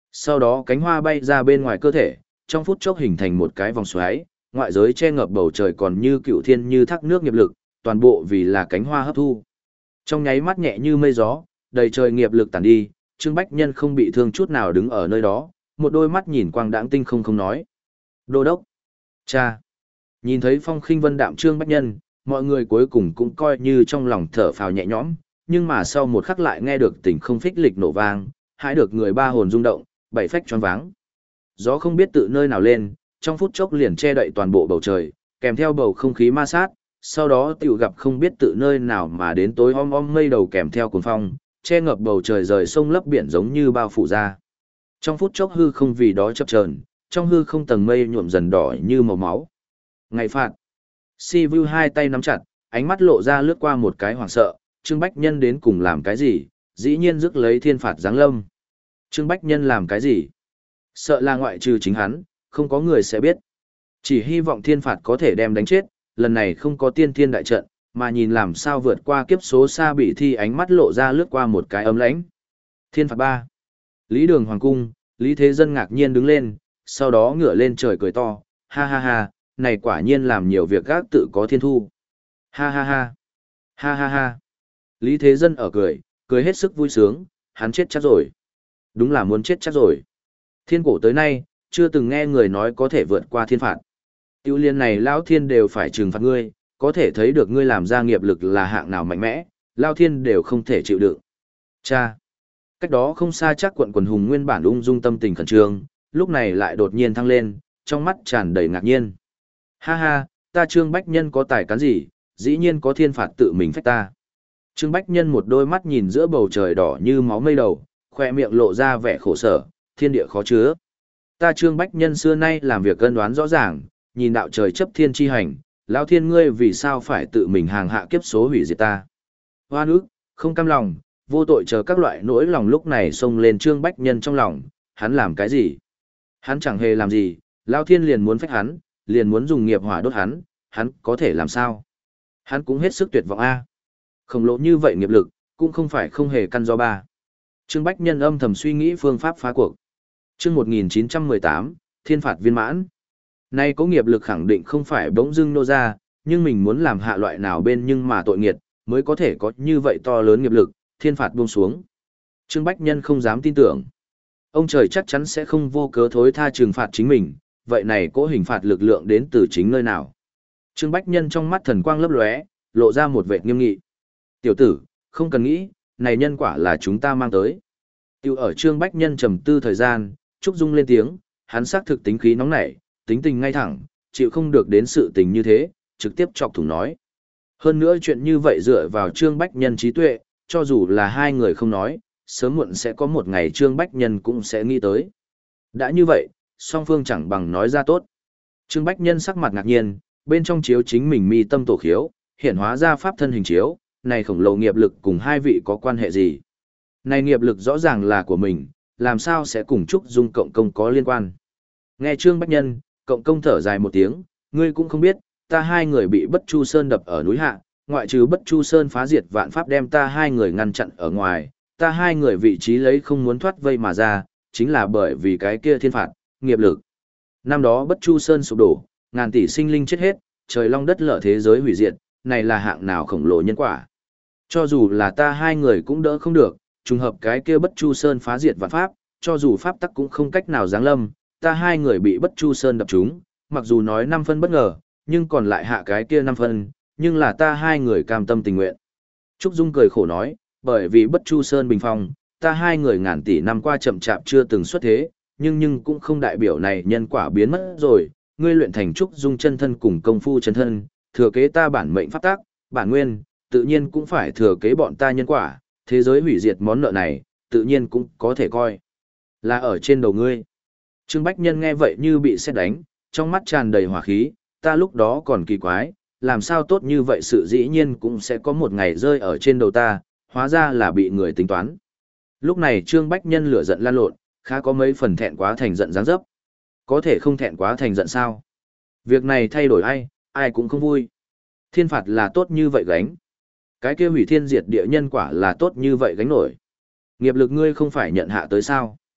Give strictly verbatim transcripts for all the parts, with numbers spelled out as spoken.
Sau đó cánh hoa bay ra bên ngoài cơ thể, trong phút chốc hình thành một cái vòng xoáy, ngoại giới che ngập bầu trời còn như cựu thiên như thác nước nghiệp lực, toàn bộ vì là cánh hoa hấp thu. Trong nháy mắt nhẹ như mây gió, đầy trời nghiệp lực tản đi, Trương Bách Nhân không bị thương chút nào đứng ở nơi đó, một đôi mắt nhìn quang đãng tinh không không nói. Đô đốc, cha. Nhìn thấy phong khinh vân đạm Trương Bách Nhân, mọi người cuối cùng cũng coi như trong lòng thở phào nhẹ nhõm, nhưng mà sau một khắc lại nghe được tình không phích lịch nổ vang, hãi được người ba hồn rung động, bảy phách choáng váng. Gió không biết tự nơi nào lên, trong phút chốc liền che đậy toàn bộ bầu trời, kèm theo bầu không khí ma sát, sau đó tiểu gặp không biết tự nơi nào mà đến tối om om mây đầu kèm theo cuồng phong, che ngập bầu trời rời sông lấp biển giống như bao phủ ra. Trong phút chốc hư không vì đó chập chờn, trong hư không tầng mây nhuộm dần đỏ như màu máu. Ngày phạt. Si Vu hai tay nắm chặt, ánh mắt lộ ra lướt qua một cái hoảng sợ, Trương Bách Nhân đến cùng làm cái gì, dĩ nhiên rước lấy thiên phạt giáng lâm. Trương Bách Nhân làm cái gì? Sợ là ngoại trừ chính hắn, không có người sẽ biết. Chỉ hy vọng thiên phạt có thể đem đánh chết, lần này không có tiên thiên đại trận, mà nhìn làm sao vượt qua kiếp số xa bị thi ánh mắt lộ ra lướt qua một cái ấm lãnh. Thiên phạt ba. Lý Đường Hoàng Cung, Lý Thế Dân ngạc nhiên đứng lên, sau đó ngửa lên trời cười to, ha ha ha, này quả nhiên làm nhiều việc gác tự có thiên thu. Ha ha ha, ha ha ha. Lý Thế Dân ở cười, cười hết sức vui sướng, hắn chết chắc rồi. Đúng là muốn chết chắc rồi. Thiên cổ tới nay, chưa từng nghe người nói có thể vượt qua thiên phạt. Tiêu liên này Lão Thiên đều phải trừng phạt ngươi, có thể thấy được ngươi làm ra nghiệp lực là hạng nào mạnh mẽ, Lão Thiên đều không thể chịu đựng. Cha. Cách đó không xa chắc quận quần hùng nguyên bản ung dung tâm tình khẩn trương, lúc này lại đột nhiên thăng lên, trong mắt tràn đầy ngạc nhiên. Ha ha, ta Trương Bách Nhân có tài cán gì, dĩ nhiên có thiên phạt tự mình phách ta. Trương Bách Nhân một đôi mắt nhìn giữa bầu trời đỏ như máu mây đầu, khoe miệng lộ ra vẻ khổ sở, thiên địa khó chứa. Ta Trương Bách Nhân xưa nay làm việc cân đoán rõ ràng, nhìn đạo trời chấp thiên chi hành, Lão Thiên ngươi vì sao phải tự mình hàng hạ kiếp số hủy diệt ta. Hoa ức, không cam lòng, vô tội chờ các loại nỗi lòng lúc này xông lên Trương Bách Nhân trong lòng, hắn làm cái gì? Hắn chẳng hề làm gì, Lão Thiên liền muốn phách hắn, liền muốn dùng nghiệp hỏa đốt hắn, hắn có thể làm sao? Hắn cũng hết sức tuyệt vọng a. Khổng lồ như vậy nghiệp lực, cũng không phải không hề căn do ba. Trương Bách Nhân âm thầm suy nghĩ phương pháp phá cuộc. Chương một nghìn chín trăm mười tám, Thiên phạt viên mãn. Nay có nghiệp lực khẳng định không phải bỗng dưng nô ra, nhưng mình muốn làm hạ loại nào bên nhưng mà tội nghiệt, mới có thể có như vậy to lớn nghiệp lực, thiên phạt buông xuống. Trương Bách Nhân không dám tin tưởng. Ông trời chắc chắn sẽ không vô cớ thối tha trừng phạt chính mình, vậy này cố hình phạt lực lượng đến từ chính nơi nào? Trương Bách Nhân trong mắt thần quang lấp lóe, lộ ra một vẻ nghiêm nghị. Tiểu tử, không cần nghĩ, này nhân quả là chúng ta mang tới. Tiêu ở Trương Bách Nhân trầm tư thời gian, Trúc Dung lên tiếng, hắn xác thực tính khí nóng nảy, tính tình ngay thẳng, chịu không được đến sự tình như thế, trực tiếp chọc thủng nói. Hơn nữa chuyện như vậy dựa vào Trương Bách Nhân trí tuệ, cho dù là hai người không nói, sớm muộn sẽ có một ngày Trương Bách Nhân cũng sẽ nghĩ tới. Đã như vậy, song phương chẳng bằng nói ra tốt. Trương Bách Nhân sắc mặt ngạc nhiên, bên trong chiếu chính mình mi tâm tổ khiếu, hiện hóa ra pháp thân hình chiếu, này khổng lồ nghiệp lực cùng hai vị có quan hệ gì? Này nghiệp lực rõ ràng là của mình, làm sao sẽ cùng Trúc Dung cộng công có liên quan? Nghe Trương Bách Nhân, cộng công thở dài một tiếng, ngươi cũng không biết, ta hai người bị Bất Chu Sơn đập ở núi hạ, ngoại trừ Bất Chu Sơn phá diệt vạn pháp đem ta hai người ngăn chặn ở ngoài, ta hai người vị trí lấy không muốn thoát vây mà ra, chính là bởi vì cái kia thiên phạt, nghiệp lực. Năm đó Bất Chu Sơn sụp đổ, ngàn tỷ sinh linh chết hết, trời long đất lở thế giới hủy diệt, này là hạng nào khổng lồ nhân quả. Cho dù là ta hai người cũng đỡ không được, trùng hợp cái kia Bất Chu Sơn phá diệt vạn pháp, cho dù pháp tắc cũng không cách nào giáng lâm, ta hai người bị Bất Chu Sơn đập trúng, mặc dù nói năm phân bất ngờ, nhưng còn lại hạ cái kia năm phân, nhưng là ta hai người cam tâm tình nguyện. Trúc Dung cười khổ nói, bởi vì Bất Chu Sơn bình phong, ta hai người ngàn tỷ năm qua chậm chạp chưa từng xuất thế, nhưng nhưng cũng không đại biểu này nhân quả biến mất rồi, ngươi luyện thành Trúc Dung chân thân cùng công phu chân thân, thừa kế ta bản mệnh pháp tác, bản nguyên, tự nhiên cũng phải thừa kế bọn ta nhân quả, thế giới hủy diệt món nợ này, tự nhiên cũng có thể coi là ở trên đầu ngươi. Trương Bách Nhân nghe vậy như bị sét đánh, trong mắt tràn đầy hỏa khí, ta lúc đó còn kỳ quái, làm sao tốt như vậy sự dĩ nhiên cũng sẽ có một ngày rơi ở trên đầu ta, hóa ra là bị người tính toán. Lúc này Trương Bách Nhân lửa giận lan lộn, khá có mấy phần thẹn quá thành giận dáng dấp. Có thể không thẹn quá thành giận sao? Việc này thay đổi ai, ai cũng không vui. Thiên phạt là tốt như vậy gánh. Cái kia hủy thiên diệt địa nhân quả là tốt như vậy gánh nổi. Nghiệp lực ngươi không phải nhận hạ tới sao?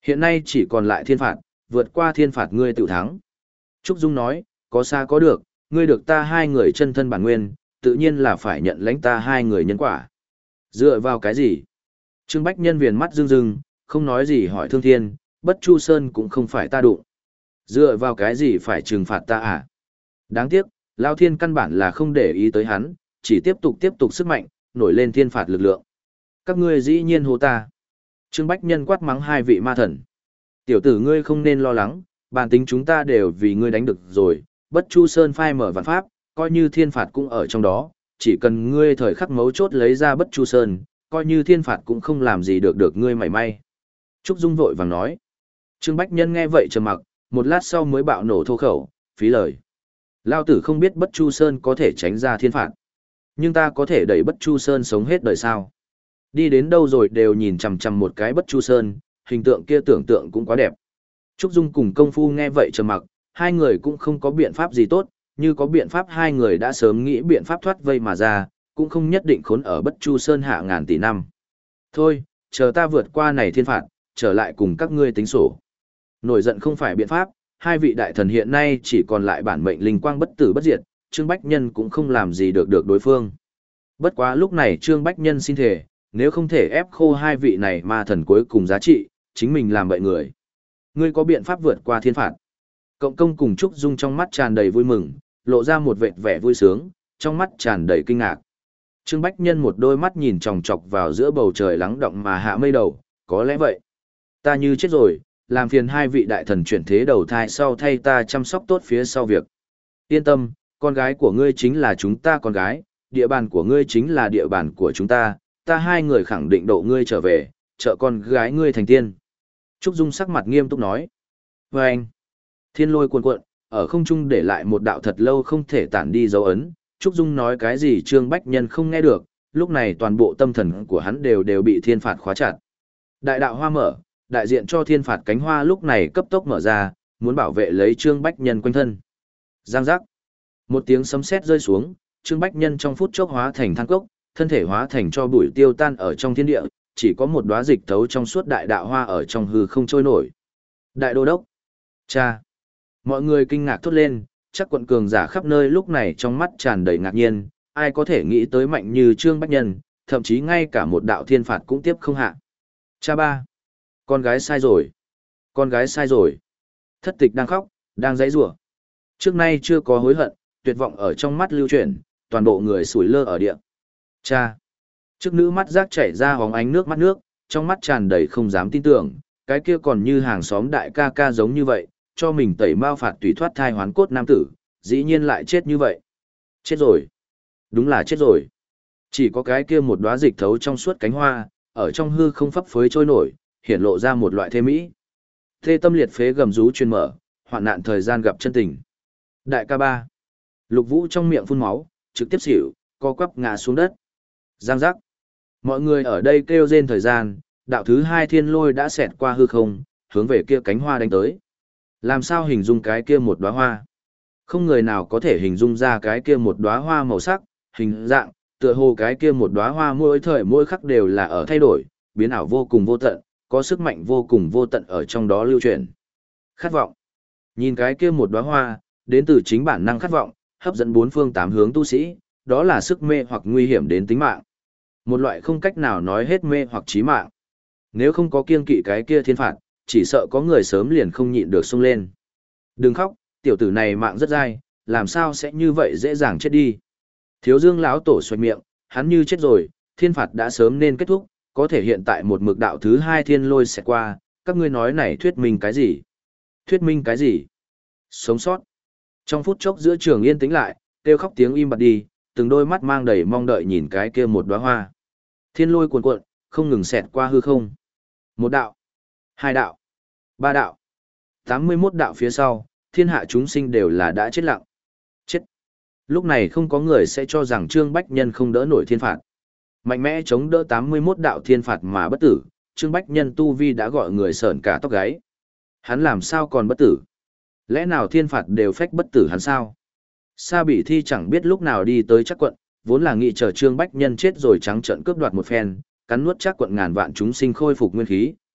Hiện nay chỉ còn lại thiên phạt, vượt qua thiên phạt ngươi tự thắng. Trúc Dung nói, có xa có được, ngươi được ta hai người chân thân bản nguyên, tự nhiên là phải nhận lãnh ta hai người nhân quả. Dựa vào cái gì? Trương Bách Nhân viền mắt rưng rưng, không nói gì hỏi Thương Thiên, Bất Chu Sơn cũng không phải ta đụng. Dựa vào cái gì phải trừng phạt ta à? Đáng tiếc, Lao Thiên căn bản là không để ý tới hắn, chỉ tiếp tục tiếp tục sức mạnh, nổi lên thiên phạt lực lượng. Các ngươi dĩ nhiên hô ta. Trương Bách Nhân quát mắng hai vị ma thần. Tiểu tử ngươi không nên lo lắng, bản tính chúng ta đều vì ngươi đánh được rồi, Bất Chu Sơn phai mở vạn pháp, coi như thiên phạt cũng ở trong đó, chỉ cần ngươi thời khắc mấu chốt lấy ra Bất Chu Sơn, coi như thiên phạt cũng không làm gì được được ngươi mảy may. Trúc Dung vội vàng nói. Trương Bách Nhân nghe vậy trầm mặc, một lát sau mới bạo nổ thô khẩu, phí lời. Lao tử không biết Bất Chu Sơn có thể tránh ra thiên phạt. Nhưng ta có thể đẩy Bất Chu Sơn sống hết đời sao. Đi đến đâu rồi đều nhìn chằm chằm một cái Bất Chu Sơn, hình tượng kia tưởng tượng cũng quá đẹp. Trúc Dung cùng công phu nghe vậy trầm mặc, hai người cũng không có biện pháp gì tốt, như có biện pháp hai người đã sớm nghĩ biện pháp thoát vây mà ra, cũng không nhất định khốn ở Bất Chu Sơn hạ ngàn tỷ năm. Thôi, chờ ta vượt qua này thiên phạt, trở lại cùng các ngươi tính sổ. Nổi giận không phải biện pháp, hai vị đại thần hiện nay chỉ còn lại bản mệnh linh quang bất tử bất diệt, Trương Bách Nhân cũng không làm gì được được đối phương. Bất quá lúc này Trương Bách Nhân xin thề, nếu không thể ép khô hai vị này ma thần cuối cùng giá trị, chính mình làm bậy người. Ngươi có biện pháp vượt qua thiên phạt. Cộng công cùng Trúc Dung trong mắt tràn đầy vui mừng, lộ ra một vệt vẻ vui sướng, trong mắt tràn đầy kinh ngạc. Trương Bách Nhân một đôi mắt nhìn chòng chọc vào giữa bầu trời lắng động mà hạ mây đầu, có lẽ vậy. Ta như chết rồi, làm phiền hai vị đại thần chuyển thế đầu thai sau thay ta chăm sóc tốt phía sau việc. Yên tâm, con gái của ngươi chính là chúng ta con gái, địa bàn của ngươi chính là địa bàn của chúng ta, ta hai người khẳng định độ ngươi trở về, trợ con gái ngươi thành tiên. Trúc Dung sắc mặt nghiêm túc nói. Và anh, thiên lôi cuồn cuộn, ở không trung để lại một đạo thật lâu không thể tản đi dấu ấn. Trúc Dung nói cái gì Trương Bách Nhân không nghe được, lúc này toàn bộ tâm thần của hắn đều đều bị thiên phạt khóa chặt. Đại đạo hoa mở, đại diện cho thiên phạt cánh hoa lúc này cấp tốc mở ra, muốn bảo vệ lấy Trương Bách Nhân quanh thân. Giang giác. Một tiếng sấm sét rơi xuống, Trương Bách Nhân trong phút chốc hóa thành than cốc, thân thể hóa thành cho bụi tiêu tan ở trong thiên địa, chỉ có một đóa dịch thấu trong suốt đại đạo hoa ở trong hư không trôi nổi. Đại đô đốc. Cha. Mọi người kinh ngạc thốt lên, chắc quận cường giả khắp nơi lúc này trong mắt tràn đầy ngạc nhiên, ai có thể nghĩ tới mạnh như Trương Bách Nhân, thậm chí ngay cả một đạo thiên phạt cũng tiếp không hạ. Cha ba. Con gái sai rồi. Con gái sai rồi. Thất tịch đang khóc, đang giãy giụa. Trước nay chưa có hối hận, tuyệt vọng ở trong mắt lưu chuyển, toàn bộ người sủi lơ ở địa. Cha. Trước nữ mắt rác chảy ra hóng ánh nước mắt nước, trong mắt tràn đầy không dám tin tưởng, cái kia còn như hàng xóm đại ca ca giống như vậy, cho mình tẩy mao phạt tùy thoát thai hoán cốt nam tử, dĩ nhiên lại chết như vậy. Chết rồi. Đúng là chết rồi. Chỉ có cái kia một đóa dịch thấu trong suốt cánh hoa, ở trong hư không phấp phới trôi nổi, hiển lộ ra một loại thế mỹ. Thê tâm liệt phế gầm rú truyền mở, hoạn nạn thời gian gặp chân tình. Đại ca ba. Lục Vũ trong miệng phun máu, trực tiếp xỉu, co quắp ngã xuống đất. Giang giác. Mọi người ở đây kêu rên thời gian, đạo thứ hai thiên lôi đã xẹt qua hư không, hướng về kia cánh hoa đánh tới. Làm sao hình dung cái kia một đóa hoa? Không người nào có thể hình dung ra cái kia một đóa hoa màu sắc, hình dạng, tựa hồ cái kia một đóa hoa mỗi thời mỗi khắc đều là ở thay đổi, biến ảo vô cùng vô tận, có sức mạnh vô cùng vô tận ở trong đó lưu truyền. Khát vọng. Nhìn cái kia một đóa hoa, đến từ chính bản năng khát vọng, hấp dẫn bốn phương tám hướng tu sĩ, đó là sức mê hoặc nguy hiểm đến tính mạng. Một loại không cách nào nói hết mê hoặc chí mạng. Nếu không có kiêng kỵ cái kia thiên phạt, chỉ sợ có người sớm liền không nhịn được xông lên. Đừng khóc, tiểu tử này mạng rất dai, làm sao sẽ như vậy dễ dàng chết đi. Thiếu Dương lão tổ xoạch miệng, hắn như chết rồi, thiên phạt đã sớm nên kết thúc, có thể hiện tại một mực đạo thứ hai thiên lôi sẽ qua, các ngươi nói này thuyết minh cái gì? Thuyết minh cái gì? Sống sót. Trong phút chốc giữa trường yên tĩnh lại, kêu khóc tiếng im bặt đi, từng đôi mắt mang đầy mong đợi nhìn cái kia một đóa hoa. Thiên lôi cuồn cuộn, không ngừng xẹt qua hư không. Một đạo, hai đạo, ba đạo, tám mươi mốt đạo phía sau, thiên hạ chúng sinh đều là đã chết lặng. Chết. Lúc này không có người sẽ cho rằng Trương Bách Nhân không đỡ nổi thiên phạt. Mạnh mẽ chống đỡ tám mươi mốt đạo thiên phạt mà bất tử, Trương Bách Nhân tu vi đã gọi người sởn cả tóc gáy. Hắn làm sao còn bất tử? Lẽ nào thiên phạt đều phách bất tử hắn sao? Sa Bỉ Thi chẳng biết lúc nào đi tới chắc quận, vốn là nghĩ chờ Trương Bách Nhân chết rồi trắng trợn cướp đoạt một phen, cắn nuốt chắc quận ngàn vạn chúng sinh khôi phục nguyên khí,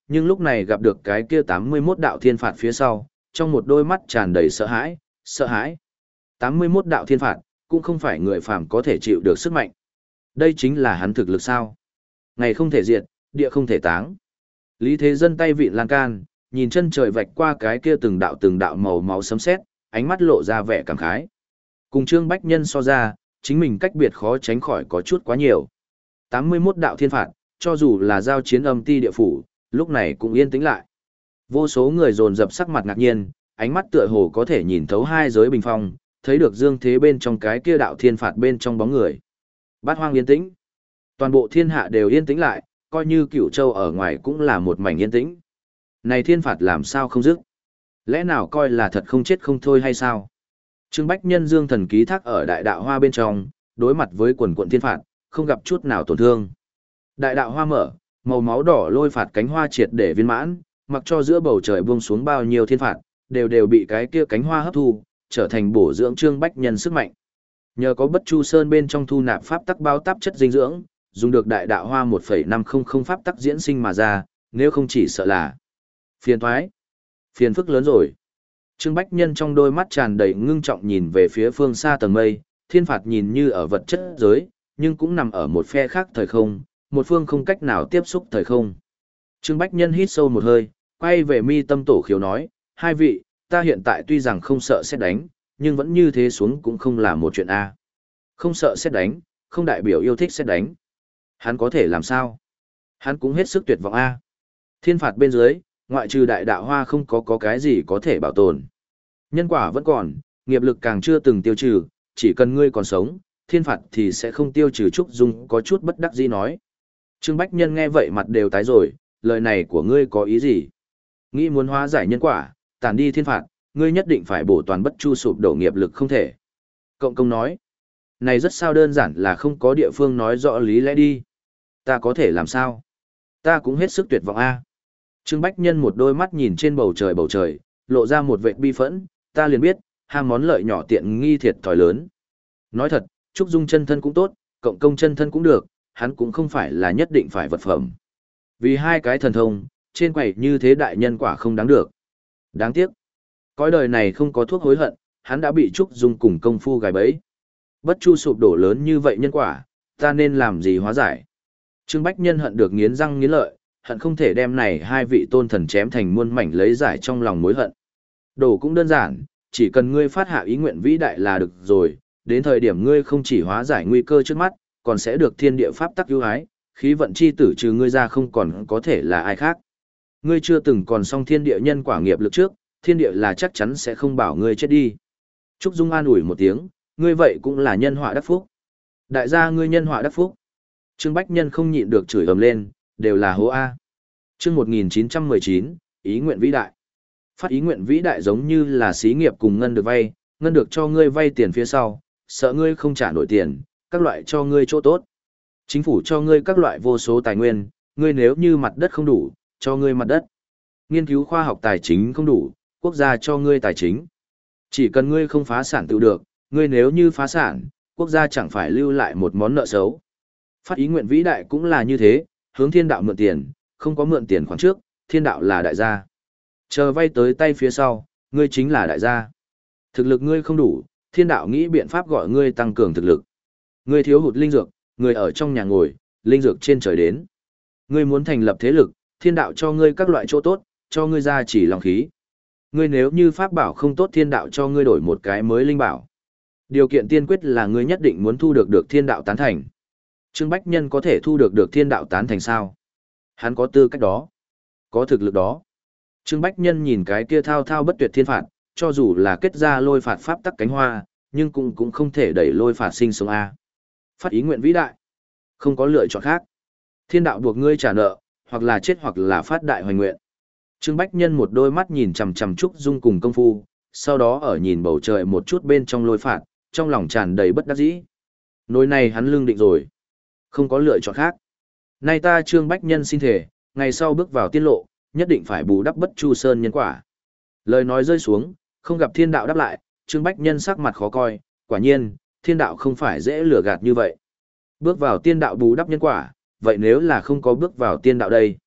nhưng lúc này gặp được cái kia tám mươi mốt đạo thiên phạt phía sau, trong một đôi mắt tràn đầy sợ hãi, sợ hãi. tám mươi mốt đạo thiên phạt, cũng không phải người phàm có thể chịu được sức mạnh. Đây chính là hắn thực lực sao? Ngày không thể diệt, địa không thể táng. Lý Thế Dân tay vịn lan can, nhìn chân trời vạch qua cái kia từng đạo từng đạo màu máu sấm sét, ánh mắt lộ ra vẻ cảm khái. Cùng Trương Bách Nhân so ra, chính mình cách biệt khó tránh khỏi có chút quá nhiều. tám mươi mốt đạo thiên phạt, cho dù là giao chiến âm ti địa phủ, lúc này cũng yên tĩnh lại. Vô số người dồn dập sắc mặt ngạc nhiên, ánh mắt tựa hồ có thể nhìn thấu hai giới bình phong, thấy được dương thế bên trong cái kia đạo thiên phạt bên trong bóng người. Bát hoang yên tĩnh. Toàn bộ thiên hạ đều yên tĩnh lại, coi như Cửu Châu ở ngoài cũng là một mảnh yên tĩnh. Này thiên phạt làm sao không dứt? Lẽ nào coi là thật không chết không thôi hay sao? Trương Bách Nhân dương thần ký thác ở đại đạo hoa bên trong, đối mặt với quần quận thiên phạt, không gặp chút nào tổn thương. Đại đạo hoa mở, màu máu đỏ lôi phạt cánh hoa triệt để viên mãn, mặc cho giữa bầu trời buông xuống bao nhiêu thiên phạt, đều đều bị cái kia cánh hoa hấp thu, trở thành bổ dưỡng Trương Bách Nhân sức mạnh. Nhờ có Bất Chu Sơn bên trong thu nạp pháp tắc bao táp chất dinh dưỡng, dùng được đại đạo hoa một phẩy năm không không pháp tắc diễn sinh mà ra, nếu không chỉ sợ là phiền toái, phiền phức lớn rồi. Trương Bách Nhân trong đôi mắt tràn đầy ngưng trọng nhìn về phía phương xa tầng mây, thiên phạt nhìn như ở vật chất giới, nhưng cũng nằm ở một phe khác thời không, một phương không cách nào tiếp xúc thời không. Trương Bách Nhân hít sâu một hơi, quay về mi tâm tổ khiếu nói, hai vị, ta hiện tại tuy rằng không sợ xét đánh, nhưng vẫn như thế xuống cũng không là một chuyện A. Không sợ xét đánh, không đại biểu yêu thích xét đánh. Hắn có thể làm sao? Hắn cũng hết sức tuyệt vọng A. Thiên phạt bên dưới, ngoại trừ đại đạo hoa không có có cái gì có thể bảo tồn. Nhân quả vẫn còn, nghiệp lực càng chưa từng tiêu trừ, chỉ cần ngươi còn sống, thiên phạt thì sẽ không tiêu trừ. Trúc Dung có chút bất đắc dĩ nói. Trương Bách Nhân nghe vậy mặt đều tái rồi, lời này của ngươi có ý gì? Nghĩ muốn hóa giải nhân quả, tàn đi thiên phạt, ngươi nhất định phải bổ toàn Bất Chu sụp đổ nghiệp lực không thể. Cộng công nói, này rất sao đơn giản là không có địa phương nói rõ lý lẽ đi. Ta có thể làm sao? Ta cũng hết sức tuyệt vọng a. Trương Bách Nhân một đôi mắt nhìn trên bầu trời bầu trời, lộ ra một vệt bi phẫn, ta liền biết, ham món lợi nhỏ tiện nghi thiệt thòi lớn. Nói thật, Trúc Dung chân thân cũng tốt, cộng công chân thân cũng được, hắn cũng không phải là nhất định phải vật phẩm. Vì hai cái thần thông, trên quầy như thế đại nhân quả không đáng được. Đáng tiếc. Cõi đời này không có thuốc hối hận, hắn đã bị Trúc Dung cùng công phu gài bẫy. Bất Chu sụp đổ lớn như vậy nhân quả, ta nên làm gì hóa giải? Trương Bách Nhân hận được nghiến răng nghiến lợi, hận không thể đem này hai vị tôn thần chém thành muôn mảnh lấy giải trong lòng mối hận. Đổ cũng đơn giản, chỉ cần ngươi phát hạ ý nguyện vĩ đại là được rồi, đến thời điểm ngươi không chỉ hóa giải nguy cơ trước mắt, còn sẽ được thiên địa pháp tắc ưu ái, khí vận chi tử trừ ngươi ra không còn có thể là ai khác. Ngươi chưa từng còn xong thiên địa nhân quả nghiệp lực trước, thiên địa là chắc chắn sẽ không bảo ngươi chết đi. Trúc Dung an ủi một tiếng, ngươi vậy cũng là nhân họa đắc phúc. Đại gia ngươi nhân họa đắc phúc. Trương Bách Nhân không nhịn được chửi ầm lên, đều là hố A. Chương một nghìn chín trăm mười chín, ý nguyện vĩ đại. Phát ý nguyện vĩ đại giống như là xí nghiệp cùng ngân được vay, ngân được cho ngươi vay tiền phía sau, sợ ngươi không trả nổi tiền, các loại cho ngươi chỗ tốt. Chính phủ cho ngươi các loại vô số tài nguyên, ngươi nếu như mặt đất không đủ, cho ngươi mặt đất. Nghiên cứu khoa học tài chính không đủ, quốc gia cho ngươi tài chính. Chỉ cần ngươi không phá sản tự được, ngươi nếu như phá sản, quốc gia chẳng phải lưu lại một món nợ xấu. Phát ý nguyện vĩ đại cũng là như thế, hướng thiên đạo mượn tiền, không có mượn tiền khoản trước, thiên đạo là đại gia. Chờ vay tới tay phía sau, ngươi chính là đại gia. Thực lực ngươi không đủ, thiên đạo nghĩ biện pháp gọi ngươi tăng cường thực lực. Ngươi thiếu hụt linh dược, người ở trong nhà ngồi, linh dược trên trời đến. Ngươi muốn thành lập thế lực, thiên đạo cho ngươi các loại chỗ tốt, cho ngươi ra chỉ lòng khí. Ngươi nếu như pháp bảo không tốt, thiên đạo cho ngươi đổi một cái mới linh bảo. Điều kiện tiên quyết là ngươi nhất định muốn thu được được thiên đạo tán thành. Trương Bách Nhân có thể thu được được thiên đạo tán thành sao? Hắn có tư cách đó, có thực lực đó. Trương Bách Nhân nhìn cái kia thao thao bất tuyệt thiên phạt, cho dù là kết ra lôi phạt pháp tắc cánh hoa, nhưng cũng cũng không thể đẩy lôi phạt sinh sống A. Phát ý nguyện vĩ đại. Không có lựa chọn khác. Thiên đạo buộc ngươi trả nợ, hoặc là chết hoặc là phát đại hoành nguyện. Trương Bách Nhân một đôi mắt nhìn chằm chằm Trúc Dung cùng công phu, sau đó ở nhìn bầu trời một chút bên trong lôi phạt, trong lòng tràn đầy bất đắc dĩ. Nỗi này hắn lương định rồi. Không có lựa chọn khác. Nay ta Trương Bách Nhân xin thể, ngày sau bước vào tiên lộ, nhất định phải bù đắp Bất Chu Sơn nhân quả. Lời nói rơi xuống, không gặp thiên đạo đáp lại, Trương Bách Nhân sắc mặt khó coi, quả nhiên, thiên đạo không phải dễ lừa gạt như vậy. Bước vào tiên đạo bù đắp nhân quả, vậy nếu là không có bước vào tiên đạo đây?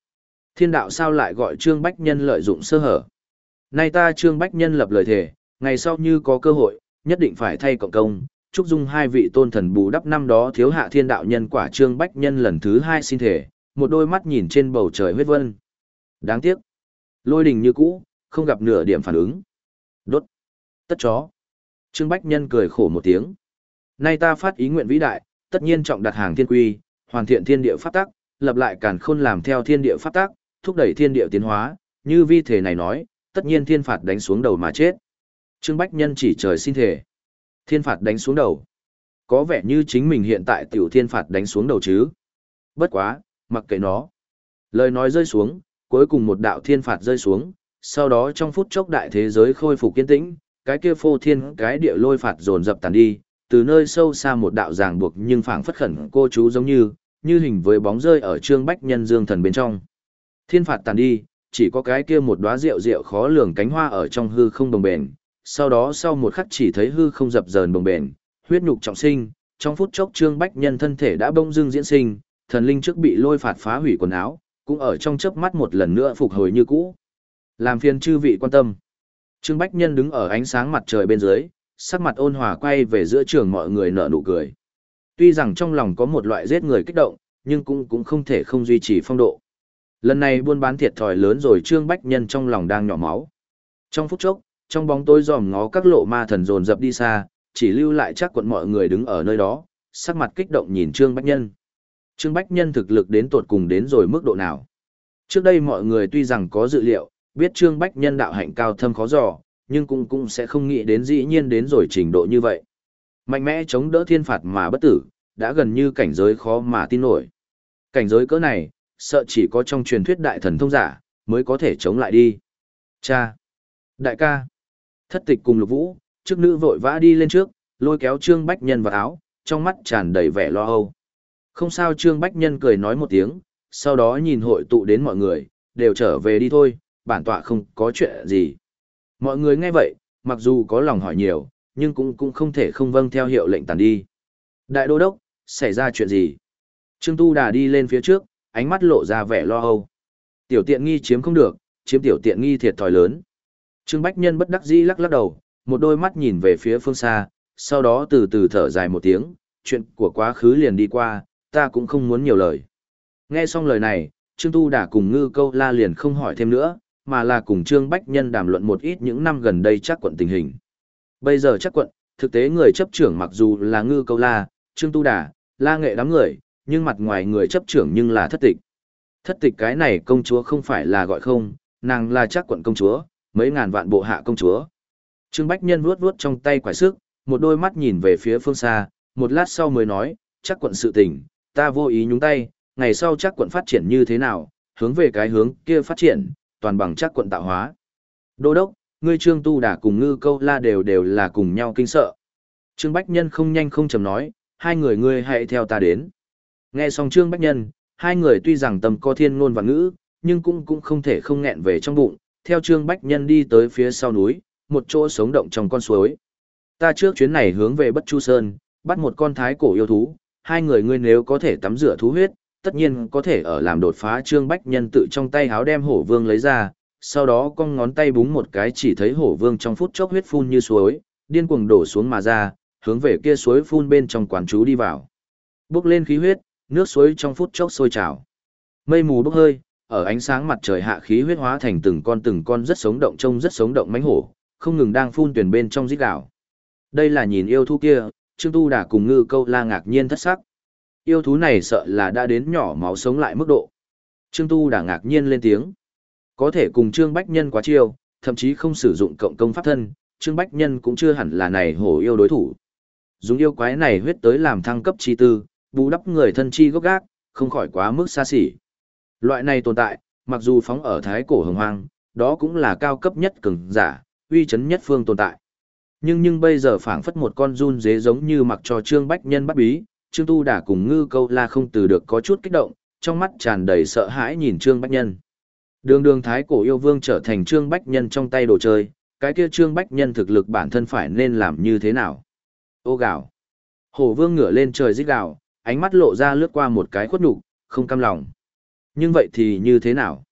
Thiên đạo sao lại gọi Trương Bách Nhân lợi dụng sơ hở? Nay ta Trương Bách Nhân lập lời thề, ngày sau như có cơ hội, nhất định phải thay cộng công, chúc dung hai vị tôn thần bù đắp năm đó thiếu hạ thiên đạo nhân quả. Trương Bách Nhân lần thứ hai xin thể, một đôi mắt nhìn trên bầu trời huyết vân. Đáng tiếc, lôi đình như cũ, không gặp nửa điểm phản ứng. Đốt. Tất chó. Trương Bách Nhân cười khổ một tiếng. Nay ta phát ý nguyện vĩ đại, tất nhiên trọng đặt hàng thiên quy, hoàn thiện thiên địa pháp tắc, lập lại càn khôn làm theo thiên địa pháp tắc, thúc đẩy thiên địa tiến hóa, như vi thể này nói, tất nhiên thiên phạt đánh xuống đầu mà chết. Trương Bách Nhân chỉ trời xin thể. Thiên phạt đánh xuống đầu. Có vẻ như chính mình hiện tại tiểu thiên phạt đánh xuống đầu chứ. Bất quá, mặc kệ nó. Lời nói rơi xuống, cuối cùng một đạo thiên phạt rơi xuống, sau đó trong phút chốc đại thế giới khôi phục kiên tĩnh, cái kia phô thiên cái địa lôi phạt dồn dập tàn đi, từ nơi sâu xa một đạo ràng buộc nhưng phảng phất khẩn cô chú giống như, như hình với bóng rơi ở Trương Bách Nhân dương thần bên trong. Thiên phạt tàn đi, chỉ có cái kia một đóa rượu rượu khó lường cánh hoa ở trong hư không đồng bền, sau đó sau một khắc chỉ thấy hư không dập dờn đồng bền, huyết nhục trọng sinh, trong phút chốc Trương Bách Nhân thân thể đã bỗng dưng diễn sinh, thần linh trước bị lôi phạt phá hủy quần áo, cũng ở trong chớp mắt một lần nữa phục hồi như cũ. Làm phiền chư vị quan tâm. Trương Bách Nhân đứng ở ánh sáng mặt trời bên dưới, sắc mặt ôn hòa quay về giữa trường mọi người nở nụ cười. Tuy rằng trong lòng có một loại giết người kích động, nhưng cũng cũng không thể không duy trì phong độ. Lần này buôn bán thiệt thòi lớn rồi, Trương Bách Nhân trong lòng đang nhỏ máu. Trong phút chốc, trong bóng tối dòm ngó các lộ ma thần dồn dập đi xa, chỉ lưu lại chắc quận mọi người đứng ở nơi đó, sắc mặt kích động nhìn Trương Bách Nhân. Trương Bách Nhân thực lực đến tột cùng đến rồi mức độ nào? Trước đây mọi người tuy rằng có dự liệu, biết Trương Bách Nhân đạo hạnh cao thâm khó dò, nhưng cũng cũng sẽ không nghĩ đến dĩ nhiên đến rồi trình độ như vậy. Mạnh mẽ chống đỡ thiên phạt mà bất tử, đã gần như cảnh giới khó mà tin nổi. Cảnh giới cỡ này, sợ chỉ có trong truyền thuyết đại thần thông giả, mới có thể chống lại đi. Cha! Đại ca! Thất tịch cùng Lục Vũ, trước nữ vội vã đi lên trước, lôi kéo Trương Bách Nhân vào áo, trong mắt tràn đầy vẻ lo âu. Không sao, Trương Bách Nhân cười nói một tiếng, sau đó nhìn hội tụ đến mọi người, đều trở về đi thôi, bản tọa không có chuyện gì. Mọi người nghe vậy, mặc dù có lòng hỏi nhiều, nhưng cũng cũng không thể không vâng theo hiệu lệnh tàn đi. Đại đô đốc, xảy ra chuyện gì? Trương Tu Đà đi lên phía trước, ánh mắt lộ ra vẻ lo âu. Tiểu tiện nghi chiếm không được, chiếm tiểu tiện nghi thiệt thòi lớn. Trương Bách Nhân bất đắc dĩ lắc lắc đầu, một đôi mắt nhìn về phía phương xa, sau đó từ từ thở dài một tiếng, chuyện của quá khứ liền đi qua, ta cũng không muốn nhiều lời. Nghe xong lời này, Trương Tu Đà cùng Ngư Câu La liền không hỏi thêm nữa, mà là cùng Trương Bách Nhân đàm luận một ít những năm gần đây chắc quận tình hình. Bây giờ chắc quận, thực tế người chấp trưởng mặc dù là Ngư Câu La, Trương Tu Đà, La Nghệ đám người, nhưng mặt ngoài người chấp trưởng nhưng là thất tịch. Thất tịch cái này công chúa không phải là gọi không, nàng là chắc quận công chúa, mấy ngàn vạn bộ hạ công chúa. Trương Bách Nhân vuốt vuốt trong tay quải sức, một đôi mắt nhìn về phía phương xa, một lát sau mới nói, chắc quận sự tình, ta vô ý nhúng tay, ngày sau chắc quận phát triển như thế nào, hướng về cái hướng kia phát triển, toàn bằng chắc quận tạo hóa. Đô đốc, ngươi Trương Tu Đà cùng Ngư Câu La đều đều là cùng nhau kinh sợ. Trương Bách Nhân không nhanh không chậm nói, hai người ngươi hãy theo ta đến. Nghe xong Trương Bách Nhân, hai người tuy rằng tầm có thiên ngôn và ngữ, nhưng cũng cũng không thể không nghẹn về trong bụng, theo Trương Bách Nhân đi tới phía sau núi, một chỗ sống động trong con suối. Ta trước chuyến này hướng về Bất Chu Sơn, bắt một con thái cổ yêu thú, hai người ngươi nếu có thể tắm rửa thú huyết, tất nhiên có thể ở làm đột phá. Trương Bách Nhân tự trong tay háo đem hổ vương lấy ra, sau đó cong ngón tay búng một cái chỉ thấy hổ vương trong phút chốc huyết phun như suối, điên cuồng đổ xuống mà ra, hướng về kia suối phun bên trong quán chú đi vào. Bốc lên khí huyết, nước suối trong phút chốc sôi trào. Mây mù bốc hơi, ở ánh sáng mặt trời hạ khí huyết hóa thành từng con từng con rất sống động, trông rất sống động mãnh hổ, không ngừng đang phun tuyển bên trong rít gào. Đây là nhìn yêu thú kia, Trương Tu Đà cùng Ngư Câu La ngạc nhiên thất sắc. Yêu thú này sợ là đã đến nhỏ máu sống lại mức độ. Trương Tu Đà ngạc nhiên lên tiếng. Có thể cùng Trương Bách Nhân quá chiêu, thậm chí không sử dụng cộng công pháp thân, Trương Bách Nhân cũng chưa hẳn là này hổ yêu đối thủ. Dùng yêu quái này huyết tới làm thăng cấp chi tư, bù đắp người thân chi gốc gác, không khỏi quá mức xa xỉ. Loại này tồn tại, mặc dù phóng ở thái cổ hồng hoang, đó cũng là cao cấp nhất cường giả, uy chấn nhất phương tồn tại. Nhưng nhưng bây giờ phảng phất một con run dế giống như mặc cho Trương Bách Nhân bắt bí, Trương Tu Đà cùng Ngư Câu La không từ được có chút kích động, trong mắt tràn đầy sợ hãi nhìn Trương Bách Nhân. Đường đường thái cổ yêu vương trở thành Trương Bách Nhân trong tay đồ chơi, cái kia Trương Bách Nhân thực lực bản thân phải nên làm như thế nào? Ô gào. Hổ vương ngửa lên trời rít gào, ánh mắt lộ ra lướt qua một cái khuất nhục, không cam lòng. Nhưng vậy thì như thế nào?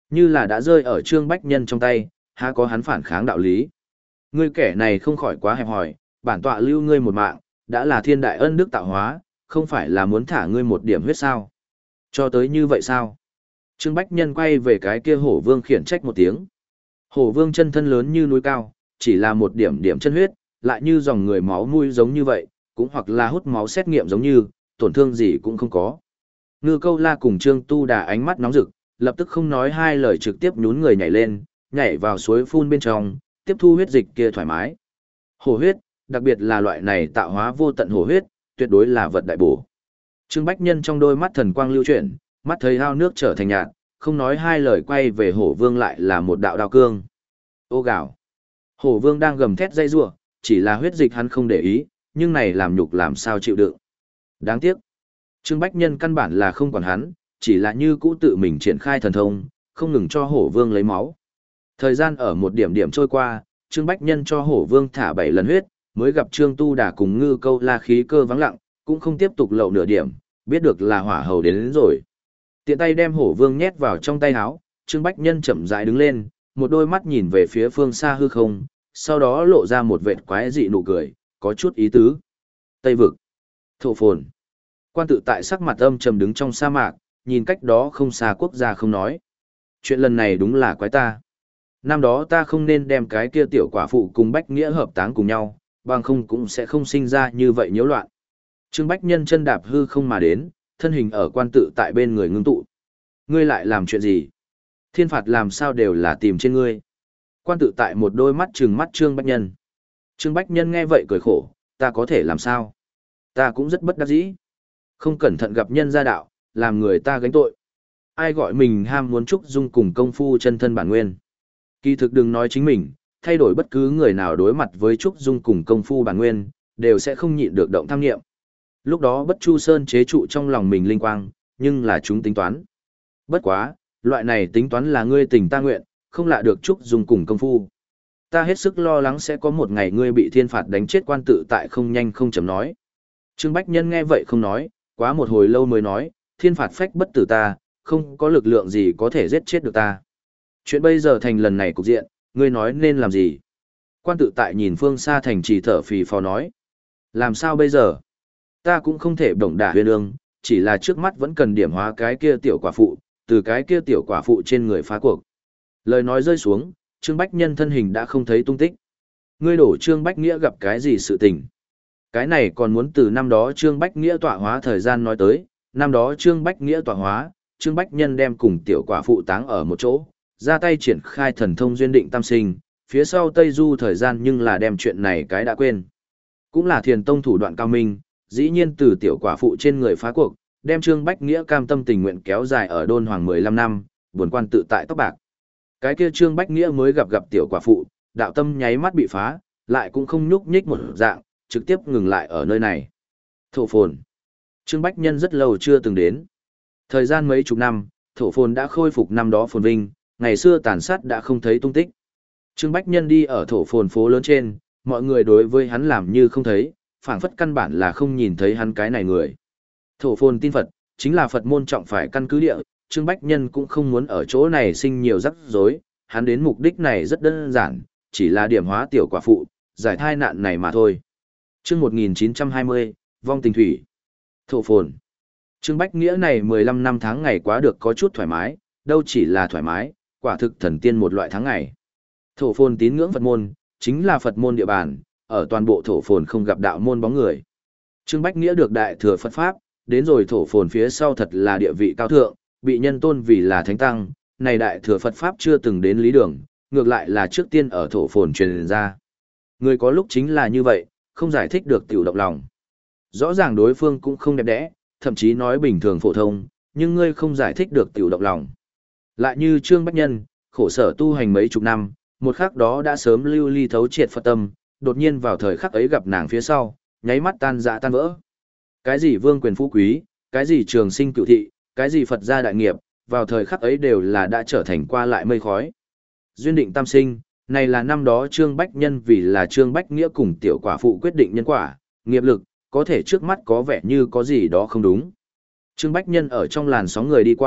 Như là đã rơi ở Trương Bách Nhân trong tay, há có hắn phản kháng đạo lý. Ngươi kẻ này không khỏi quá hẹp hòi, bản tọa lưu ngươi một mạng, đã là thiên đại ân đức tạo hóa, không phải là muốn thả ngươi một điểm huyết sao. Cho tới như vậy sao? Trương Bách Nhân quay về cái kia hổ vương khiển trách một tiếng. Hổ vương chân thân lớn như núi cao, chỉ là một điểm điểm chân huyết, lại như dòng người máu mũi giống như vậy, cũng hoặc là hút máu xét nghiệm giống như, tổn thương gì cũng không có. Ngư Câu La cùng Trương Tu Đà ánh mắt nóng rực, lập tức không nói hai lời trực tiếp nhún người nhảy lên, nhảy vào suối phun bên trong, tiếp thu huyết dịch kia thoải mái. Hổ huyết, đặc biệt là loại này tạo hóa vô tận hổ huyết, tuyệt đối là vật đại bổ. Trương Bách Nhân trong đôi mắt thần quang lưu chuyển, mắt thấy ao nước trở thành nhạt, không nói hai lời quay về hổ vương lại là một đạo đao cương. Ô gạo. Hổ vương đang gầm thét dây rủa, chỉ là huyết dịch hắn không để ý, nhưng này làm nhục làm sao chịu đựng. Đáng tiếc. Trương Bách Nhân căn bản là không còn hắn, chỉ là như cũ tự mình triển khai thần thông, không ngừng cho hổ vương lấy máu. Thời gian ở một điểm điểm trôi qua, Trương Bách Nhân cho hổ vương thả bảy lần huyết, mới gặp Trương Tu Đà cùng Ngư Câu La khí cơ vắng lặng, cũng không tiếp tục lậu nửa điểm, biết được là hỏa hầu đến, đến rồi. Tiện tay đem hổ vương nhét vào trong tay áo, Trương Bách Nhân chậm rãi đứng lên, một đôi mắt nhìn về phía phương xa hư không, sau đó lộ ra một vệt quái dị nụ cười, có chút ý tứ. Tây vực, Thổ Phồn. Quan tự tại sắc mặt âm trầm đứng trong sa mạc, nhìn cách đó không xa quốc gia không nói. Chuyện lần này đúng là quái ta. Năm đó ta không nên đem cái kia tiểu quả phụ cùng Bách Nghĩa hợp táng cùng nhau, bằng không cũng sẽ không sinh ra như vậy nhiễu loạn. Trương Bách Nhân chân đạp hư không mà đến, thân hình ở quan tự tại bên người ngưng tụ. Ngươi lại làm chuyện gì? Thiên phạt làm sao đều là tìm trên ngươi. Quan tự tại một đôi mắt trừng mắt Trương Bách Nhân. Trương Bách Nhân nghe vậy cười khổ, ta có thể làm sao? Ta cũng rất bất đắc dĩ. Không cẩn thận gặp nhân gia đạo, làm người ta gánh tội. Ai gọi mình ham muốn Trúc Dung cùng công phu chân thân bản nguyên. Kỳ thực đừng nói chính mình, thay đổi bất cứ người nào đối mặt với Trúc Dung cùng công phu bản nguyên, đều sẽ không nhịn được động tham nghiệm. Lúc đó Bất Chu Sơn chế trụ trong lòng mình linh quang, nhưng là chúng tính toán. Bất quá, loại này tính toán là ngươi tình ta nguyện, không lạ được Trúc Dung cùng công phu. Ta hết sức lo lắng sẽ có một ngày ngươi bị thiên phạt đánh chết, quan tự tại không nhanh không chậm nói. Trương Bách Nhân nghe vậy không nói, quá một hồi lâu mới nói, thiên phạt phách bất tử ta, không có lực lượng gì có thể giết chết được ta. Chuyện bây giờ thành lần này cục diện, ngươi nói nên làm gì? Quan tự tại nhìn phương xa thành trì thở phì phò nói. Làm sao bây giờ? Ta cũng không thể động đả huyên ương, chỉ là trước mắt vẫn cần điểm hóa cái kia tiểu quả phụ, từ cái kia tiểu quả phụ trên người phá cuộc. Lời nói rơi xuống, Trương Bách Nhân thân hình đã không thấy tung tích. Ngươi đổ Trương Bách Nghĩa gặp cái gì sự tình? Cái này còn muốn từ năm đó Trương Bách Nghĩa tọa hóa thời gian nói tới, năm đó Trương Bách Nghĩa tọa hóa, Trương Bách Nhân đem cùng tiểu quả phụ táng ở một chỗ, ra tay triển khai thần thông duyên định tam sinh, phía sau Tây Du thời gian nhưng là đem chuyện này cái đã quên. Cũng là thiền tông thủ đoạn cao minh, dĩ nhiên từ tiểu quả phụ trên người phá cuộc, đem Trương Bách Nghĩa cam tâm tình nguyện kéo dài ở đôn hoàng mười lăm năm, buồn quan tự tại tóc bạc. Cái kia Trương Bách Nghĩa mới gặp gặp tiểu quả phụ, đạo tâm nháy mắt bị phá, lại cũng không nhúc nhích một dạng, trực tiếp ngừng lại ở nơi này. Thổ Phồn. Trương Bách Nhân rất lâu chưa từng đến. Thời gian mấy chục năm, Thổ Phồn đã khôi phục năm đó phồn vinh, ngày xưa tàn sát đã không thấy tung tích. Trương Bách Nhân đi ở Thổ Phồn phố lớn trên, mọi người đối với hắn làm như không thấy, phảng phất căn bản là không nhìn thấy hắn cái này người. Thổ Phồn tin Phật, chính là Phật môn trọng phải căn cứ địa, Trương Bách Nhân cũng không muốn ở chỗ này sinh nhiều rắc rối, hắn đến mục đích này rất đơn giản, chỉ là điểm hóa tiểu quả phụ, giải thai nạn này mà thôi. Chương một nghìn chín trăm hai mươi, Vong Tình Thủy. Thổ Phồn. Trương Bách Nghĩa này mười lăm năm tháng ngày quá được có chút thoải mái, đâu chỉ là thoải mái, quả thực thần tiên một loại tháng ngày. Thổ Phồn tín ngưỡng Phật môn, chính là Phật môn địa bàn, ở toàn bộ Thổ Phồn không gặp đạo môn bóng người. Trương Bách Nghĩa được đại thừa Phật Pháp, đến rồi Thổ Phồn phía sau thật là địa vị cao thượng, bị nhân tôn vì là thánh tăng, này đại thừa Phật Pháp chưa từng đến lý đường, ngược lại là trước tiên ở Thổ Phồn truyền ra. Người có lúc chính là như vậy, không giải thích được tiểu động lòng. Rõ ràng đối phương cũng không đẹp đẽ, thậm chí nói bình thường phổ thông, nhưng ngươi không giải thích được tiểu động lòng. Lại như Trương Bách Nhân, khổ sở tu hành mấy chục năm, một khắc đó đã sớm lưu ly thấu triệt Phật tâm, đột nhiên vào thời khắc ấy gặp nàng phía sau, nháy mắt tan dạ tan vỡ. Cái gì vương quyền phú quý, cái gì trường sinh cựu thị, cái gì Phật gia đại nghiệp, vào thời khắc ấy đều là đã trở thành qua lại mây khói. Duyên định tam sinh, này là năm đó Trương Bách Nhân vì là Trương Bách Nghĩa cùng tiểu quả phụ quyết định nhân quả, nghiệp lực, có thể trước mắt có vẻ như có gì đó không đúng. Trương Bách Nhân ở trong làn sóng người đi qua,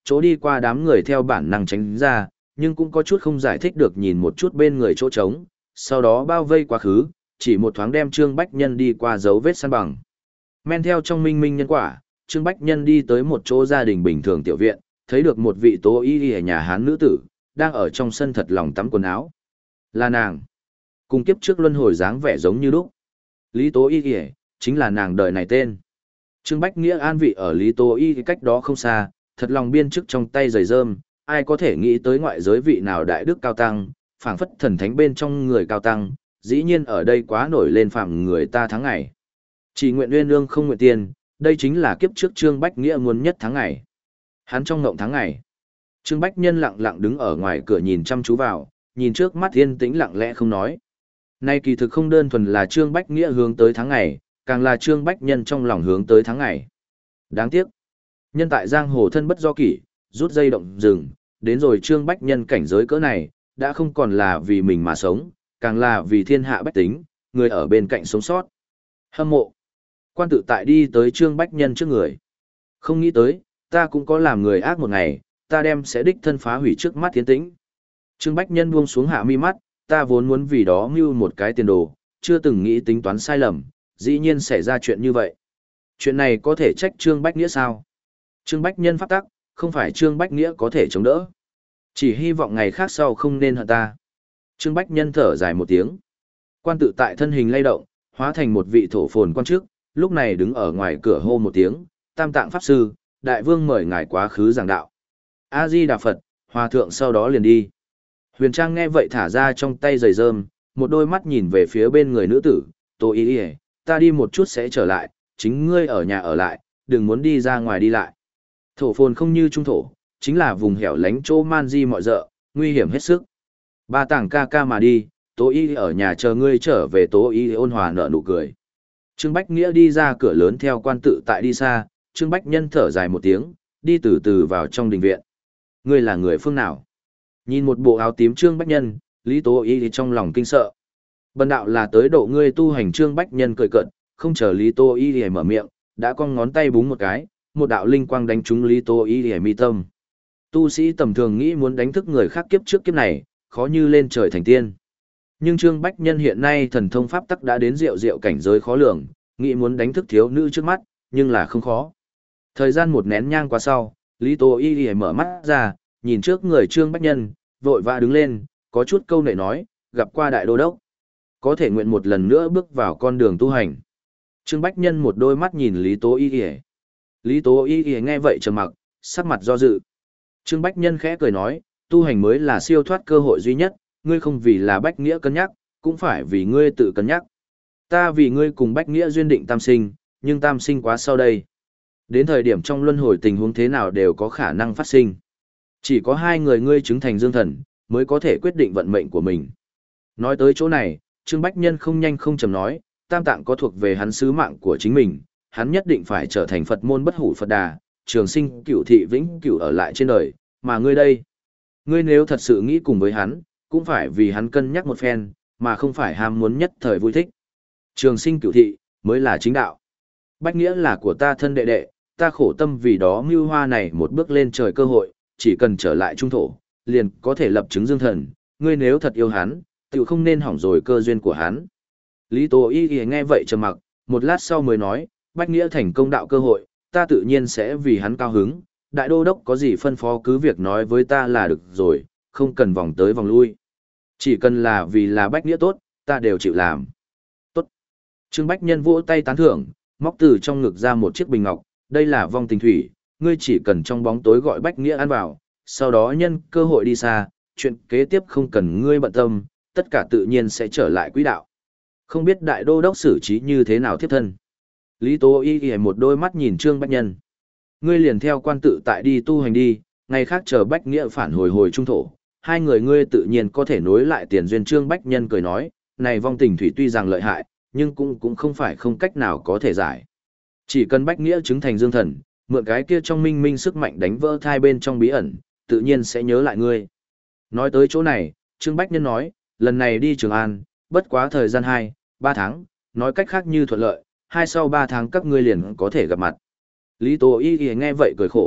chỗ đi qua đám người theo bản năng tránh ra, nhưng cũng có chút không giải thích được nhìn một chút bên người chỗ trống, sau đó bao vây quá khứ, chỉ một thoáng đem Trương Bách Nhân đi qua dấu vết săn bằng. Men theo trong minh minh nhân quả, Trương Bách Nhân đi tới một chỗ gia đình bình thường tiểu viện, thấy được một vị tố y ở nhà Hán nữ tử, đang ở trong sân thật lòng tắm quần áo. Là nàng. Cùng kiếp trước luân hồi dáng vẻ giống như lúc. Lý Tố Y Y, chính là nàng đời này tên. Trương Bách Nghĩa an vị ở Lý Tố Y cách đó không xa, thật lòng biên chức trong tay giày rơm, ai có thể nghĩ tới ngoại giới vị nào đại đức cao tăng, phảng phất thần thánh bên trong người cao tăng, dĩ nhiên ở đây quá nổi lên phạm người ta tháng ngày. Chỉ nguyện uyên ương không nguyện tiền, đây chính là kiếp trước Trương Bách Nghĩa muốn nhất tháng ngày. Hắn trong ngộng tháng ngày. Trương Bách Nhân lặng lặng đứng ở ngoài cửa nhìn chăm chú vào, nhìn trước mắt yên tĩnh lặng lẽ không nói. Nay kỳ thực không đơn thuần là Trương Bách Nghĩa hướng tới tháng ngày, càng là Trương Bách Nhân trong lòng hướng tới tháng ngày. Đáng tiếc, nhân tại giang hồ thân bất do kỷ, rút dây động rừng, đến rồi Trương Bách Nhân cảnh giới cỡ này, đã không còn là vì mình mà sống, càng là vì thiên hạ bách tính, người ở bên cạnh sống sót. Hâm mộ. Quan tự tại đi tới Trương Bách Nhân trước người. Không nghĩ tới, ta cũng có làm người ác một ngày, ta đem sẽ đích thân phá hủy trước mắt tiến tĩnh. Trương Bách Nhân buông xuống hạ mi mắt, ta vốn muốn vì đó mưu một cái tiền đồ, chưa từng nghĩ tính toán sai lầm, dĩ nhiên xảy ra chuyện như vậy. Chuyện này có thể trách Trương Bách Nghĩa sao? Trương Bách Nhân pháp tắc, không phải Trương Bách Nghĩa có thể chống đỡ. Chỉ hy vọng ngày khác sau không nên hận ta. Trương Bách Nhân thở dài một tiếng. Quan tự tại thân hình lay động, hóa thành một vị thổ phồn quan chức, lúc này đứng ở ngoài cửa hô một tiếng, Tam Tạng Pháp Sư, Đại Vương mời ngài quá khứ giảng đạo. A-di-đà Phật, Hòa Thượng sau đó liền đi. Huyền Trang nghe vậy thả ra trong tay giày rơm, một đôi mắt nhìn về phía bên người nữ tử, Tô Y Y, ta đi một chút sẽ trở lại, chính ngươi ở nhà ở lại, đừng muốn đi ra ngoài đi lại. Thổ phồn không như trung thổ, chính là vùng hẻo lánh chỗ man di mọi dợ, nguy hiểm hết sức. Ba tảng ca ca mà đi, Tố Y ở nhà chờ ngươi trở về. Tố Y ôn hòa nở nụ cười. Trương Bách Nghĩa đi ra cửa lớn theo quan tự tại đi xa, Trương Bách Nhân thở dài một tiếng, đi từ từ vào trong đình viện. Ngươi là người phương nào? Nhìn một bộ áo tím Trương Bách Nhân, Lý Tố Y trong lòng kinh sợ. Bần đạo là tới độ ngươi tu hành. Trương Bách Nhân cười cợt, không chờ Lý Tố Y mở miệng, đã cong ngón tay búng một cái, một đạo linh quang đánh trúng Lý Tố Y mi tâm. Tu sĩ tầm thường nghĩ muốn đánh thức người khác kiếp trước kiếp này, khó như lên trời thành tiên. Nhưng Trương Bách Nhân hiện nay thần thông pháp tắc đã đến diệu diệu cảnh giới khó lường, nghĩ muốn đánh thức thiếu nữ trước mắt, nhưng là không khó. Thời gian một nén nhang qua sau, Lý Tố Y mở mắt ra, nhìn trước người Trương Bách Nhân, vội vã đứng lên, có chút câu nệ nói, gặp qua đại đô đốc. Có thể nguyện một lần nữa bước vào con đường tu hành. Trương Bách Nhân một đôi mắt nhìn Lý Tố Y. Lý Tố Y nghe vậy trầm mặc, sắc mặt do dự. Trương Bách Nhân khẽ cười nói, tu hành mới là siêu thoát cơ hội duy nhất, ngươi không vì là Bách Nghĩa cân nhắc, cũng phải vì ngươi tự cân nhắc. Ta vì ngươi cùng Bách Nghĩa duyên định tam sinh, nhưng tam sinh quá sau đây. Đến thời điểm trong luân hồi tình huống thế nào đều có khả năng phát sinh. Chỉ có hai người ngươi chứng thành dương thần, mới có thể quyết định vận mệnh của mình. Nói tới chỗ này, Trương Bách Nhân không nhanh không chậm nói, tam tạng có thuộc về hắn sứ mạng của chính mình, hắn nhất định phải trở thành Phật môn bất hủ Phật đà, trường sinh cửu thị vĩnh cửu ở lại trên đời, mà ngươi đây. Ngươi nếu thật sự nghĩ cùng với hắn, cũng phải vì hắn cân nhắc một phen, mà không phải ham muốn nhất thời vui thích. Trường sinh cửu thị, mới là chính đạo. Bách Nghĩa là của ta thân đệ đệ, ta khổ tâm vì đó mưu hoa này một bước lên trời cơ hội, chỉ cần trở lại trung thổ, liền có thể lập chứng dương thần, ngươi nếu thật yêu hắn, tự không nên hỏng rồi cơ duyên của hắn. Lý Tố Y nghe vậy trầm mặc, một lát sau mới nói, Bách Nghĩa thành công đạo cơ hội, ta tự nhiên sẽ vì hắn cao hứng, đại đô đốc có gì phân phó cứ việc nói với ta là được rồi, không cần vòng tới vòng lui. Chỉ cần là vì là Bách Nghĩa tốt, ta đều chịu làm. Tốt. Trương Bách Nhân vỗ tay tán thưởng, móc từ trong ngực ra một chiếc bình ngọc, đây là vong tình thủy, ngươi chỉ cần trong bóng tối gọi Bách Nghĩa ăn vào, sau đó nhân cơ hội đi xa, chuyện kế tiếp không cần ngươi bận tâm, tất cả tự nhiên sẽ trở lại quỹ đạo. Không biết đại đô đốc xử trí như thế nào thiết thân. Lý Tố Y Y một đôi mắt nhìn Trương Bách Nhân. Ngươi liền theo quan tự tại đi tu hành đi, ngày khác chờ Bách Nghĩa phản hồi hồi trung thổ, hai người ngươi tự nhiên có thể nối lại tiền duyên. Trương Bách Nhân cười nói, này vong tình thủy tuy rằng lợi hại, nhưng cũng cũng không phải không cách nào có thể giải. Chỉ cần Bách Nghĩa chứng thành dương thần, mượn cái kia trong minh minh sức mạnh đánh vỡ thai bên trong bí ẩn, tự nhiên sẽ nhớ lại ngươi. Nói tới chỗ này, Trương Bách Nhân nói, lần này đi Trường An, bất quá thời gian hai, ba tháng, nói cách khác như thuận lợi, hai sau ba tháng các ngươi liền có thể gặp mặt. Lý Tố Y Y nghe vậy cười khổ,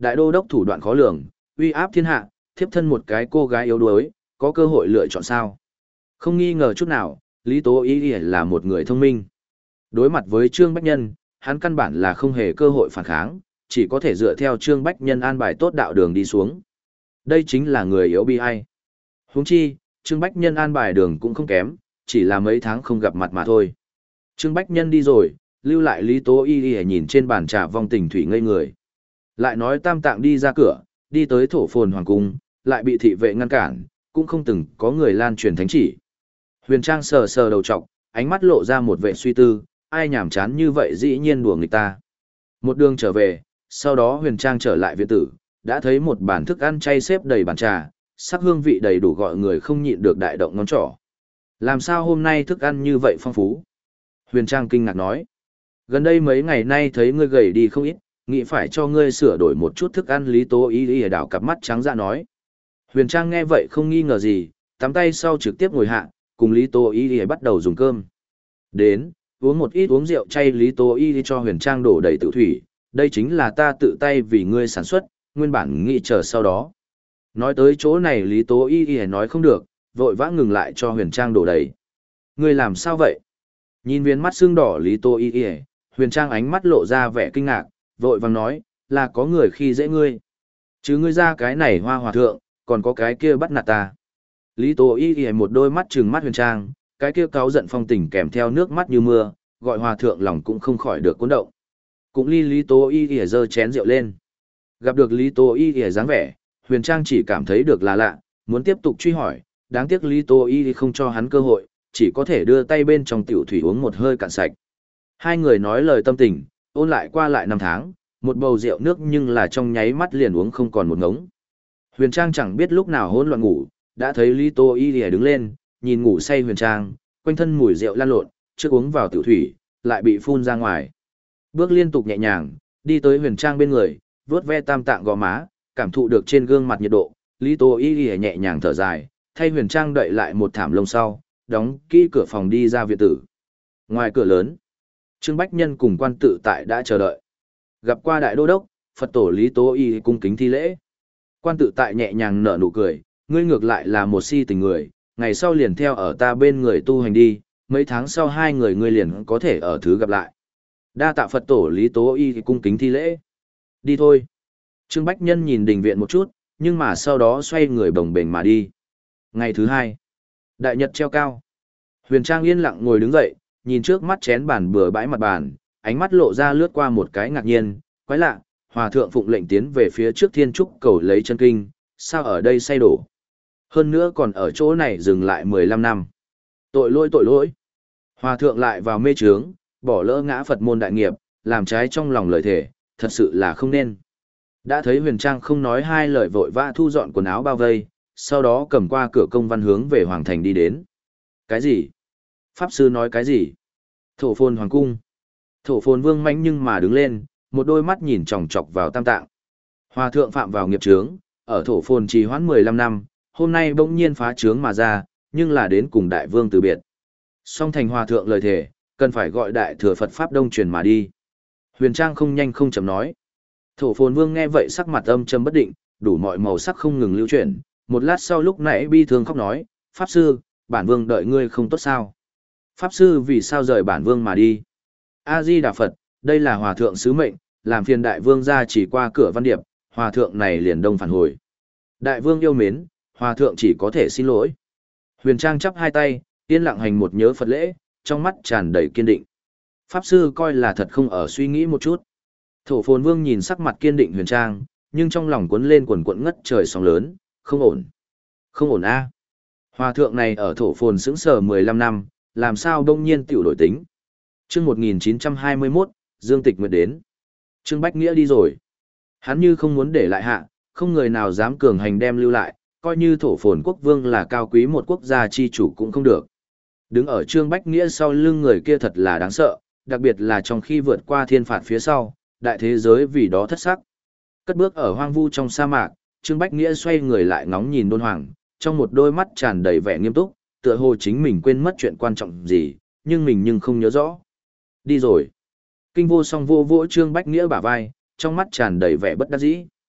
đại đô đốc thủ đoạn khó lường, uy áp thiên hạ, thiếp thân một cái cô gái yếu đuối, có cơ hội lựa chọn sao? Không nghi ngờ chút nào, Lý Tố Y là một người thông minh. Đối mặt với Trương Bách Nhân, hắn căn bản là không hề cơ hội phản kháng, chỉ có thể dựa theo Trương Bách Nhân an bài tốt đạo đường đi xuống. Đây chính là người yếu bi ai. Huống chi, Trương Bách Nhân an bài đường cũng không kém, chỉ là mấy tháng không gặp mặt mà thôi. Trương Bách Nhân đi rồi, lưu lại Lý Tố Y Y nhìn trên bàn trà vong tình thủy ngây người. Lại nói Tam Tạng đi ra cửa, đi tới thổ phồn hoàng cung, lại bị thị vệ ngăn cản, cũng không từng có người lan truyền thánh chỉ. Huyền Trang sờ sờ đầu trọc, ánh mắt lộ ra một vệ suy tư, ai nhảm chán như vậy dĩ nhiên đùa nghịch ta. Một đường trở về, sau đó Huyền Trang trở lại viện tử, đã thấy một bàn thức ăn chay xếp đầy bàn trà, sắc hương vị đầy đủ gọi người không nhịn được đại động ngón trỏ. Làm sao hôm nay thức ăn như vậy phong phú? Huyền Trang kinh ngạc nói. Gần đây mấy ngày nay thấy ngươi gầy đi không ít, nghĩ phải cho ngươi sửa đổi một chút thức ăn. Lý Tố Y Y đảo cặp mắt trắng dạ nói. Huyền Trang nghe vậy không nghi ngờ gì, tắm tay sau trực tiếp ngồi hạ, cùng Lý Tố Y Y bắt đầu dùng cơm. Đến, uống một ít uống rượu chay. Lý Tố Y Y cho Huyền Trang đổ đầy tự thủy, đây chính là ta tự tay vì ngươi sản xuất, nguyên bản nghĩ chờ sau đó. Nói tới chỗ này Lý Tố Y Y nói không được, vội vã ngừng lại cho Huyền Trang đổ đầy. Ngươi làm sao vậy? Nhìn viên mắt sưng đỏ Lý Tố Y Y, Huyền Trang ánh mắt lộ ra vẻ kinh ngạc, vội vàng nói, là có người khi dễ ngươi. Chứ ngươi ra cái này hoa hòa thượng, còn có cái kia bắt nạt ta. Lý Tố Y Y một đôi mắt trừng mắt Huyền Trang, cái kia cáu giận phong tình kèm theo nước mắt như mưa, gọi hòa thượng lòng cũng không khỏi được cuốn động. Cũng ly Lý Tố Y Y giơ chén rượu lên. Gặp được Lý Tố Y Y dáng vẻ, Huyền Trang chỉ cảm thấy được là lạ, muốn tiếp tục truy hỏi, đáng tiếc Lý Tố Y không cho hắn cơ hội, chỉ có thể đưa tay bên trong tiểu thủy uống một hơi cạn sạch. Hai người nói lời tâm tình, ôn lại qua lại năm tháng, một bầu rượu nước nhưng là trong nháy mắt liền uống không còn một ngống. Huyền Trang chẳng biết lúc nào hỗn loạn ngủ, đã thấy Lý Tố Y lìa đứng lên, nhìn ngủ say Huyền Trang, quanh thân mùi rượu lan lộn, trước uống vào tiểu thủy, lại bị phun ra ngoài. Bước liên tục nhẹ nhàng, đi tới Huyền Trang bên người, vuốt ve Tam Tạng gò má, cảm thụ được trên gương mặt nhiệt độ, Lý Tố Y lìa nhẹ nhàng thở dài, thay Huyền Trang đậy lại một thảm lông sau, đóng kỹ cửa phòng đi ra viện tử. Ngoài cửa lớn, Trương Bách Nhân cùng Quan Tự Tại đã chờ đợi. Gặp qua đại đô đốc, Phật tổ Lý Tố Y cung kính thi lễ. Quan Tự Tại nhẹ nhàng nở nụ cười, ngươi ngược lại là một si tình người, ngày sau liền theo ở ta bên người tu hành đi, mấy tháng sau hai người ngươi liền có thể ở thứ gặp lại. Đa tạ Phật tổ Lý Tố Y cung kính thi lễ. Đi thôi. Trương Bách Nhân nhìn đình viện một chút, nhưng mà sau đó xoay người bồng bềnh mà đi. Ngày thứ hai, đại nhật treo cao. Huyền Trang yên lặng ngồi đứng dậy, nhìn trước mắt chén bàn bừa bãi mặt bàn, ánh mắt lộ ra lướt qua một cái ngạc nhiên, quái lạ, hòa thượng phụng lệnh tiến về phía trước thiên trúc cầu lấy chân kinh, sao ở đây say đổ. Hơn nữa còn ở chỗ này dừng lại mười lăm năm. Tội lỗi tội lỗi. Hòa thượng lại vào mê trướng, bỏ lỡ ngã Phật môn đại nghiệp, làm trái trong lòng lời thể, thật sự là không nên. Đã thấy Huyền Trang không nói hai lời vội vã thu dọn quần áo bao vây, sau đó cầm qua cửa công văn hướng về Hoàng Thành đi đến. Cái gì? Pháp sư nói cái gì? Thổ phồn Hoàng Cung. Thổ phồn vương manh nhưng mà đứng lên, một đôi mắt nhìn chòng chọc vào Tam Tạng. Hòa thượng phạm vào nghiệp trướng, ở thổ phồn trì hoãn mười lăm năm, hôm nay bỗng nhiên phá trướng mà ra, nhưng là đến cùng đại vương từ biệt. Song thành hòa thượng lời thề, cần phải gọi đại thừa Phật Pháp Đông truyền mà đi. Huyền Trang không nhanh không chậm nói. Thổ phồn vương nghe vậy sắc mặt âm trầm bất định, đủ mọi màu sắc không ngừng lưu chuyển, một lát sau lúc nãy bi thương khóc nói, Pháp sư, bản vương đợi ngươi không tốt sao? Pháp sư vì sao rời bản vương mà đi? A-di-đà Phật, đây là hòa thượng sứ mệnh, làm phiền đại vương ra chỉ qua cửa văn điệp, hòa thượng này liền đông phản hồi. Đại vương yêu mến, hòa thượng chỉ có thể xin lỗi. Huyền Trang chắp hai tay, yên lặng hành một nhớ Phật lễ, trong mắt tràn đầy kiên định. Pháp sư coi là thật không ở suy nghĩ một chút. Thổ phồn vương nhìn sắc mặt kiên định Huyền Trang, nhưng trong lòng cuốn lên quần quẫn ngất trời sóng lớn, không ổn. Không ổn a. Hòa thượng này ở thổ phồn sững sờ mười lăm năm, làm sao đông nhiên tiểu đổi tính. Chương một nghìn chín trăm hai mươi mốt, Dương Tịch Nguyệt đến. Trương Bách Nghĩa đi rồi. Hắn như không muốn để lại hạ, không người nào dám cường hành đem lưu lại, coi như thổ phồn quốc vương là cao quý một quốc gia chi chủ cũng không được. Đứng ở Trương Bách Nghĩa sau lưng người kia thật là đáng sợ, đặc biệt là trong khi vượt qua thiên phạt phía sau, đại thế giới vì đó thất sắc. Cất bước ở hoang vu trong sa mạc, Trương Bách Nghĩa xoay người lại ngóng nhìn Đôn Hoàng, trong một đôi mắt tràn đầy vẻ nghiêm túc, tựa hồ chính mình quên mất chuyện quan trọng gì, nhưng mình nhưng không nhớ rõ. Đi rồi. Kinh vô song vô vỗ Trương Bách Nghĩa bả vai, trong mắt tràn đầy vẻ bất đắc dĩ.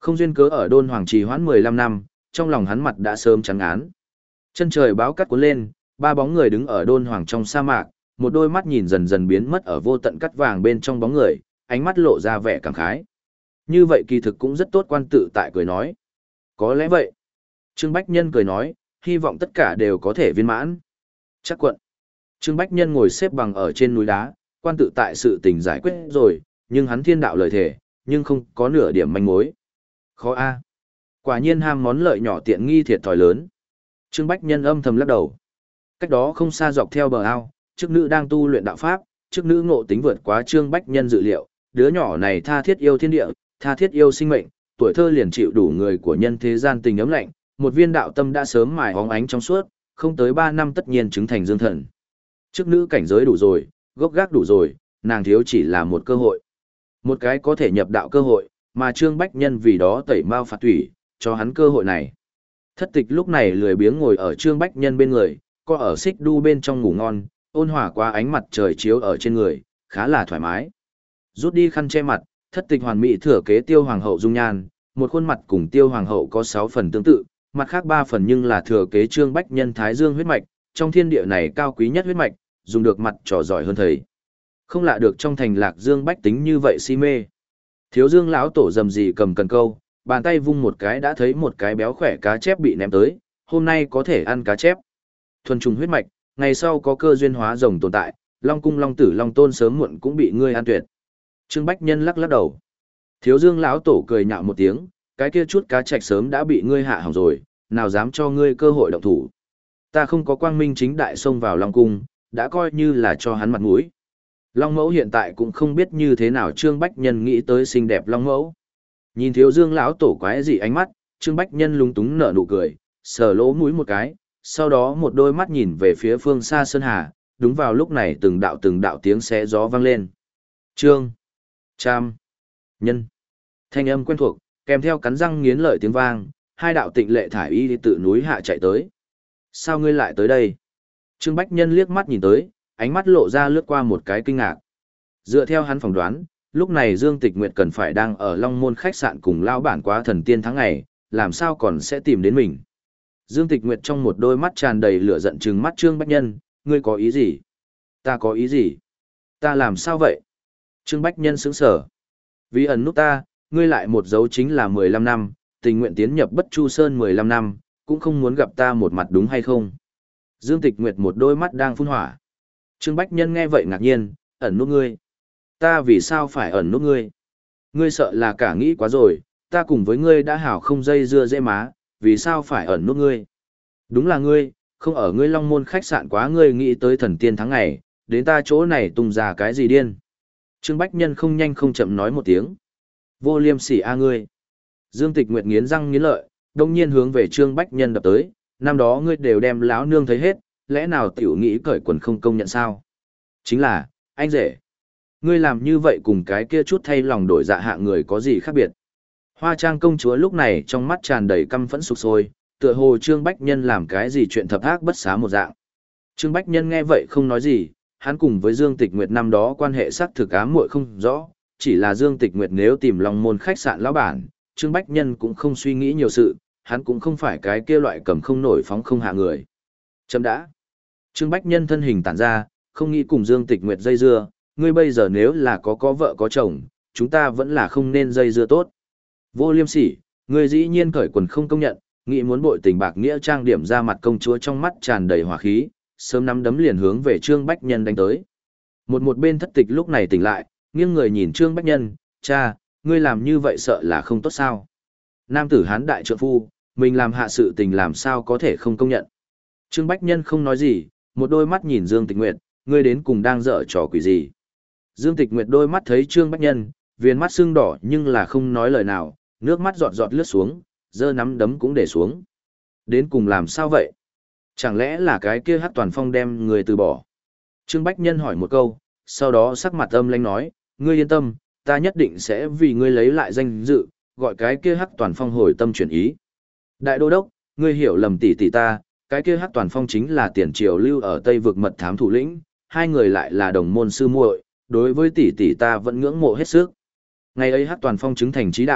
Không duyên cớ ở Đôn Hoàng trì hoãn mười lăm năm, trong lòng hắn mặt đã sớm trắng án. Chân trời báo cắt cuốn lên, ba bóng người đứng ở Đôn Hoàng trong sa mạc, một đôi mắt nhìn dần dần biến mất ở vô tận cắt vàng bên trong bóng người, ánh mắt lộ ra vẻ cảm khái. Như vậy kỳ thực cũng rất tốt, quan tự tại cười nói. Có lẽ vậy. Trương Bách Nhân cười nói, hy vọng tất cả đều có thể viên mãn. Chắc quận. Trương Bách Nhân ngồi xếp bằng ở trên núi đá, quan tự tại sự tình giải quyết rồi, nhưng hắn thiên đạo lời thể, nhưng không có nửa điểm manh mối. Khó a. Quả nhiên ham món lợi nhỏ tiện nghi thiệt thòi lớn. Trương Bách Nhân âm thầm lắc đầu. Cách đó không xa dọc theo bờ ao, chức nữ đang tu luyện đạo pháp, chức nữ ngộ tính vượt quá Trương Bách Nhân dự liệu, đứa nhỏ này tha thiết yêu thiên địa, tha thiết yêu sinh mệnh, tuổi thơ liền chịu đủ người của nhân thế gian tình ấm lạnh, một viên đạo tâm đã sớm mài hóng ánh trong suốt, không tới ba năm tất nhiên chứng thành dương thần. Chức nữ cảnh giới đủ rồi, gốc gác đủ rồi, nàng thiếu chỉ là một cơ hội. Một cái có thể nhập đạo cơ hội, mà Trương Bách Nhân vì đó tẩy mao phạt thủy, cho hắn cơ hội này. Thất tịch lúc này lười biếng ngồi ở Trương Bách Nhân bên người, có ở xích đu bên trong ngủ ngon, ôn hòa qua ánh mặt trời chiếu ở trên người, khá là thoải mái. Rút đi khăn che mặt, thất tịch hoàn mỹ thừa kế Tiêu Hoàng hậu dung nhan, một khuôn mặt cùng Tiêu Hoàng hậu có sáu phần tương tự, mặt khác ba phần nhưng là thừa kế Trương Bách Nhân Thái Dương huyết mạch, trong thiên địa này cao quý nhất huyết mạch, dùng được mặt trò giỏi hơn thầy. Không lạ được trong thành Lạc Dương bách tính như vậy si mê. Thiếu Dương lão tổ rầm rì cầm cần câu, bàn tay vung một cái đã thấy một cái béo khỏe cá chép bị ném tới, hôm nay có thể ăn cá chép. Thuần trùng huyết mạch, ngày sau có cơ duyên hóa rồng tồn tại, Long cung Long tử Long tôn sớm muộn cũng bị ngươi ăn tuyệt. Trương Bách Nhân lắc lắc đầu. Thiếu Dương lão tổ cười nhạo một tiếng, cái kia chút cá trạch sớm đã bị ngươi hạ hỏng rồi, nào dám cho ngươi cơ hội động thủ. Ta không có quang minh chính đại xông vào Long cung, đã coi như là cho hắn mặt mũi. Long mẫu hiện tại cũng không biết như thế nào Trương Bách Nhân nghĩ tới xinh đẹp Long mẫu. Nhìn Thiếu Dương lão tổ quái dị ánh mắt, Trương Bách Nhân lúng túng nở nụ cười, sờ lỗ mũi một cái, sau đó một đôi mắt nhìn về phía phương xa sơn hà, đúng vào lúc này từng đạo từng đạo tiếng xé gió vang lên. Trương, Tram, Nhân. Thanh âm quen thuộc, kèm theo cắn răng nghiến lợi tiếng vang, hai đạo tịnh lệ thải y tự núi hạ chạy tới. Sao ngươi lại tới đây? Trương Bách Nhân liếc mắt nhìn tới, ánh mắt lộ ra lướt qua một cái kinh ngạc. Dựa theo hắn phỏng đoán, lúc này Dương Tịch Nguyệt cần phải đang ở Long Môn khách sạn cùng lao bản quá thần tiên tháng ngày, làm sao còn sẽ tìm đến mình. Dương Tịch Nguyệt trong một đôi mắt tràn đầy lửa giận trừng mắt Trương Bách Nhân, ngươi có ý gì? Ta có ý gì? Ta làm sao vậy? Trương Bách Nhân sững sờ. Vì ẩn nút ta, ngươi lại một dấu chính là mười lăm năm, tình nguyện tiến nhập Bất Chu Sơn mười lăm năm, cũng không muốn gặp ta một mặt đúng hay không? Dương Tịch Nguyệt một đôi mắt đang phun hỏa. Trương Bách Nhân nghe vậy ngạc nhiên, ẩn nút ngươi. Ta vì sao phải ẩn nút ngươi? Ngươi sợ là cả nghĩ quá rồi, ta cùng với ngươi đã hảo không dây dưa dễ má, vì sao phải ẩn nút ngươi? Đúng là ngươi, không ở ngươi Long Môn khách sạn quá, ngươi nghĩ tới thần tiên tháng ngày, đến ta chỗ này tung ra cái gì điên? Trương Bách Nhân không nhanh không chậm nói một tiếng. Vô liêm sỉ a ngươi. Dương Tịch Nguyệt nghiến răng nghiến lợi, đông nhiên hướng về Trương Bách Nhân đập tới, năm đó ngươi đều đem láo nương thấy hết, lẽ nào tiểu nghĩ cởi quần không công nhận sao? Chính là, anh rể. Ngươi làm như vậy cùng cái kia chút thay lòng đổi dạ hạ người có gì khác biệt? Hoa Trang công chúa lúc này trong mắt tràn đầy căm phẫn sục sôi, tựa hồ Trương Bách Nhân làm cái gì chuyện thập ác bất xá một dạng. Trương Bách Nhân nghe vậy không nói gì, hắn cùng với Dương Tịch Nguyệt năm đó quan hệ xác thực ám muội không rõ, chỉ là Dương Tịch Nguyệt nếu tìm Long Môn khách sạn lão bản, Trương Bách Nhân cũng không suy nghĩ nhiều sự, hắn cũng không phải cái kia loại cầm không nổi phóng không hạ người. Chấm đã. Trương Bách Nhân thân hình tản ra, không nghĩ cùng Dương Tịch Nguyệt dây dưa, ngươi bây giờ nếu là có có vợ có chồng, chúng ta vẫn là không nên dây dưa tốt. Vô liêm sỉ, ngươi dĩ nhiên cởi quần không công nhận, nghĩ muốn bội tình bạc nghĩa trang điểm ra mặt công chúa trong mắt tràn đầy hỏa khí, sớm nắm đấm liền hướng về Trương Bách Nhân đánh tới. Một một bên thất tịch lúc này tỉnh lại, nghiêng người nhìn Trương Bách Nhân, cha, ngươi làm như vậy sợ là không tốt sao. Nam tử hán đại trượng phu, mình làm hạ sự tình làm sao có thể không công nhận. Trương Bách Nhân không nói gì, một đôi mắt nhìn Dương Tịch Nguyệt, ngươi đến cùng đang dở trò quỷ gì. Dương Tịch Nguyệt đôi mắt thấy Trương Bách Nhân, viền mắt sưng đỏ nhưng là không nói lời nào, nước mắt giọt giọt lướt xuống, giơ nắm đấm cũng để xuống. Đến cùng làm sao vậy? Chẳng lẽ là cái kia Hắc Toàn Phong đem người từ bỏ? Trương Bách Nhân hỏi một câu, sau đó sắc mặt âm lãnh nói, ngươi yên tâm, ta nhất định sẽ vì ngươi lấy lại danh dự, gọi cái kia Hắc Toàn Phong hồi tâm chuyển ý. Đại đô đốc, ngươi hiểu lầm tỷ tỷ ta, cái kia Hắc Toàn Phong chính là tiền triều lưu ở Tây vực mật thám thủ lĩnh, hai người lại là đồng môn sư muội, đối với tỷ tỷ ta vẫn ngưỡng mộ hết sức. Ngày ấy Hắc Toàn Phong chứng thành trí đạo,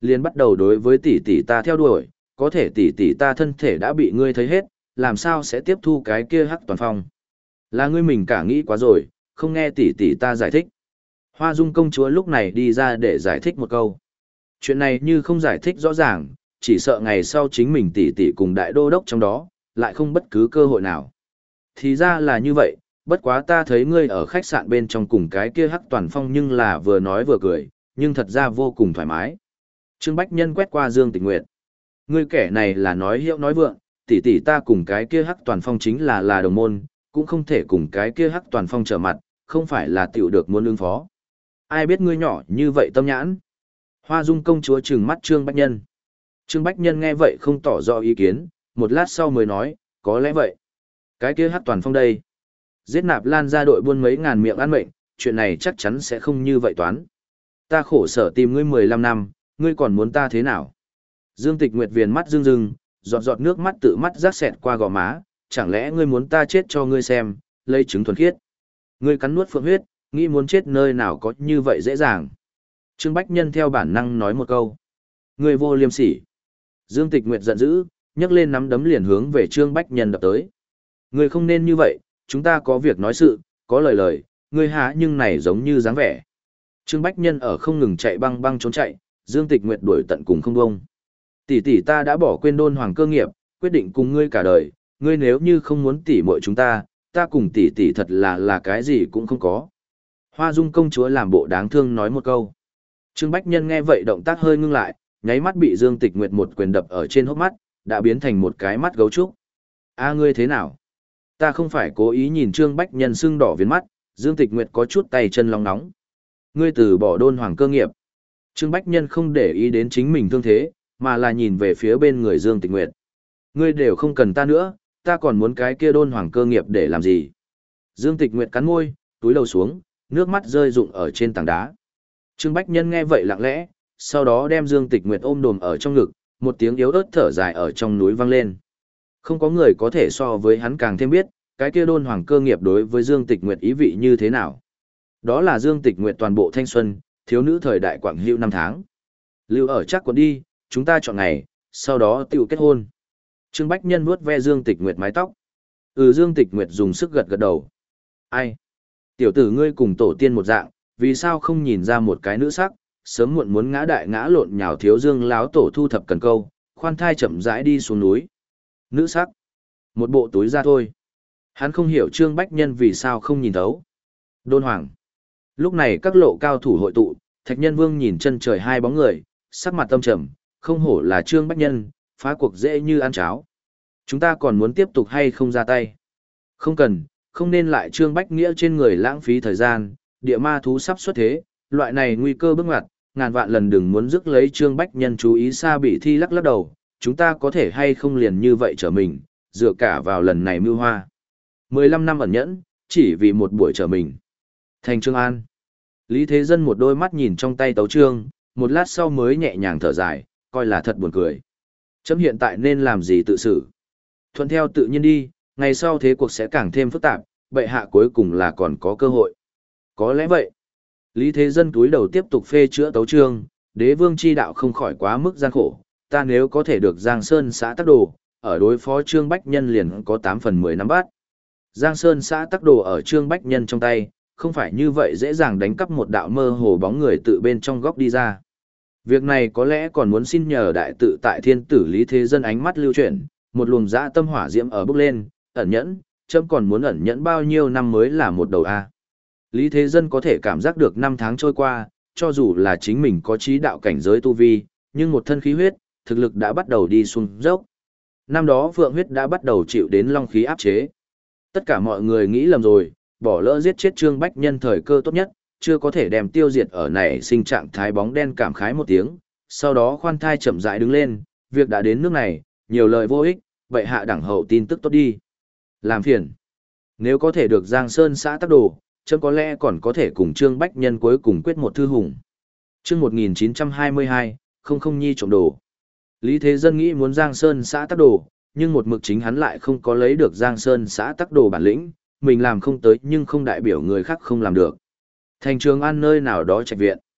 liền bắt đầu đối với tỷ tỷ ta theo đuổi, có thể tỷ tỷ ta thân thể đã bị ngươi thấy hết, làm sao sẽ tiếp thu cái kia hắc toàn phong. Là ngươi mình cả nghĩ quá rồi, không nghe tỷ tỷ ta giải thích. Hoa Dung công chúa lúc này đi ra để giải thích một câu. Chuyện này như không giải thích rõ ràng, chỉ sợ ngày sau chính mình tỷ tỷ cùng đại đô đốc trong đó, lại không bất cứ cơ hội nào. Thì ra là như vậy, bất quá ta thấy ngươi ở khách sạn bên trong cùng cái kia hắc toàn phong nhưng là vừa nói vừa cười, nhưng thật ra vô cùng thoải mái. Trương Bách Nhân quét qua Dương Tịch Nguyệt. Ngươi kẻ này là nói hiệu nói vượng, tỷ tỷ ta cùng cái kia hắc toàn phong chính là là đồng môn, cũng không thể cùng cái kia hắc toàn phong trở mặt, không phải là tiểu được muốn ứng phó. Ai biết ngươi nhỏ như vậy tâm nhãn. Hoa Dung công chúa trừng mắt Trương Bách Nhân. Trương Bách Nhân nghe vậy không tỏ rõ ý kiến, một lát sau mới nói, có lẽ vậy. Cái kia hắc toàn phong đây. Giết Nạp Lan ra đội buôn mấy ngàn miệng ăn mệnh, chuyện này chắc chắn sẽ không như vậy toán. Ta khổ sở tìm ngươi mười lăm năm, ngươi còn muốn ta thế nào? Dương Tịch Nguyệt viền mắt rưng rưng, giọt giọt nước mắt tự mắt rác xẹt qua gò má, chẳng lẽ ngươi muốn ta chết cho ngươi xem, lấy chứng thuần khiết. Ngươi cắn nuốt phượng huyết, nghĩ muốn chết nơi nào có như vậy dễ dàng. Trương Bách Nhân theo bản năng nói một câu. Ngươi vô liêm sỉ. Dương Tịch Nguyệt giận dữ, nhấc lên nắm đấm liền hướng về Trương Bách Nhân đập tới. Ngươi không nên như vậy, chúng ta có việc nói sự, có lời lời, ngươi há nhưng này giống như dáng vẻ. Trương Bách Nhân ở không ngừng chạy băng băng trốn chạy, Dương Tịch Nguyệt đuổi tận cùng không bông. Tỷ tỷ ta đã bỏ quên đôn hoàng cơ nghiệp, quyết định cùng ngươi cả đời, ngươi nếu như không muốn tỷ muội chúng ta, ta cùng tỷ tỷ thật là là cái gì cũng không có. Hoa Dung công chúa làm bộ đáng thương nói một câu. Trương Bách Nhân nghe vậy động tác hơi ngưng lại, nháy mắt bị Dương Tịch Nguyệt một quyền đập ở trên hốc mắt, đã biến thành một cái mắt gấu trúc. A ngươi thế nào? Ta không phải cố ý nhìn Trương Bách Nhân sưng đỏ viền mắt, Dương Tịch Nguyệt có chút tay chân nóng nóng. Ngươi từ bỏ đôn hoàng cơ nghiệp. Trương Bách Nhân không để ý đến chính mình thương thế, mà là nhìn về phía bên người Dương Tịch Nguyệt. Ngươi đều không cần ta nữa, ta còn muốn cái kia đôn hoàng cơ nghiệp để làm gì? Dương Tịch Nguyệt cắn môi, túi đầu xuống, nước mắt rơi rụng ở trên tảng đá. Trương Bách Nhân nghe vậy lặng lẽ, sau đó đem Dương Tịch Nguyệt ôm đồm ở trong ngực, một tiếng yếu ớt thở dài ở trong núi vang lên. Không có người có thể so với hắn càng thêm biết, cái kia đôn hoàng cơ nghiệp đối với Dương Tịch Nguyệt ý vị như thế nào. Đó là Dương Tịch Nguyệt toàn bộ thanh xuân, thiếu nữ thời đại quảng hữu năm tháng. Lưu ở chắc quần đi, chúng ta chọn ngày, sau đó tiểu kết hôn. Trương Bách Nhân vuốt ve Dương Tịch Nguyệt mái tóc. Ừ, Dương Tịch Nguyệt dùng sức gật gật đầu. Ai? Tiểu tử ngươi cùng tổ tiên một dạng, vì sao không nhìn ra một cái nữ sắc, sớm muộn muốn ngã đại ngã lộn nhào thiếu Dương láo tổ thu thập cần câu, khoan thai chậm rãi đi xuống núi. Nữ sắc? Một bộ túi ra thôi. Hắn không hiểu Trương Bách Nhân vì sao không nhìn thấu. Đôn hoàng. Lúc này các lộ cao thủ hội tụ, Thạch Nhân Vương nhìn chân trời hai bóng người, sắc mặt tâm trầm, không hổ là Trương Bách Nhân, phá cuộc dễ như ăn cháo. Chúng ta còn muốn tiếp tục hay không ra tay? Không cần, không nên lại Trương Bách Nghĩa trên người lãng phí thời gian, địa ma thú sắp xuất thế, loại này nguy cơ bước ngoặt, ngàn vạn lần đừng muốn rước lấy Trương Bách Nhân chú ý xa bị thi lắc lắc đầu, chúng ta có thể hay không liền như vậy trở mình, dựa cả vào lần này mưu hoa. mười lăm năm ẩn nhẫn, chỉ vì một buổi trở mình. Thành Trương An. Lý Thế Dân một đôi mắt nhìn trong tay tấu trương, một lát sau mới nhẹ nhàng thở dài, coi là thật buồn cười. Chấm hiện tại nên làm gì tự xử? Thuận theo tự nhiên đi, ngày sau thế cuộc sẽ càng thêm phức tạp, bệ hạ cuối cùng là còn có cơ hội. Có lẽ vậy. Lý Thế Dân túi đầu tiếp tục phê chữa tấu trương, đế vương chi đạo không khỏi quá mức gian khổ, ta nếu có thể được Giang Sơn xã tắc đồ, ở đối phó Trương Bách Nhân liền có tám phần mười nắm bắt. Giang Sơn xã tắc đồ ở Trương Bách Nhân trong tay, không phải như vậy dễ dàng đánh cắp một đạo mơ hồ bóng người tự bên trong góc đi ra. Việc này có lẽ còn muốn xin nhờ đại tự tại thiên tử Lý Thế Dân ánh mắt lưu chuyển, một luồng dã tâm hỏa diễm ở bốc lên, ẩn nhẫn, chấm còn muốn ẩn nhẫn bao nhiêu năm mới là một đầu A. Lý Thế Dân có thể cảm giác được năm tháng trôi qua, cho dù là chính mình có trí đạo cảnh giới tu vi, nhưng một thân khí huyết, thực lực đã bắt đầu đi xuống dốc. Năm đó Phượng huyết đã bắt đầu chịu đến long khí áp chế. Tất cả mọi người nghĩ lầm rồi, bỏ lỡ giết chết Trương Bách Nhân thời cơ tốt nhất, chưa có thể đem tiêu diệt ở này sinh trạng thái bóng đen cảm khái một tiếng, sau đó khoan thai chậm rãi đứng lên, việc đã đến nước này, nhiều lời vô ích, bệ hạ đẳng hậu tin tức tốt đi. Làm phiền. Nếu có thể được Giang Sơn xã tắc đồ, chấm có lẽ còn có thể cùng Trương Bách Nhân cuối cùng quyết một thư hùng. Chương một nghìn chín trăm hai mươi hai, không không nhi trộm đồ. Lý Thế Dân nghĩ muốn Giang Sơn xã tắc đồ, nhưng một mực chính hắn lại không có lấy được Giang Sơn xã tắc đồ bản lĩnh, mình làm không tới nhưng không đại biểu người khác không làm được. Thành Trường An nơi nào đó trạch viện.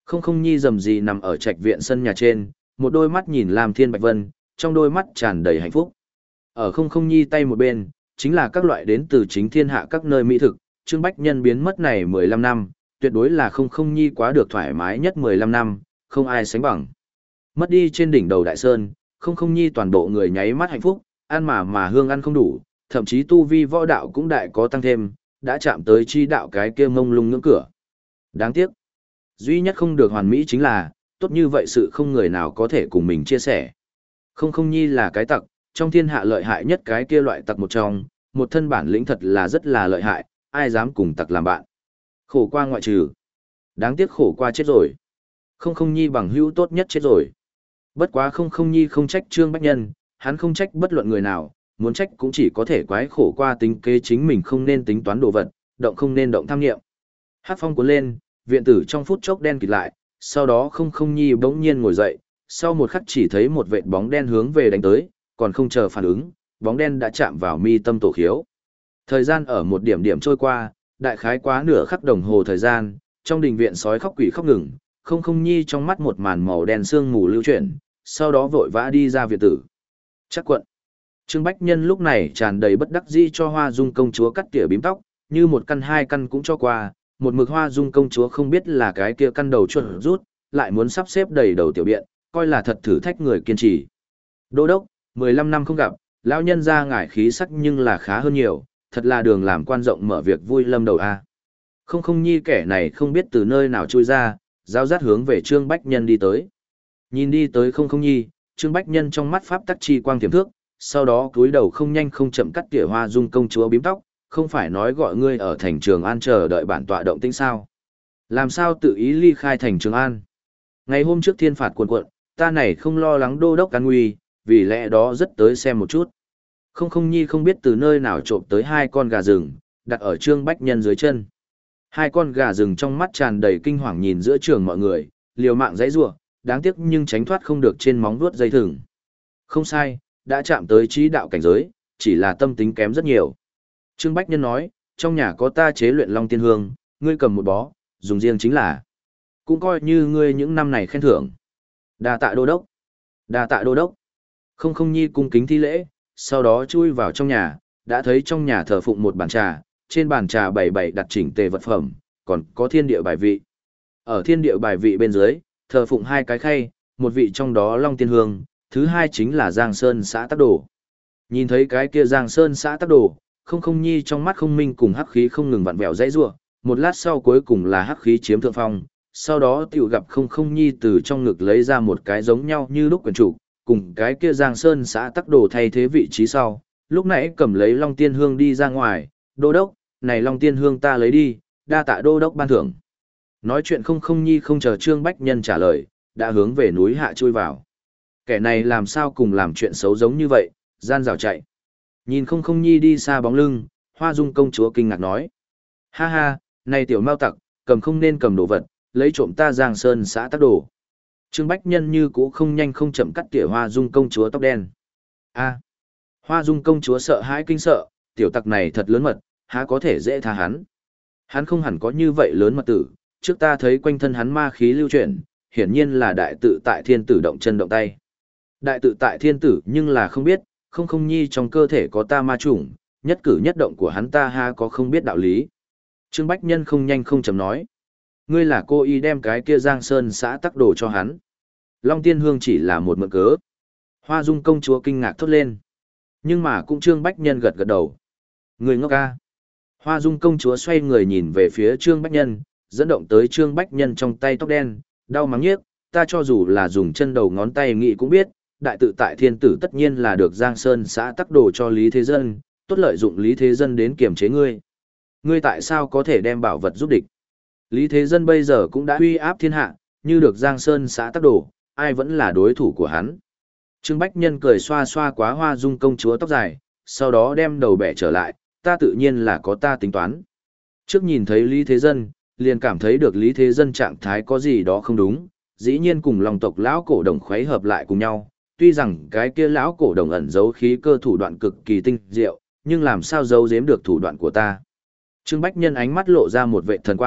Không không nhi rầm rì nằm ở trạch viện sân nhà trên, một đôi mắt nhìn Lam Thiên Bạch Vân, trong đôi mắt tràn đầy hạnh phúc. Ở không không nhi tay một bên, chính là các loại đến từ chính thiên hạ các nơi mỹ thực, Trương Bách Nhân biến mất này mười lăm năm, tuyệt đối là không không nhi quá được thoải mái nhất mười lăm năm, không ai sánh bằng. Mất đi trên đỉnh đầu đại sơn, không không nhi toàn bộ người nháy mắt hạnh phúc, ăn mà mà hương ăn không đủ, thậm chí tu vi võ đạo cũng đại có tăng thêm, đã chạm tới chi đạo cái kia mông lung ngưỡng cửa. Đáng tiếc, duy nhất không được hoàn mỹ chính là, tốt như vậy sự không người nào có thể cùng mình chia sẻ. Không không nhi là cái tặc, trong thiên hạ lợi hại nhất cái kia loại tặc một trong, một thân bản lĩnh thật là rất là lợi hại, ai dám cùng tặc làm bạn. Khổ qua ngoại trừ. Đáng tiếc khổ qua chết rồi. Không không nhi bằng hữu tốt nhất chết rồi. Bất quá không không nhi không trách Trương Bách Nhân, hắn không trách bất luận người nào, muốn trách cũng chỉ có thể quái khổ qua tính kế chính mình không nên tính toán đồ vật, động không nên động tham nghiệm. Hát phong cuốn lên, viện tử trong phút chốc đen kịt lại, sau đó không không nhi bỗng nhiên ngồi dậy, sau một khắc chỉ thấy một vệt bóng đen hướng về đánh tới, còn không chờ phản ứng, bóng đen đã chạm vào mi tâm tổ khiếu. Thời gian ở một điểm điểm trôi qua, đại khái quá nửa khắc đồng hồ thời gian, trong đình viện sói khóc quỷ khóc ngừng, không không nhi trong mắt một màn màu đen sương mù lưu chuyển, sau đó vội vã đi ra viện tử. Chắc quận. Trương Bách Nhân lúc này tràn đầy bất đắc dĩ cho Hoa Dung công chúa cắt tỉa bím tóc, như một căn hai căn cũng cho qua, một mực Hoa Dung công chúa không biết là cái kia căn đầu chuột rút, lại muốn sắp xếp đầy đầu tiểu biện, coi là thật thử thách người kiên trì. Đô đốc, mười lăm năm không gặp, lão nhân ra ngải khí sắc nhưng là khá hơn nhiều, thật là đường làm quan rộng mở việc vui lâm đầu a. Không không nhi kẻ này không biết từ nơi nào chui ra, giao dắt hướng về Trương Bách Nhân đi tới. Nhìn đi tới không không nhi, Trương Bách Nhân trong mắt pháp tắc chi quang tiềm thước, sau đó cúi đầu không nhanh không chậm cắt tỉa Hoa Dung công chúa bím tóc, không phải nói gọi ngươi ở thành Trường An chờ đợi bản tọa động tĩnh sao? Làm sao tự ý ly khai thành Trường An? Ngày hôm trước thiên phạt cuồn cuộn, ta này không lo lắng đô đốc an nguy, vì lẽ đó rất tới xem một chút. Không không nhi không biết từ nơi nào trộm tới hai con gà rừng, đặt ở Trương Bách Nhân dưới chân. Hai con gà rừng trong mắt tràn đầy kinh hoàng nhìn giữa trường mọi người, liều mạng giãy giụa, đáng tiếc nhưng tránh thoát không được trên móng vuốt dây thừng. Không sai, đã chạm tới trí đạo cảnh giới, chỉ là tâm tính kém rất nhiều. Trương Bách Nhân nói, trong nhà có ta chế luyện Long Tiên Hương, ngươi cầm một bó, dùng riêng chính là. Cũng coi như ngươi những năm này khen thưởng. Đa tạ đô đốc. Đa tạ đô đốc. Không không nhi cung kính thi lễ, sau đó chui vào trong nhà, đã thấy trong nhà thờ phụng một bàn trà, trên bàn trà bày bày đặt chỉnh tề vật phẩm, còn có thiên địa bài vị. Ở thiên địa bài vị bên dưới, thờ phụng hai cái khay, một vị trong đó Long Tiên Hương, thứ hai chính là Giang Sơn xã Tắc Đồ. Nhìn thấy cái kia Giang Sơn xã Tắc Đồ, không không nhi trong mắt không minh cùng hắc khí không ngừng vặn vẹo dãy rủa, một lát sau cuối cùng là hắc khí chiếm thượng phong, sau đó tiểu gặp không không nhi từ trong ngực lấy ra một cái giống nhau như lúc quyển trục, cùng cái kia Giang Sơn xã Tắc Đồ thay thế vị trí sau, lúc nãy cầm lấy Long Tiên Hương đi ra ngoài, đô đốc, này Long Tiên Hương ta lấy đi, đa tạ đô đốc ban thưởng. Nói chuyện không không nhi không chờ Trương Bách Nhân trả lời, đã hướng về núi hạ chui vào. Kẻ này làm sao cùng làm chuyện xấu giống như vậy, gian rào chạy. Nhìn không không nhi đi xa bóng lưng, Hoa Dung công chúa kinh ngạc nói. Ha ha, này tiểu mao tặc, cầm không nên cầm đồ vật, lấy trộm ta Giang Sơn xã Tắc Đồ. Trương Bách Nhân như cũ không nhanh không chậm cắt tỉa Hoa Dung công chúa tóc đen. A, Hoa Dung công chúa sợ hãi kinh sợ, tiểu tặc này thật lớn mật, há có thể dễ tha hắn. Hắn không hẳn có như vậy lớn mật tử, trước ta thấy quanh thân hắn ma khí lưu chuyển, hiển nhiên là đại tự tại thiên tử động chân động tay. Đại tự tại thiên tử nhưng là không biết, không không nhi trong cơ thể có ta ma chủng, nhất cử nhất động của hắn ta ha có không biết đạo lý. Trương Bách Nhân không nhanh không chậm nói. Ngươi là cô y đem cái kia Giang Sơn xã Tắc Đồ cho hắn. Long Tiên Hương chỉ là một mượn cớ. Hoa Dung công chúa kinh ngạc thốt lên. Nhưng mà cũng Trương Bách Nhân gật gật đầu. Người ngốc ca. Hoa Dung công chúa xoay người nhìn về phía Trương Bách Nhân, dẫn động tới Trương Bách Nhân trong tay tóc đen, đau mắng nhiếc, ta cho dù là dùng chân đầu ngón tay nghĩ cũng biết, đại tự tại thiên tử tất nhiên là được Giang Sơn xã Tắc Đồ cho Lý Thế Dân, tốt lợi dụng Lý Thế Dân đến kiềm chế ngươi. Ngươi tại sao có thể đem bảo vật giúp địch? Lý Thế Dân bây giờ cũng đã uy áp thiên hạ, như được Giang Sơn xã Tắc Đồ, ai vẫn là đối thủ của hắn. Trương Bách Nhân cười xoa xoa quá Hoa Dung công chúa tóc dài, sau đó đem đầu bẻ trở lại, ta tự nhiên là có ta tính toán. Trước nhìn thấy Lý Thế Dân, liền cảm thấy được Lý Thế Dân trạng thái có gì đó không đúng, dĩ nhiên cùng lòng tộc lão cổ đồng khuấy hợp lại cùng nhau, tuy rằng cái kia lão cổ đồng ẩn giấu khí cơ thủ đoạn cực kỳ tinh diệu, nhưng làm sao giấu giếm được thủ đoạn của ta. Trương Bách Nhân ánh mắt lộ ra một vệ thần quang,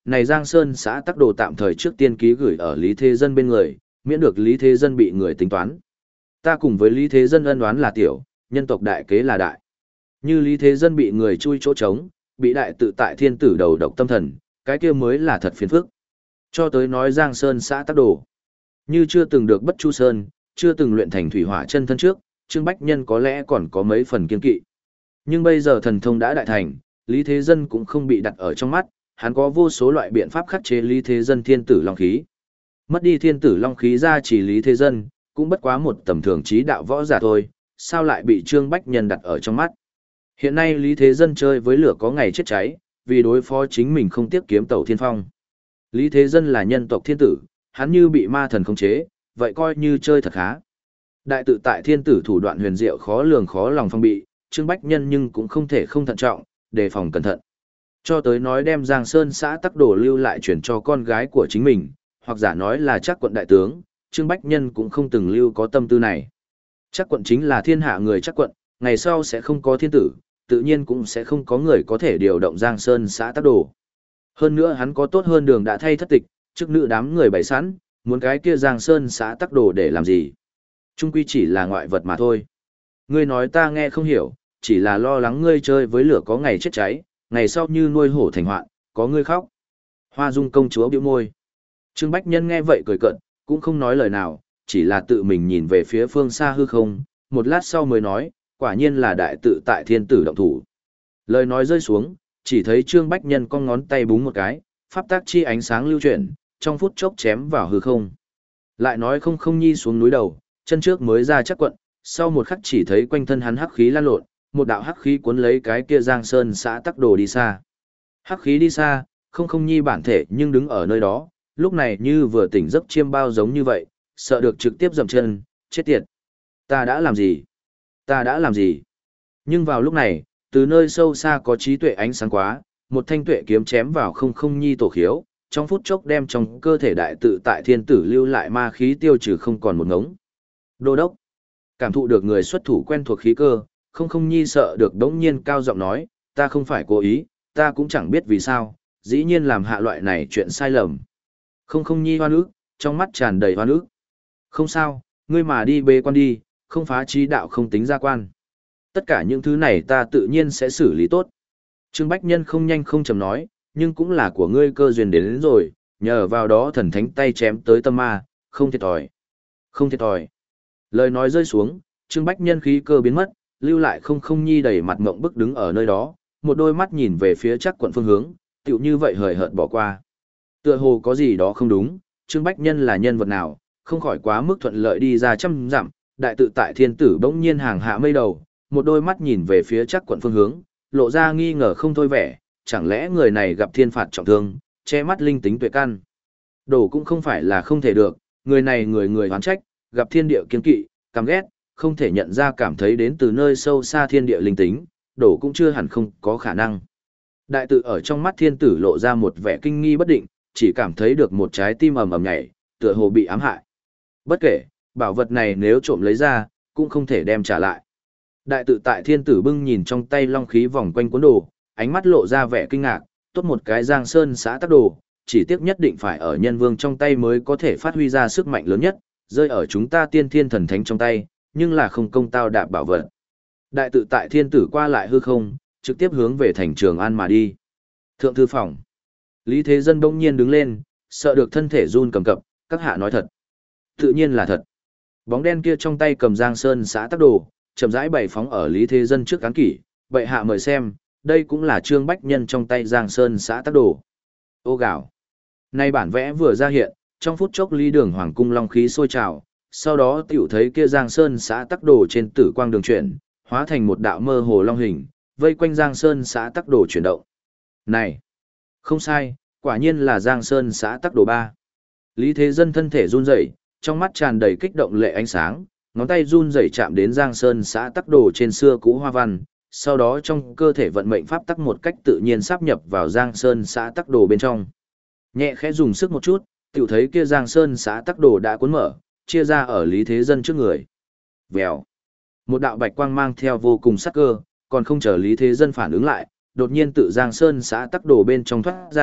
này Giang Sơn xã tắc đồ tạm thời trước tiên ký gửi ở Lý Thế Dân bên người, miễn được Lý Thế Dân bị người tính toán. Ta cùng với Lý Thế Dân ân oán là tiểu, nhân tộc đại kế là đại. Như Lý Thế Dân bị người chui chỗ trống, bị đại tự tại thiên tử đầu độc tâm thần, cái kia mới là thật phiền phức. Cho tới nói Giang Sơn xã tắc đồ. Như chưa từng được Bất Chu Sơn, chưa từng luyện thành thủy hỏa chân thân trước, Trương Bách Nhân có lẽ còn có mấy phần kiên kỵ. Nhưng bây giờ thần thông đã đại thành, Lý Thế Dân cũng không bị đặt ở trong mắt, hắn có vô số loại biện pháp khắc chế Lý Thế Dân thiên tử long khí. Mất đi thiên tử long khí ra chỉ Lý Thế Dân, cũng bất quá một tầm thường trí đạo võ giả thôi, sao lại bị Trương Bách Nhân đặt ở trong mắt. Hiện nay Lý Thế Dân chơi với lửa có ngày chết cháy, vì đối phó chính mình không tiếc kiếm tẩu thiên phong. Lý Thế Dân là nhân tộc thiên tử, hắn như bị ma thần khống chế, vậy coi như chơi thật khá. Đại tự tại thiên tử thủ đoạn huyền diệu khó lường khó lòng phong bị, Trương Bách Nhân nhưng cũng không thể không thận trọng, đề phòng cẩn thận. Cho tới nói đem Giang Sơn xã tắc đồ lưu lại chuyển cho con gái của chính mình, hoặc giả nói là chắc quận đại tướng, Trương Bách Nhân cũng không từng lưu có tâm tư này. Chắc quận chính là thiên hạ người chắc quận, ngày sau sẽ không có thiên tử, tự nhiên cũng sẽ không có người có thể điều động Giang Sơn xã tắc đồ. Hơn nữa hắn có tốt hơn đường đã thay thất tịch, chức nữ đám người bày sẵn, muốn cái kia Giang Sơn xã tắc đồ để làm gì. Trung quy chỉ là ngoại vật mà thôi. Ngươi nói ta nghe không hiểu, chỉ là lo lắng ngươi chơi với lửa có ngày chết cháy, ngày sau như nuôi hổ thành hoạn, có ngươi khóc. Hoa Dung công chúa bĩu môi. Trương Bách Nhân nghe vậy cười cợt, cũng không nói lời nào, chỉ là tự mình nhìn về phía phương xa hư không, một lát sau mới nói, quả nhiên là đại tự tại thiên tử động thủ. Lời nói rơi xuống, chỉ thấy Trương Bách Nhân cong ngón tay búng một cái, pháp tác chi ánh sáng lưu chuyển, trong phút chốc chém vào hư không. Lại nói không không nhi xuống núi đầu, chân trước mới ra chắc quận, sau một khắc chỉ thấy quanh thân hắn hắc khí lan lộn, một đạo hắc khí cuốn lấy cái kia Giang Sơn xã tắc đồ đi xa. Hắc khí đi xa, không không nhi bản thể nhưng đứng ở nơi đó, lúc này như vừa tỉnh giấc chiêm bao giống như vậy, sợ được trực tiếp dậm chân, chết tiệt. Ta đã làm gì? Ta đã làm gì? Nhưng vào lúc này, từ nơi sâu xa có trí tuệ ánh sáng quá, một thanh tuệ kiếm chém vào không không nhi tổ khiếu, trong phút chốc đem trong cơ thể đại tự tại thiên tử lưu lại ma khí tiêu trừ không còn một ngống. Đô đốc, cảm thụ được người xuất thủ quen thuộc khí cơ, không không nhi sợ được đống nhiên cao giọng nói, ta không phải cố ý, ta cũng chẳng biết vì sao, dĩ nhiên làm hạ loại này chuyện sai lầm. Không không nhi hoan ức, trong mắt tràn đầy hoan ức. Không sao, ngươi mà đi bê quan đi, không phá trí đạo không tính ra quan. Tất cả những thứ này ta tự nhiên sẽ xử lý tốt. Trương Bách Nhân không nhanh không chậm nói, nhưng cũng là của ngươi cơ duyên đến, đến rồi, nhờ vào đó thần thánh tay chém tới tâm ma, không thiệt thòi. Không thiệt thòi. Lời nói rơi xuống, Trương Bách Nhân khí cơ biến mất, lưu lại không không nhi đầy mặt ngộng bức đứng ở nơi đó, một đôi mắt nhìn về phía chắc quận phương hướng, tựu như vậy hời hợt bỏ qua. Tựa hồ có gì đó không đúng, Trương Bách Nhân là nhân vật nào, không khỏi quá mức thuận lợi đi ra trăm dặm, đại tự tại thiên tử bỗng nhiên hàng hạ mây đầu, một đôi mắt nhìn về phía chắc quận phương hướng, lộ ra nghi ngờ không thôi vẻ, chẳng lẽ người này gặp thiên phạt trọng thương, che mắt linh tính tuệ căn. Đổ cũng không phải là không thể được, người này người người hoán trách, gặp thiên địa kiên kỵ, căm ghét, không thể nhận ra cảm thấy đến từ nơi sâu xa thiên địa linh tính, đổ cũng chưa hẳn không có khả năng. Đại tự ở trong mắt thiên tử lộ ra một vẻ kinh nghi bất định, chỉ cảm thấy được một trái tim ầm ầm nhảy, tựa hồ bị ám hại. Bất kể, bảo vật này nếu trộm lấy ra, cũng không thể đem trả lại. Đại tự tại thiên tử bưng nhìn trong tay long khí vòng quanh cuốn đồ, ánh mắt lộ ra vẻ kinh ngạc, tốt một cái Giang Sơn xã tắc đồ, chỉ tiếc nhất định phải ở nhân vương trong tay mới có thể phát huy ra sức mạnh lớn nhất, rơi ở chúng ta tiên thiên thần thánh trong tay, nhưng là không công tao đạp bảo vật. Đại tự tại thiên tử qua lại hư không, trực tiếp hướng về thành Trường An mà đi. Thượng thư phòng. Lý Thế Dân bỗng nhiên đứng lên, sợ được thân thể run cầm cập, các hạ nói thật. Tự nhiên là thật. Bóng đen kia trong tay cầm Giang Sơn xã tắc đồ, chậm rãi bày phóng ở Lý Thế Dân trước cán kỷ, bệ hạ mời xem, đây cũng là Trương Bách Nhân trong tay Giang Sơn xã tắc đồ. Ô gạo. Nay bản vẽ vừa ra hiện, trong phút chốc Lý Đường Hoàng cung long khí sôi trào, sau đó tiểu thấy kia Giang Sơn xã tắc đồ trên tử quang đường chuyển, hóa thành một đạo mơ hồ long hình, vây quanh Giang Sơn xã tắc đồ chuyển động. Này, không sai, quả nhiên là Giang Sơn xã tắc đồ ba. Lý Thế Dân thân thể run rẩy, trong mắt tràn đầy kích động lệ ánh sáng, ngón tay run rẩy chạm đến Giang Sơn xã tắc đồ trên xưa cũ hoa văn, sau đó trong cơ thể vận mệnh pháp tắc một cách tự nhiên sáp nhập vào Giang Sơn xã tắc đồ bên trong. Nhẹ khẽ dùng sức một chút, tiểu thấy kia Giang Sơn xã tắc đồ đã cuốn mở, chia ra ở Lý Thế Dân trước người. Vèo. Một đạo bạch quang mang theo vô cùng sắc cơ, còn không chờ Lý Thế Dân phản ứng lại, đột nhiên tự Giang Sơn xã tắc đồ bên trong thoát ra,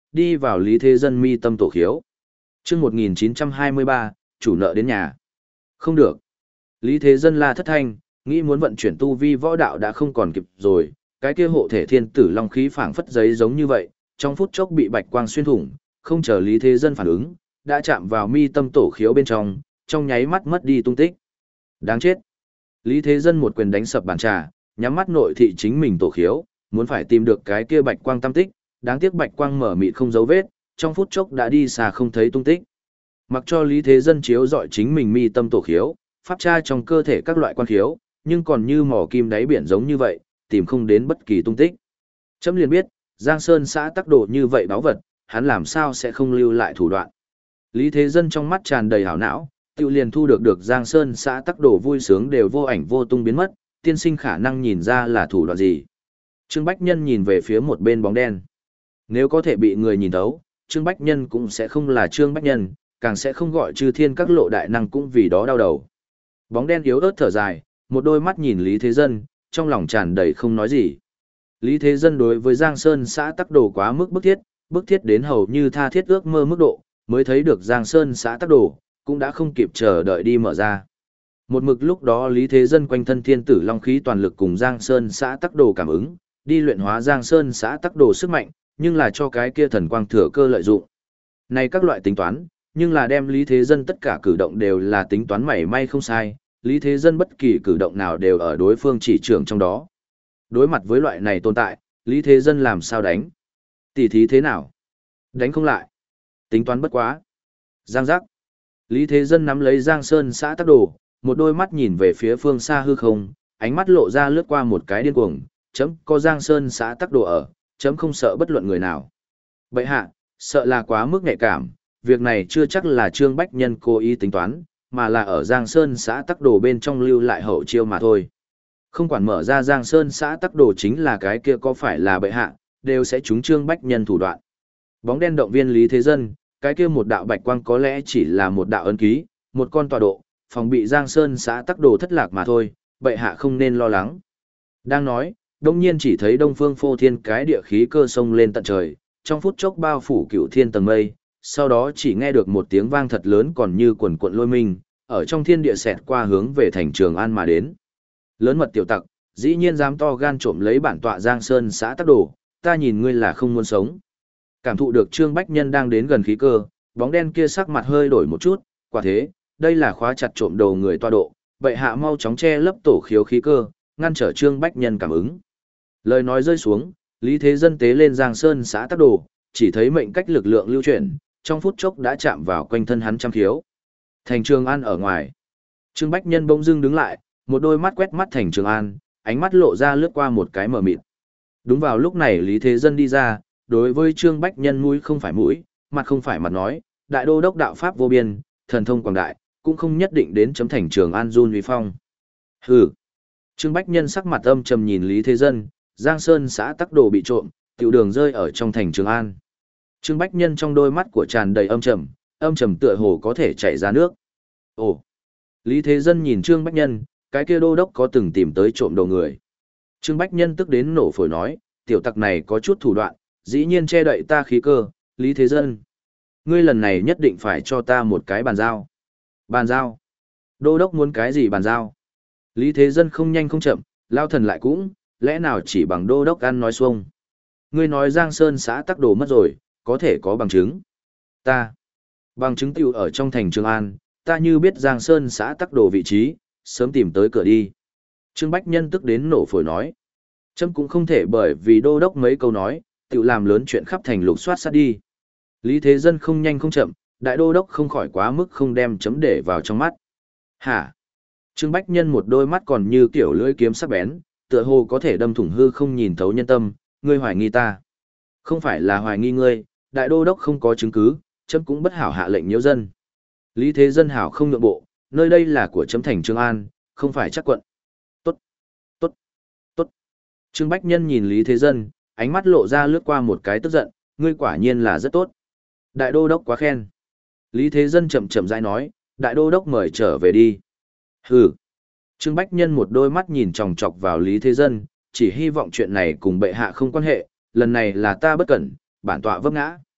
đi vào Lý Thế Dân mi tâm tổ khiếu. Chương một nghìn chín trăm hai mươi ba, chủ nợ đến nhà. Không được. Lý Thế Dân la thất thanh, nghĩ muốn vận chuyển tu vi võ đạo đã không còn kịp rồi, cái kia hộ thể thiên tử long khí phảng phất giấy giống như vậy, trong phút chốc bị bạch quang xuyên thủng, không chờ Lý Thế Dân phản ứng, đã chạm vào mi tâm tổ khiếu bên trong, trong nháy mắt mất đi tung tích. Đáng chết. Lý Thế Dân một quyền đánh sập bàn trà, nhắm mắt nội thị chính mình tổ khiếu, muốn phải tìm được cái kia bạch quang tâm tích, đáng tiếc bạch quang mở mịt không dấu vết, trong phút chốc đã đi xa không thấy tung tích. Mặc cho Lý Thế Dân chiếu dọi chính mình mi tâm tổ khiếu, pháp tra trong cơ thể các loại quan khiếu, nhưng còn như mỏ kim đáy biển giống như vậy, tìm không đến bất kỳ tung tích. Chấm liền biết, Giang Sơn xã tắc đồ như vậy báu vật, hắn làm sao sẽ không lưu lại thủ đoạn. Lý Thế Dân trong mắt tràn đầy hảo não, tự liền thu được được Giang Sơn xã tắc đồ vui sướng đều vô ảnh vô tung biến mất, tiên sinh khả năng nhìn ra là thủ đoạn gì. Trương Bách Nhân nhìn về phía một bên bóng đen. Nếu có thể bị người nhìn thấu, Trương Bách Nhân cũng sẽ không là Trương Bách Nhân, càng sẽ không gọi Chư Thiên các lộ đại năng cũng vì đó đau đầu. Bóng đen yếu ớt thở dài, một đôi mắt nhìn Lý Thế Dân, trong lòng tràn đầy không nói gì. Lý Thế Dân đối với Giang Sơn xã tắc đồ quá mức bức thiết, bức thiết đến hầu như tha thiết ước mơ mức độ, mới thấy được Giang Sơn xã tắc đồ, cũng đã không kịp chờ đợi đi mở ra. Một mực lúc đó Lý Thế Dân quanh thân thiên tử long khí toàn lực cùng Giang Sơn xã tắc đồ cảm ứng, đi luyện hóa Giang Sơn xã tắc đồ sức mạnh, nhưng là cho cái kia thần quang thừa cơ lợi dụng. Này các loại tính toán, nhưng là đem Lý Thế Dân tất cả cử động đều là tính toán mảy may không sai, Lý Thế Dân bất kỳ cử động nào đều ở đối phương chỉ trưởng trong đó. Đối mặt với loại này tồn tại, Lý Thế Dân làm sao đánh? Tỉ thí thế nào? Đánh không lại. Tính toán bất quá. Giang giác. Lý Thế Dân nắm lấy Giang Sơn xã tắc đồ, một đôi mắt nhìn về phía phương xa hư không, ánh mắt lộ ra lướt qua một cái điên cuồng, chấm có Giang Sơn xã tắc đồ ở, chấm không sợ bất luận người nào. Bậy hạ, sợ là quá mức nhạy cảm, việc này chưa chắc là Trương Bách Nhân cố ý tính toán, mà là ở Giang Sơn xã tắc đồ bên trong lưu lại hậu chiêu mà thôi. Không quản mở ra Giang Sơn xã tắc đồ chính là cái kia có phải là bệ hạ, đều sẽ trúng Trương Bách Nhân thủ đoạn. Bóng đen động viên Lý Thế Dân, cái kia một đạo bạch quang có lẽ chỉ là một đạo ấn ký, một con tọa độ, phòng bị Giang Sơn xã tắc đồ thất lạc mà thôi, bệ hạ không nên lo lắng. Đang nói, đông nhiên chỉ thấy đông phương phô thiên cái địa khí cơ sông lên tận trời, trong phút chốc bao phủ cửu thiên tầng mây, sau đó chỉ nghe được một tiếng vang thật lớn còn như quần cuộn lôi minh, ở trong thiên địa xẹt qua hướng về thành Trường An mà đến. Lớn mật tiểu tặc, dĩ nhiên dám to gan trộm lấy bản tọa Giang Sơn xã tắc đồ, ta nhìn ngươi là không muốn sống. Cảm thụ được Trương Bách Nhân đang đến gần khí cơ, bóng đen kia sắc mặt hơi đổi một chút, quả thế, đây là khóa chặt trộm đầu người tọa độ, vậy hạ mau chóng che lấp tổ khiếu khí cơ, ngăn trở Trương Bách Nhân cảm ứng. Lời nói rơi xuống, Lý Thế Dân tế lên Giang Sơn xã tắc đồ, chỉ thấy mệnh cách lực lượng lưu chuyển, trong phút chốc đã chạm vào quanh thân hắn trăm khiếu. Thành Trường An ở ngoài. Trương Bách Nhân bỗng dưng đứng lại, một đôi mắt quét mắt Thành Trường An, ánh mắt lộ ra lướt qua một cái mờ mịt. Đúng vào lúc này Lý Thế Dân đi ra, đối với Trương Bách Nhân mũi không phải mũi, mặt không phải mặt nói, đại đô đốc đạo pháp vô biên, thần thông quảng đại, cũng không nhất định đến chấm Thành Trường An run uy phong. Hừ. Trương Bách Nhân sắc mặt âm trầm nhìn Lý Thế Dân, Giang Sơn xã tắc đồ bị trộm, tiểu đường rơi ở trong Thành Trường An. Trương Bách Nhân trong đôi mắt của tràn đầy âm trầm, âm trầm tựa hồ có thể chảy ra nước. Ồ. Lý Thế Dân nhìn Trương Bách Nhân, cái kia đô đốc có từng tìm tới trộm đầu người. Trương Bách Nhân tức đến nổ phổi nói, tiểu tặc này có chút thủ đoạn, dĩ nhiên che đậy ta khí cơ, Lý Thế Dân. Ngươi lần này nhất định phải cho ta một cái bàn giao. Bàn giao? Đô đốc muốn cái gì bàn giao? Lý Thế Dân không nhanh không chậm, lao thần lại cũng, lẽ nào chỉ bằng đô đốc ăn nói xuông. Ngươi nói Giang Sơn xã tắc đồ mất rồi, có thể có bằng chứng. Ta. Bằng chứng tiểu ở trong Thành Trường An, ta như biết Giang Sơn xã tắc đồ vị trí, sớm tìm tới cửa đi. Trương Bách Nhân tức đến nổ phổi nói. Trâm cũng không thể bởi vì đô đốc mấy câu nói, tiểu làm lớn chuyện khắp thành lục soát sát đi. Lý Thế Dân không nhanh không chậm, đại đô đốc không khỏi quá mức không đem chấm để vào trong mắt. Hả? Trương Bách Nhân một đôi mắt còn như kiểu lưỡi kiếm sắc bén, tựa hồ có thể đâm thủng hư không nhìn thấu nhân tâm, ngươi hoài nghi ta. Không phải là hoài nghi ngươi, đại đô đốc không có chứng cứ, chấm cũng bất hảo hạ lệnh nhiễu dân. Lý Thế Dân hảo không nhượng bộ, nơi đây là của chấm Thành Trường An, không phải chắc quận. Tốt, tốt, tốt. Trương Bách Nhân nhìn Lý Thế Dân, ánh mắt lộ ra lướt qua một cái tức giận, ngươi quả nhiên là rất tốt. Đại đô đốc quá khen. Lý Thế Dân chậm chậm rãi nói, đại đô đốc mời trở về đi. Hừ. Trương Bách Nhân một đôi mắt nhìn chòng chọc vào Lý Thế Dân, chỉ hy vọng chuyện này cùng bệ hạ không quan hệ, lần này là ta bất cẩn, bản tọa vấp ngã.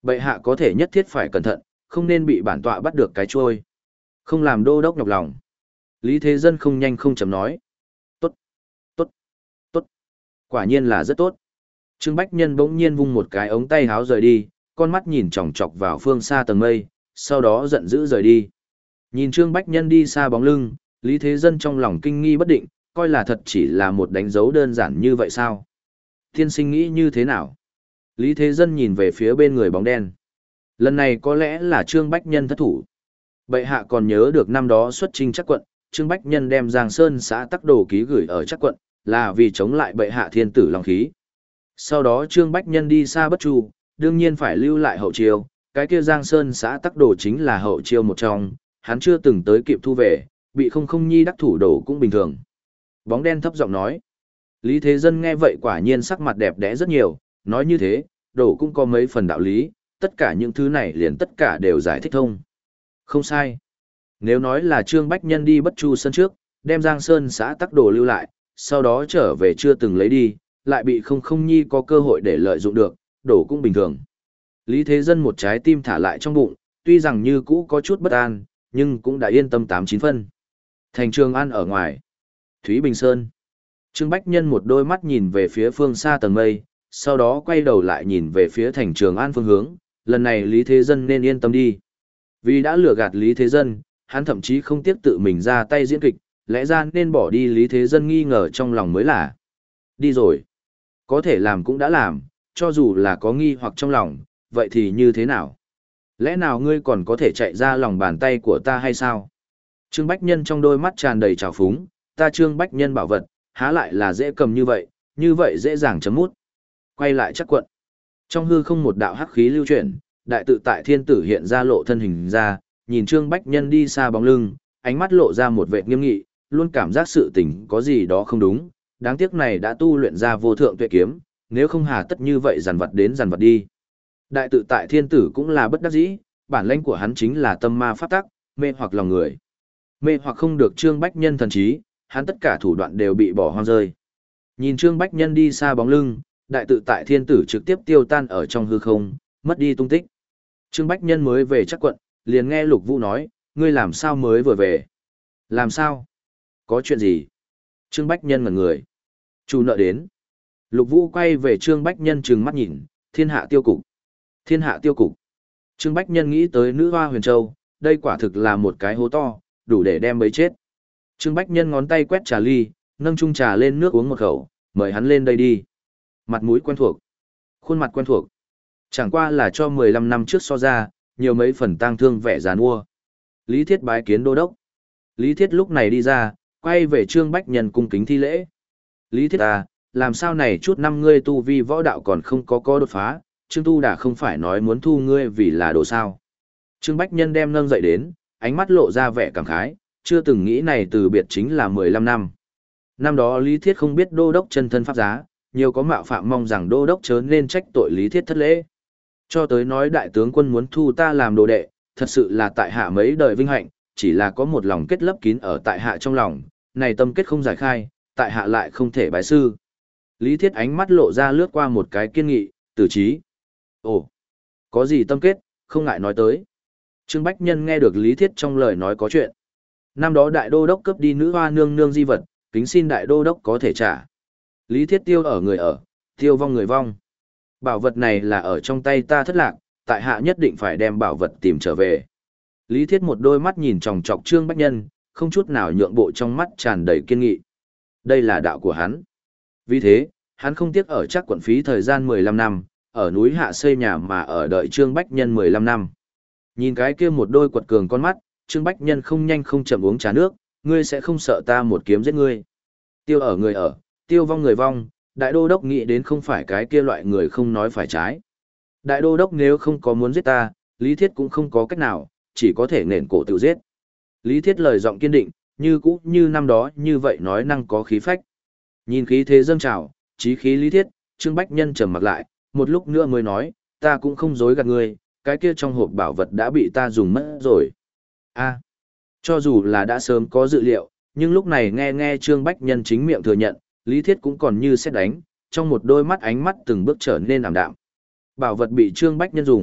Bệ hạ có thể nhất thiết phải cẩn thận, không nên bị bản tọa bắt được cái trôi. Không làm đô đốc nhọc lòng. Lý Thế Dân không nhanh không chậm nói. Tốt, tốt, tốt. Quả nhiên là rất tốt. Trương Bách Nhân bỗng nhiên vung một cái ống tay háo rời đi, con mắt nhìn chòng chọc vào phương xa tầng mây, sau đó giận dữ rời đi. Nhìn Trương Bách Nhân đi xa bóng lưng, Lý Thế Dân trong lòng kinh nghi bất định, coi là thật chỉ là một đánh dấu đơn giản như vậy sao? Tiên sinh nghĩ như thế nào? Lý Thế Dân nhìn về phía bên người bóng đen. Lần này có lẽ là Trương Bách Nhân thất thủ. Bệ hạ còn nhớ được năm đó xuất chinh Trắc quận, Trương Bách Nhân đem Giang Sơn xã Tắc Đồ ký gửi ở Trắc quận, là vì chống lại bệ hạ thiên tử long khí. Sau đó Trương Bách Nhân đi xa Bất Chu, đương nhiên phải lưu lại hậu chiêu, cái kia Giang Sơn xã Tắc Đồ chính là hậu chiêu một trong, hắn chưa từng tới kịp thu về, bị không không nhi đắc thủ đổ cũng bình thường. Bóng đen thấp giọng nói. Lý Thế Dân nghe vậy quả nhiên sắc mặt đẹp đẽ rất nhiều, nói như thế, đổ cũng có mấy phần đạo lý, tất cả những thứ này liền tất cả đều giải thích thông. Không sai. Nếu nói là Trương Bách Nhân đi Bất Chu sân trước, đem Giang Sơn xã Tắc Đồ lưu lại, sau đó trở về chưa từng lấy đi, lại bị không không nhi có cơ hội để lợi dụng được, đổ cũng bình thường. Lý Thế Dân một trái tim thả lại trong bụng, tuy rằng như cũ có chút bất an, nhưng cũng đã yên tâm tám chín phân. Thành Trường An ở ngoài. Thúy Bình Sơn. Trương Bách Nhân một đôi mắt nhìn về phía phương xa tầng mây, sau đó quay đầu lại nhìn về phía thành Trường An phương hướng, lần này Lý Thế Dân nên yên tâm đi. Vì đã lừa gạt Lý Thế Dân, hắn thậm chí không tiếc tự mình ra tay diễn kịch, lẽ ra nên bỏ đi Lý Thế Dân nghi ngờ trong lòng mới là. Đi rồi. Có thể làm cũng đã làm, cho dù là có nghi hoặc trong lòng, vậy thì như thế nào? Lẽ nào ngươi còn có thể chạy ra lòng bàn tay của ta hay sao? Trương Bách Nhân trong đôi mắt tràn đầy trào phúng, ta Trương Bách Nhân bảo vật, há lại là dễ cầm như vậy, như vậy dễ dàng chấm mút. Quay lại Trắc quận. Trong hư không một đạo hắc khí lưu chuyển, đại tự tại thiên tử hiện ra lộ thân hình ra, nhìn Trương Bách Nhân đi xa bóng lưng, ánh mắt lộ ra một vẻ nghiêm nghị, luôn cảm giác sự tình có gì đó không đúng, đáng tiếc này đã tu luyện ra vô thượng tuệ kiếm, nếu không hà tất như vậy dằn vặt đến dằn vặt đi. Đại tự tại thiên tử cũng là bất đắc dĩ, bản lĩnh của hắn chính là tâm ma pháp tắc, mê hoặc lòng người. Mê hoặc không được Trương Bách Nhân thần trí, hắn tất cả thủ đoạn đều bị bỏ hoang rơi. Nhìn Trương Bách Nhân đi xa bóng lưng, đại tự tại thiên tử trực tiếp tiêu tan ở trong hư không, mất đi tung tích. Trương Bách Nhân mới về Trắc quận, liền nghe Lục Vũ nói, ngươi làm sao mới vừa về? Làm sao? Có chuyện gì? Trương Bách Nhân ngẩn người. Chủ nợ đến. Lục Vũ quay về Trương Bách Nhân trừng mắt nhìn, thiên hạ tiêu cục. Thiên hạ tiêu cục. Trương Bách Nhân nghĩ tới nữ hoa huyền châu, đây quả thực là một cái hố to, đủ để đem bấy chết. Trương Bách Nhân ngón tay quét trà ly, nâng chung trà lên nước uống một khẩu, mời hắn lên đây đi. Mặt mũi quen thuộc. Khuôn mặt quen thuộc. Chẳng qua là cho mười lăm năm trước so ra, nhiều mấy phần tang thương vẻ giàn mua. Lý Thiết bái kiến đô đốc. Lý Thiết lúc này đi ra, quay về Trương Bách Nhân cung kính thi lễ. Lý Thiết à, làm sao này chút năm ngươi tu vi võ đạo còn không có có đột phá, Trương Tu đã không phải nói muốn thu ngươi vì là đồ sao. Trương Bách Nhân đem nâng dậy đến, ánh mắt lộ ra vẻ cảm khái, chưa từng nghĩ này từ biệt chính là mười lăm năm. Năm đó Lý Thiết không biết đô đốc chân thân pháp giá, nhiều có mạo phạm mong rằng đô đốc chớ nên trách tội Lý Thiết thất lễ. Cho tới nói đại tướng quân muốn thu ta làm đồ đệ, thật sự là tại hạ mấy đời vinh hạnh, chỉ là có một lòng kết lấp kín ở tại hạ trong lòng, này tâm kết không giải khai, tại hạ lại không thể bái sư. Lý Thiết ánh mắt lộ ra lướt qua một cái kiên nghị, tử trí. Ồ, có gì tâm kết, không ngại nói tới. Trương Bách Nhân nghe được Lý Thiết trong lời nói có chuyện. Năm đó đại đô đốc cướp đi nữ hoa nương nương di vật, kính xin đại đô đốc có thể trả. Lý Thiết tiêu ở người ở, tiêu vong người vong. Bảo vật này là ở trong tay ta thất lạc, tại hạ nhất định phải đem bảo vật tìm trở về. Lý Thiết một đôi mắt nhìn chòng chọc Trương Bách Nhân, không chút nào nhượng bộ trong mắt tràn đầy kiên nghị. Đây là đạo của hắn. Vì thế, hắn không tiếc ở Trắc quận phí thời gian mười lăm năm, ở núi hạ xây nhà mà ở đợi Trương Bách Nhân mười lăm năm. Nhìn cái kia một đôi quật cường con mắt, Trương Bách Nhân không nhanh không chậm uống trà nước, ngươi sẽ không sợ ta một kiếm giết ngươi. Tiêu ở người ở, tiêu vong người vong, đại đô đốc nghĩ đến không phải cái kia loại người không nói phải trái. Đại đô đốc nếu không có muốn giết ta, Lý Thiết cũng không có cách nào, chỉ có thể nền cổ tự giết. Lý Thiết lời giọng kiên định, như cũ như năm đó như vậy nói năng có khí phách. Nhìn khí thế dâng trào, chí khí Lý Thiết, Trương Bách Nhân trầm mặt lại, một lúc nữa mới nói, ta cũng không dối gạt ngươi, cái kia trong hộp bảo vật đã bị ta dùng mất rồi. A, cho dù là đã sớm có dự liệu, nhưng lúc này nghe nghe Trương Bách Nhân chính miệng thừa nhận, Lý Thiết cũng còn như sét đánh, trong một đôi mắt ánh mắt từng bước trở nên ảm đạm. Bảo vật bị Trương Bách Nhân dùng,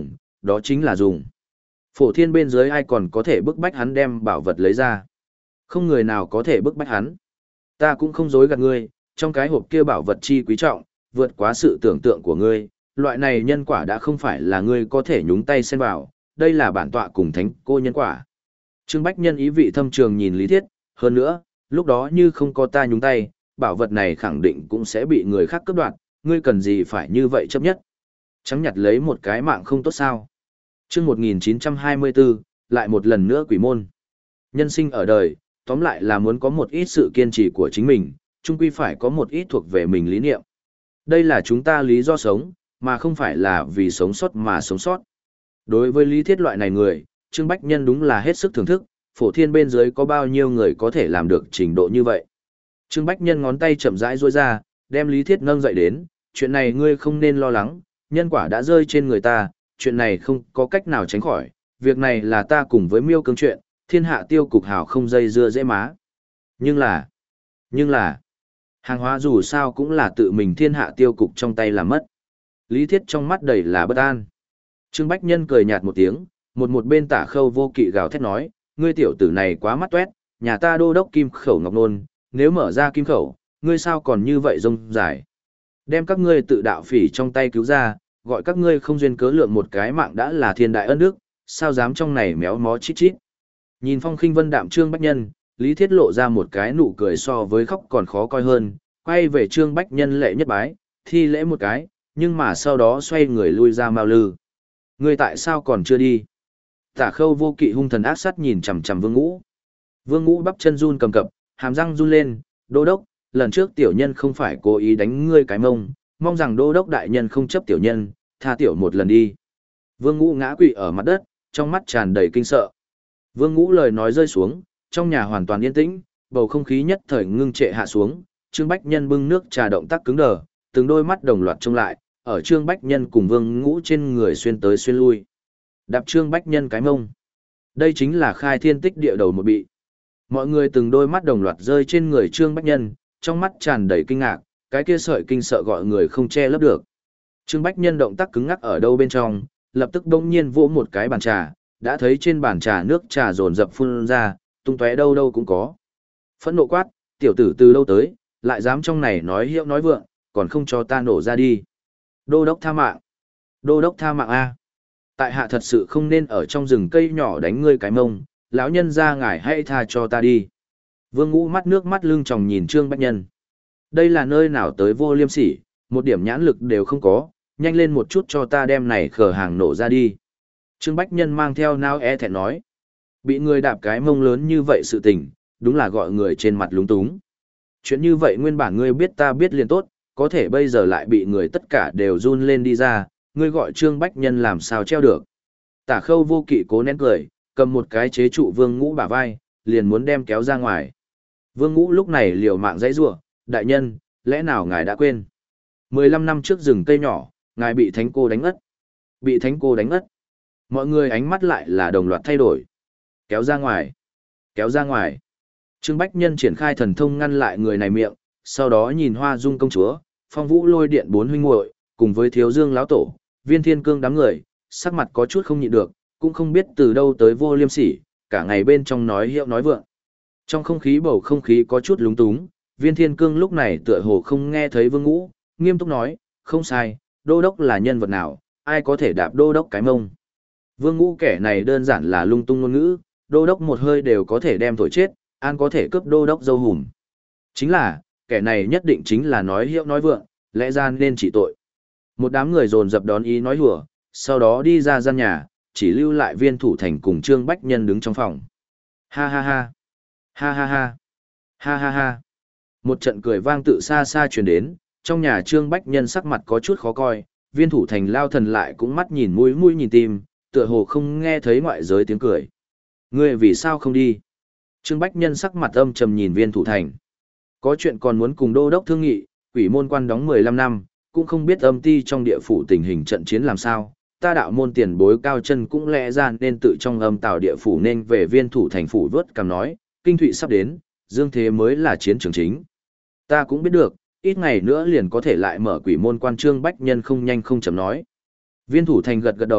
đó chính là dùng. Phổ thiên bên dưới ai còn có thể bức bách hắn đem bảo vật lấy ra. Không người nào có thể bức bách hắn. Ta cũng không dối gạt ngươi, trong cái hộp kia bảo vật chi quý trọng, vượt quá sự tưởng tượng của ngươi, loại này nhân quả đã không phải là ngươi có thể nhúng tay xen vào, đây là bản tọa cùng thánh cô nhân quả. Trương Bách Nhân ý vị thâm trường nhìn Lý Thiết, hơn nữa, lúc đó như không có ta nhúng tay, bảo vật này khẳng định cũng sẽ bị người khác cướp đoạt, ngươi cần gì phải như vậy chấp nhất. Trắng nhặt lấy một cái mạng không tốt sao. Chương một nghìn chín trăm hai mươi bốn, lại một lần nữa quỷ môn. Nhân sinh ở đời, tóm lại là muốn có một ít sự kiên trì của chính mình, chung quy phải có một ít thuộc về mình lý niệm. Đây là chúng ta lý do sống, mà không phải là vì sống sót mà sống sót. Đối với lý thiết loại này người, Trương Bách Nhân đúng là hết sức thưởng thức, phổ thiên bên dưới có bao nhiêu người có thể làm được trình độ như vậy. Trương Bách Nhân ngón tay chậm rãi duỗi ra, đem lý thiết nâng dậy đến, chuyện này ngươi không nên lo lắng, nhân quả đã rơi trên người ta, chuyện này không có cách nào tránh khỏi, việc này là ta cùng với miêu cương chuyện, thiên hạ tiêu cục hảo không dây dưa dễ má. Nhưng là, nhưng là, hàng hóa dù sao cũng là tự mình thiên hạ tiêu cục trong tay làm mất. Lý thiết trong mắt đầy là bất an. Trương Bách Nhân cười nhạt một tiếng, một một bên Tả Khâu Vô Kỵ gào thét nói, ngươi tiểu tử này quá mắt toét, nhà ta đô đốc kim khẩu ngọc nôn, nếu mở ra kim khẩu, ngươi sao còn như vậy rông dài. Đem các ngươi tự đạo phỉ trong tay cứu ra, gọi các ngươi không duyên cớ lượng một cái mạng đã là thiên đại ân đức, sao dám trong này méo mó chít chít. Nhìn phong khinh vân đạm Trương Bách Nhân, Lý Thiết lộ ra một cái nụ cười so với khóc còn khó coi hơn, quay về Trương Bách Nhân lệ nhất bái, thi lễ một cái, nhưng mà sau đó xoay người lui ra mao lư. Ngươi tại sao còn chưa đi? Tả Khâu Vô Kỵ hung thần ác sát nhìn chằm chằm Vương Ngũ. Vương Ngũ bắp chân run cầm cập, hàm răng run lên, đô đốc, lần trước tiểu nhân không phải cố ý đánh ngươi cái mông, mong rằng đô đốc đại nhân không chấp tiểu nhân, tha tiểu một lần đi. Vương Ngũ ngã quỵ ở mặt đất, trong mắt tràn đầy kinh sợ. Vương Ngũ lời nói rơi xuống, trong nhà hoàn toàn yên tĩnh, bầu không khí nhất thời ngưng trệ hạ xuống, Trương Bách Nhân bưng nước trà động tác cứng đờ, từng đôi mắt đồng loạt trông lại, ở Trương Bách Nhân cùng Vương Ngũ trên người xuyên tới xuyên lui. Đạp Trương Bách Nhân cái mông. Đây chính là khai thiên tích địa đầu một bị. Mọi người từng đôi mắt đồng loạt rơi trên người Trương Bách Nhân, trong mắt tràn đầy kinh ngạc, cái kia sợi kinh sợ gọi người không che lấp được. Trương Bách Nhân động tác cứng ngắc ở đâu bên trong, lập tức đông nhiên vỗ một cái bàn trà, đã thấy trên bàn trà nước trà dồn dập phun ra, tung tóe đâu đâu cũng có. Phẫn nộ quát, tiểu tử từ đâu tới, lại dám trong này nói hiệu nói vượng, còn không cho ta nổ ra đi. Đô đốc tha mạng. Đô đốc tha mạng A. Tại hạ thật sự không nên ở trong rừng cây nhỏ đánh ngươi cái mông, lão nhân ra ngài hãy tha cho ta đi. Vương Ngũ mắt nước mắt lưng tròng nhìn Trương Bách Nhân. Đây là nơi nào tới vô liêm sỉ, một điểm nhãn lực đều không có, nhanh lên một chút cho ta đem này khờ hàng nổ ra đi. Trương Bách Nhân mang theo nao e thẹn nói. Bị người đạp cái mông lớn như vậy sự tình, đúng là gọi người trên mặt lúng túng. Chuyện như vậy nguyên bản ngươi biết ta biết liền tốt, có thể bây giờ lại bị người tất cả đều run lên đi ra, ngươi gọi Trương Bách Nhân làm sao treo được. Tả Khâu Vô Kỵ cố nén cười, cầm một cái chế trụ Vương Ngũ bả vai, liền muốn đem kéo ra ngoài. Vương Ngũ lúc này liều mạng dãy rủa, đại nhân, lẽ nào ngài đã quên? mười lăm năm trước rừng cây nhỏ, ngài bị thánh cô đánh ngất. Bị thánh cô đánh ngất. Mọi người ánh mắt lại là đồng loạt thay đổi. Kéo ra ngoài. Kéo ra ngoài. Trương Bách Nhân triển khai thần thông ngăn lại người này miệng, sau đó nhìn Hoa Dung công chúa, Phong Vũ Lôi Điện bốn huynh muội, cùng với Thiếu Dương lão tổ, Viên Thiên Cương đám người, sắc mặt có chút không nhịn được, cũng không biết từ đâu tới vô liêm sỉ, cả ngày bên trong nói hiệu nói vượng. Trong không khí bầu không khí có chút lúng túng, Viên Thiên Cương lúc này tựa hồ không nghe thấy Vương Ngũ, nghiêm túc nói, không sai, đô đốc là nhân vật nào, ai có thể đạp đô đốc cái mông. Vương Ngũ kẻ này đơn giản là lung tung ngôn ngữ, đô đốc một hơi đều có thể đem thổi chết, an có thể cướp đô đốc dâu hùm. Chính là, kẻ này nhất định chính là nói hiệu nói vượng, lẽ ra nên trị tội. Một đám người dồn dập đón ý nói hùa, sau đó đi ra gian nhà, chỉ lưu lại Viên Thủ Thành cùng Trương Bách Nhân đứng trong phòng. Ha ha ha, ha ha ha, ha ha ha. Một trận cười vang tự xa xa truyền đến, trong nhà Trương Bách Nhân sắc mặt có chút khó coi, Viên Thủ Thành lao thần lại cũng mắt nhìn mũi mũi nhìn tim, tựa hồ không nghe thấy ngoại giới tiếng cười. Ngươi vì sao không đi? Trương Bách Nhân sắc mặt âm trầm nhìn Viên Thủ Thành. Có chuyện còn muốn cùng đô đốc thương nghị, quỷ môn quan đóng mười lăm năm, cũng không biết âm ti trong địa phủ tình hình trận chiến làm sao. Ta đạo môn tiền bối cao chân cũng lẽ ra nên tự trong âm tào địa phủ nên về Viên Thủ Thành phủ vớt cằm nói, kinh thụy sắp đến, dương thế mới là chiến trường chính. Ta cũng biết được, ít ngày nữa liền có thể lại mở quỷ môn quan. Trương Bách Nhân không nhanh không chậm nói. Viên Thủ Thành gật gật đầu,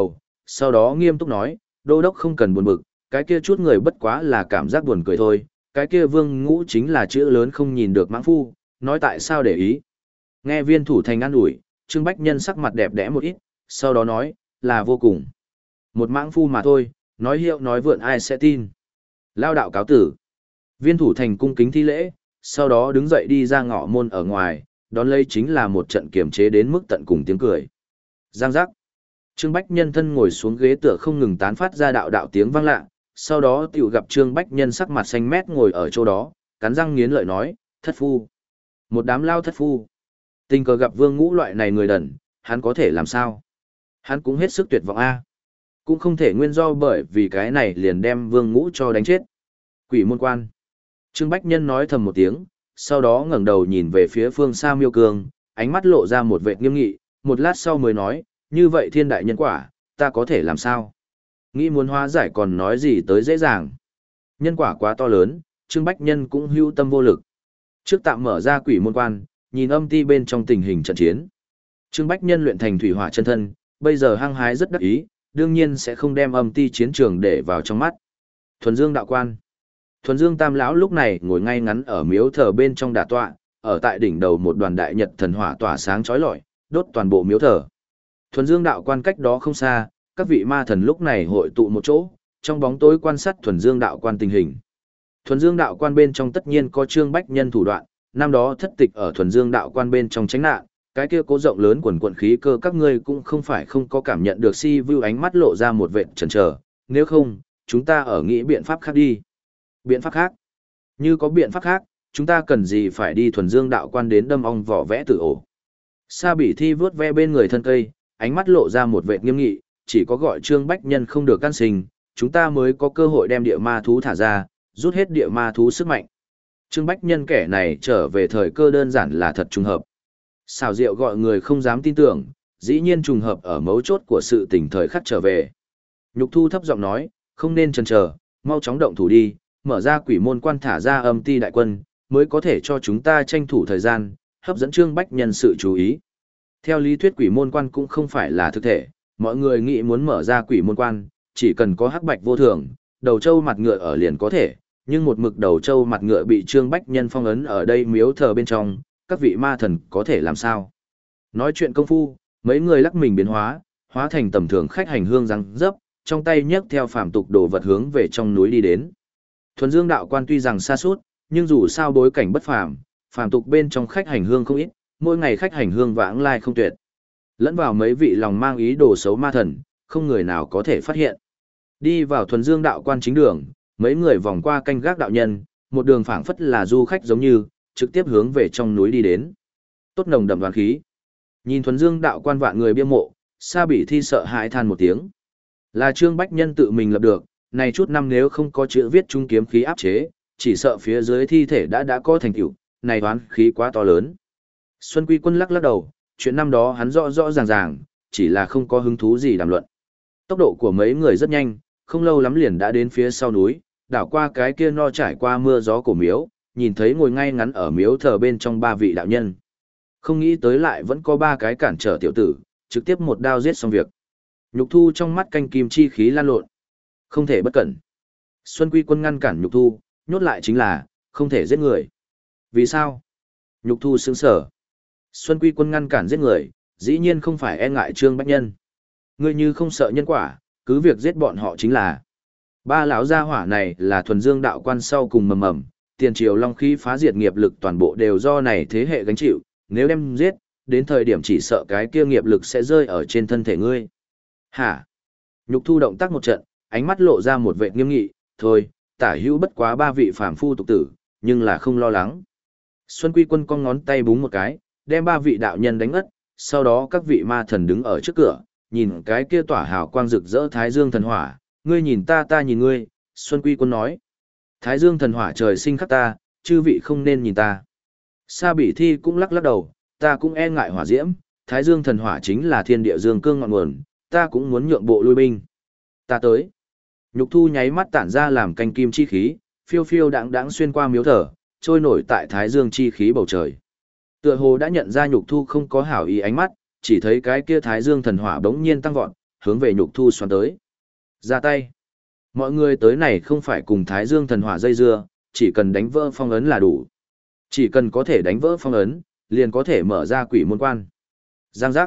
sau đó nghiêm túc nói, đô đốc không cần buồn bực, cái kia chút người bất quá là cảm giác buồn cười thôi, cái kia Vương Ngũ chính là chữ lớn không nhìn được mãng phu, nói tại sao để ý. Nghe Viên Thủ Thành an ủi, Trương Bách Nhân sắc mặt đẹp đẽ một ít, sau đó nói, là vô cùng. Một mãng phu mà thôi, nói hiệu nói vượn ai sẽ tin. Lao đạo cáo tử. Viên Thủ Thành cung kính thi lễ, sau đó đứng dậy đi ra ngõ môn ở ngoài, đón lấy chính là một trận kiềm chế đến mức tận cùng tiếng cười. Giang giác. Trương Bách Nhân thân ngồi xuống ghế tựa không ngừng tán phát ra đạo đạo tiếng vang lạ, sau đó tiểu gặp Trương Bách Nhân sắc mặt xanh mét ngồi ở chỗ đó, cắn răng nghiến lợi nói, thất phu. Một đám lao thất phu. Tình cờ gặp Vương Ngũ loại này người đần, hắn có thể làm sao? Hắn cũng hết sức tuyệt vọng a. Cũng không thể nguyên do bởi vì cái này liền đem Vương Ngũ cho đánh chết. Quỷ môn quan. Trương Bách Nhân nói thầm một tiếng, sau đó ngẩng đầu nhìn về phía phương xa Miêu Cương, ánh mắt lộ ra một vẻ nghiêm nghị, một lát sau mới nói, như vậy thiên đại nhân quả, ta có thể làm sao? Nghĩ muốn hóa giải còn nói gì tới dễ dàng. Nhân quả quá to lớn, Trương Bách Nhân cũng hưu tâm vô lực. Trước tạm mở ra quỷ môn quan, nhìn âm ti bên trong tình hình trận chiến. Trương Bách Nhân luyện thành thủy hỏa chân thân, bây giờ hăng hái rất đắc ý, đương nhiên sẽ không đem âm ti chiến trường để vào trong mắt. Thuần Dương đạo quan. Thuần Dương Tam lão lúc này ngồi ngay ngắn ở miếu thờ bên trong đả tọa, ở tại đỉnh đầu một đoàn đại nhật thần hỏa tỏa sáng chói lọi, đốt toàn bộ miếu thờ. Thuần Dương đạo quan cách đó không xa, các vị ma thần lúc này hội tụ một chỗ, trong bóng tối quan sát Thuần Dương đạo quan tình hình. Thuần Dương đạo quan bên trong tất nhiên có Trương Bách Nhân thủ đoạn, năm đó thất tịch ở Thuần Dương đạo quan bên trong tránh nạn, cái kia cố rộng lớn quần quần khí cơ các ngươi cũng không phải không có cảm nhận được si view ánh mắt lộ ra một vệt chần chờ, nếu không, chúng ta ở nghĩ biện pháp khác đi. Biện pháp khác? Như có biện pháp khác, chúng ta cần gì phải đi Thuần Dương đạo quan đến đâm ong vỏ vẽ tử ổ. Sa Bỉ Thi vướt ve bên người thân cây, ánh mắt lộ ra một vệt nghiêm nghị, chỉ có gọi Trương Bách Nhân không được can sinh, chúng ta mới có cơ hội đem địa ma thú thả ra, rút hết địa ma thú sức mạnh. Trương Bách Nhân kẻ này trở về thời cơ đơn giản là thật trùng hợp. Xào Diệu gọi người không dám tin tưởng, dĩ nhiên trùng hợp ở mấu chốt của sự tình thời khắc trở về. Nhục Thu thấp giọng nói, không nên chần chờ, mau chóng động thủ đi, mở ra quỷ môn quan thả ra âm ti đại quân, mới có thể cho chúng ta tranh thủ thời gian, hấp dẫn Trương Bách Nhân sự chú ý. Theo lý thuyết quỷ môn quan cũng không phải là thực thể, mọi người nghĩ muốn mở ra quỷ môn quan, chỉ cần có hắc bạch vô thường, đầu trâu mặt ngựa ở liền có thể, nhưng một mực đầu trâu mặt ngựa bị Trương Bách Nhân phong ấn ở đây miếu thờ bên trong, các vị ma thần có thể làm sao? Nói chuyện công phu, mấy người lắc mình biến hóa, hóa thành tầm thường khách hành hương răng dấp, trong tay nhấc theo phàm tục đồ vật hướng về trong núi đi đến. Thuần Dương đạo quan tuy rằng xa suốt, nhưng dù sao bối cảnh bất phàm, phàm tục bên trong khách hành hương không ít, mỗi ngày khách hành hương vãng lai không tuyệt. Lẫn vào mấy vị lòng mang ý đồ xấu ma thần, không người nào có thể phát hiện. Đi vào Thuần Dương đạo quan chính đường, mấy người vòng qua canh gác đạo nhân, một đường phảng phất là du khách giống như, trực tiếp hướng về trong núi đi đến. Tốt nồng đậm đoàn khí. Nhìn Thuần Dương đạo quan vạn người bia mộ, Sa Bỉ Thi sợ hãi than một tiếng. Là Trương Bách Nhân tự mình lập được, này chút năm nếu không có chữ viết trung kiếm khí áp chế, chỉ sợ phía dưới thi thể đã đã có thành tựu, này toán khí quá to lớn. Xuân Quy Quân lắc lắc đầu, chuyện năm đó hắn rõ rõ ràng ràng, chỉ là không có hứng thú gì đàm luận. Tốc độ của mấy người rất nhanh, không lâu lắm liền đã đến phía sau núi, đảo qua cái kia no trải qua mưa gió cổ miếu, nhìn thấy ngồi ngay ngắn ở miếu thờ bên trong ba vị đạo nhân. Không nghĩ tới lại vẫn có ba cái cản trở tiểu tử, trực tiếp một đao giết xong việc. Nhục Thu trong mắt canh kim chi khí lan lộn. Không thể bất cẩn. Xuân Quy Quân ngăn cản Nhục Thu, nhốt lại chính là, không thể giết người. Vì sao? Nhục Thu sững sở. Xuân Quy Quân ngăn cản giết người, dĩ nhiên không phải e ngại Trương Bách Nhân. Ngươi như không sợ nhân quả, cứ việc giết bọn họ chính là. Ba lão gia hỏa này là Thuần Dương đạo quan sau cùng mầm mầm, tiền triều long khí phá diệt nghiệp lực toàn bộ đều do này thế hệ gánh chịu, nếu đem giết, đến thời điểm chỉ sợ cái kia nghiệp lực sẽ rơi ở trên thân thể ngươi. Hả? Nhục Thu động tác một trận, ánh mắt lộ ra một vẻ nghiêm nghị, thôi, tả hữu bất quá ba vị phàm phu tục tử, nhưng là không lo lắng. Xuân Quy Quân cong ngón tay búng một cái, đem ba vị đạo nhân đánh ngất, sau đó các vị ma thần đứng ở trước cửa, nhìn cái kia tỏa hào quang rực rỡ Thái Dương thần hỏa, ngươi nhìn ta ta nhìn ngươi, Xuân Quy Quân nói. Thái Dương thần hỏa trời sinh khắc ta, chư vị không nên nhìn ta. Sa Bỉ Thi cũng lắc lắc đầu, ta cũng e ngại hỏa diễm, Thái Dương thần hỏa chính là thiên địa dương cương ngọn nguồn, ta cũng muốn nhượng bộ lui binh. Ta tới. Nhục Thu nháy mắt tản ra làm canh kim chi khí, phiêu phiêu đãng đãng xuyên qua miếu thờ, trôi nổi tại Thái Dương chi khí bầu trời. Tựa hồ đã nhận ra Nhục Thu không có hảo ý ánh mắt, chỉ thấy cái kia Thái Dương thần hỏa bỗng nhiên tăng vọt, hướng về nhục thu xoắn tới. Ra tay. Mọi người tới này không phải cùng Thái Dương thần hỏa dây dưa, chỉ cần đánh vỡ phong ấn là đủ. Chỉ cần có thể đánh vỡ phong ấn, liền có thể mở ra quỷ môn quan. Giang giác.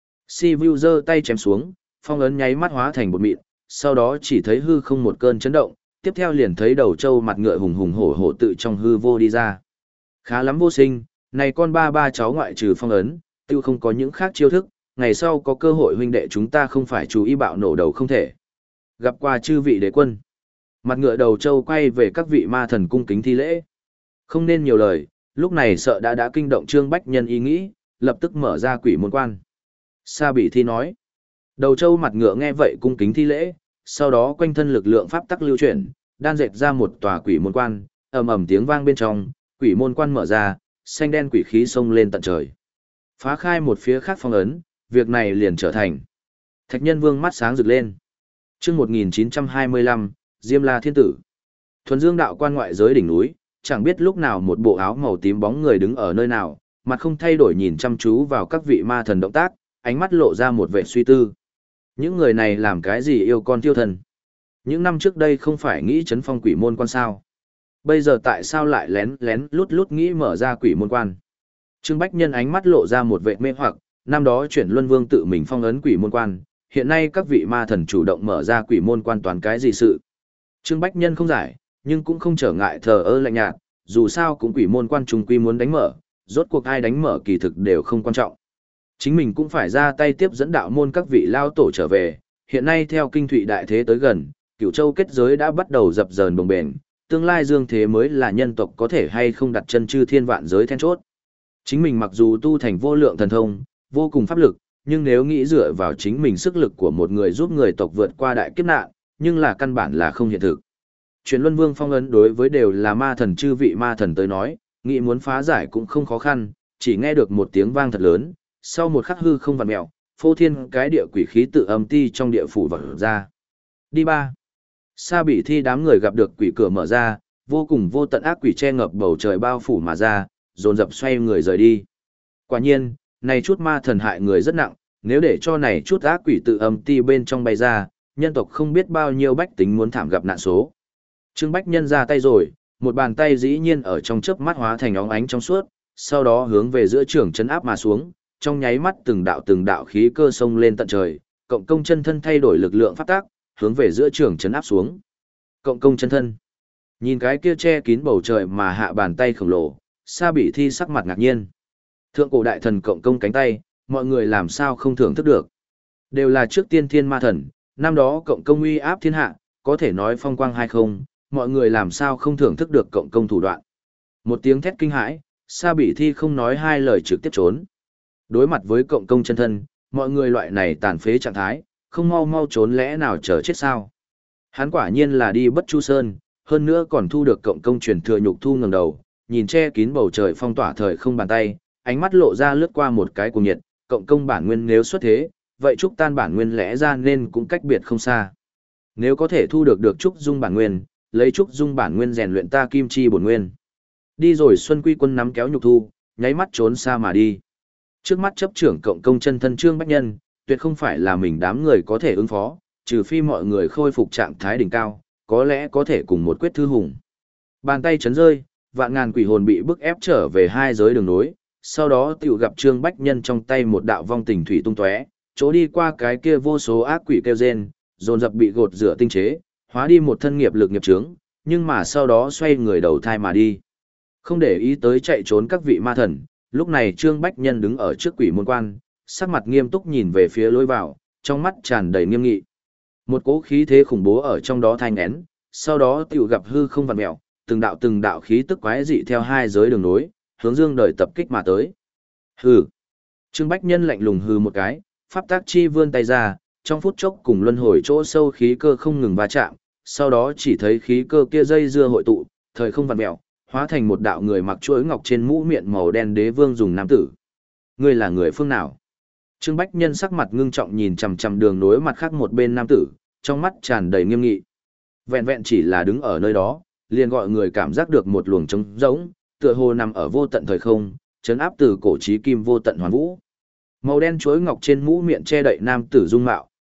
Si Vu giơ tay chém xuống, phong ấn nháy mắt hóa thành bột mịn, sau đó chỉ thấy hư không một cơn chấn động, tiếp theo liền thấy đầu trâu mặt ngựa hùng hùng hổ hổ tự trong hư vô đi ra. Khá lắm vô sinh, này con ba ba cháu ngoại trừ phong ấn, tiêu không có những khác chiêu thức, ngày sau có cơ hội huynh đệ chúng ta không phải chú ý bạo nổ đầu không thể. Gặp qua chư vị đế quân. Mặt ngựa đầu trâu quay về các vị ma thần cung kính thi lễ. Không nên nhiều lời, lúc này sợ đã đã kinh động Trương Bách Nhân ý nghĩ, lập tức mở ra quỷ môn quan. Sa Bỉ Thi nói. Đầu trâu mặt ngựa nghe vậy cung kính thi lễ, sau đó quanh thân lực lượng pháp tắc lưu chuyển, đan dệt ra một tòa quỷ môn quan, ầm ầm tiếng vang bên trong, quỷ môn quan mở ra, xanh đen quỷ khí xông lên tận trời. Phá khai một phía khác phong ấn, việc này liền trở thành. Thạch Nhân Vương mắt sáng rực lên. Chương một nghìn chín trăm hai mươi lăm, Diêm La Thiên Tử. Thuần Dương đạo quan ngoại giới đỉnh núi, chẳng biết lúc nào một bộ áo màu tím bóng người đứng ở nơi nào, mặt không thay đổi nhìn chăm chú vào các vị ma thần động tác, ánh mắt lộ ra một vẻ suy tư. Những người này làm cái gì yêu con tiêu thần? Những năm trước đây không phải nghĩ chấn phong quỷ môn quan sao? Bây giờ tại sao lại lén lén lút lút nghĩ mở ra quỷ môn quan? Trương Bách Nhân ánh mắt lộ ra một vẻ mê hoặc, năm đó chuyển Luân Vương tự mình phong ấn quỷ môn quan, hiện nay các vị ma thần chủ động mở ra quỷ môn quan toàn cái gì sự? Trương Bách Nhân không giải, nhưng cũng không trở ngại thờ ơ lạnh nhạt, dù sao cũng quỷ môn quan trùng quy muốn đánh mở, rốt cuộc ai đánh mở kỳ thực đều không quan trọng. Chính mình cũng phải ra tay tiếp dẫn đạo môn các vị lao tổ trở về, hiện nay theo kinh thụy đại thế tới gần, Cửu Châu kết giới đã bắt đầu dập dờn bồng bềnh, tương lai dương thế mới là nhân tộc có thể hay không đặt chân chư thiên vạn giới then chốt. Chính mình mặc dù tu thành vô lượng thần thông, vô cùng pháp lực, nhưng nếu nghĩ dựa vào chính mình sức lực của một người giúp người tộc vượt qua đại kiếp nạn, nhưng là căn bản là không hiện thực. Chuyển Luân Vương phong ấn đối với đều là ma thần chư vị ma thần tới nói, nghĩ muốn phá giải cũng không khó khăn, chỉ nghe được một tiếng vang thật lớn, sau một khắc hư không vặn mèo, phô thiên cái địa quỷ khí tự âm ti trong địa phủ vọt ra. Đi ba. Sa Bỉ Thi đám người gặp được quỷ cửa mở ra, vô cùng vô tận ác quỷ che ngập bầu trời bao phủ mà ra, dồn dập xoay người rời đi. Quả nhiên, này chút ma thần hại người rất nặng, nếu để cho này chút ác quỷ tự âm ti bên trong bay ra, nhân tộc không biết bao nhiêu bách tính muốn thảm gặp nạn số. Trương Bách Nhân ra tay rồi, một bàn tay dĩ nhiên ở trong chớp mắt hóa thành óng ánh trong suốt, sau đó hướng về giữa trường chấn áp mà xuống, trong nháy mắt từng đạo từng đạo khí cơ sông lên tận trời, cộng công chân thân thay đổi lực lượng pháp tác, hướng về giữa trường chấn áp xuống. Cộng công chân thân. Nhìn cái kia che kín bầu trời mà hạ bàn tay khổng lồ, Sa Bỉ Thi sắc mặt ngạc nhiên. Thượng cổ đại thần cộng công cánh tay, mọi người làm sao không thưởng thức được. Đều là trước tiên thiên ma thần, năm đó cộng công uy áp thiên hạ, có thể nói phong quang hay không, mọi người làm sao không thưởng thức được cộng công thủ đoạn. Một tiếng thét kinh hãi, Sa Bỉ Thi không nói hai lời trực tiếp trốn. Đối mặt với cộng công chân thân, mọi người loại này tàn phế trạng thái, không mau mau trốn lẽ nào chờ chết sao. Hắn quả nhiên là đi bất chu sơn, hơn nữa còn thu được cộng công truyền thừa nhục thu ngẩng đầu, nhìn che kín bầu trời phong tỏa thời không bàn tay, ánh mắt lộ ra lướt qua một cái cuồng nhiệt, cộng công bản nguyên nếu xuất thế, vậy trúc tan bản nguyên lẽ ra nên cũng cách biệt không xa. Nếu có thể thu được được trúc dung bản nguyên, lấy trúc dung bản nguyên rèn luyện ta kim chi bổn nguyên. Đi rồi Xuân Quy Quân nắm kéo nhục thu, nháy mắt trốn xa mà đi. Trước mắt chấp trưởng cộng công chân thân Trương Bách Nhân, tuyệt không phải là mình đám người có thể ứng phó, trừ phi mọi người khôi phục trạng thái đỉnh cao, có lẽ có thể cùng một quyết thư hùng. Bàn tay chấn rơi, vạn ngàn quỷ hồn bị bức ép trở về hai giới đường nối, sau đó tiểu gặp Trương Bách Nhân trong tay một đạo vong tình thủy tung tóe, chỗ đi qua cái kia vô số ác quỷ kêu rên, dồn dập bị gột rửa tinh chế, hóa đi một thân nghiệp lực nghiệp chướng, nhưng mà sau đó xoay người đầu thai mà đi. Không để ý tới chạy trốn các vị ma thần, lúc này Trương Bách Nhân đứng ở trước quỷ môn quan, sắc mặt nghiêm túc nhìn về phía lối vào, trong mắt tràn đầy nghiêm nghị. Một cỗ khí thế khủng bố ở trong đó thanh én, sau đó tiểu gặp hư không vặn mèo, từng đạo từng đạo khí tức quái dị theo hai giới đường nối, hướng dương đời tập kích mà tới. Hừ. Trương Bách Nhân lạnh lùng hừ một cái, pháp tác chi vươn tay ra, trong phút chốc cùng luân hồi chỗ sâu khí cơ không ngừng va chạm, sau đó chỉ thấy khí cơ kia dây dưa hội tụ, thời không vặn mèo, hóa thành một đạo người mặc chuỗi ngọc trên mũ miệng màu đen đế vương dùng nam tử. Ngươi là người phương nào? Trương Bách Nhân sắc mặt ngưng trọng nhìn chằm chằm đường nối mặt khác một bên nam tử, trong mắt tràn đầy nghiêm nghị. Vẹn vẹn chỉ là đứng ở nơi đó, liền gọi người cảm giác được một luồng trống rỗng, tựa hồ nằm ở vô tận thời không, chấn áp từ cổ chí kim vô tận hoàn vũ. Màu đen chuỗi ngọc trên mũ miệng che đậy nam tử dung mạo,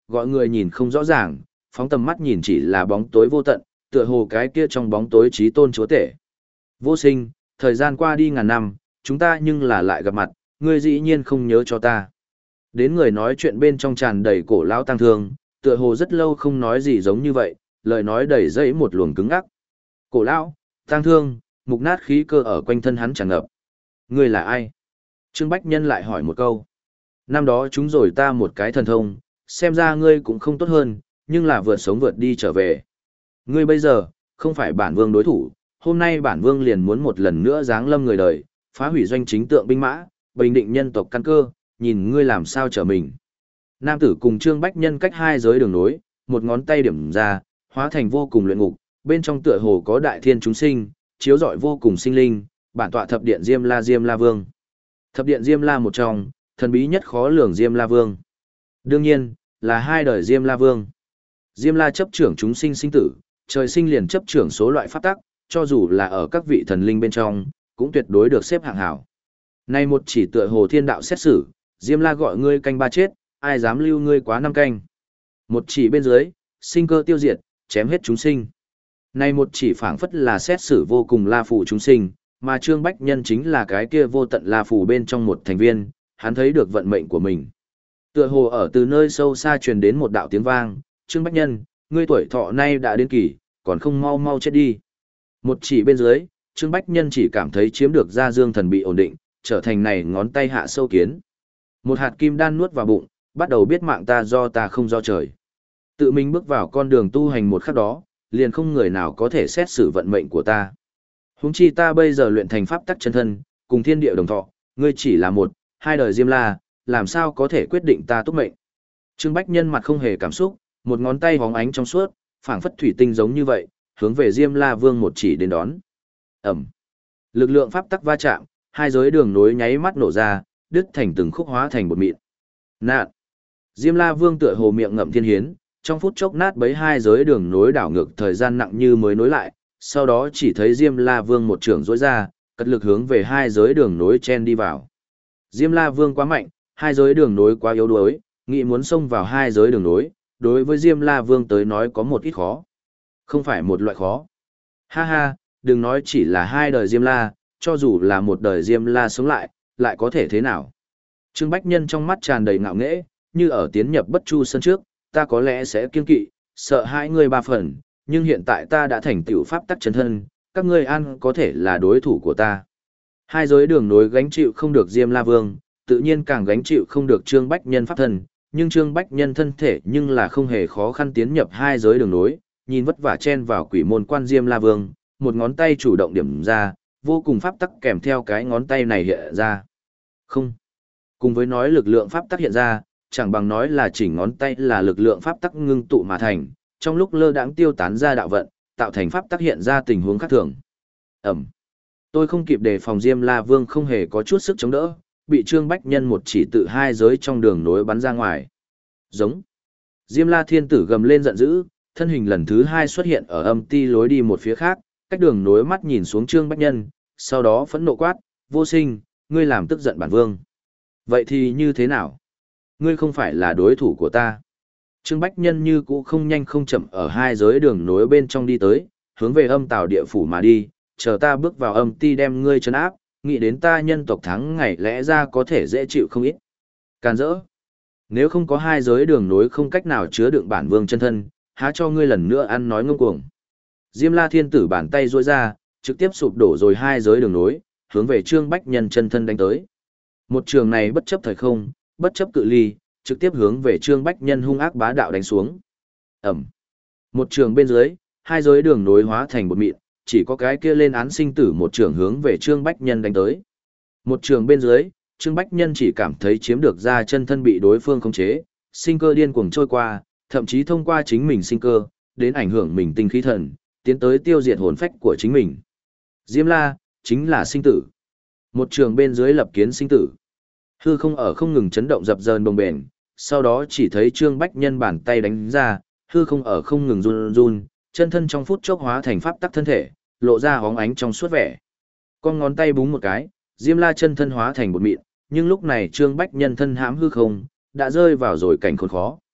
gọi người nhìn không rõ ràng, phóng tầm mắt nhìn chỉ là bóng tối vô tận, tựa hồ cái kia trong bóng tối trí tôn chúa tể. Vô Sinh, thời gian qua đi ngàn năm, chúng ta nhưng là lại gặp mặt, ngươi dĩ nhiên không nhớ cho ta. Đến người nói chuyện bên trong tràn đầy cổ lão tăng thương, tựa hồ rất lâu không nói gì giống như vậy, lời nói đầy dẫy một luồng cứng ngắc. Cổ lão, tăng thương, mục nát khí cơ ở quanh thân hắn tràn ngập. Ngươi là ai? Trương Bách Nhân lại hỏi một câu. Năm đó chúng rồi ta một cái thần thông, xem ra ngươi cũng không tốt hơn, nhưng là vượt sống vượt đi trở về. Ngươi bây giờ, không phải bản vương đối thủ, hôm nay bản vương liền muốn một lần nữa giáng lâm người đời, phá hủy doanh chính tượng binh mã, bình định nhân tộc căn cơ, nhìn ngươi làm sao trở mình. Nam tử cùng Trương Bách Nhân cách hai giới đường nối, một ngón tay điểm ra, hóa thành vô cùng luyện ngục, bên trong tựa hồ có đại thiên chúng sinh, chiếu rọi vô cùng sinh linh, bản tọa thập điện Diêm La Diêm La Vương. Thập điện Diêm La một trong, thần bí nhất khó lường Diêm La Vương. Đương nhiên, là hai đời Diêm La Vương. Diêm La chấp trưởng chúng sinh sinh tử, trời sinh liền chấp trưởng số loại pháp tắc, cho dù là ở các vị thần linh bên trong, cũng tuyệt đối được xếp hạng hảo. Nay một chỉ tựa hồ thiên đạo xét xử, Diêm La gọi ngươi canh ba chết, ai dám lưu ngươi quá năm canh. Một chỉ bên dưới, sinh cơ tiêu diệt, chém hết chúng sinh. Nay một chỉ phảng phất là xét xử vô cùng La Phủ chúng sinh, mà Trương Bách Nhân chính là cái kia vô tận La Phủ bên trong một thành viên, hắn thấy được vận mệnh của mình. Tựa hồ ở từ nơi sâu xa truyền đến một đạo tiếng vang, Trương Bách Nhân, ngươi tuổi thọ nay đã đến kỳ, còn không mau mau chết đi. Một chỉ bên dưới, Trương Bách Nhân chỉ cảm thấy chiếm được gia dương thần bị ổn định, trở thành này ngón tay hạ sâu kiến. Một hạt kim đan nuốt vào bụng, bắt đầu biết mạng ta do ta không do trời. Tự mình bước vào con đường tu hành một khắc đó, liền không người nào có thể xét xử vận mệnh của ta. Huống chi ta bây giờ luyện thành pháp tắc chân thân, cùng thiên địa đồng thọ, ngươi chỉ là một, hai đời Diêm La, làm sao có thể quyết định ta túc mệnh. Trương Bách Nhân mặt không hề cảm xúc, một ngón tay hóng ánh trong suốt, phảng phất thủy tinh giống như vậy, hướng về Diêm La Vương một chỉ đến đón. Ẩm. Lực lượng pháp tắc va chạm, hai giới đường nối nháy mắt nổ ra, đứt thành từng khúc hóa thành bột mịn. Nạn. Diêm La Vương tựa hồ miệng ngậm thiên hiến, trong phút chốc nát bấy hai giới đường nối đảo ngược thời gian nặng như mới nối lại, sau đó chỉ thấy Diêm La Vương một trường rỗi ra, cật lực hướng về hai giới đường nối chen đi vào. Diêm La Vương quá mạnh, hai giới đường nối quá yếu đuối, nghĩ muốn xông vào hai giới đường nối, đối với Diêm La Vương tới nói có một ít khó. Không phải một loại khó. Ha ha, đừng nói chỉ là hai đời Diêm La, cho dù là một đời Diêm La sống lại, lại có thể thế nào. Trương Bách Nhân trong mắt tràn đầy ngạo nghễ, như ở tiến nhập Bất Chu Sơn trước, ta có lẽ sẽ kiêng kỵ, sợ hai người ba phần, nhưng hiện tại ta đã thành tựu pháp tắc chân thân, các ngươi ăn có thể là đối thủ của ta. Hai giới đường nối gánh chịu không được Diêm La Vương, tự nhiên càng gánh chịu không được Trương Bách Nhân pháp thân, nhưng Trương Bách Nhân thân thể nhưng là không hề khó khăn tiến nhập hai giới đường nối, nhìn vất vả chen vào quỷ môn quan Diêm La Vương, một ngón tay chủ động điểm ra, vô cùng pháp tắc kèm theo cái ngón tay này hiện ra. Không. Cùng với nói lực lượng pháp tắc hiện ra, chẳng bằng nói là chỉnh ngón tay là lực lượng pháp tắc ngưng tụ mà thành, trong lúc lơ đãng tiêu tán ra đạo vận, tạo thành pháp tắc hiện ra tình huống khác thường. Ẩm. Tôi không kịp đề phòng Diêm La Vương không hề có chút sức chống đỡ, bị Trương Bách Nhân một chỉ tự hai giới trong đường nối bắn ra ngoài. Giống. Diêm La Thiên Tử gầm lên giận dữ, thân hình lần thứ hai xuất hiện ở âm ti lối đi một phía khác, cách đường nối mắt nhìn xuống Trương Bách Nhân, sau đó phẫn nộ quát, Vô Sinh, ngươi làm tức giận bản vương. Vậy thì như thế nào? Ngươi không phải là đối thủ của ta. Trương Bách Nhân như cũ không nhanh không chậm ở hai giới đường nối bên trong đi tới, hướng về âm tào địa phủ mà đi, chờ ta bước vào âm ti đem ngươi trấn áp, nghĩ đến ta nhân tộc thắng ngày lẽ ra có thể dễ chịu không ít. Càn rỡ. Nếu không có hai giới đường nối không cách nào chứa đựng bản vương chân thân, há cho ngươi lần nữa ăn nói ngông cuồng. Diêm La Thiên Tử bàn tay duỗi ra, trực tiếp sụp đổ rồi hai giới đường nối, hướng về Trương Bách Nhân chân thân đánh tới. Một trường này bất chấp thời không, bất chấp cự ly, trực tiếp hướng về Trương Bách Nhân hung ác bá đạo đánh xuống. Ẩm. Một trường bên dưới, hai giới đường nối hóa thành một mịn, chỉ có cái kia lên án sinh tử một trường hướng về Trương Bách Nhân đánh tới. Một trường bên dưới, Trương Bách Nhân chỉ cảm thấy chiếm được ra chân thân bị đối phương khống chế, sinh cơ điên cuồng trôi qua, thậm chí thông qua chính mình sinh cơ, đến ảnh hưởng mình tinh khí thần, tiến tới tiêu diệt hồn phách của chính mình. Diêm La, chính là sinh tử. Một trường bên dưới lập kiến sinh tử. Hư không ở không ngừng chấn động dập dờn bồng bềnh, sau đó chỉ thấy Trương Bách Nhân bàn tay đánh ra, hư không ở không ngừng run run, chân thân trong phút chốc hóa thành pháp tắc thân thể, lộ ra hóng ánh trong suốt vẻ. Con ngón tay búng một cái, Diêm La chân thân hóa thành bột mịn, nhưng lúc này Trương Bách Nhân thân hãm hư không, đã rơi vào rồi cảnh khốn khó.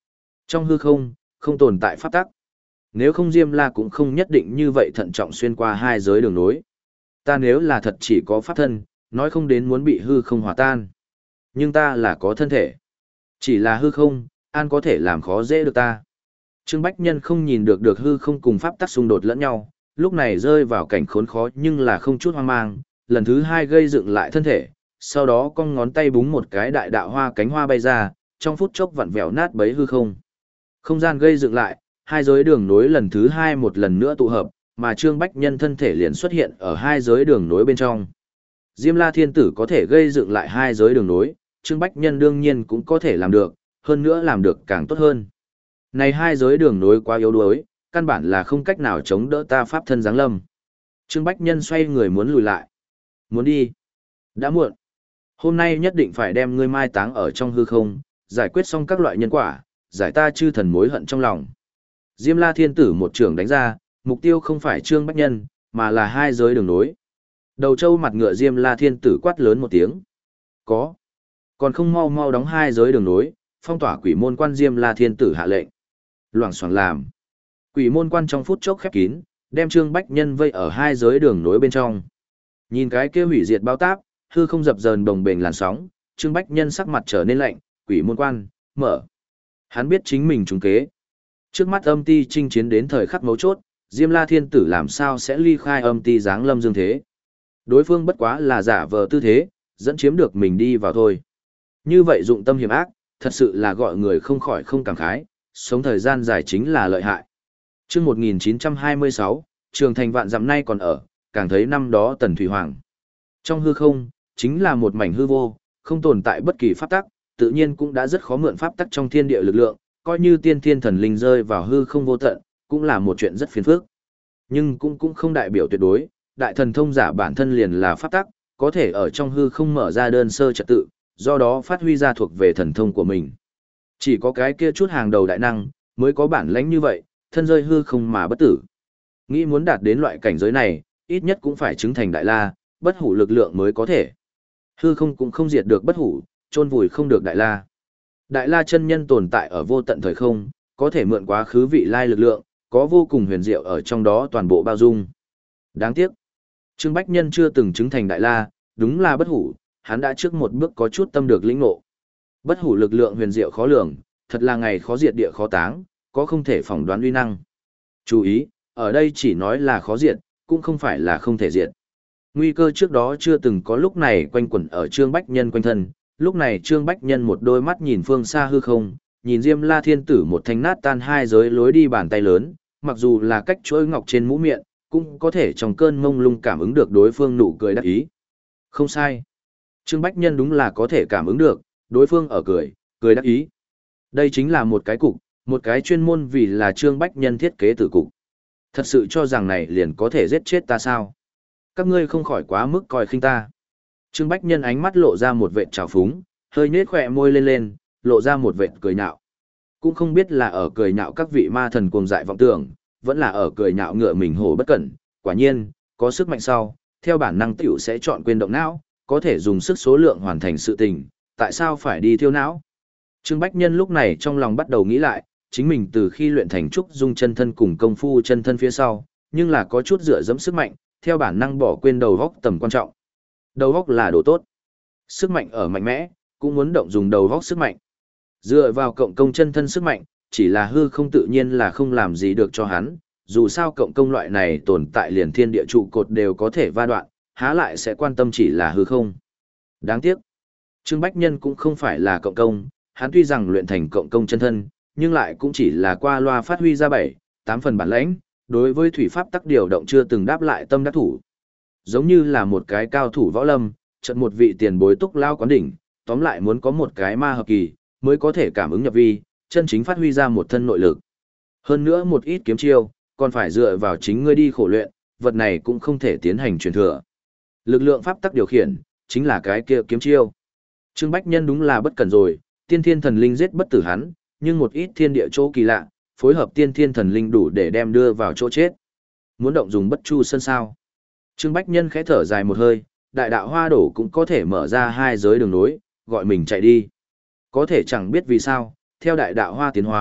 Trong hư không, không tồn tại pháp tắc. Nếu không Diêm La cũng không nhất định như vậy thận trọng xuyên qua hai giới đường nối. Ta nếu là thật chỉ có pháp thân, nói không đến muốn bị hư không hòa tan. Nhưng ta là có thân thể. Chỉ là hư không, an có thể làm khó dễ được ta. Trương Bách Nhân không nhìn được được hư không cùng pháp tắc xung đột lẫn nhau, lúc này rơi vào cảnh khốn khó nhưng là không chút hoang mang, lần thứ hai gây dựng lại thân thể, sau đó cong ngón tay búng một cái đại đạo hoa cánh hoa bay ra, trong phút chốc vặn vẹo nát bấy hư không. Không gian gây dựng lại, hai giới đường nối lần thứ hai một lần nữa tụ hợp, mà Trương Bách Nhân thân thể liền xuất hiện ở hai giới đường nối bên trong. Diêm La Thiên Tử có thể gây dựng lại hai giới đường nối, Trương Bách Nhân đương nhiên cũng có thể làm được, hơn nữa làm được càng tốt hơn. Này hai giới đường nối quá yếu đuối, căn bản là không cách nào chống đỡ ta pháp thân giáng lâm. Trương Bách Nhân xoay người muốn lùi lại. Muốn đi. Đã muộn. Hôm nay nhất định phải đem ngươi mai táng ở trong hư không, giải quyết xong các loại nhân quả, giải ta chư thần mối hận trong lòng. Diêm La Thiên Tử một trường đánh ra, mục tiêu không phải Trương Bách Nhân, mà là hai giới đường nối. Đầu trâu mặt ngựa Diêm La Thiên Tử quát lớn một tiếng. Có. Còn không mau mau đóng hai giới đường nối, phong tỏa quỷ môn quan Diêm La Thiên Tử hạ lệnh. Loảng xoảng làm. Quỷ môn quan trong phút chốc khép kín, đem Trương Bách Nhân vây ở hai giới đường nối bên trong. Nhìn cái kia hủy diệt bao táp, hư không dập dờn đồng bền làn sóng, Trương Bách Nhân sắc mặt trở nên lạnh, quỷ môn quan, mở. Hắn biết chính mình trúng kế. Trước mắt âm ti chinh chiến đến thời khắc mấu chốt, Diêm La Thiên Tử làm sao sẽ ly khai âm ti giáng lâm dương thế. Đối phương bất quá là giả vờ tư thế, dẫn chiếm được mình đi vào thôi. Như vậy dụng tâm hiểm ác, thật sự là gọi người không khỏi không cảm khái, sống thời gian dài chính là lợi hại. Chương một nghìn chín trăm hai mươi sáu, Trường Thành vạn dặm nay còn ở, càng thấy năm đó Tần Thủy Hoàng. Trong hư không, chính là một mảnh hư vô, không tồn tại bất kỳ pháp tắc, tự nhiên cũng đã rất khó mượn pháp tắc trong thiên địa lực lượng, coi như tiên thiên thần linh rơi vào hư không vô tận, cũng là một chuyện rất phiền phức. Nhưng cũng cũng không đại biểu tuyệt đối, đại thần thông giả bản thân liền là pháp tắc, có thể ở trong hư không mở ra đơn sơ trật tự, do đó phát huy ra thuộc về thần thông của mình. Chỉ có cái kia chút hàng đầu đại năng, mới có bản lãnh như vậy, thân rơi hư không mà bất tử. Nghĩ muốn đạt đến loại cảnh giới này, ít nhất cũng phải chứng thành đại la, bất hủ lực lượng mới có thể. Hư không cũng không diệt được bất hủ, chôn vùi không được đại la. Đại la chân nhân tồn tại ở vô tận thời không, có thể mượn quá khứ vị lai lực lượng, có vô cùng huyền diệu ở trong đó toàn bộ bao dung. Đáng tiếc, Trương Bách Nhân chưa từng chứng thành đại la, đúng là bất hủ, hắn đã trước một bước có chút tâm được lĩnh ngộ. Bất hủ lực lượng huyền diệu khó lường, thật là ngày khó diệt địa khó táng, có không thể phỏng đoán uy năng. Chú ý, ở đây chỉ nói là khó diệt, cũng không phải là không thể diệt. Nguy cơ trước đó chưa từng có lúc này quanh quẩn ở Trương Bách Nhân quanh thân, lúc này Trương Bách Nhân một đôi mắt nhìn phương xa hư không, nhìn Diêm La Thiên Tử một thanh nát tan hai giới lối đi bàn tay lớn, mặc dù là cách chuỗi ngọc trên mũ miệng, cũng có thể trong cơn mông lung cảm ứng được đối phương nụ cười đắc ý. Không sai. Trương Bách Nhân đúng là có thể cảm ứng được, đối phương ở cười, cười đắc ý. Đây chính là một cái cục, một cái chuyên môn vì là Trương Bách Nhân thiết kế tử cục. Thật sự cho rằng này liền có thể giết chết ta sao? Các ngươi không khỏi quá mức coi khinh ta. Trương Bách Nhân ánh mắt lộ ra một vệt trào phúng, hơi nhếch khỏe môi lên lên, lộ ra một vệt cười nhạo. Cũng không biết là ở cười nhạo các vị ma thần cuồng dại vọng tưởng, vẫn là ở cười nhạo ngựa mình hổ bất cẩn. Quả nhiên, có sức mạnh sau, theo bản năng tiểu sẽ chọn quên động não, có thể dùng sức số lượng hoàn thành sự tình, tại sao phải đi thiêu não? Trương Bách Nhân lúc này trong lòng bắt đầu nghĩ lại, chính mình từ khi luyện thành trúc dung chân thân cùng công phu chân thân phía sau, nhưng là có chút dựa dẫm sức mạnh, theo bản năng bỏ quên đầu góc tầm quan trọng. Đầu góc là đồ tốt. Sức mạnh ở mạnh mẽ, cũng muốn động dùng đầu góc sức mạnh. Dựa vào cộng công chân thân sức mạnh, chỉ là hư không tự nhiên là không làm gì được cho hắn, dù sao cộng công loại này tồn tại liền thiên địa trụ cột đều có thể va đoạn, há lại sẽ quan tâm chỉ là hư không. Đáng tiếc, Trương Bách Nhân cũng không phải là cộng công, hắn tuy rằng luyện thành cộng công chân thân, nhưng lại cũng chỉ là qua loa phát huy ra bảy, tám phần bản lãnh, đối với thủy pháp tắc điều động chưa từng đáp lại tâm đắc thủ. Giống như là một cái cao thủ võ lâm, chợt một vị tiền bối túc lao quán đỉnh, tóm lại muốn có một cái ma hợp kỳ, mới có thể cảm ứng nhập vi, chân chính phát huy ra một thân nội lực. Hơn nữa một ít kiếm chiêu, còn phải dựa vào chính ngươi đi khổ luyện, vật này cũng không thể tiến hành truyền thừa. Lực lượng pháp tắc điều khiển, chính là cái kia kiếm chiêu. Trương Bách Nhân đúng là bất cẩn rồi, tiên thiên thần linh giết bất tử hắn, nhưng một ít thiên địa chỗ kỳ lạ, phối hợp tiên thiên thần linh đủ để đem đưa vào chỗ chết. Muốn động dùng bất chu sân sao. Trương Bách Nhân khẽ thở dài một hơi, đại đạo hoa đổ cũng có thể mở ra hai giới đường nối, gọi mình chạy đi. Có thể chẳng biết vì sao, theo đại đạo hoa tiến hóa,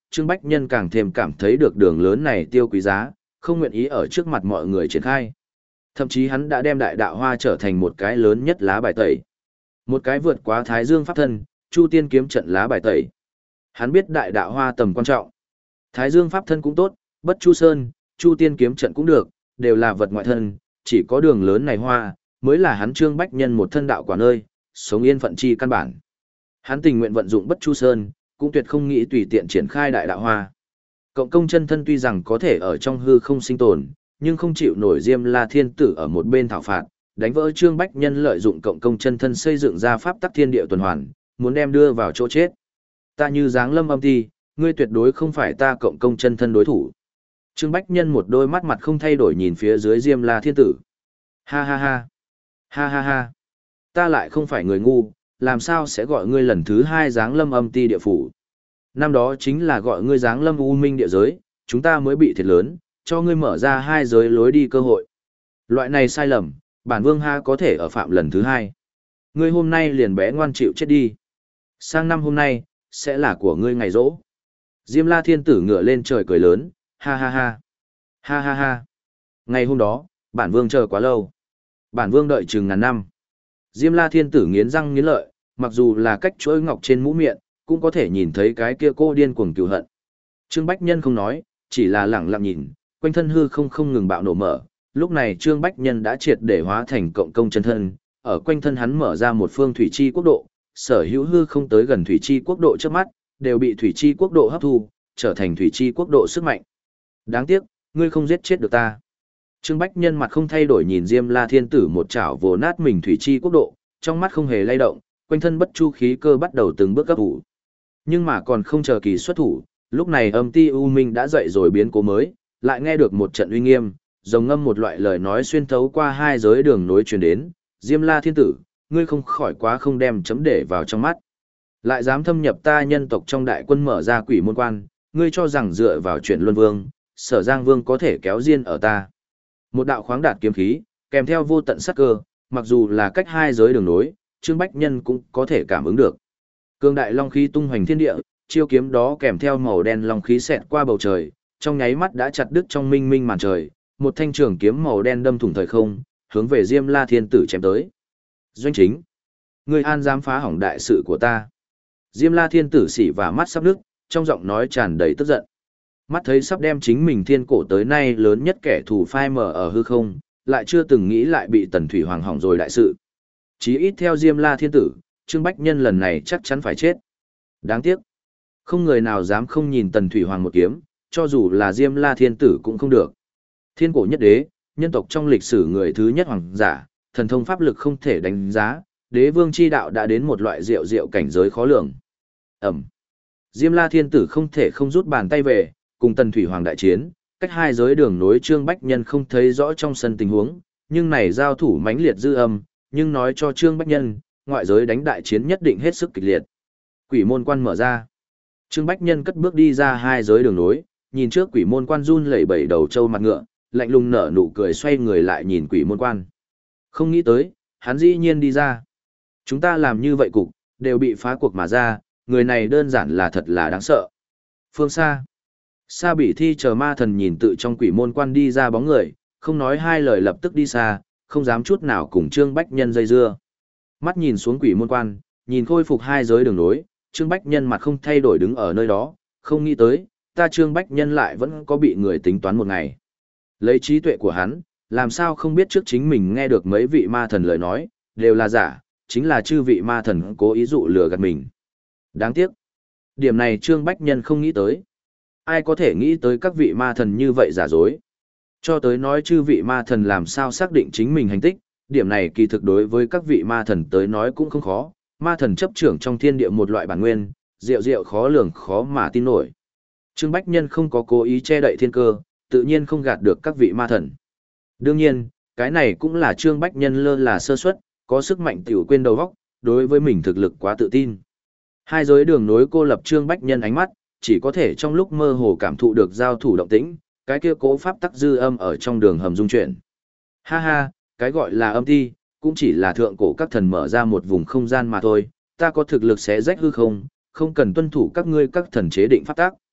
Trương Bách Nhân càng thêm cảm thấy được đường lớn này tiêu quý giá, không nguyện ý ở trước mặt mọi người triển khai. Thậm chí hắn đã đem đại đạo hoa trở thành một cái lớn nhất lá bài tẩy. Một cái vượt quá Thái Dương pháp thân, Chu Tiên kiếm trận lá bài tẩy. Hắn biết đại đạo hoa tầm quan trọng. Thái Dương pháp thân cũng tốt, Bất Chu Sơn, Chu Tiên kiếm trận cũng được, đều là vật ngoại thân, chỉ có đường lớn này hoa, mới là hắn Trương Bách Nhân một thân đạo quả nơi, sống yên phận chi căn bản. Hắn tình nguyện vận dụng Bất Chu Sơn, cũng tuyệt không nghĩ tùy tiện triển khai đại đạo hoa. Cộng công chân thân tuy rằng có thể ở trong hư không sinh tồn, nhưng không chịu nổi Diêm La Thiên Tử ở một bên thảo phạt, đánh vỡ Trương Bách Nhân lợi dụng cộng công chân thân xây dựng ra pháp tắc thiên địa tuần hoàn, muốn đem đưa vào chỗ chết. Ta như dáng lâm âm ti, ngươi tuyệt đối không phải ta cộng công chân thân đối thủ. Trương Bách Nhân một đôi mắt mặt không thay đổi nhìn phía dưới Diêm La Thiên Tử. Ha ha ha. Ha ha ha. Ta lại không phải người ngu, làm sao sẽ gọi ngươi lần thứ hai dáng lâm âm ti địa phủ. Năm đó chính là gọi ngươi dáng lâm u minh địa giới, chúng ta mới bị thiệt lớn, cho ngươi mở ra hai giới lối đi cơ hội. Loại này sai lầm, bản vương ha có thể ở phạm lần thứ hai. Ngươi hôm nay liền bé ngoan chịu chết đi. Sang năm hôm nay, sẽ là của ngươi ngày rỗ. Diêm La Thiên Tử ngửa lên trời cười lớn, ha ha ha. Ha ha ha. Ngày hôm đó, bản vương chờ quá lâu. Bản vương đợi chừng ngàn năm. Diêm La Thiên Tử nghiến răng nghiến lợi, mặc dù là cách chuỗi ngọc trên mũ miệng, cũng có thể nhìn thấy cái kia cô điên cuồng cừu hận. Trương Bách Nhân không nói, chỉ là lẳng lặng nhìn, quanh thân hư không không ngừng bạo nổ mở. Lúc này Trương Bách Nhân đã triệt để hóa thành cộng công chân thân, ở quanh thân hắn mở ra một phương thủy chi quốc độ, sở hữu hư không tới gần thủy chi quốc độ trước mắt, đều bị thủy chi quốc độ hấp thu, trở thành thủy chi quốc độ sức mạnh. Đáng tiếc, ngươi không giết chết được ta. Trương Bách Nhân mặt không thay đổi nhìn Diêm La Thiên Tử một chảo vồ nát mình thủy chi quốc độ, trong mắt không hề lay động, quanh thân bất chu khí cơ bắt đầu từng bước cấp thủ. Nhưng mà còn không chờ kỳ xuất thủ, lúc này âm ti u minh đã dậy rồi biến cố mới, lại nghe được một trận uy nghiêm, rồng ngâm một loại lời nói xuyên thấu qua hai giới đường nối truyền đến, Diêm La Thiên Tử, ngươi không khỏi quá không đem chấm để vào trong mắt. Lại dám thâm nhập ta nhân tộc trong đại quân mở ra quỷ môn quan, ngươi cho rằng dựa vào chuyện luân vương, sở giang vương có thể kéo riêng ở ta. Một đạo khoáng đạt kiếm khí, kèm theo vô tận sắc cơ, mặc dù là cách hai giới đường nối, Trương Bách Nhân cũng có thể cảm ứng được. Cương đại long khí tung hoành thiên địa, chiêu kiếm đó kèm theo màu đen long khí xẹt qua bầu trời, trong nháy mắt đã chặt đứt trong minh minh màn trời, một thanh trường kiếm màu đen đâm thủng thời không, hướng về Diêm La Thiên Tử chém tới. Doanh chính, ngươi an dám phá hỏng đại sự của ta. Diêm La Thiên Tử xỉ và mắt sắp nước, trong giọng nói tràn đầy tức giận. Mắt thấy sắp đem chính mình thiên cổ tới nay lớn nhất kẻ thù phai mở ở hư không, lại chưa từng nghĩ lại bị Tần Thủy Hoàng hỏng rồi đại sự. Chí ít theo Diêm La Thiên Tử, Trương Bách Nhân lần này chắc chắn phải chết. Đáng tiếc, không người nào dám không nhìn Tần Thủy Hoàng một kiếm, cho dù là Diêm La Thiên Tử cũng không được. Thiên cổ nhất đế, nhân tộc trong lịch sử người thứ nhất hoàng giả, thần thông pháp lực không thể đánh giá, đế vương chi đạo đã đến một loại diệu diệu cảnh giới khó lường. Ẩm. Diêm La Thiên Tử không thể không rút bàn tay về, cùng Tần Thủy Hoàng đại chiến, cách hai giới đường nối Trương Bách Nhân không thấy rõ trong sân tình huống, nhưng này giao thủ mãnh liệt dư âm, nhưng nói cho Trương Bách Nhân, ngoại giới đánh đại chiến nhất định hết sức kịch liệt. Quỷ môn quan mở ra. Trương Bách Nhân cất bước đi ra hai giới đường nối, nhìn trước quỷ môn quan run lẩy bẩy đầu trâu mặt ngựa, lạnh lùng nở nụ cười xoay người lại nhìn quỷ môn quan. Không nghĩ tới, hắn dĩ nhiên đi ra. Chúng ta làm như vậy cục, đều bị phá cuộc mà ra, người này đơn giản là thật là đáng sợ. Phương xa. Sa Bỉ Thi chờ ma thần nhìn tự trong quỷ môn quan đi ra bóng người, không nói hai lời lập tức đi xa, không dám chút nào cùng Trương Bách Nhân dây dưa. Mắt nhìn xuống quỷ môn quan, nhìn khôi phục hai giới đường nối, Trương Bách Nhân mặt không thay đổi đứng ở nơi đó, không nghĩ tới, ta Trương Bách Nhân lại vẫn có bị người tính toán một ngày. Lấy trí tuệ của hắn, làm sao không biết trước chính mình nghe được mấy vị ma thần lời nói, đều là giả, chính là chư vị ma thần cố ý dụ lừa gạt mình. Đáng tiếc. Điểm này Trương Bách Nhân không nghĩ tới. Ai có thể nghĩ tới các vị ma thần như vậy giả dối. Cho tới nói chư vị ma thần làm sao xác định chính mình hành tích, điểm này kỳ thực đối với các vị ma thần tới nói cũng không khó. Ma thần chấp trưởng trong thiên địa một loại bản nguyên, diệu diệu khó lường khó mà tin nổi. Trương Bách Nhân không có cố ý che đậy thiên cơ, tự nhiên không gạt được các vị ma thần. Đương nhiên, cái này cũng là Trương Bách Nhân lơ là sơ suất, có sức mạnh tiểu quên đầu óc, đối với mình thực lực quá tự tin. Hai giới đường nối cô lập Trương Bách Nhân ánh mắt, chỉ có thể trong lúc mơ hồ cảm thụ được giao thủ động tĩnh, cái kia cố pháp tắc dư âm ở trong đường hầm dung chuyển. Ha ha, cái gọi là âm ti, cũng chỉ là thượng cổ các thần mở ra một vùng không gian mà thôi, ta có thực lực sẽ rách hư không, không cần tuân thủ các ngươi các thần chế định pháp tắc.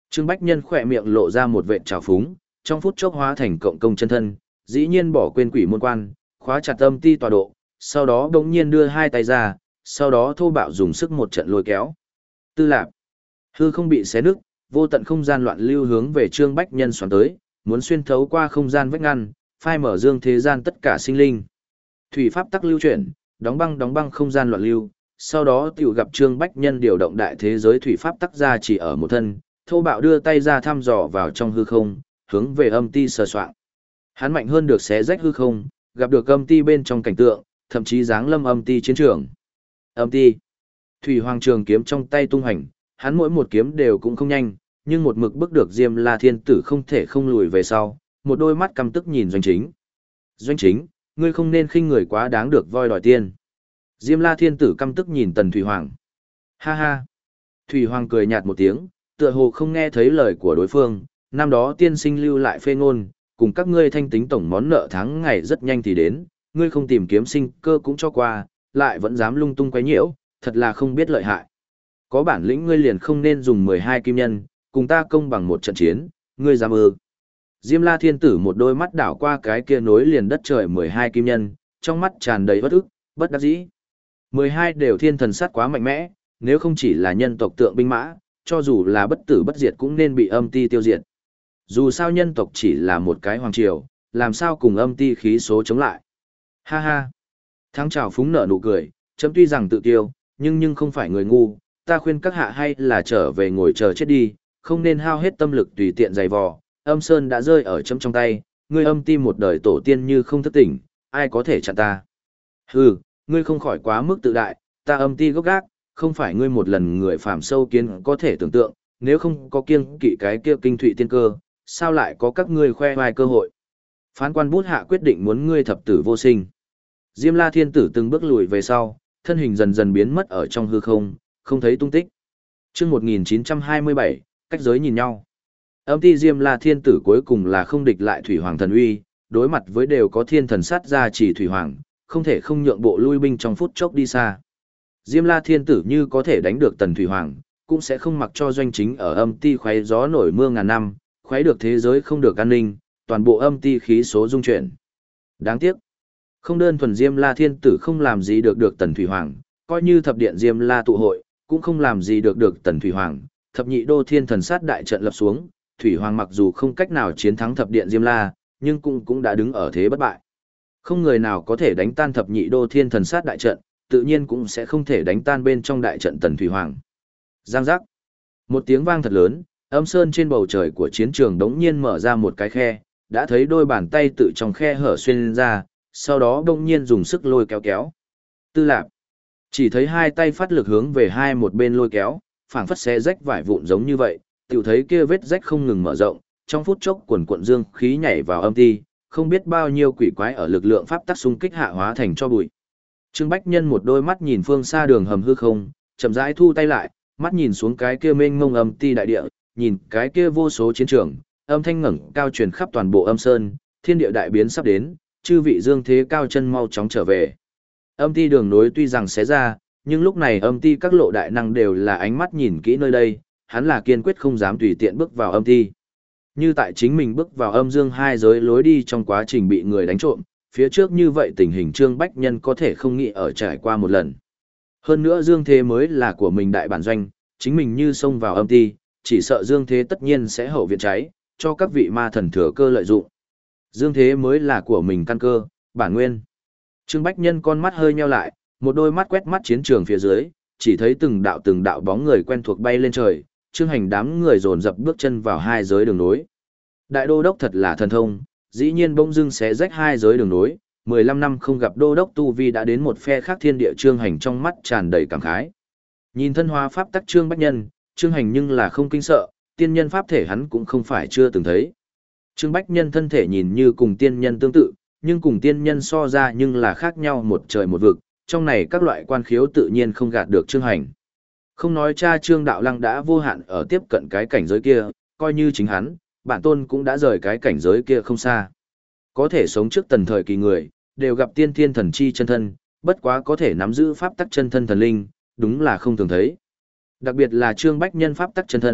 Trương Bách Nhân khỏe miệng lộ ra một vệt trào phúng, trong phút chốc hóa thành cộng công chân thân, dĩ nhiên bỏ quên quỷ môn quan, khóa chặt âm ti tọa độ, sau đó bỗng nhiên đưa hai tay ra, sau đó thô bạo dùng sức một trận lôi kéo. Tư lạp, hư không bị xé nứt, vô tận không gian loạn lưu hướng về Trương Bách Nhân xoắn tới, muốn xuyên thấu qua không gian vách ngăn, phai mở dương thế gian tất cả sinh linh. Thủy pháp tắc lưu chuyển, đóng băng đóng băng không gian loạn lưu, sau đó tiểu gặp Trương Bách Nhân điều động đại thế giới thủy pháp tắc ra chỉ ở một thân, thô bạo đưa tay ra thăm dò vào trong hư không, hướng về âm ti sờ soạng. Hắn mạnh hơn được xé rách hư không, gặp được âm ti bên trong cảnh tượng, thậm chí giáng lâm âm ti chiến trường. Âm ti. Thủy Hoàng Trường kiếm trong tay tung hành, hắn mỗi một kiếm đều cũng không nhanh, nhưng một mực bức được Diêm La Thiên Tử không thể không lùi về sau, một đôi mắt căm tức nhìn Doanh Chính. Doanh Chính, ngươi không nên khinh người quá đáng được voi đòi tiên. Diêm La Thiên Tử căm tức nhìn Tần Thủy Hoàng. Ha ha. Thủy Hoàng cười nhạt một tiếng, tựa hồ không nghe thấy lời của đối phương, năm đó tiên sinh lưu lại phê ngôn, cùng các ngươi thanh tính tổng món nợ tháng ngày rất nhanh thì đến, ngươi không tìm kiếm sinh cơ cũng cho qua, lại vẫn dám lung tung quấy nhiễu, thật là không biết lợi hại. Có bản lĩnh ngươi liền không nên dùng mười hai kim nhân, cùng ta công bằng một trận chiến, ngươi dám ư? Diêm La Thiên Tử một đôi mắt đảo qua cái kia nối liền đất trời mười hai kim nhân, trong mắt tràn đầy bất ức, bất đắc dĩ. mười hai đều thiên thần sát quá mạnh mẽ, nếu không chỉ là nhân tộc tượng binh mã, cho dù là bất tử bất diệt cũng nên bị âm ti tiêu diệt. Dù sao nhân tộc chỉ là một cái hoàng triều, làm sao cùng âm ti khí số chống lại. Ha ha. Thắng trào phúng nở nụ cười, chấm tuy rằng tự tiêu, nhưng nhưng không phải người ngu, ta khuyên các hạ hay là trở về ngồi chờ chết đi, không nên hao hết tâm lực tùy tiện giày vò. Âm sơn đã rơi ở chấm trong tay, ngươi âm ti một đời tổ tiên như không thức tỉnh, ai có thể chặn ta. Hừ, ngươi không khỏi quá mức tự đại, ta âm ti gốc gác, không phải ngươi một lần người phàm sâu kiến có thể tưởng tượng, nếu không có kiêng kỵ cái kia kinh thụy tiên cơ, sao lại có các ngươi khoe vai cơ hội. Phán quan bút hạ quyết định muốn ngươi thập tử vô sinh. Diêm La Thiên Tử từng bước lùi về sau, thân hình dần dần biến mất ở trong hư không, không thấy tung tích. Chương một nghìn chín trăm hai mươi bảy, cách giới nhìn nhau. Âm ti Diêm La Thiên Tử cuối cùng là không địch lại Thủy Hoàng thần uy, đối mặt với đều có thiên thần sát ra chỉ Thủy Hoàng, không thể không nhượng bộ lui binh trong phút chốc đi xa. Diêm La Thiên Tử như có thể đánh được Tần Thủy Hoàng, cũng sẽ không mặc cho Doanh Chính ở âm ti khoáy gió nổi mưa ngàn năm, khoáy được thế giới không được an ninh, toàn bộ âm ti khí số dung chuyển. Đáng tiếc, không đơn thuần Diêm La Thiên Tử không làm gì được được Tần Thủy Hoàng, coi như thập điện Diêm La tụ hội, cũng không làm gì được được Tần Thủy Hoàng. Thập nhị đô thiên thần sát đại trận lập xuống, Thủy Hoàng mặc dù không cách nào chiến thắng thập điện Diêm La, nhưng cũng cũng đã đứng ở thế bất bại. Không người nào có thể đánh tan thập nhị đô thiên thần sát đại trận, tự nhiên cũng sẽ không thể đánh tan bên trong đại trận Tần Thủy Hoàng. Giang giác. Một tiếng vang thật lớn, âm sơn trên bầu trời của chiến trường đống nhiên mở ra một cái khe, đã thấy đôi bàn tay tự trong khe hở xuyên ra, sau đó đống nhiên dùng sức lôi kéo kéo. Tư lạp. Chỉ thấy hai tay phát lực hướng về hai một bên lôi kéo, phảng phất xé rách vải vụn giống như vậy, tiểu thấy kia vết rách không ngừng mở rộng, trong phút chốc quần quận dương khí nhảy vào âm ti, không biết bao nhiêu quỷ quái ở lực lượng pháp tắc xung kích hạ hóa thành cho bụi. Trương Bách Nhân một đôi mắt nhìn phương xa đường hầm hư không, chậm rãi thu tay lại, mắt nhìn xuống cái kia mênh mông âm ti đại địa, nhìn cái kia vô số chiến trường, âm thanh ngẩng cao truyền khắp toàn bộ âm sơn, thiên địa đại biến sắp đến, chư vị dương thế cao chân mau chóng trở về. Âm ti đường nối tuy rằng xé ra, nhưng lúc này âm ti các lộ đại năng đều là ánh mắt nhìn kỹ nơi đây, hắn là kiên quyết không dám tùy tiện bước vào âm ti. Như tại chính mình bước vào âm dương hai giới lối đi trong quá trình bị người đánh trộm, phía trước như vậy tình hình Trương Bách Nhân có thể không nghĩ ở trải qua một lần. Hơn nữa dương thế mới là của mình đại bản doanh, chính mình như xông vào âm ti, chỉ sợ dương thế tất nhiên sẽ hậu viện cháy, cho các vị ma thần thừa cơ lợi dụng. Dương thế mới là của mình căn cơ, bản nguyên. Trương Bách Nhân con mắt hơi nheo lại, một đôi mắt quét mắt chiến trường phía dưới, chỉ thấy từng đạo từng đạo bóng người quen thuộc bay lên trời, Trương Hành đám người dồn dập bước chân vào hai giới đường nối. Đại đô đốc thật là thần thông, dĩ nhiên bỗng dưng xé rách hai giới đường nối, mười lăm năm không gặp đô đốc tu vi đã đến một phe khác thiên địa. Trương Hành trong mắt tràn đầy cảm khái. Nhìn thân hóa pháp tắc Trương Bách Nhân, Trương Hành nhưng là không kinh sợ, tiên nhân pháp thể hắn cũng không phải chưa từng thấy. Trương Bách Nhân thân thể nhìn như cùng tiên nhân tương tự, nhưng cùng tiên nhân so ra nhưng là khác nhau một trời một vực, trong này các loại quan khiếu tự nhiên không gạt được Trương Hành. Không nói cha Trương Đạo Lăng đã vô hạn ở tiếp cận cái cảnh giới kia, coi như chính hắn, bản tôn cũng đã rời cái cảnh giới kia không xa. Có thể sống trước tần thời kỳ người, đều gặp tiên thiên thần chi chân thân, bất quá có thể nắm giữ pháp tắc chân thân thần linh, đúng là không thường thấy. Đặc biệt là Trương Bách Nhân pháp tắc chân thân,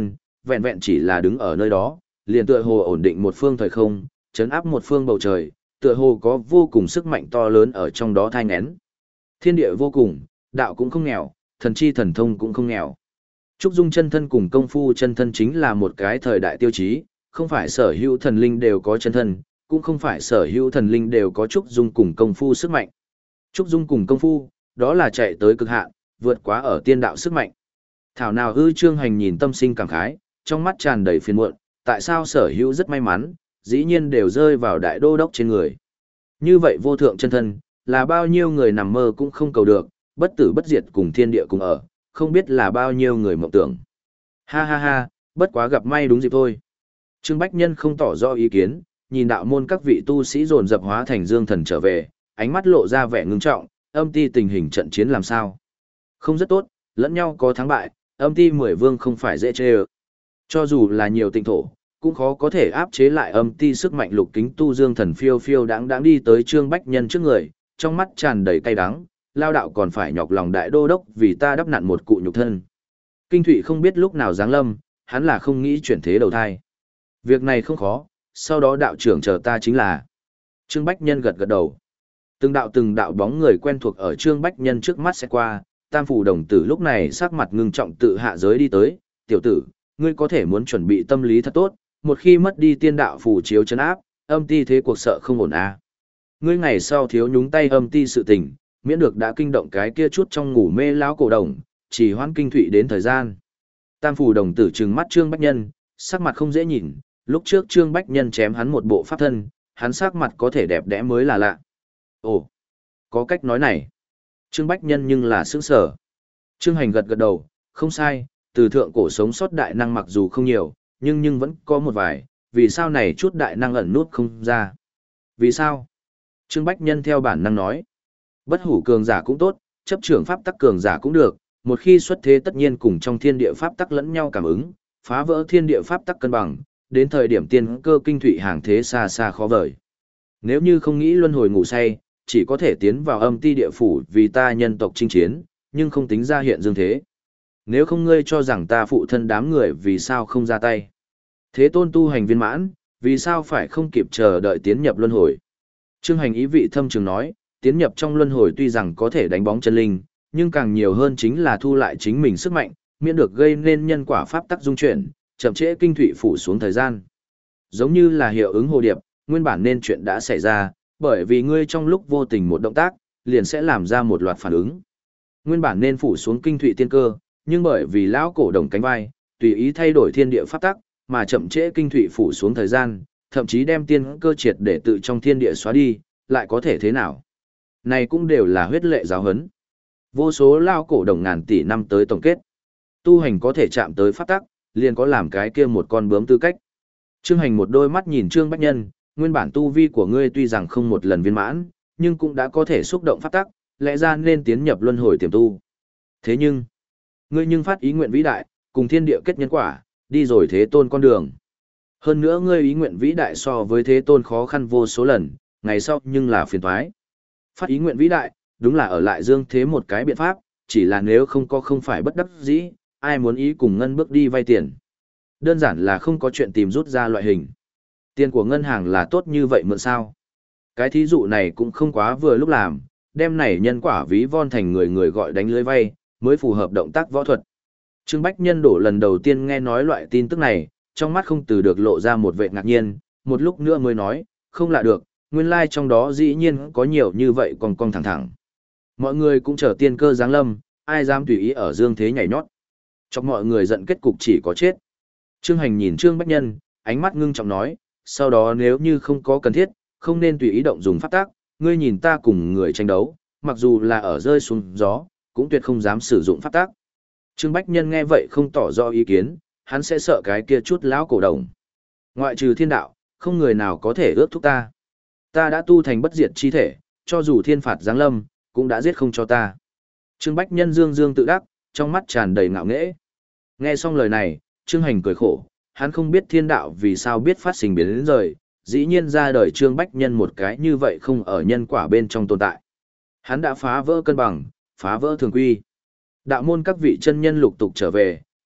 vẹn vẹn chỉ là đứng ở nơi đó, liền tựa hồ ổn định một phương thời không, chấn áp một phương bầu trời, tựa hồ có vô cùng sức mạnh to lớn ở trong đó thai nghén. Thiên địa vô cùng, đạo cũng không nghèo, thần chi thần thông cũng không nghèo. Trúc Dung chân thân cùng công phu chân thân chính là một cái thời đại tiêu chí, không phải sở hữu thần linh đều có chân thân, cũng không phải sở hữu thần linh đều có Trúc Dung cùng công phu sức mạnh. Trúc Dung cùng công phu, đó là chạy tới cực hạn, vượt quá ở tiên đạo sức mạnh. Thảo nào ư Trương Hành nhìn tâm sinh cảm khái, trong mắt tràn đầy phiền muộn, tại sao sở hữu rất may mắn, dĩ nhiên đều rơi vào đại đô đốc trên người. Như vậy vô thượng chân thân, là bao nhiêu người nằm mơ cũng không cầu được, bất tử bất diệt cùng thiên địa cùng ở, không biết là bao nhiêu người mộng tưởng. Ha ha ha, bất quá gặp may đúng dịp thôi. Trương Bách Nhân không tỏ rõ ý kiến, nhìn đạo môn các vị tu sĩ dồn dập hóa thành dương thần trở về, ánh mắt lộ ra vẻ ngưng trọng, âm ti tình hình trận chiến làm sao? Không rất tốt, lẫn nhau có thắng bại, âm ti mười vương không phải dễ chê ơ. Cho dù là nhiều tịnh thổ, cũng khó có thể áp chế lại âm ti sức mạnh lục kính tu dương thần phiêu phiêu đáng đáng đi tới Trương Bách Nhân trước người, trong mắt tràn đầy cay đắng, lao đạo còn phải nhọc lòng đại đô đốc vì ta đắp nặn một cụ nhục thân. Kinh Thụy không biết lúc nào giáng lâm, hắn là không nghĩ chuyển thế đầu thai. Việc này không khó, sau đó đạo trưởng chờ ta chính là. Trương Bách Nhân gật gật đầu. Từng đạo từng đạo bóng người quen thuộc ở Trương Bách Nhân trước mắt sẽ qua, Tam Phủ Đồng Tử lúc này sắc mặt ngưng trọng tự hạ giới đi tới, tiểu tử, ngươi có thể muốn chuẩn bị tâm lý thật tốt, một khi mất đi tiên đạo phù chiếu chấn áp, âm ti thế cuộc sợ không ổn à. Ngươi ngày sau thiếu nhúng tay âm ti sự tình, miễn được đã kinh động cái kia chút trong ngủ mê lão cổ đồng, chỉ hoãn Kinh Thụy đến thời gian. Tam Phủ Đồng Tử trừng mắt Trương Bách Nhân, sắc mặt không dễ nhìn, lúc trước Trương Bách Nhân chém hắn một bộ pháp thân, hắn sắc mặt có thể đẹp đẽ mới là lạ. Ồ, có cách nói này. Trương Bách Nhân nhưng là sững sở. Trương Hành gật gật đầu, không sai, từ thượng cổ sống sót đại năng mặc dù không nhiều, nhưng nhưng vẫn có một vài, vì sao này chút đại năng ẩn nút không ra. Vì sao? Trương Bách Nhân theo bản năng nói. Bất hủ cường giả cũng tốt, chấp trưởng pháp tắc cường giả cũng được, một khi xuất thế tất nhiên cùng trong thiên địa pháp tắc lẫn nhau cảm ứng, phá vỡ thiên địa pháp tắc cân bằng, đến thời điểm tiên cơ kinh thụy hàng thế xa xa khó vời. Nếu như không nghĩ luân hồi ngủ say, chỉ có thể tiến vào âm ti địa phủ vì ta nhân tộc chinh chiến, nhưng không tính ra hiện dương thế. Nếu không ngươi cho rằng ta phụ thân đám người vì sao không ra tay. Thế tôn tu hành viên mãn, vì sao phải không kịp chờ đợi tiến nhập luân hồi. Trương Hành ý vị thâm trường nói, tiến nhập trong luân hồi tuy rằng có thể đánh bóng chân linh, nhưng càng nhiều hơn chính là thu lại chính mình sức mạnh, miễn được gây nên nhân quả pháp tắc dung chuyển, chậm trễ kinh thụy phủ xuống thời gian. Giống như là hiệu ứng hồ điệp, nguyên bản nên chuyện đã xảy ra, bởi vì ngươi trong lúc vô tình một động tác, liền sẽ làm ra một loạt phản ứng. Nguyên bản nên phủ xuống kinh thụy tiên cơ, nhưng bởi vì lão cổ đồng cánh vai, tùy ý thay đổi thiên địa pháp tắc, mà chậm trễ kinh thụy phủ xuống thời gian, thậm chí đem tiên cơ triệt để tự trong thiên địa xóa đi, lại có thể thế nào? Này cũng đều là huyết lệ giáo huấn. Vô số lão cổ đồng ngàn tỷ năm tới tổng kết. Tu hành có thể chạm tới pháp tắc, liền có làm cái kia một con bướm tư cách. Trương Hành một đôi mắt nhìn Trương Bách Nhân, nguyên bản tu vi của ngươi tuy rằng không một lần viên mãn, nhưng cũng đã có thể xúc động pháp tắc, lẽ ra nên tiến nhập luân hồi tiềm tu. Thế nhưng, ngươi nhưng phát ý nguyện vĩ đại, cùng thiên địa kết nhân quả, đi rồi thế tôn con đường. Hơn nữa ngươi ý nguyện vĩ đại so với thế tôn khó khăn vô số lần, ngày sau nhưng là phiền toái. Phát ý nguyện vĩ đại, đúng là ở lại dương thế một cái biện pháp, chỉ là nếu không có không phải bất đắc dĩ, ai muốn ý cùng ngân bước đi vay tiền. Đơn giản là không có chuyện tìm rút ra loại hình. Tiền của ngân hàng là tốt như vậy mượn sao? Cái thí dụ này cũng không quá vừa lúc làm, đem này nhân quả ví von thành người người gọi đánh lưới vay, mới phù hợp động tác võ thuật. Trương Bách Nhân đổ lần đầu tiên nghe nói loại tin tức này, trong mắt không từ được lộ ra một vẻ ngạc nhiên, một lúc nữa mới nói, không lạ được, nguyên lai like trong đó dĩ nhiên có nhiều như vậy còn cong thẳng thẳng. Mọi người cũng chờ tiên cơ giáng lâm, ai dám tùy ý ở dương thế nhảy nhót. Chọc mọi người giận kết cục chỉ có chết. Trương Hành nhìn Trương Bách Nhân, ánh mắt ngưng trọng nói, sau đó nếu như không có cần thiết, không nên tùy ý động dùng pháp tác, ngươi nhìn ta cùng người tranh đấu, mặc dù là ở rơi xuống gió, cũng tuyệt không dám sử dụng pháp tác. Trương Bách Nhân nghe vậy không tỏ rõ ý kiến, hắn sẽ sợ cái kia chút lão cổ đồng. Ngoại trừ thiên đạo, không người nào có thể ước thúc ta. Ta đã tu thành bất diệt chi thể, cho dù thiên phạt giáng lâm, cũng đã giết không cho ta. Trương Bách Nhân dương dương tự đắc, trong mắt tràn đầy ngạo nghễ. Nghe xong lời này, Trương Hành cười khổ, hắn không biết thiên đạo vì sao biết phát sinh biến đến rời, dĩ nhiên ra đời Trương Bách Nhân một cái như vậy không ở nhân quả bên trong tồn tại. Hắn đã phá vỡ cân bằng, phá vỡ thường quy. Đạo môn các vị chân nhân lục tục trở về,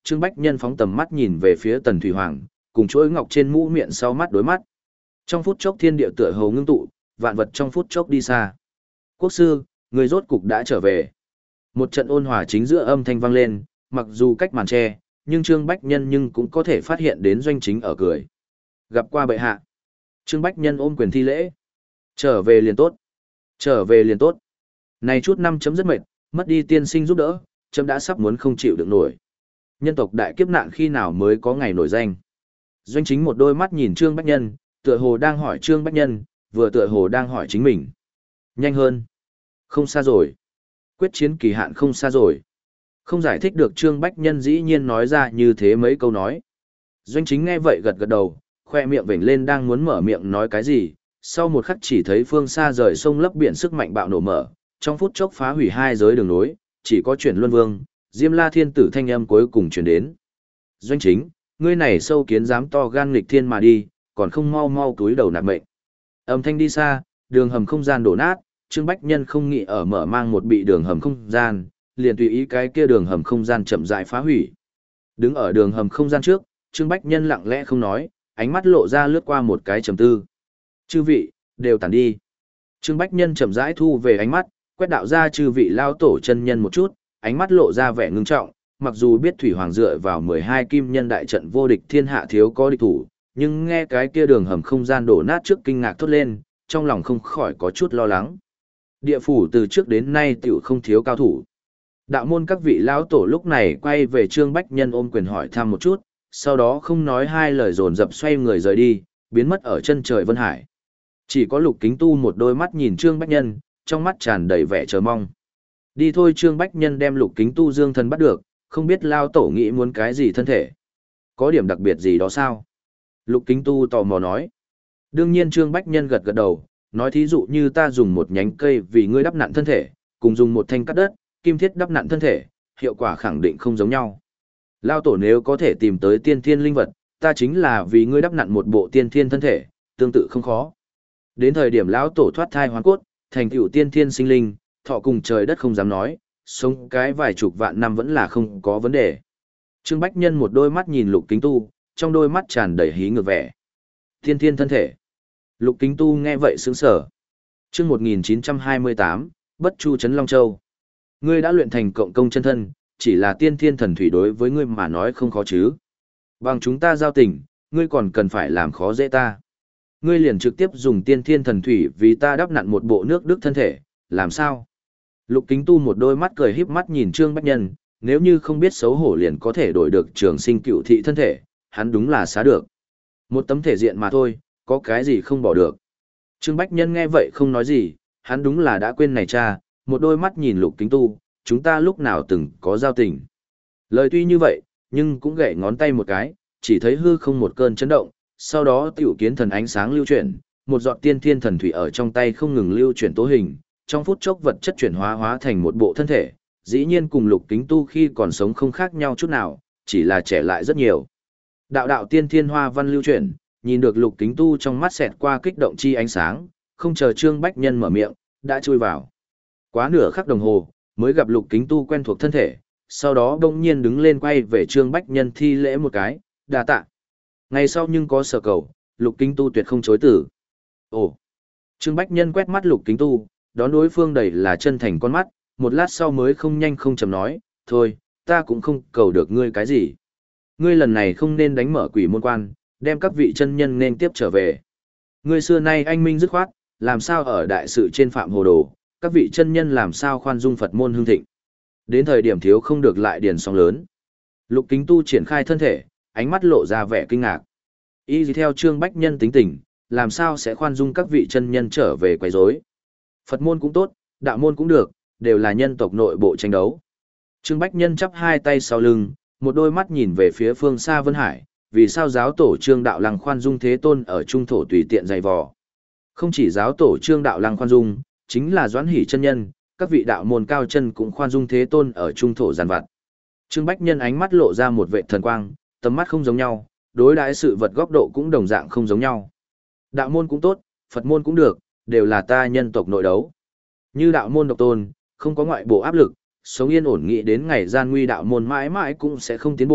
Trương Bách Nhân phóng tầm mắt nhìn về phía Tần Thủy Hoàng, cùng chuỗi ngọc trên mũ miệng sau mắt đối mắt. Trong phút chốc thiên địa tựa hồ ngưng tụ, vạn vật trong phút chốc đi xa. Quốc sư, người rốt cục đã trở về. Một trận ôn hòa chính giữa âm thanh vang lên, mặc dù cách màn che, nhưng Trương Bách Nhân nhưng cũng có thể phát hiện đến Doanh Chính ở cười. Gặp qua bệ hạ. Trương Bách Nhân ôm quyền thi lễ. Trở về liền tốt. Trở về liền tốt. Này chút năm chấm rất mệt, mất đi tiên sinh giúp đỡ, chấm đã sắp muốn không chịu được nổi. Nhân tộc đại kiếp nạn khi nào mới có ngày nổi danh. Doanh Chính một đôi mắt nhìn Trương Bách Nhân, tựa hồ đang hỏi Trương Bách Nhân, vừa tựa hồ đang hỏi chính mình. Nhanh hơn. Không xa rồi. Quyết chiến kỳ hạn không xa rồi. Không giải thích được Trương Bách Nhân dĩ nhiên nói ra như thế mấy câu nói. Doanh Chính nghe vậy gật gật đầu, khoe miệng vểnh lên đang muốn mở miệng nói cái gì, sau một khắc chỉ thấy phương xa rời sông lấp biển sức mạnh bạo nổ mở, trong phút chốc phá hủy hai giới đường nối, chỉ có chuyển luân vương, Diêm La Thiên Tử thanh âm cuối cùng truyền đến. Doanh Chính, ngươi này sâu kiến dám to gan nghịch thiên mà đi, còn không mau mau túi đầu nạp mệnh. Âm thanh đi xa, đường hầm không gian đổ nát, Trương Bách Nhân không nghĩ ở mở mang một bị đường hầm không gian, liền tùy ý cái kia đường hầm không gian chậm rãi phá hủy. Đứng ở đường hầm không gian trước, Trương Bách Nhân lặng lẽ không nói, ánh mắt lộ ra lướt qua một cái trầm tư. Chư vị, đều tản đi. Trương Bách Nhân chậm rãi thu về ánh mắt, quét đạo ra chư vị lao tổ chân nhân một chút, ánh mắt lộ ra vẻ ngưng trọng, mặc dù biết Thủy Hoàng dựa vào mười hai kim nhân đại trận vô địch thiên hạ thiếu có địch thủ, nhưng nghe cái kia đường hầm không gian đổ nát trước kinh ngạc thốt lên, trong lòng không khỏi có chút lo lắng. Địa phủ từ trước đến nay tiểu không thiếu cao thủ. Đạo môn các vị lão tổ lúc này quay về Trương Bách Nhân ôm quyền hỏi thăm một chút, sau đó không nói hai lời dồn dập xoay người rời đi, biến mất ở chân trời Vân Hải. Chỉ có Lục Kính Tu một đôi mắt nhìn Trương Bách Nhân, trong mắt tràn đầy vẻ chờ mong. Đi thôi. Trương Bách Nhân đem Lục Kính Tu dương thân bắt được, không biết lao tổ nghĩ muốn cái gì thân thể. Có điểm đặc biệt gì đó sao? Lục Kính Tu tò mò nói. Đương nhiên Trương Bách Nhân gật gật đầu, nói thí dụ như ta dùng một nhánh cây vì ngươi đắp nặn thân thể, cùng dùng một thanh cắt đất, kim thiết đắp nặn thân thể, hiệu quả khẳng định không giống nhau. Lao tổ nếu có thể tìm tới tiên thiên linh vật, ta chính là vì ngươi đắp nặn một bộ tiên thiên thân thể, tương tự không khó. Đến thời điểm lão tổ thoát thai hoàn cốt, thành tựu tiên thiên sinh linh, thọ cùng trời đất không dám nói, sống cái vài chục vạn năm vẫn là không có vấn đề. Trương Bách Nhân một đôi mắt nhìn Lục Kính Tu, trong đôi mắt tràn đầy hí ngược vẻ. Tiên thiên thân thể. Lục Kính Tu nghe vậy sững sờ. Chương một nghìn chín trăm hai mươi tám, Bất Chu Trấn Long Châu. Ngươi đã luyện thành cộng công chân thân, chỉ là tiên thiên thần thủy đối với ngươi mà nói không khó chứ. Bằng chúng ta giao tình, ngươi còn cần phải làm khó dễ ta. Ngươi liền trực tiếp dùng tiên thiên thần thủy vì ta đắp nặn một bộ nước đức thân thể, làm sao? Lục Kính Tu một đôi mắt cười híp mắt nhìn Trương Bách Nhân, nếu như không biết xấu hổ liền có thể đổi được trường sinh cựu thị thân thể, hắn đúng là xá được. Một tấm thể diện mà thôi, có cái gì không bỏ được. Trương Bách Nhân nghe vậy không nói gì, hắn đúng là đã quên này cha, một đôi mắt nhìn Lục Kính Tu, chúng ta lúc nào từng có giao tình. Lời tuy như vậy, nhưng cũng gậy ngón tay một cái, chỉ thấy hư không một cơn chấn động, sau đó tiểu kiến thần ánh sáng lưu chuyển, một giọt tiên thiên thần thủy ở trong tay không ngừng lưu chuyển tố hình, trong phút chốc vật chất chuyển hóa hóa thành một bộ thân thể, dĩ nhiên cùng Lục Kính Tu khi còn sống không khác nhau chút nào, chỉ là trẻ lại rất nhiều. Đạo đạo tiên thiên hoa văn lưu chuyển, nhìn được Lục Kính Tu trong mắt xẹt qua kích động chi ánh sáng, không chờ Trương Bách Nhân mở miệng, đã chui vào. Quá nửa khắc đồng hồ, mới gặp Lục Kính Tu quen thuộc thân thể, sau đó đông nhiên đứng lên quay về Trương Bách Nhân thi lễ một cái, đa tạ. Ngày sau nhưng có sở cầu, Lục Kính Tu tuyệt không chối tử. Ồ! Trương Bách Nhân quét mắt Lục Kính Tu, đón đối phương đầy là chân thành con mắt, một lát sau mới không nhanh không chậm nói, thôi, ta cũng không cầu được ngươi cái gì. Ngươi lần này không nên đánh mở quỷ môn quan, đem các vị chân nhân nên tiếp trở về. Ngươi xưa nay anh minh dứt khoát, làm sao ở đại sự trên phạm hồ đồ, các vị chân nhân làm sao khoan dung Phật môn hương thịnh. Đến thời điểm thiếu không được lại điền sóng lớn. Lục Kính Tu triển khai thân thể, ánh mắt lộ ra vẻ kinh ngạc. Y gì theo Trương Bách Nhân tính tình, làm sao sẽ khoan dung các vị chân nhân trở về quấy rối. Phật môn cũng tốt, đạo môn cũng được, đều là nhân tộc nội bộ tranh đấu. Trương Bách Nhân chắp hai tay sau lưng, một đôi mắt nhìn về phía phương xa Vân Hải, vì sao giáo tổ Trương Đạo Lăng khoan dung thế tôn ở trung thổ tùy tiện dày vò. Không chỉ giáo tổ Trương Đạo Lăng khoan dung, chính là Doãn Hỷ chân nhân, các vị đạo môn cao chân cũng khoan dung thế tôn ở trung thổ giàn vặt. Trương Bách Nhân ánh mắt lộ ra một vệ thần quang, tầm mắt không giống nhau, đối đãi sự vật góc độ cũng đồng dạng không giống nhau. Đạo môn cũng tốt, Phật môn cũng được, đều là ta nhân tộc nội đấu. Như đạo môn độc tôn, không có ngoại bộ áp lực, sống yên ổn nghĩ đến ngày gian nguy đạo môn mãi mãi cũng sẽ không tiến bộ,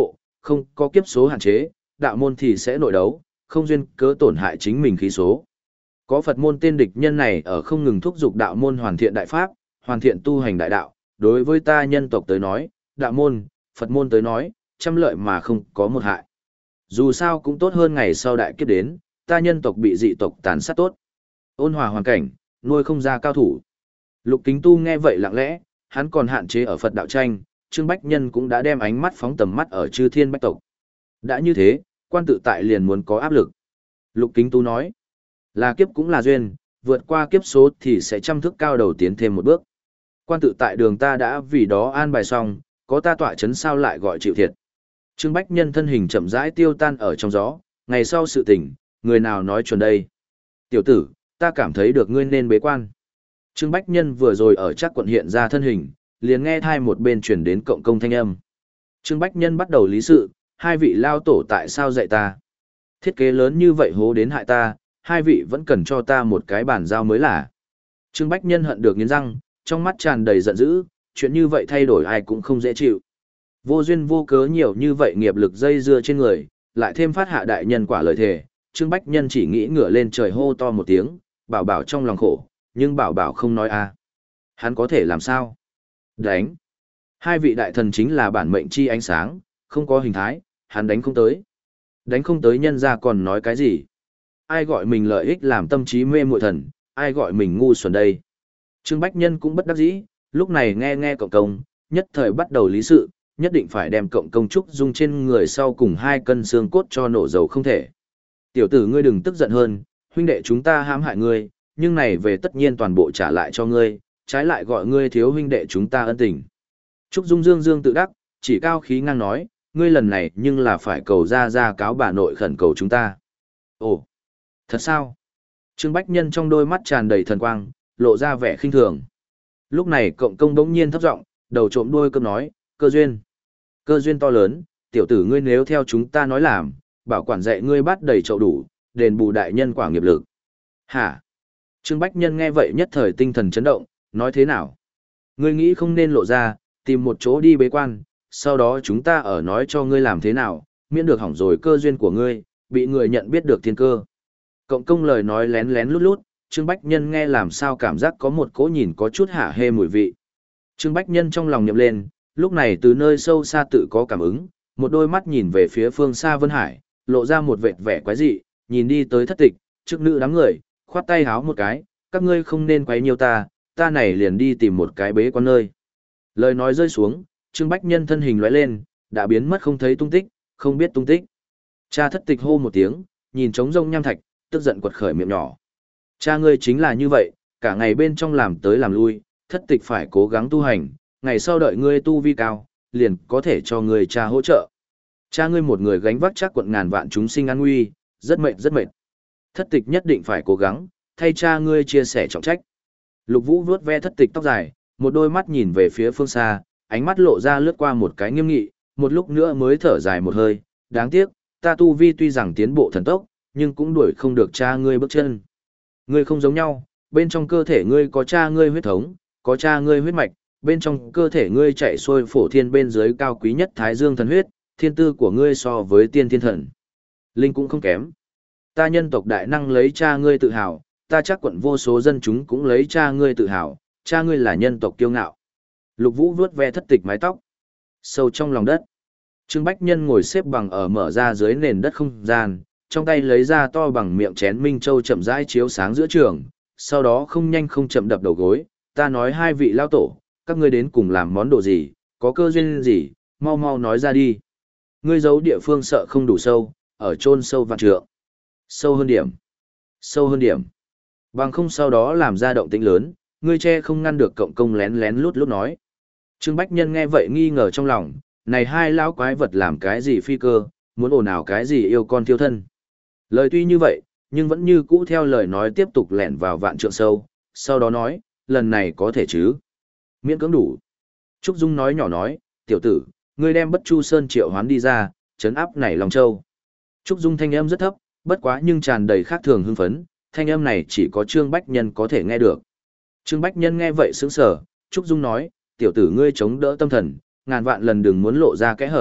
không có kiếp số hạn chế, đạo môn thì sẽ nội đấu, không duyên cớ tổn hại chính mình khí số. Có Phật môn tên địch nhân này ở không ngừng thúc giục đạo môn hoàn thiện đại pháp, hoàn thiện tu hành đại đạo, đối với ta nhân tộc tới nói, đạo môn, Phật môn tới nói, trăm lợi mà không có một hại. Dù sao cũng tốt hơn ngày sau đại kiếp đến, ta nhân tộc bị dị tộc tàn sát tốt. Ôn hòa hoàn cảnh, nuôi không ra cao thủ. Lục Kính Tu nghe vậy lặng lẽ, hắn còn hạn chế ở Phật đạo tranh, Trương Bách Nhân cũng đã đem ánh mắt phóng tầm mắt ở chư thiên bách tộc. Đã như thế, quan tự tại liền muốn có áp lực. Lục Kính Tu nói, là kiếp cũng là duyên, vượt qua kiếp số thì sẽ trăm thước cao đầu tiến thêm một bước. Quan tự tại đường ta đã vì đó an bài xong, có ta tọa chấn sao lại gọi chịu thiệt. Trương Bách Nhân thân hình chậm rãi tiêu tan ở trong gió, ngày sau sự tình, người nào nói chuẩn đây. Tiểu tử, ta cảm thấy được ngươi nên bế quan. Trương Bách Nhân vừa rồi ở chắc quận hiện ra thân hình, liền nghe thai một bên chuyển đến cộng công thanh âm. Trương Bách Nhân bắt đầu lý sự, hai vị lao tổ tại sao dạy ta. Thiết kế lớn như vậy hố đến hại ta, hai vị vẫn cần cho ta một cái bản giao mới là. Trương Bách Nhân hận được nghiến răng, trong mắt tràn đầy giận dữ, chuyện như vậy thay đổi ai cũng không dễ chịu. Vô duyên vô cớ nhiều như vậy nghiệp lực dây dưa trên người, lại thêm phát hạ đại nhân quả lời thề, Trương Bách Nhân chỉ nghĩ ngửa lên trời hô to một tiếng, bảo bảo trong lòng khổ, nhưng bảo bảo không nói a. Hắn có thể làm sao? Đánh. Hai vị đại thần chính là bản mệnh chi ánh sáng, không có hình thái, hắn đánh không tới. Đánh không tới nhân ra còn nói cái gì? Ai gọi mình lợi ích làm tâm trí mê muội thần, ai gọi mình ngu xuẩn đây? Trương Bách Nhân cũng bất đắc dĩ, lúc này nghe nghe cộng công, nhất thời bắt đầu lý sự, nhất định phải đem cộng công trúc dung trên người sau cùng hai cân xương cốt cho nổ dầu không thể. Tiểu tử ngươi đừng tức giận hơn, huynh đệ chúng ta hãm hại ngươi, nhưng này về tất nhiên toàn bộ trả lại cho ngươi, trái lại gọi ngươi thiếu huynh đệ chúng ta ân tình. Trúc Dung dương dương tự đắc, chỉ cao khí ngang nói, ngươi lần này nhưng là phải cầu ra ra cáo bà nội khẩn cầu chúng ta. Ồ, thật sao? Trương Bách Nhân trong đôi mắt tràn đầy thần quang, lộ ra vẻ khinh thường. Lúc này cộng công bỗng nhiên thấp giọng, đầu trộm đuôi cơm nói, cơ duyên. Cơ duyên to lớn, tiểu tử ngươi nếu theo chúng ta nói làm, bảo quản dạy ngươi bắt đầy chậu đủ, đền bù đại nhân quả nghiệp lực. Hả? Trương Bách Nhân nghe vậy nhất thời tinh thần chấn động, nói thế nào? Ngươi nghĩ không nên lộ ra, tìm một chỗ đi bế quan, sau đó chúng ta ở nói cho ngươi làm thế nào, miễn được hỏng rồi cơ duyên của ngươi, bị người nhận biết được thiên cơ. Cộng công lời nói lén lén lút lút, Trương Bách Nhân nghe làm sao cảm giác có một cỗ nhìn có chút hả hê mùi vị. Trương Bách Nhân trong lòng nhậm lên, lúc này từ nơi sâu xa tự có cảm ứng, một đôi mắt nhìn về phía phương xa Vân Hải, lộ ra một vệt vẻ quái dị, nhìn đi tới thất tịch, trước nữ đám người, khoát tay háo một cái, các ngươi không nên quấy nhiều ta, ta này liền đi tìm một cái bế quan nơi. Lời nói rơi xuống, Trương Bách Nhân thân hình lóe lên, đã biến mất không thấy tung tích, không biết tung tích. Cha thất tịch hô một tiếng, nhìn trống rông nham thạch, tức giận quật khởi miệng nhỏ. Cha ngươi chính là như vậy, cả ngày bên trong làm tới làm lui, thất tịch phải cố gắng tu hành, ngày sau đợi ngươi tu vi cao, liền có thể cho ngươi cha hỗ trợ. Cha ngươi một người gánh vác chắc quận ngàn vạn chúng sinh an nguy, rất mệt rất mệt. Thất tịch nhất định phải cố gắng, thay cha ngươi chia sẻ trọng trách. Lục Vũ vuốt ve thất tịch tóc dài, một đôi mắt nhìn về phía phương xa, ánh mắt lộ ra lướt qua một cái nghiêm nghị, một lúc nữa mới thở dài một hơi, đáng tiếc, ta tu vi tuy rằng tiến bộ thần tốc, nhưng cũng đuổi không được cha ngươi bước chân. Ngươi không giống nhau, bên trong cơ thể ngươi có cha ngươi huyết thống, có cha ngươi huyết mạch, bên trong cơ thể ngươi chạy xuôi phổ thiên bên dưới cao quý nhất Thái Dương thần huyết, thiên tư của ngươi so với tiên thiên thần. Linh cũng không kém. Ta nhân tộc đại năng lấy cha ngươi tự hào, ta chắc quận vô số dân chúng cũng lấy cha ngươi tự hào, cha ngươi là nhân tộc kiêu ngạo. Lục Vũ vuốt ve thất tịch mái tóc, sâu trong lòng đất. Trương Bách Nhân ngồi xếp bằng ở mở ra dưới nền đất không gian, trong tay lấy ra to bằng miệng chén minh châu chậm rãi chiếu sáng giữa trường, sau đó không nhanh không chậm đập đầu gối, ta nói hai vị lao tổ, các ngươi đến cùng làm món đồ gì, có cơ duyên gì, mau mau nói ra đi. Ngươi giấu địa phương sợ không đủ sâu, ở chôn sâu vạn trượng. Sâu hơn điểm. Sâu hơn điểm. Bằng không sau đó làm ra động tĩnh lớn, ngươi che không ngăn được cộng công lén lén lút lút nói. Trương Bách Nhân nghe vậy nghi ngờ trong lòng, này hai lão quái vật làm cái gì phi cơ, muốn ồn ào cái gì yêu con thiêu thân. Lời tuy như vậy, nhưng vẫn như cũ theo lời nói tiếp tục lẻn vào vạn trượng sâu, sau đó nói, lần này có thể chứ. Miễn cưỡng đủ. Trúc Dung nói nhỏ nói, tiểu tử, ngươi đem bất chu sơn triệu hoán đi ra, chấn áp này Long Châu. Trúc Dung thanh âm rất thấp, bất quá nhưng tràn đầy khác thường hưng phấn, thanh âm này chỉ có Trương Bách Nhân có thể nghe được. Trương Bách Nhân nghe vậy sững sờ, Trúc Dung nói, tiểu tử ngươi chống đỡ tâm thần, ngàn vạn lần đừng muốn lộ ra kẽ hở,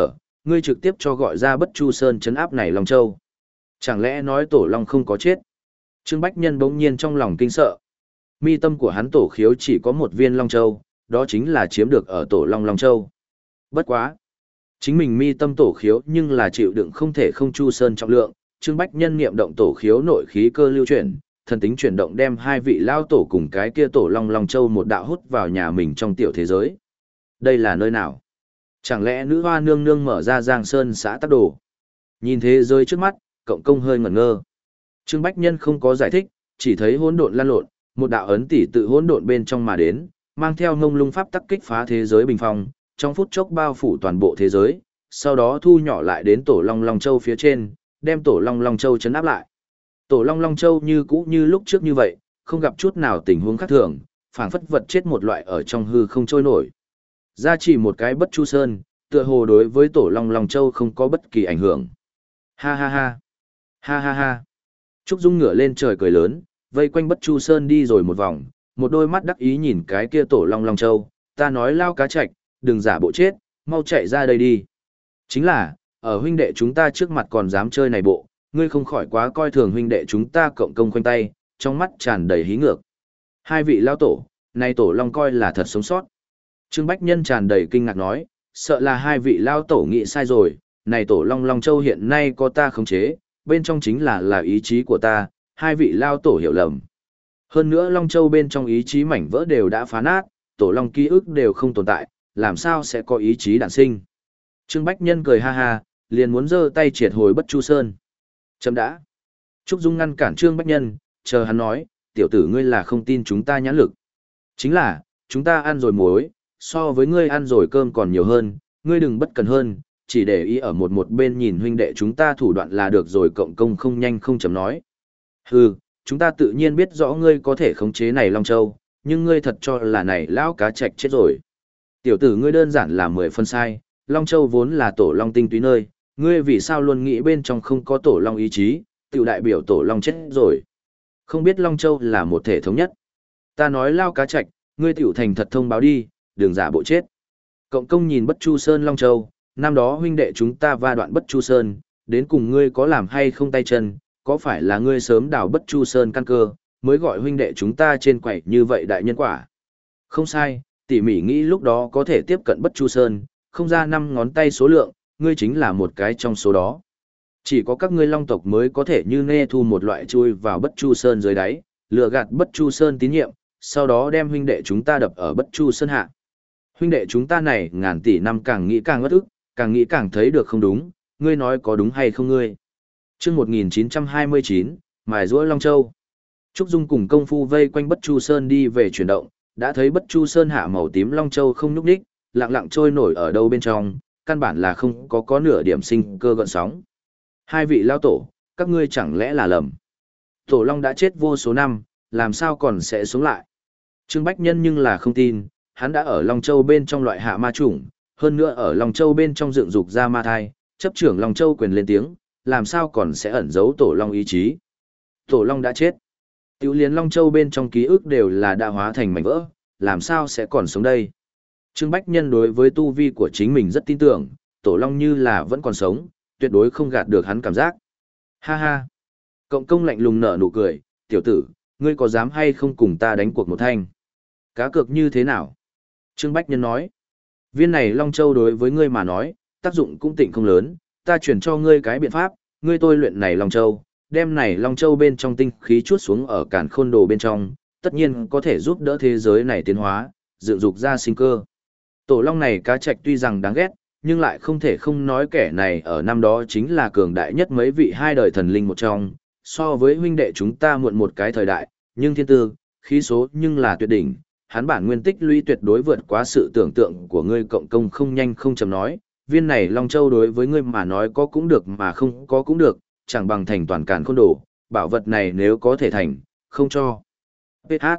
ngươi trực tiếp cho gọi ra Bất Chu Sơn trấn áp này Long Châu. Chẳng lẽ nói Tổ Long không có chết? Trương Bách Nhân bỗng nhiên trong lòng kinh sợ. Mi tâm của hắn tổ khiếu chỉ có một viên Long Châu, đó chính là chiếm được ở Tổ Long Long Châu. Bất quá. Chính mình mi tâm tổ khiếu nhưng là chịu đựng không thể không Chu Sơn trọng lượng, Trương Bách Nhân niệm động tổ khiếu nội khí cơ lưu chuyển, thần tính chuyển động đem hai vị lao tổ cùng cái kia Tổ Long Long Châu một đạo hút vào nhà mình trong tiểu thế giới. Đây là nơi nào? Chẳng lẽ nữ hoa nương nương mở ra Giang Sơn xã tắc đồ? Nhìn thế giới trước mắt, cộng công hơi ngẩn ngơ. Trương Bách Nhân không có giải thích, chỉ thấy hỗn độn lan lộn, một đạo ấn tỷ tự hỗn độn bên trong mà đến, mang theo ngông lung pháp tắc kích phá thế giới bình phong, trong phút chốc bao phủ toàn bộ thế giới, sau đó thu nhỏ lại đến Tổ Long Long Châu phía trên, đem Tổ Long Long Châu chấn áp lại. Tổ Long Long Châu như cũ như lúc trước như vậy, không gặp chút nào tình huống khác thường, phảng phất vật chết một loại ở trong hư không trôi nổi. Ra chỉ một cái Bất Chu Sơn, tựa hồ đối với Tổ Long Long Châu không có bất kỳ ảnh hưởng. Ha ha ha. Ha ha ha. Trúc Dung ngửa lên trời cười lớn, vây quanh Bất Chu Sơn đi rồi một vòng, một đôi mắt đắc ý nhìn cái kia Tổ Long Long Châu, ta nói lao cá trạch, đừng giả bộ chết, mau chạy ra đây đi. Chính là, ở huynh đệ chúng ta trước mặt còn dám chơi này bộ, ngươi không khỏi quá coi thường huynh đệ chúng ta cộng công khoanh tay, trong mắt tràn đầy hí ngược. Hai vị lao tổ, này Tổ Long coi là thật sống sót. Trương Bách Nhân tràn đầy kinh ngạc nói, sợ là hai vị lao tổ nghĩ sai rồi, này Tổ Long Long Châu hiện nay có ta khống chế, bên trong chính là là ý chí của ta, hai vị lao tổ hiểu lầm. Hơn nữa Long Châu bên trong ý chí mảnh vỡ đều đã phá nát, Tổ Long ký ức đều không tồn tại, làm sao sẽ có ý chí đản sinh. Trương Bách Nhân cười ha ha, liền muốn giơ tay triệt hồi Bất Chu Sơn. Chấm đã. Trúc Dung ngăn cản Trương Bách Nhân, chờ hắn nói, tiểu tử ngươi là không tin chúng ta nhãn lực. Chính là, chúng ta ăn rồi muối, so với ngươi ăn rồi cơm còn nhiều hơn, ngươi đừng bất cần hơn, chỉ để ý ở một một bên nhìn huynh đệ chúng ta thủ đoạn là được rồi, cộng công không nhanh không chấm nói. Hừ, chúng ta tự nhiên biết rõ ngươi có thể khống chế này Long Châu, nhưng ngươi thật cho là này lão cá trạch chết rồi. Tiểu tử ngươi đơn giản là mười phân sai, Long Châu vốn là Tổ Long tinh túy nơi, ngươi vì sao luôn nghĩ bên trong không có Tổ Long ý chí, tiểu đại biểu Tổ Long chết rồi. Không biết Long Châu là một thể thống nhất. Ta nói lao cá trạch, ngươi tiểu thành thật thông báo đi, đừng giả bộ chết. Cộng công nhìn Bất Chu Sơn Long Châu, năm đó huynh đệ chúng ta va đoạn Bất Chu Sơn, đến cùng ngươi có làm hay không tay chân, có phải là ngươi sớm đào Bất Chu Sơn căn cơ, mới gọi huynh đệ chúng ta trên quẩy như vậy đại nhân quả. Không sai, tỉ mỉ nghĩ lúc đó có thể tiếp cận Bất Chu Sơn, không ra năm ngón tay số lượng, ngươi chính là một cái trong số đó. Chỉ có các ngươi Long tộc mới có thể như nê thu một loại chui vào Bất Chu Sơn dưới đáy, lừa gạt Bất Chu Sơn tín nhiệm, sau đó đem huynh đệ chúng ta đập ở Bất Chu Sơn hạ. Huynh đệ chúng ta này ngàn tỷ năm càng nghĩ càng ngất ức, càng nghĩ càng thấy được không đúng, ngươi nói có đúng hay không ngươi. Chương một nghìn chín trăm hai mươi chín, mài giũa Long Châu. Trúc Dung cùng công phu vây quanh Bất Chu Sơn đi về chuyển động, đã thấy Bất Chu Sơn hạ màu tím Long Châu không nhúc nhích, lặng lặng trôi nổi ở đâu bên trong, căn bản là không có có nửa điểm sinh cơ gợn sóng. Hai vị lao tổ, các ngươi chẳng lẽ là lầm? Tổ Long đã chết vô số năm, làm sao còn sẽ sống lại? Trương Bách Nhân nhưng là không tin, hắn đã ở Long Châu bên trong loại hạ ma chủng, hơn nữa ở Long Châu bên trong dựng dục ra ma thai, chấp trưởng Long Châu quyền lên tiếng, làm sao còn sẽ ẩn giấu Tổ Long ý chí? Tổ Long đã chết. Tiểu liên Long Châu bên trong ký ức đều là đã hóa thành mảnh vỡ, làm sao sẽ còn sống đây? Trương Bách Nhân đối với tu vi của chính mình rất tin tưởng, Tổ Long như là vẫn còn sống, tuyệt đối không gạt được hắn cảm giác. Ha ha. Cộng công lạnh lùng nở nụ cười, tiểu tử, ngươi có dám hay không cùng ta đánh cuộc một thanh? Cá cược như thế nào? Trương Bách Nhân nói, viên này Long Châu đối với ngươi mà nói, tác dụng cũng tịnh không lớn, ta chuyển cho ngươi cái biện pháp, ngươi tôi luyện này Long Châu, đem này Long Châu bên trong tinh khí chuốt xuống ở càn khôn đồ bên trong, tất nhiên có thể giúp đỡ thế giới này tiến hóa, dựng dục ra sinh cơ. Tổ Long này cá trạch tuy rằng đáng ghét, nhưng lại không thể không nói kẻ này ở năm đó chính là cường đại nhất mấy vị hai đời thần linh một trong, so với huynh đệ chúng ta muộn một cái thời đại, nhưng thiên tư, khí số nhưng là tuyệt đỉnh, hắn bản nguyên tích lũy tuyệt đối vượt quá sự tưởng tượng của ngươi cộng công không nhanh không chậm nói, viên này Long Châu đối với ngươi mà nói có cũng được mà không có cũng được, chẳng bằng thành toàn càn khôn đồ, bảo vật này nếu có thể thành, không cho. pê hát.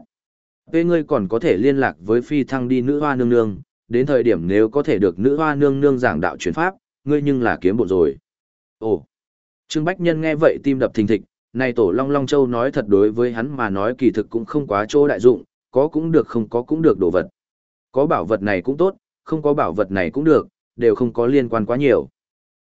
P ngươi còn có thể liên lạc với phi thăng đi nữ hoa nương nương, đến thời điểm nếu có thể được nữ hoa nương nương giảng đạo truyền pháp, ngươi nhưng là kiếm bộ rồi. Ồ. Trương Bách Nhân nghe vậy tim đập thình thịch, này Tổ Long Long Châu nói thật đối với hắn mà nói kỳ thực cũng không quá chỗ đại dụng, có cũng được không có cũng được đồ vật. Có bảo vật này cũng tốt, không có bảo vật này cũng được, đều không có liên quan quá nhiều.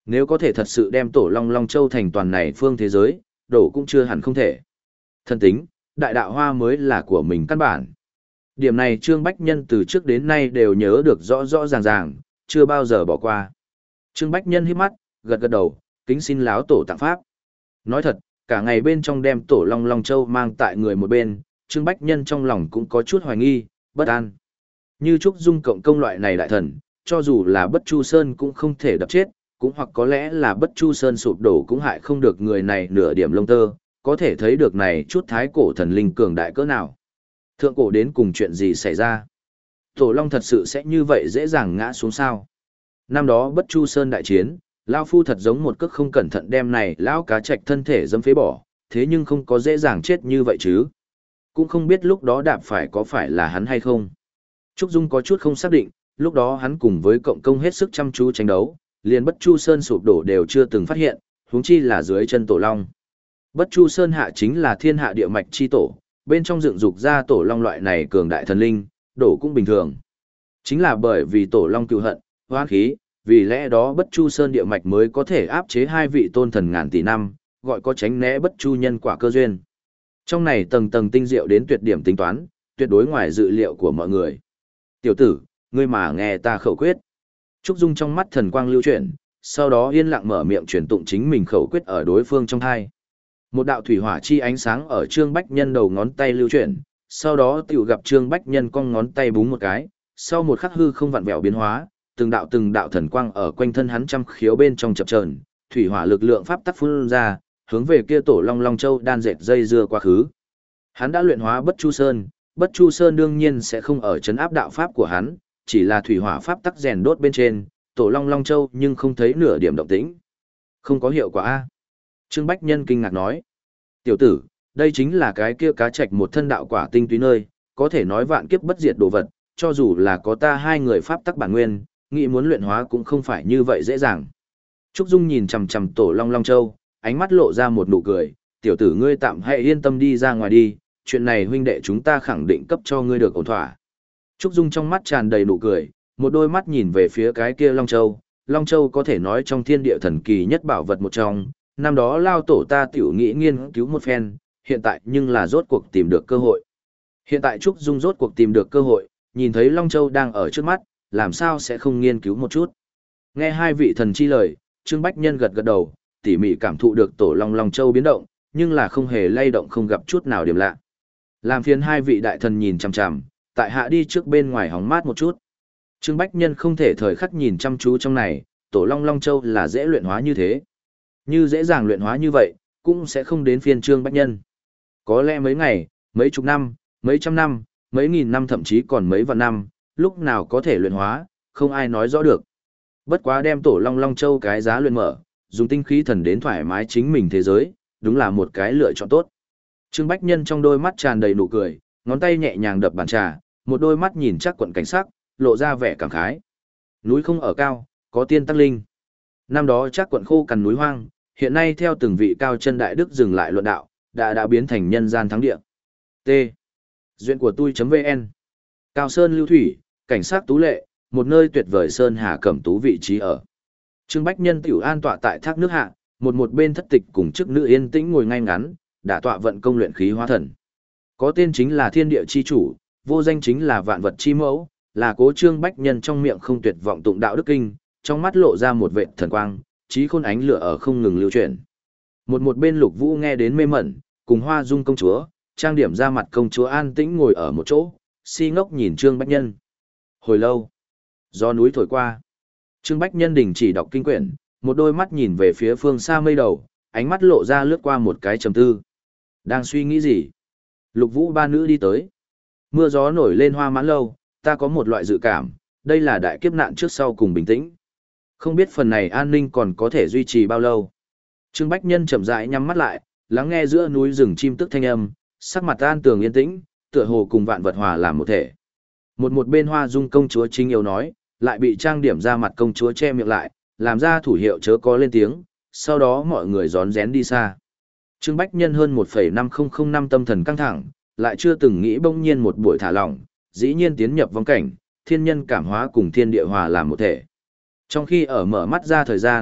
Nếu có thể thật sự đem tổ Long Long Châu thành toàn này phương thế giới, đổ cũng chưa hẳn không thể. Thân tính, đại đạo hoa mới là của mình căn bản. Điểm này Trương Bách Nhân từ trước đến nay đều nhớ được rõ rõ ràng ràng, chưa bao giờ bỏ qua. Trương Bách Nhân hít mắt, gật gật đầu, kính xin láo tổ tặng pháp. Nói thật, cả ngày bên trong đem tổ Long Long Châu mang tại người một bên, Trương Bách Nhân trong lòng cũng có chút hoài nghi, bất an. Như Trúc Dung cộng công loại này đại thần, cho dù là Bất Chu Sơn cũng không thể đập chết, cũng hoặc có lẽ là Bất Chu Sơn sụp đổ cũng hại không được người này nửa điểm lông tơ, có thể thấy được này chút thái cổ thần linh cường đại cỡ nào. Thượng cổ đến cùng chuyện gì xảy ra? Tổ Long thật sự sẽ như vậy dễ dàng ngã xuống sao? Năm đó Bất Chu Sơn đại chiến, Lao Phu thật giống một cước không cẩn thận đem này Lão cá trạch thân thể dâm phế bỏ, thế nhưng không có dễ dàng chết như vậy chứ. Cũng không biết lúc đó đạp phải có phải là hắn hay không. Trúc Dung có chút không xác định, lúc đó hắn cùng với cộng công hết sức chăm chú tranh đấu, liền Bất Chu Sơn sụp đổ đều chưa từng phát hiện, huống chi là dưới chân Tổ Long. Bất Chu Sơn hạ chính là thiên hạ địa mạch chi tổ, bên trong dựng dục ra Tổ Long loại này cường đại thần linh, đổ cũng bình thường. Chính là bởi vì Tổ Long cừu hận, hoán khí, vì lẽ đó Bất Chu Sơn địa mạch mới có thể áp chế hai vị tôn thần ngàn tỷ năm, gọi có tránh né Bất Chu nhân quả cơ duyên. Trong này tầng tầng tinh diệu đến tuyệt điểm tính toán, tuyệt đối ngoài dự liệu của mọi người. Tiểu tử, ngươi mà nghe ta khẩu quyết. Trúc Dung trong mắt thần quang lưu chuyển, sau đó yên lặng mở miệng truyền tụng chính mình khẩu quyết ở đối phương trong thai. Một đạo thủy hỏa chi ánh sáng ở Trương Bách Nhân đầu ngón tay lưu chuyển, sau đó tiểu gặp Trương Bách Nhân cong ngón tay búng một cái, sau một khắc hư không vặn vẹo biến hóa, từng đạo từng đạo thần quang ở quanh thân hắn trăm khiếu bên trong chập chờn, thủy hỏa lực lượng pháp tắc phun ra, hướng về kia tổ Long Long Châu đan dệt dây dưa quá khứ. Hắn đã luyện hóa Bất Chu Sơn, Bất Chu Sơn đương nhiên sẽ không ở chấn áp đạo pháp của hắn, chỉ là thủy hỏa pháp tắc rèn đốt bên trên, tổ Long Long Châu nhưng không thấy nửa điểm động tĩnh. Không có hiệu quả a. Trương Bách Nhân kinh ngạc nói. Tiểu tử, đây chính là cái kia cá trạch một thân đạo quả tinh túy nơi, có thể nói vạn kiếp bất diệt đồ vật, cho dù là có ta hai người pháp tắc bản nguyên, nghĩ muốn luyện hóa cũng không phải như vậy dễ dàng. Trúc Dung nhìn chằm chằm tổ Long Long Châu, ánh mắt lộ ra một nụ cười, tiểu tử ngươi tạm hãy yên tâm đi ra ngoài đi, chuyện này huynh đệ chúng ta khẳng định cấp cho ngươi được ổn thỏa. Trúc Dung trong mắt tràn đầy nụ cười, một đôi mắt nhìn về phía cái kia Long Châu, Long Châu có thể nói trong thiên địa thần kỳ nhất bảo vật một trong, năm đó lao tổ ta tiểu nghĩ nghiên cứu một phen, hiện tại nhưng là rốt cuộc tìm được cơ hội. Hiện tại Trúc Dung rốt cuộc tìm được cơ hội, nhìn thấy Long Châu đang ở trước mắt, làm sao sẽ không nghiên cứu một chút. Nghe hai vị thần chi lời, Trương Bách Nhân gật gật đầu, tỉ mỉ cảm thụ được tổ Long Long Châu biến động, nhưng là không hề lay động không gặp chút nào điểm lạ. Làm phiền hai vị đại thần nhìn chằm chằm, tại hạ đi trước bên ngoài hóng mát một chút. Trương Bách Nhân không thể thời khắc nhìn chăm chú trong này, tổ Long Long Châu là dễ luyện hóa như thế. Như dễ dàng luyện hóa như vậy, cũng sẽ không đến phiên Trương Bách Nhân. Có lẽ mấy ngày, mấy chục năm, mấy trăm năm, mấy nghìn năm thậm chí còn mấy vạn năm, lúc nào có thể luyện hóa, không ai nói rõ được. Bất quá đem tổ Long Long Châu cái giá luyện mở, dùng tinh khí thần đến thoải mái chính mình thế giới, đúng là một cái lựa chọn tốt. Trương Bách Nhân trong đôi mắt tràn đầy nụ cười, ngón tay nhẹ nhàng đập bàn trà, một đôi mắt nhìn chắc quận cảnh sắc, lộ ra vẻ cảm khái. Núi không ở cao, có tiên tắc linh. Năm đó chắc quận khô cằn núi hoang, hiện nay theo từng vị cao chân đại đức dừng lại luận đạo, đã đã biến thành nhân gian thắng địa. T. Duyện của tôi.vn Cao Sơn lưu thủy, cảnh sát tú lệ, một nơi tuyệt vời sơn hà cẩm tú vị trí ở. Trương Bách Nhân tiểu an tọa tại thác nước hạ, một một bên thất tịch cùng chức nữ yên tĩnh ngồi ngay ngắn, đã tọa vận công luyện khí hóa thần. Có tên chính là thiên địa chi chủ, vô danh chính là vạn vật chi mẫu, là cố Trương Bách Nhân trong miệng không tuyệt vọng tụng đạo đức kinh, trong mắt lộ ra một vệt thần quang, trí khôn ánh lửa ở không ngừng lưu chuyển. Một một bên Lục Vũ nghe đến mê mẩn, cùng Hoa Dung công chúa, trang điểm ra mặt công chúa an tĩnh ngồi ở một chỗ, si ngốc nhìn Trương Bách Nhân. Hồi lâu, gió núi thổi qua, Trương Bách Nhân đình chỉ đọc kinh quyển, một đôi mắt nhìn về phía phương xa mây đầu, ánh mắt lộ ra lướt qua một cái trầm tư. Đang suy nghĩ gì? Lục Vũ ba nữ đi tới. Mưa gió nổi lên Hoa Mãn Lâu, ta có một loại dự cảm, đây là đại kiếp nạn trước sau cùng bình tĩnh. Không biết phần này an ninh còn có thể duy trì bao lâu. Trương Bách Nhân chậm rãi nhắm mắt lại, lắng nghe giữa núi rừng chim tức thanh âm, sắc mặt an tường yên tĩnh, tựa hồ cùng vạn vật hòa làm một thể. Một một bên Hoa Dung công chúa chính yêu nói, lại bị trang điểm ra mặt công chúa che miệng lại, làm ra thủ hiệu chớ có lên tiếng, sau đó mọi người rón rén đi xa. Trương Bách Nhân hơn một phẩy năm không không năm tâm thần căng thẳng, lại chưa từng nghĩ bỗng nhiên một buổi thả lỏng, dĩ nhiên tiến nhập vong cảnh, thiên nhân cảm hóa cùng thiên địa hòa làm một thể. Trong khi ở mở mắt ra thời gian,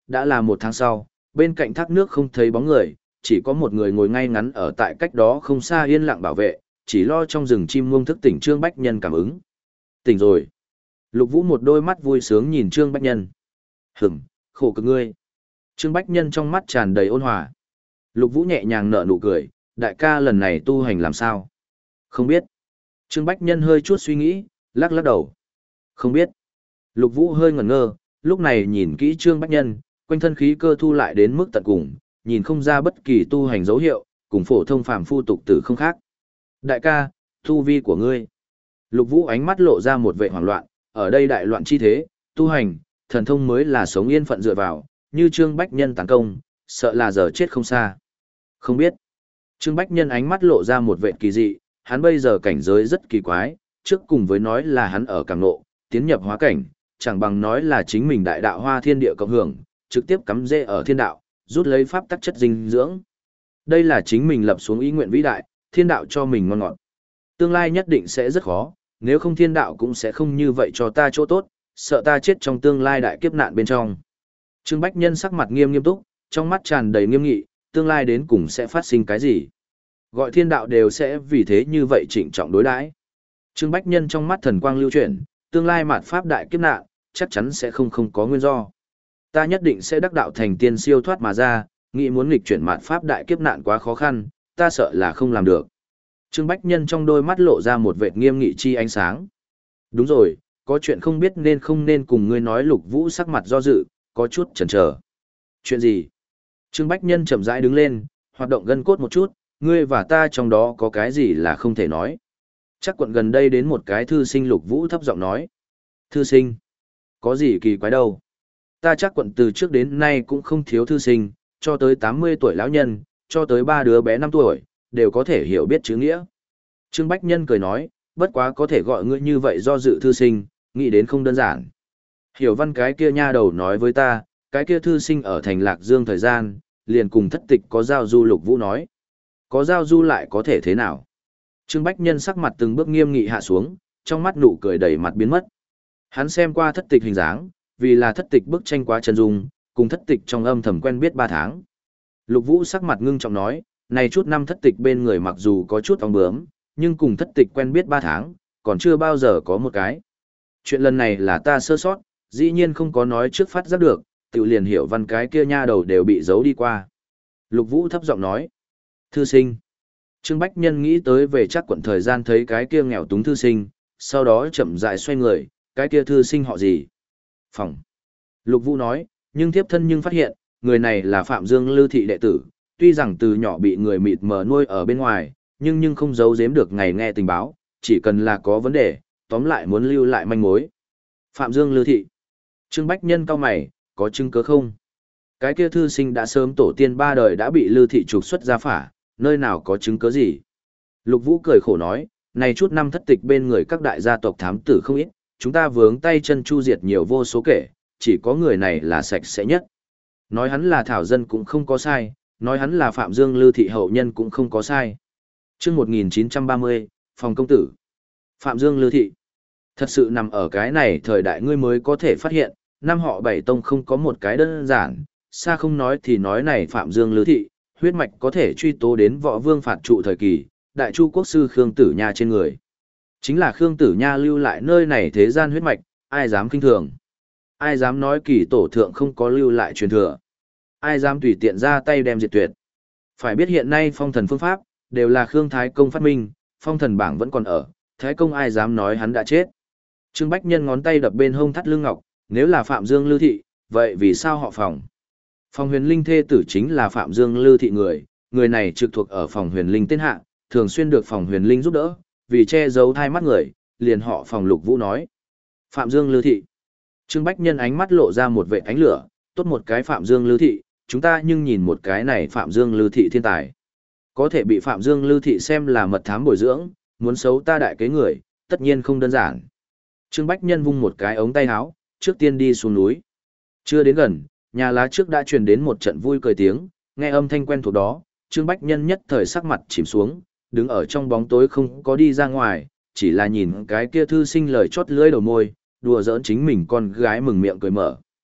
Đã là một tháng sau, bên cạnh thác nước không thấy bóng người, chỉ có một người ngồi ngay ngắn ở tại cách đó không xa yên lặng bảo vệ, chỉ lo trong rừng chim muông thức tỉnh Trương Bách Nhân cảm ứng. Tỉnh rồi. Lục Vũ một đôi mắt vui sướng nhìn Trương Bách Nhân. Hửm, khổ cực ngươi. Trương Bách Nhân trong mắt tràn đầy ôn hòa. Lục Vũ nhẹ nhàng nở nụ cười, đại ca lần này tu hành làm sao? Không biết. Trương Bách Nhân hơi chút suy nghĩ, lắc lắc đầu. Không biết. Lục Vũ hơi ngẩn ngơ, lúc này nhìn kỹ Trương Bách Nhân, quanh thân khí cơ thu lại đến mức tận cùng, nhìn không ra bất kỳ tu hành dấu hiệu, cùng phổ thông phàm phu tục tử không khác. Đại ca, tu vi của ngươi. Lục Vũ ánh mắt lộ ra một vẻ hoảng loạn, ở đây đại loạn chi thế, tu hành, thần thông mới là sống yên phận dựa vào, như Trương Bách Nhân tấn công, sợ là giờ chết không xa. Không biết. Trương Bách Nhân ánh mắt lộ ra một vẻ kỳ dị, hắn bây giờ cảnh giới rất kỳ quái, trước cùng với nói là hắn ở càng nộ, tiến nhập hóa cảnh, chẳng bằng nói là chính mình đại đạo hoa thiên địa cộng hưởng, trực tiếp cắm rễ ở thiên đạo, rút lấy pháp tắc chất dinh dưỡng. Đây là chính mình lập xuống ý nguyện vĩ đại, thiên đạo cho mình ngon ngọt. Tương lai nhất định sẽ rất khó, nếu không thiên đạo cũng sẽ không như vậy cho ta chỗ tốt, sợ ta chết trong tương lai đại kiếp nạn bên trong. Trương Bách Nhân sắc mặt nghiêm nghiêm túc, trong mắt tràn đầy nghiêm nghị, tương lai đến cùng sẽ phát sinh cái gì? Gọi thiên đạo đều sẽ vì thế như vậy trịnh trọng đối đãi. Trương Bách Nhân trong mắt thần quang lưu chuyển, tương lai mạt pháp đại kiếp nạn, chắc chắn sẽ không không có nguyên do. Ta nhất định sẽ đắc đạo thành tiên siêu thoát mà ra, nghĩ muốn nghịch chuyển mạt pháp đại kiếp nạn quá khó khăn, ta sợ là không làm được. Trương Bách Nhân trong đôi mắt lộ ra một vệt nghiêm nghị chi ánh sáng. Đúng rồi, có chuyện không biết nên không nên cùng ngươi nói. Lục Vũ sắc mặt do dự, có chút chần chờ. Chuyện gì? Trương Bách Nhân chậm rãi đứng lên, hoạt động gân cốt một chút, ngươi và ta trong đó có cái gì là không thể nói. Chắc quận gần đây đến một cái thư sinh. Lục Vũ thấp giọng nói. Thư sinh? Có gì kỳ quái đâu. Ta chắc quận từ trước đến nay cũng không thiếu thư sinh, cho tới tám mươi tuổi lão nhân, cho tới ba đứa bé năm tuổi, đều có thể hiểu biết chữ nghĩa. Trương Bách Nhân cười nói, bất quá có thể gọi ngươi như vậy do dự thư sinh, nghĩ đến không đơn giản. Hiểu văn cái kia nha đầu nói với ta, cái kia thư sinh ở thành Lạc Dương thời gian, liền cùng thất tịch có giao du. Lục Vũ nói. Có giao du lại có thể thế nào? Trương Bách Nhân sắc mặt từng bước nghiêm nghị hạ xuống, trong mắt nụ cười đầy mặt biến mất. Hắn xem qua thất tịch hình dáng, vì là thất tịch bức tranh quá chân dung, cùng thất tịch trong âm thầm quen biết ba tháng. Lục Vũ sắc mặt ngưng trọng nói, này chút năm thất tịch bên người mặc dù có chút ong bướm, nhưng cùng thất tịch quen biết ba tháng, còn chưa bao giờ có một cái. Chuyện lần này là ta sơ sót, dĩ nhiên không có nói trước phát giác được, tự liền hiểu văn cái kia nha đầu đều bị giấu đi qua. Lục Vũ thấp giọng nói, thư sinh. Trương Bách Nhân nghĩ tới về chắc quận thời gian thấy cái kia nghèo túng thư sinh, sau đó chậm rãi xoay người, cái kia thư sinh họ gì? Phòng. Lục Vũ nói, nhưng tiếp thân nhưng phát hiện, người này là Phạm Dương Lư thị đệ tử, tuy rằng từ nhỏ bị người mịt mờ nuôi ở bên ngoài, nhưng nhưng không giấu giếm được ngày nghe tình báo, chỉ cần là có vấn đề, tóm lại muốn lưu lại manh mối. Phạm Dương Lư thị. Trương Bách Nhân cau mày, có chứng cứ không? Cái kia thư sinh đã sớm tổ tiên ba đời đã bị Lư thị trục xuất ra phả, nơi nào có chứng cứ gì? Lục Vũ cười khổ nói, này chút năm thất tịch bên người các đại gia tộc thám tử không ít, chúng ta vướng tay chân chu diệt nhiều vô số kể, chỉ có người này là sạch sẽ nhất. Nói hắn là thảo dân cũng không có sai, nói hắn là Phạm Dương Lư thị hậu nhân cũng không có sai. Chương một nghìn chín trăm ba mươi, Phòng công tử. Phạm Dương Lư thị. Thật sự nằm ở cái này thời đại ngươi mới có thể phát hiện, năm họ bảy tông không có một cái đơn giản, xa không nói thì nói này Phạm Dương Lư thị, huyết mạch có thể truy tố đến võ vương phạt trụ thời kỳ, đại chu quốc sư Khương Tử Nha trên người. Chính là Khương Tử Nha lưu lại nơi này thế gian huyết mạch, ai dám kinh thường. Ai dám nói kỳ tổ thượng không có lưu lại truyền thừa. Ai dám tùy tiện ra tay đem diệt tuyệt. Phải biết hiện nay phong thần phương pháp, đều là Khương Thái Công phát minh, phong thần bảng vẫn còn ở, Thái Công ai dám nói hắn đã chết. Trương Bách Nhân ngón tay đập bên hông thắt lưng ngọc, nếu là Phạm Dương Lư thị, vậy vì sao họ Phòng? Phòng Huyền Linh thê tử chính là Phạm Dương Lư thị người, người này trực thuộc ở Phòng Huyền Linh tên hạ, thường xuyên được Phòng Huyền Linh giúp đỡ, vì che giấu thai mắt người, liền họ Phòng. Lục Vũ nói. Phạm Dương Lư thị. Trương Bách Nhân ánh mắt lộ ra một vệt ánh lửa, tốt một cái Phạm Dương Lư thị, chúng ta nhưng nhìn một cái này Phạm Dương Lư thị thiên tài. Có thể bị Phạm Dương Lư thị xem là mật thám bồi dưỡng, muốn xấu ta đại kế người, tất nhiên không đơn giản. Trương Bách Nhân vung một cái ống tay áo, trước tiên đi xuống núi. Chưa đến gần, nhà lá trước đã truyền đến một trận vui cười tiếng, nghe âm thanh quen thuộc đó, Trương Bách Nhân nhất thời sắc mặt chìm xuống, đứng ở trong bóng tối không có đi ra ngoài, chỉ là nhìn cái kia thư sinh lời chót lưỡi đầu môi, đùa giỡn chính mình con gái mừng miệng cười mở.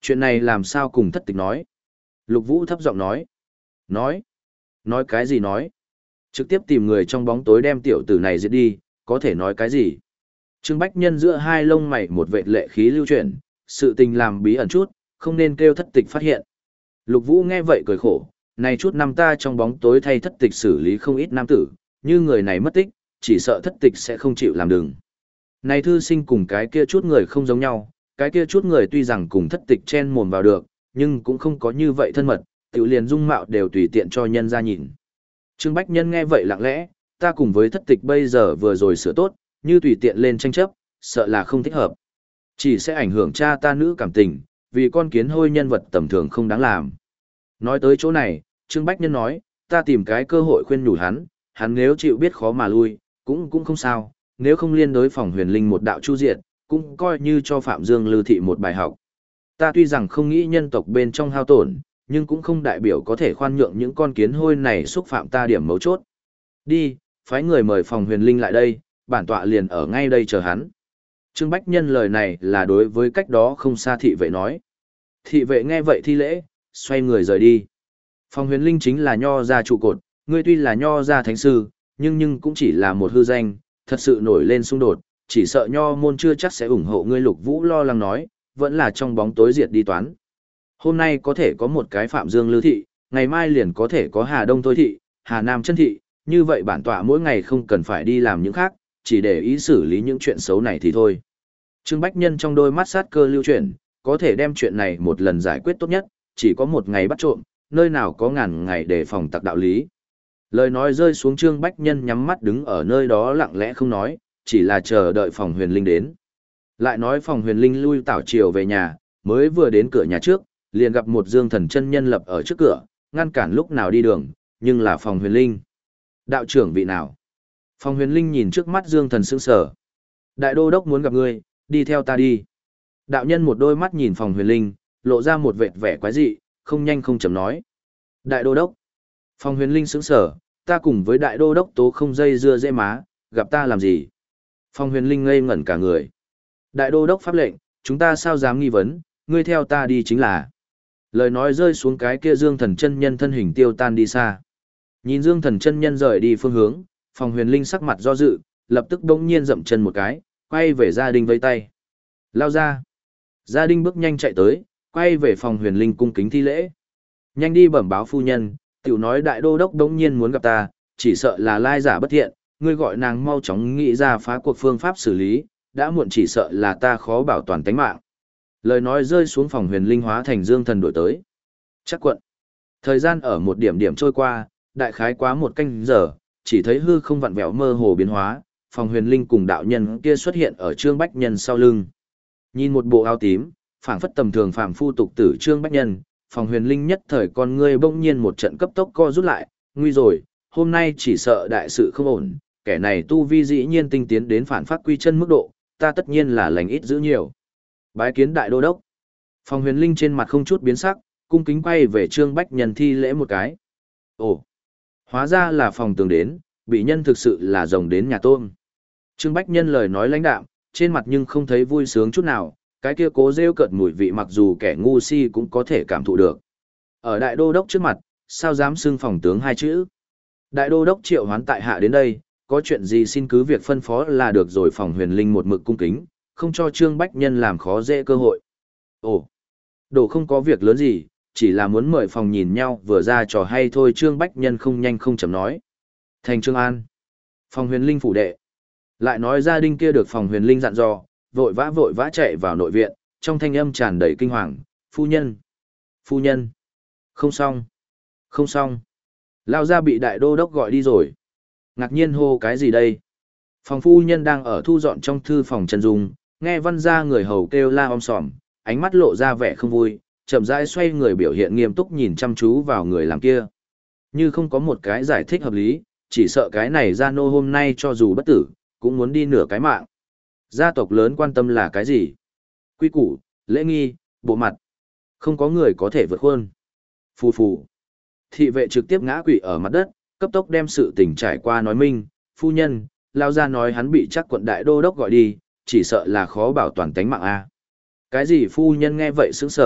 Chuyện này làm sao cùng thất tịch nói? Lục Vũ thấp giọng nói. Nói? Nói cái gì nói? Trực tiếp tìm người trong bóng tối đem tiểu tử này giết đi, có thể nói cái gì? Trương Bách Nhân giữa hai lông mày một vệt lệ khí lưu chuyển, sự tình làm bí ẩn chút, không nên kêu thất tịch phát hiện. Lục Vũ nghe vậy cười khổ, này chút năm ta trong bóng tối thay thất tịch xử lý không ít nam tử, như người này mất tích, chỉ sợ thất tịch sẽ không chịu làm đừng. Này thư sinh cùng cái kia chút người không giống nhau, cái kia chút người tuy rằng cùng thất tịch chen mồm vào được, nhưng cũng không có như vậy thân mật, tiểu liền dung mạo đều tùy tiện cho nhân ra nhìn. Trương Bách Nhân nghe vậy lặng lẽ, ta cùng với thất tịch bây giờ vừa rồi sửa tốt, như tùy tiện lên tranh chấp, sợ là không thích hợp. Chỉ sẽ ảnh hưởng cha ta nữ cảm tình, vì con kiến hôi nhân vật tầm thường không đáng làm. Nói tới chỗ này, Trương Bách Nhân nói, ta tìm cái cơ hội khuyên nhủ hắn, hắn nếu chịu biết khó mà lui, cũng cũng không sao, nếu không liên đối phòng huyền linh một đạo chu diệt, cũng coi như cho Phạm Dương Lư Thị một bài học. Ta tuy rằng không nghĩ nhân tộc bên trong hao tổn, nhưng cũng không đại biểu có thể khoan nhượng những con kiến hôi này xúc phạm ta điểm mấu chốt. Đi, phái người mời phòng huyền linh lại đây, bản tọa liền ở ngay đây chờ hắn. Trương Bách Nhân lời này là đối với cách đó không xa thị vệ nói. Thị vệ nghe vậy thi lễ, xoay người rời đi. Phòng huyền linh chính là nho gia trụ cột, ngươi tuy là nho gia thánh sư, nhưng nhưng cũng chỉ là một hư danh, thật sự nổi lên xung đột, chỉ sợ nho môn chưa chắc sẽ ủng hộ ngươi. Lục Vũ lo lắng nói, vẫn là trong bóng tối diệt đi toán. Hôm nay có thể có một cái Phạm Dương Lư Thị, ngày mai liền có thể có Hà Đông Thôi Thị, Hà Nam Chân Thị, như vậy bản tọa mỗi ngày không cần phải đi làm những khác, chỉ để ý xử lý những chuyện xấu này thì thôi. Trương Bách Nhân trong đôi mắt sát cơ lưu chuyển, có thể đem chuyện này một lần giải quyết tốt nhất, chỉ có một ngày bắt trộm, nơi nào có ngàn ngày để phòng tặc đạo lý. Lời nói rơi xuống, Trương Bách Nhân nhắm mắt đứng ở nơi đó lặng lẽ không nói, chỉ là chờ đợi phòng huyền linh đến. Lại nói phòng huyền linh lui tảo chiều về nhà, mới vừa đến cửa nhà trước, liền gặp một dương thần chân nhân lập ở trước cửa, ngăn cản lúc nào đi đường, nhưng là phòng huyền linh. Đạo trưởng vị nào? Phòng huyền linh nhìn trước mắt dương thần sững sờ. Đại đô đốc muốn gặp ngươi, đi theo ta đi. Đạo nhân một đôi mắt nhìn phòng huyền linh, lộ ra một vệt vẻ quái dị, không nhanh không chậm nói. Đại đô đốc. Phòng huyền linh sững sờ, ta cùng với đại đô đốc tố không dây dưa dễ má, gặp ta làm gì? Phòng huyền linh ngây ngẩn cả người. Đại đô đốc pháp lệnh, chúng ta sao dám nghi vấn, ngươi theo ta đi chính là. Lời nói rơi xuống, cái kia dương thần chân nhân thân hình tiêu tan đi xa. Nhìn dương thần chân nhân rời đi phương hướng, phòng huyền linh sắc mặt do dự, lập tức bỗng nhiên dậm chân một cái, quay về gia đình vây tay. Lao ra. Gia đình bước nhanh chạy tới, quay về phòng huyền linh cung kính thi lễ. Nhanh đi bẩm báo phu nhân, tiểu nói đại đô đốc đống nhiên muốn gặp ta, chỉ sợ là lai giả bất thiện, ngươi gọi nàng mau chóng nghĩ ra phá cuộc phương pháp xử lý, đã muộn chỉ sợ là ta khó bảo toàn tánh mạng. Lời nói rơi xuống, phòng huyền linh hóa thành dương thần đổi tới. Chắc quận. Thời gian ở một điểm điểm trôi qua, đại khái quá một canh giờ, chỉ thấy hư không vặn vẹo mơ hồ biến hóa, phòng huyền linh cùng đạo nhân kia xuất hiện ở Trương Bách Nhân sau lưng. Nhìn một bộ áo tím, phảng phất tầm thường phàm phu tục tử Trương Bách Nhân, phòng huyền linh nhất thời con ngươi bỗng nhiên một trận cấp tốc co rút lại, nguy rồi, hôm nay chỉ sợ đại sự không ổn, kẻ này tu vi dĩ nhiên tinh tiến đến phản phát quy chân mức độ, ta tất nhiên là lành ít giữ nhiều. Bái kiến đại đô đốc. Phòng huyền linh trên mặt không chút biến sắc, cung kính quay về Trương Bách Nhân thi lễ một cái. Ồ, hóa ra là phòng tường đến, bị nhân thực sự là rồng đến nhà tôm. Trương Bách Nhân lời nói lãnh đạm, trên mặt nhưng không thấy vui sướng chút nào, cái kia cố rêu cợt mùi vị mặc dù kẻ ngu si cũng có thể cảm thụ được. Ở đại đô đốc trước mặt, sao dám xưng phòng tướng hai chữ. Đại đô đốc triệu hoán tại hạ đến đây, có chuyện gì xin cứ việc phân phó là được rồi. Phòng huyền linh một mực cung kính, không cho Trương Bách Nhân làm khó dễ cơ hội. Ồ, đồ không có việc lớn gì, chỉ là muốn mời phòng nhìn nhau vừa ra trò hay thôi. Trương Bách Nhân không nhanh không chậm nói. Thành Trương An. Phòng huyền linh phủ đệ. Lại nói gia đình kia được phòng huyền linh dặn dò, vội vã vội vã chạy vào nội viện, trong thanh âm tràn đầy kinh hoàng. Phu nhân. Phu nhân. Không xong. Không xong. Lao ra bị đại đô đốc gọi đi rồi. Ngạc nhiên hô cái gì đây? Phòng phu nhân đang ở thu dọn trong thư phòng chân dung, nghe văn gia người hầu kêu la om sòm, ánh mắt lộ ra vẻ không vui, chậm rãi xoay người biểu hiện nghiêm túc nhìn chăm chú vào người làm kia. Như không có một cái giải thích hợp lý, chỉ sợ cái này gia nô hôm nay cho dù bất tử, cũng muốn đi nửa cái mạng. Gia tộc lớn quan tâm là cái gì? Quy củ, lễ nghi, bộ mặt. Không có người có thể vượt khuôn. Phù phù. Thị vệ trực tiếp ngã quỵ ở mặt đất, cấp tốc đem sự tình trải qua nói minh. Phu nhân, lao ra nói hắn bị chắc quận đại đô đốc gọi đi, chỉ sợ là khó bảo toàn tánh mạng a. Cái gì? Phu nhân nghe vậy sững sờ,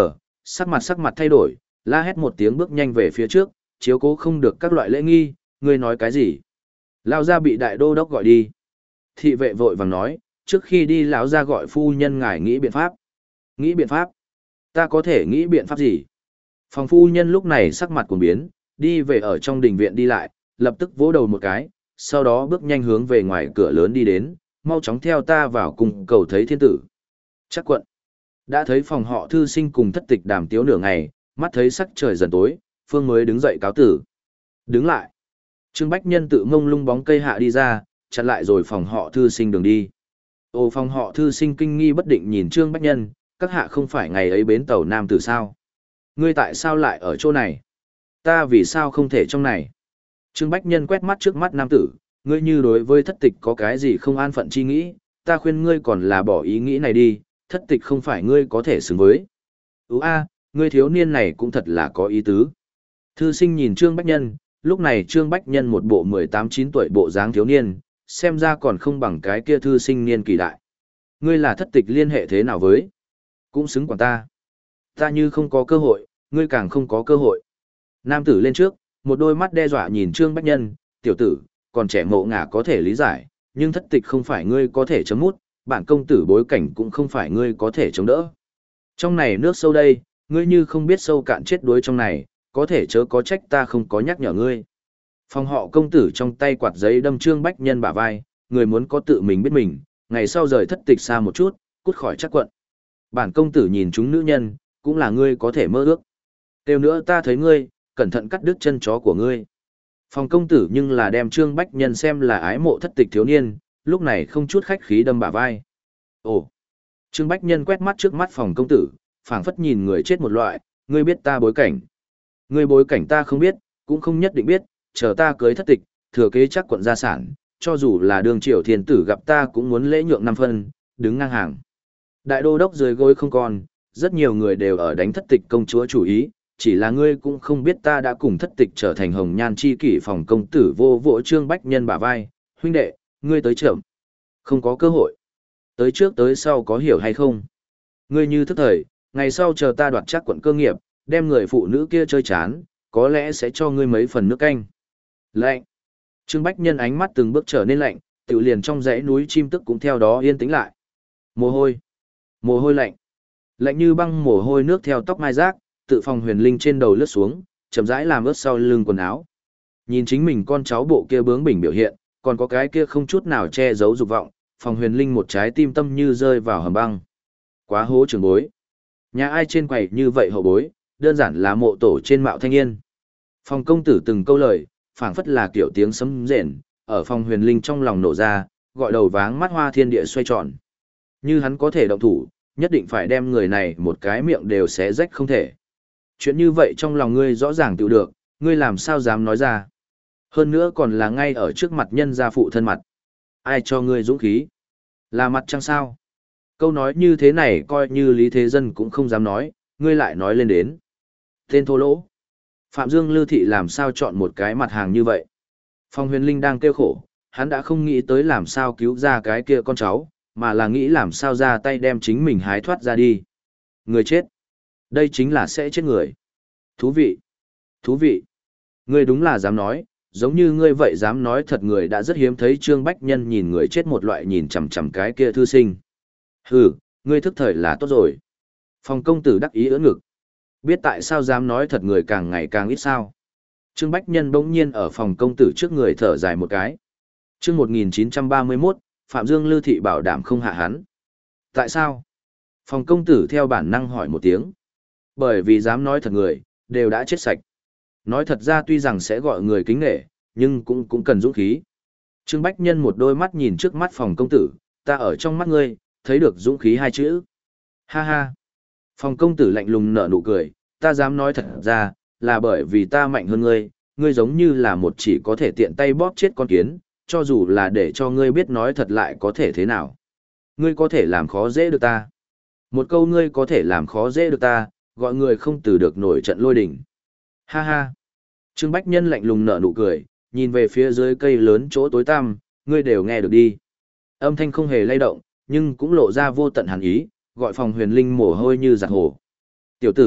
sắc mặt sắc mặt thay đổi, la hét một tiếng bước nhanh về phía trước, chiếu cố không được các loại lễ nghi, ngươi nói cái gì? Lão gia bị đại đô đốc gọi đi. Thị vệ vội vàng nói, trước khi đi lão gia gọi phu nhân ngài nghĩ biện pháp. Nghĩ biện pháp? Ta có thể nghĩ biện pháp gì? Phòng phu nhân lúc này sắc mặt cuồng biến, đi về ở trong đình viện đi lại, lập tức vỗ đầu một cái, sau đó bước nhanh hướng về ngoài cửa lớn đi đến, mau chóng theo ta vào cùng cầu thấy thiên tử. Chắc quận. Đã thấy phòng họ thư sinh cùng thất tịch đàm tiếu nửa ngày, mắt thấy sắc trời dần tối, Phương mới đứng dậy cáo tử. Đứng lại. Trương Bách Nhân tự ngông lung bóng cây hạ đi ra, chặn lại rồi phòng họ thư sinh đường đi. Ồ, phòng họ thư sinh kinh nghi bất định nhìn Trương Bách Nhân, các hạ không phải ngày ấy bến tàu Nam Tử sao? Ngươi tại sao lại ở chỗ này? Ta vì sao không thể trong này? Trương Bách Nhân quét mắt trước mắt nam tử, ngươi như đối với thất tịch có cái gì không an phận chi nghĩ, ta khuyên ngươi còn là bỏ ý nghĩ này đi, thất tịch không phải ngươi có thể xứng với. Ú a, ngươi thiếu niên này cũng thật là có ý tứ. Thư sinh nhìn Trương Bách Nhân, lúc này Trương Bách Nhân một bộ mười tám chín tuổi bộ dáng thiếu niên, xem ra còn không bằng cái kia thư sinh niên kỳ đại. Ngươi là thất tịch liên hệ thế nào với? Cũng xứng quản ta. Ta như không có cơ hội, ngươi càng không có cơ hội. Nam tử lên trước, một đôi mắt đe dọa nhìn Trương Bách Nhân, tiểu tử, còn trẻ ngộ ngả có thể lý giải, nhưng thất tịch không phải ngươi có thể chấm mút, bản công tử bối cảnh cũng không phải ngươi có thể chống đỡ. Trong này nước sâu đây, ngươi như không biết sâu cạn chết đuối trong này, có thể chớ có trách ta không có nhắc nhở ngươi. Phòng họ công tử trong tay quạt giấy đâm Trương Bách Nhân bả vai, người muốn có tự mình biết mình, ngày sau rời thất tịch xa một chút, cút khỏi chắc quận. Bản công tử nhìn chúng nữ nhân, cũng là ngươi có thể mơ ước. Tiêu nữa ta thấy ngươi, cẩn thận cắt đứt chân chó của ngươi. Phòng công tử nhưng là đem Trương Bách Nhân xem là ái mộ thất tịch thiếu niên, lúc này không chút khách khí đâm bả vai. Ồ! Trương Bách Nhân quét mắt trước mắt phòng công tử, phảng phất nhìn người chết một loại, ngươi biết ta bối cảnh. Ngươi bối cảnh ta không biết, cũng không nhất định biết, chờ ta cưới thất tịch, thừa kế chắc quận gia sản, cho dù là đường triều thiên tử gặp ta cũng muốn lễ nhượng năm phân, đứng ngang hàng. Đại đô đốc dưới gối không còn, rất nhiều người đều ở đánh thất tịch công chúa chủ ý, chỉ là ngươi cũng không biết ta đã cùng thất tịch trở thành hồng nhan chi kỷ phòng công tử vô vỗ Trương Bách Nhân bả vai, huynh đệ, ngươi tới chậm. Không có cơ hội. Tới trước tới sau có hiểu hay không? Ngươi như thức thời, ngày sau chờ ta đoạt chắc quận cơ nghiệp, đem người phụ nữ kia chơi chán, có lẽ sẽ cho ngươi mấy phần nước canh. Lạnh. Trương Bách Nhân ánh mắt từng bước trở nên lạnh, tự liền trong dãy núi chim tức cũng theo đó yên tĩnh lại. Mồ hôi. Mồ hôi lạnh. Lạnh như băng mồ hôi nước theo tóc mai rác, tự phòng huyền linh trên đầu lướt xuống, chậm rãi làm ướt sau lưng quần áo. Nhìn chính mình con cháu bộ kia bướng bỉnh biểu hiện, còn có cái kia không chút nào che giấu dục vọng, phòng huyền linh một trái tim tâm như rơi vào hầm băng. Quá hố trường bối. Nhà ai trên quầy như vậy hậu bối, đơn giản là mộ tổ trên mạo thanh yên. Phòng công tử từng câu lời, phảng phất là kiểu tiếng sấm rền, ở phòng huyền linh trong lòng nổ ra, gọi đầu váng mắt hoa thiên địa xoay tròn. Như hắn có thể động thủ, nhất định phải đem người này một cái miệng đều xé rách không thể. Chuyện như vậy trong lòng ngươi rõ ràng tự được, ngươi làm sao dám nói ra. Hơn nữa còn là ngay ở trước mặt nhân gia phụ thân mặt. Ai cho ngươi dũng khí? Là mặt chăng sao? Câu nói như thế này coi như Lý Thế Dân cũng không dám nói, ngươi lại nói lên đến. Tên thô lỗ. Phạm Dương Lư Thị làm sao chọn một cái mặt hàng như vậy? Phong Huyền Linh đang kêu khổ, hắn đã không nghĩ tới làm sao cứu ra cái kia con cháu, mà là nghĩ làm sao ra tay đem chính mình hái thoát ra đi. Người chết. Đây chính là sẽ chết người. Thú vị. Thú vị. Ngươi đúng là dám nói, giống như ngươi vậy dám nói thật người đã rất hiếm thấy. Trương Bách Nhân nhìn người chết một loại nhìn chằm chằm cái kia thư sinh. Hừ, ngươi thức thời là tốt rồi. Phòng công tử đắc ý ưỡn ngực. Biết tại sao dám nói thật người càng ngày càng ít sao. Trương Bách Nhân bỗng nhiên ở phòng công tử trước người thở dài một cái. Chương một nghìn chín trăm ba mươi mốt, Phạm Dương Lư Thị bảo đảm không hạ hắn. Tại sao? Phòng công tử theo bản năng hỏi một tiếng. Bởi vì dám nói thật người, đều đã chết sạch. Nói thật ra tuy rằng sẽ gọi người kính nể, nhưng cũng cũng cần dũng khí. Trương Bách Nhân một đôi mắt nhìn trước mắt phòng công tử, ta ở trong mắt ngươi, thấy được dũng khí hai chữ. Ha ha. Phòng công tử lạnh lùng nở nụ cười, ta dám nói thật ra, là bởi vì ta mạnh hơn ngươi, ngươi giống như là một chỉ có thể tiện tay bóp chết con kiến, cho dù là để cho ngươi biết nói thật lại có thể thế nào. Ngươi có thể làm khó dễ được ta. Một câu ngươi có thể làm khó dễ được ta, gọi người không từ được nổi trận lôi đỉnh. Ha ha. Trương Bách Nhân lạnh lùng nở nụ cười, nhìn về phía dưới cây lớn chỗ tối tăm, ngươi đều nghe được đi. Âm thanh không hề lay động, nhưng cũng lộ ra vô tận hàn ý, gọi phòng huyền linh mồ hôi như giặt hồ. Tiểu tử,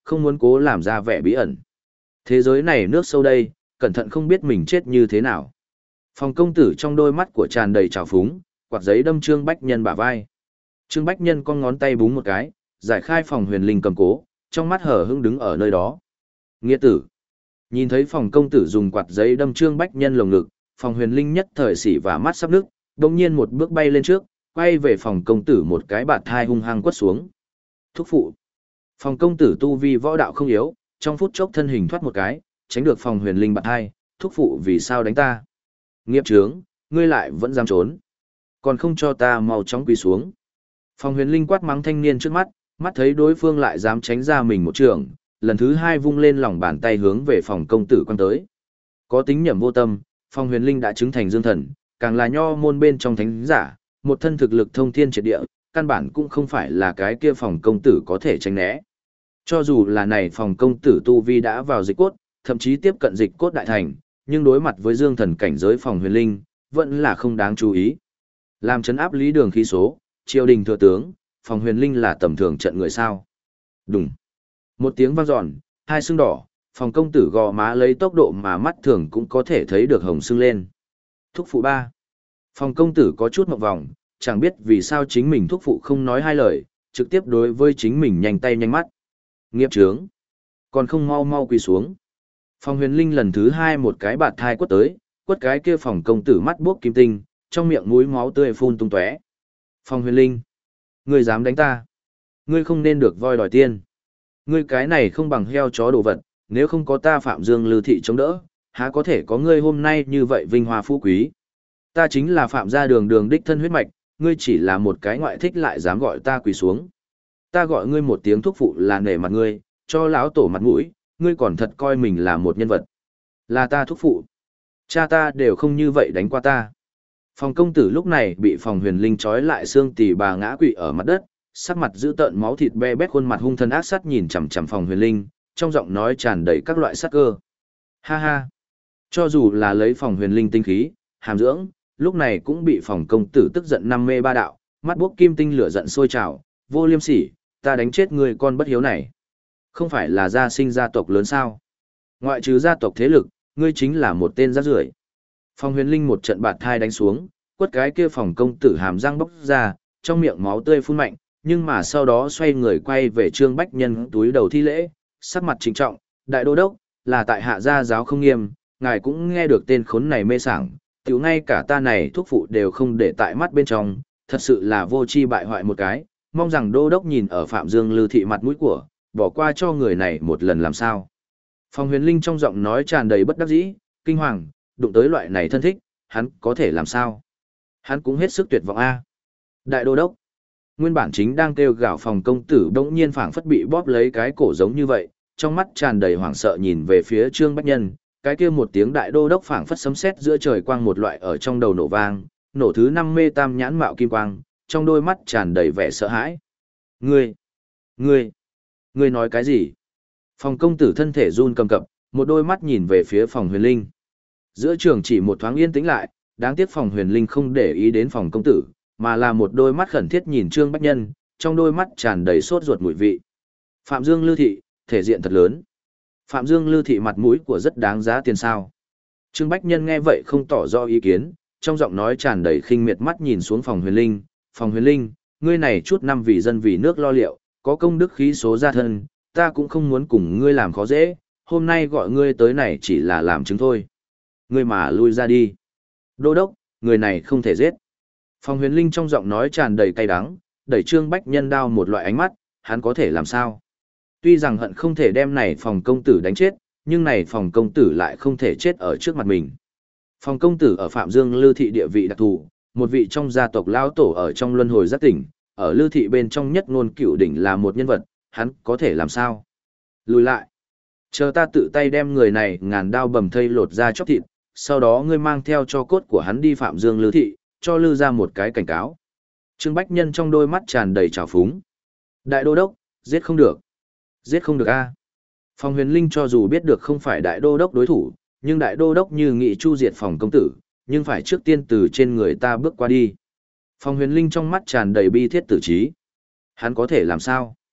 không muốn cố làm ra vẻ bí ẩn. Thế giới này nước sâu đây, cẩn thận không biết mình chết như thế nào. Phòng công tử trong đôi mắt của tràn đầy trào phúng, quạt giấy đâm Trương Bách Nhân bả vai. Trương Bách Nhân con ngón tay búng một cái, giải khai phòng huyền linh cầm cố, trong mắt hở hững đứng ở nơi đó. Nghĩa tử. Nhìn thấy phòng công tử dùng quạt giấy đâm Trương Bách Nhân lồng ngực, phòng huyền linh nhất thời xỉ và mắt sắp nước, đồng nhiên một bước bay lên trước, quay về phòng công tử một cái bạt thai hung hăng quất xuống. Thúc phụ. Phòng công tử tu vi võ đạo không yếu, trong phút chốc thân hình thoát một cái, tránh được phòng huyền linh bạt thai, thúc phụ vì sao đánh ta? Nghiệp trướng, ngươi lại vẫn dám trốn. Còn không cho ta mau chóng quỳ xuống. Phòng huyền linh quát mắng thanh niên trước mắt, mắt thấy đối phương lại dám tránh ra mình một trường, lần thứ hai vung lên lòng bàn tay hướng về phòng công tử quăng tới. Có tính nhẩm vô tâm, phòng huyền linh đã chứng thành dương thần, càng là nho môn bên trong thánh giả, một thân thực lực thông thiên triệt địa, căn bản cũng không phải là cái kia phòng công tử có thể tránh né. Cho dù là này phòng công tử tu vi đã vào dịch cốt, thậm chí tiếp cận dịch cốt đại thành, nhưng đối mặt với dương thần cảnh giới phòng huyền linh, vẫn là không đáng chú ý. Làm chấn áp lý đường khí số, triều đình thừa tướng, phòng huyền linh là tầm thường trận người sao. Đùng. Một tiếng vang dọn, hai xương đỏ, phòng công tử gò má lấy tốc độ mà mắt thường cũng có thể thấy được hồng sưng lên. Thúc phụ ba. Phòng công tử có chút mộng vòng, chẳng biết vì sao chính mình thúc phụ không nói hai lời, trực tiếp đối với chính mình nhanh tay nhanh mắt. Nghiệp trướng. Còn không mau mau quỳ xuống. Phòng huyền linh lần thứ hai một cái bạt thai quất tới, quất cái kia phòng công tử mắt buốc kim tinh, trong miệng mũi máu tươi phun tung tóe. Phòng huyền linh. Ngươi dám đánh ta. Ngươi không nên được voi đòi tiên. Ngươi cái này không bằng heo chó đồ vật, nếu không có ta Phạm Dương Lư Thị chống đỡ, há có thể có ngươi hôm nay như vậy vinh hoa phú quý. Ta chính là Phạm gia đường đường đích thân huyết mạch, ngươi chỉ là một cái ngoại thích lại dám gọi ta quỳ xuống. Ta gọi ngươi một tiếng thúc phụ là nể mặt ngươi, cho lão tổ mặt mũi, ngươi còn thật coi mình là một nhân vật. Là ta thúc phụ. Cha ta đều không như vậy đánh qua ta. Phòng công tử lúc này bị phòng huyền linh trói lại xương tỳ bà ngã quỵ ở mặt đất, sắc mặt dữ tợn máu thịt be bét, khuôn mặt hung thần ác sát nhìn chằm chằm phòng huyền linh, trong giọng nói tràn đầy các loại sát cơ. Ha ha. Cho dù là lấy phòng huyền linh tinh khí, hàm dưỡng, lúc này cũng bị phòng công tử tức giận năm mê ba đạo, mắt buốc kim tinh lửa giận sôi trào, vô liêm sỉ, ta đánh chết người con bất hiếu này. Không phải là gia sinh gia tộc lớn sao? Ngoại trừ gia tộc thế lực, ngươi chính là một tên rác rưởi. Phòng huyền linh một trận bạt thai đánh xuống, quất cái kia phòng công tử hàm răng bốc ra, trong miệng máu tươi phun mạnh, nhưng mà sau đó xoay người quay về Trương Bách Nhân túi đầu thi lễ, sắc mặt trịnh trọng, đại đô đốc, là tại hạ gia giáo không nghiêm, ngài cũng nghe được tên khốn này mê sảng, tiểu ngay cả ta này thuốc phụ đều không để tại mắt bên trong, thật sự là vô chi bại hoại một cái, mong rằng đô đốc nhìn ở Phạm Dương Lư Thị mặt mũi của, bỏ qua cho người này một lần làm sao. Phòng huyền linh trong giọng nói tràn đầy bất đắc dĩ, kinh hoàng, đụng tới loại này thân thích, hắn có thể làm sao? Hắn cũng hết sức tuyệt vọng a. Đại đô đốc, nguyên bản chính đang kêu gào phòng công tử đống nhiên phảng phất bị bóp lấy cái cổ giống như vậy, trong mắt tràn đầy hoảng sợ nhìn về phía Trương Bách Nhân, cái kia một tiếng đại đô đốc phảng phất sấm sét giữa trời quang một loại ở trong đầu nổ vang, nổ thứ năm mê tam nhãn mạo kim quang, trong đôi mắt tràn đầy vẻ sợ hãi. Ngươi, ngươi, ngươi nói cái gì? Phòng công tử thân thể run cầm cập, một đôi mắt nhìn về phía phòng huyền linh. Giữa trường chỉ một thoáng yên tĩnh lại, đáng tiếc phòng huyền linh không để ý đến phòng công tử, mà là một đôi mắt khẩn thiết nhìn Trương Bách Nhân, trong đôi mắt tràn đầy sốt ruột mùi vị. Phạm Dương Lư Thị, thể diện thật lớn. Phạm Dương Lư Thị mặt mũi của rất đáng giá tiền sao. Trương Bách Nhân nghe vậy không tỏ rõ ý kiến, trong giọng nói tràn đầy khinh miệt mắt nhìn xuống phòng huyền linh. Phòng huyền linh, ngươi này chút năm vì dân vì nước lo liệu, có công đức khí số gia thân, ta cũng không muốn cùng ngươi làm khó dễ, hôm nay gọi ngươi tới này chỉ là làm chứng thôi. Ngươi mà lui ra đi. Đô đốc, người này không thể giết. Phòng huyền linh trong giọng nói tràn đầy cay đắng, đẩy Trương Bách Nhân đao một loại ánh mắt, hắn có thể làm sao? Tuy rằng hận không thể đem này phòng công tử đánh chết, nhưng này phòng công tử lại không thể chết ở trước mặt mình. Phòng công tử ở Phạm Dương Lư Thị địa vị đặc thù, một vị trong gia tộc lão tổ ở trong luân hồi giác tỉnh, ở Lư Thị bên trong nhất ngôn cửu đỉnh là một nhân vật, hắn có thể làm sao? Lùi lại. Chờ ta tự tay đem người này ngàn đao bầm thây lột ra chóc thịt, sau đó ngươi mang theo cho cốt của hắn đi Phạm Dương Lư Thị, cho Lư ra một cái cảnh cáo. Trương Bách Nhân trong đôi mắt tràn đầy trào phúng. Đại đô đốc, giết không được. Giết không được a. Phòng huyền linh cho dù biết được không phải đại đô đốc đối thủ, nhưng đại đô đốc như nghị chu diệt phòng công tử, nhưng phải trước tiên từ trên người ta bước qua đi. Phòng huyền linh trong mắt tràn đầy bi thiết tử trí. Hắn có thể làm sao?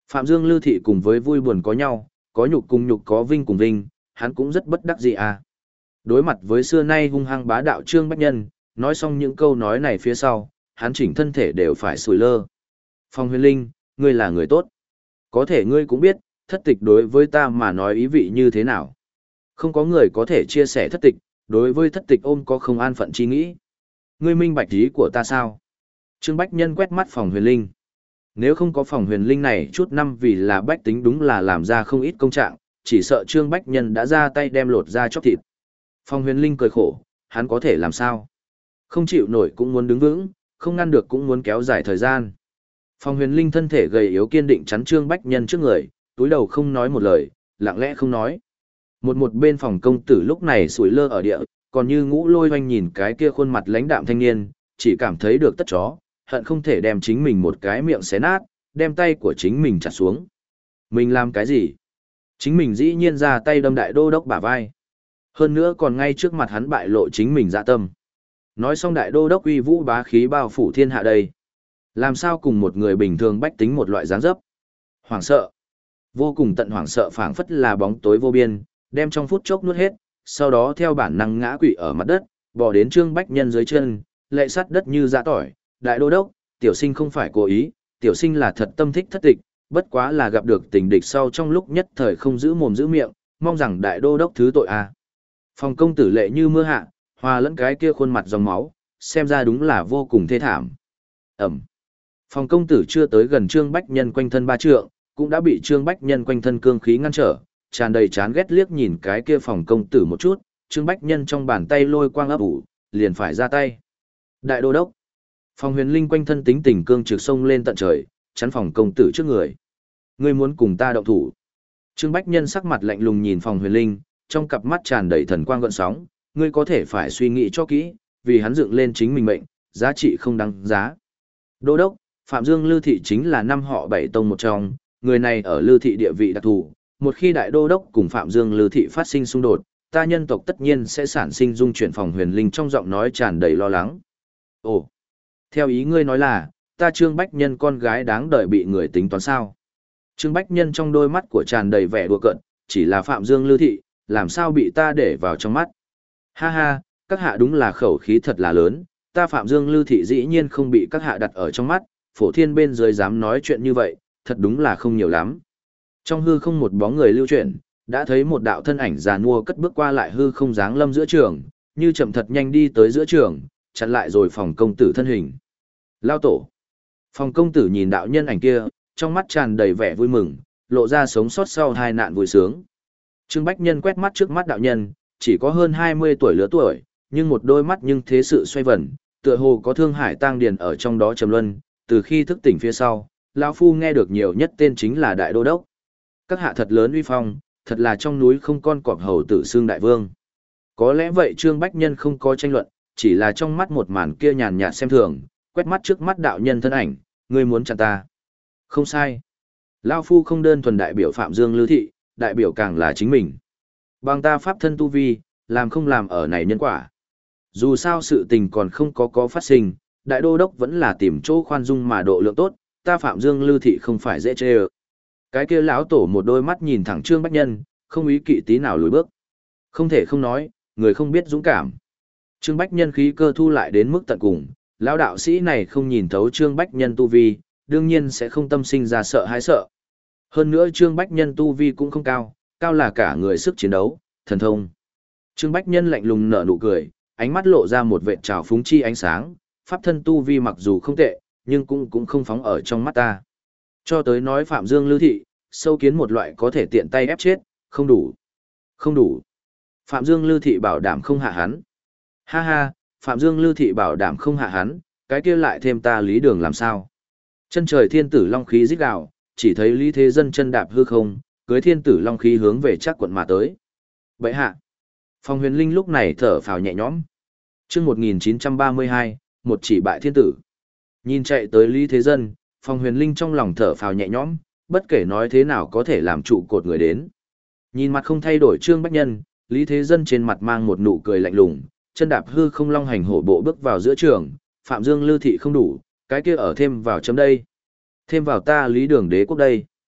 Phạm Dương Lưu Thị cùng với vui buồn có nhau, có nhục cùng nhục có vinh cùng vinh, hắn cũng rất bất đắc dĩ à. Đối mặt với xưa nay hung hăng bá đạo Trương Bách Nhân, nói xong những câu nói này phía sau, hắn chỉnh thân thể đều phải sùi lơ. Phong Huyền Linh, ngươi là người tốt. Có thể ngươi cũng biết, thất tịch đối với ta mà nói ý vị như thế nào. Không có người có thể chia sẻ thất tịch, đối với thất tịch ôm có không an phận chi nghĩ. Ngươi minh bạch ý của ta sao? Trương Bách Nhân quét mắt Phòng Huyền Linh. Nếu không có Phòng Huyền Linh này chút năm vì là bách tính đúng là làm ra không ít công trạng, chỉ sợ Trương Bách Nhân đã ra tay đem lột ra chóc thịt. Phòng Huyền Linh cười khổ, hắn có thể làm sao? Không chịu nổi cũng muốn đứng vững, không ngăn được cũng muốn kéo dài thời gian. Phòng Huyền Linh thân thể gầy yếu kiên định chắn Trương Bách Nhân trước người, túi đầu không nói một lời, lặng lẽ không nói. Một một bên phòng công tử lúc này sủi lơ ở địa, còn như ngũ lôi hoanh nhìn cái kia khuôn mặt lãnh đạm thanh niên, chỉ cảm thấy được tất chó, hận không thể đem chính mình một cái miệng xé nát, đem tay của chính mình chặt xuống. Mình làm cái gì? Chính mình dĩ nhiên ra tay đâm đại đô đốc bả vai. Hơn nữa còn ngay trước mặt hắn bại lộ chính mình dạ tâm. Nói xong đại đô đốc uy vũ bá khí bao phủ thiên hạ đây. Làm sao cùng một người bình thường bách tính một loại dáng dấp? Hoảng sợ. Vô cùng tận hoảng sợ phảng phất là bóng tối vô biên, đem trong phút chốc nuốt hết, sau đó theo bản năng ngã quỵ ở mặt đất, bò đến Trương Bách Nhân dưới chân, lệ sắt đất như dã tỏi. Đại đô đốc, tiểu sinh không phải cố ý, tiểu sinh là thật tâm thích thất tịch, bất quá là gặp được tình địch sau trong lúc nhất thời không giữ mồm giữ miệng, mong rằng đại đô đốc thứ tội à. Phòng công tử lệ như mưa hạ, hòa lẫn cái kia khuôn mặt dòng máu, xem ra đúng là vô cùng thê thảm. Ẩm. Phòng công tử chưa tới gần Trương Bách Nhân quanh thân ba trượng, cũng đã bị Trương Bách Nhân quanh thân cương khí ngăn trở, tràn đầy chán ghét liếc nhìn cái kia phòng công tử một chút, Trương Bách Nhân trong bàn tay lôi quang ấp ủ, liền phải ra tay. Đại đô đốc. Phòng Huyền Linh quanh thân tính tình cương trực sông lên tận trời, chắn phòng công tử trước người. Ngươi muốn cùng ta động thủ? Trương Bách Nhân sắc mặt lạnh lùng nhìn Phòng Huyền Linh, trong cặp mắt tràn đầy thần quang gợn sóng, ngươi có thể phải suy nghĩ cho kỹ, vì hắn dựng lên chính mình mệnh, giá trị không đáng giá. Đô đốc, Phạm Dương Lư Thị chính là năm họ bảy tông một trong, người này ở Lư Thị địa vị đặc thù, một khi đại đô đốc cùng Phạm Dương Lư Thị phát sinh xung đột, ta nhân tộc tất nhiên sẽ sản sinh dung chuyển. Phòng Huyền Linh trong giọng nói tràn đầy lo lắng. Ồ, theo ý ngươi nói là, ta Trương Bách Nhân con gái đáng đợi bị người tính toán sao? Trương Bách Nhân trong đôi mắt của tràn đầy vẻ đùa cợt, chỉ là Phạm Dương Lư Thị, làm sao bị ta để vào trong mắt? Ha ha, các hạ đúng là khẩu khí thật là lớn, ta Phạm Dương Lư Thị dĩ nhiên không bị các hạ đặt ở trong mắt, phổ thiên bên dưới dám nói chuyện như vậy, thật đúng là không nhiều lắm. Trong hư không một bóng người lưu chuyển, đã thấy một đạo thân ảnh già nua cất bước qua lại hư không dáng lâm giữa trường, như chậm thật nhanh đi tới giữa trường, chặn lại rồi phòng công tử thân hình. Lao tổ. Phòng công tử nhìn đạo nhân ảnh kia, trong mắt tràn đầy vẻ vui mừng, lộ ra sống sót sau hai nạn vui sướng. Trương Bách Nhân quét mắt trước mắt đạo nhân, chỉ có hơn hai mươi tuổi lứa tuổi, nhưng một đôi mắt nhưng thế sự xoay vần, tựa hồ có thương hải tang điền ở trong đó trầm luân, từ khi thức tỉnh phía sau, lão phu nghe được nhiều nhất tên chính là đại đô đốc. Các hạ thật lớn uy phong, thật là trong núi không con cọp hầu tử xương đại vương. Có lẽ vậy Trương Bách Nhân không có tranh luận, chỉ là trong mắt một màn kia nhàn nhạt xem thường, quét mắt trước mắt đạo nhân thân ảnh, ngươi muốn chặn ta. Không sai. Lão phu không đơn thuần đại biểu Phạm Dương Lư Thị, đại biểu càng là chính mình. Bằng ta pháp thân tu vi, làm không làm ở này nhân quả. Dù sao sự tình còn không có có phát sinh, đại đô đốc vẫn là tìm chỗ khoan dung mà độ lượng tốt, ta Phạm Dương Lư Thị không phải dễ chê ơ. Cái kia lão tổ một đôi mắt nhìn thẳng Trương Bách Nhân, không ý kỵ tí nào lùi bước. Không thể không nói, người không biết dũng cảm. Trương Bách Nhân khí cơ thu lại đến mức tận cùng, lão đạo sĩ này không nhìn thấu Trương Bách Nhân tu vi, đương nhiên sẽ không tâm sinh ra sợ hãi sợ. Hơn nữa Trương Bách Nhân tu vi cũng không cao, cao là cả người sức chiến đấu, thần thông. Trương Bách Nhân lạnh lùng nở nụ cười, ánh mắt lộ ra một vệt trào phúng chi ánh sáng, pháp thân tu vi mặc dù không tệ, nhưng cũng cũng không phóng ở trong mắt ta. Cho tới nói Phạm Dương Lư Thị, sâu kiến một loại có thể tiện tay ép chết, không đủ. Không đủ. Phạm Dương Lư Thị bảo đảm không hạ hắn. Ha ha, Phạm Dương Lư Thị bảo đảm không hạ hắn, cái kia lại thêm ta Lý Đường làm sao? Chân trời thiên tử long khí rít gào, chỉ thấy Lý Thế Dân chân đạp hư không, cưới thiên tử long khí hướng về chắc quận mà tới. Vậy hạ. Phong Huyền Linh lúc này thở phào nhẹ nhõm. Chương một nghìn chín trăm ba mươi hai, một chỉ bại thiên tử. Nhìn chạy tới Lý Thế Dân, Phong Huyền Linh trong lòng thở phào nhẹ nhõm, bất kể nói thế nào có thể làm trụ cột người đến. Nhìn mặt không thay đổi Trương Bách Nhân, Lý Thế Dân trên mặt mang một nụ cười lạnh lùng, chân đạp hư không long hành hổ bộ bước vào giữa trường, Phạm Dương Lư Thị không đủ, cái kia ở thêm vào chấm đây. Thêm vào ta Lý Đường Đế quốc đây.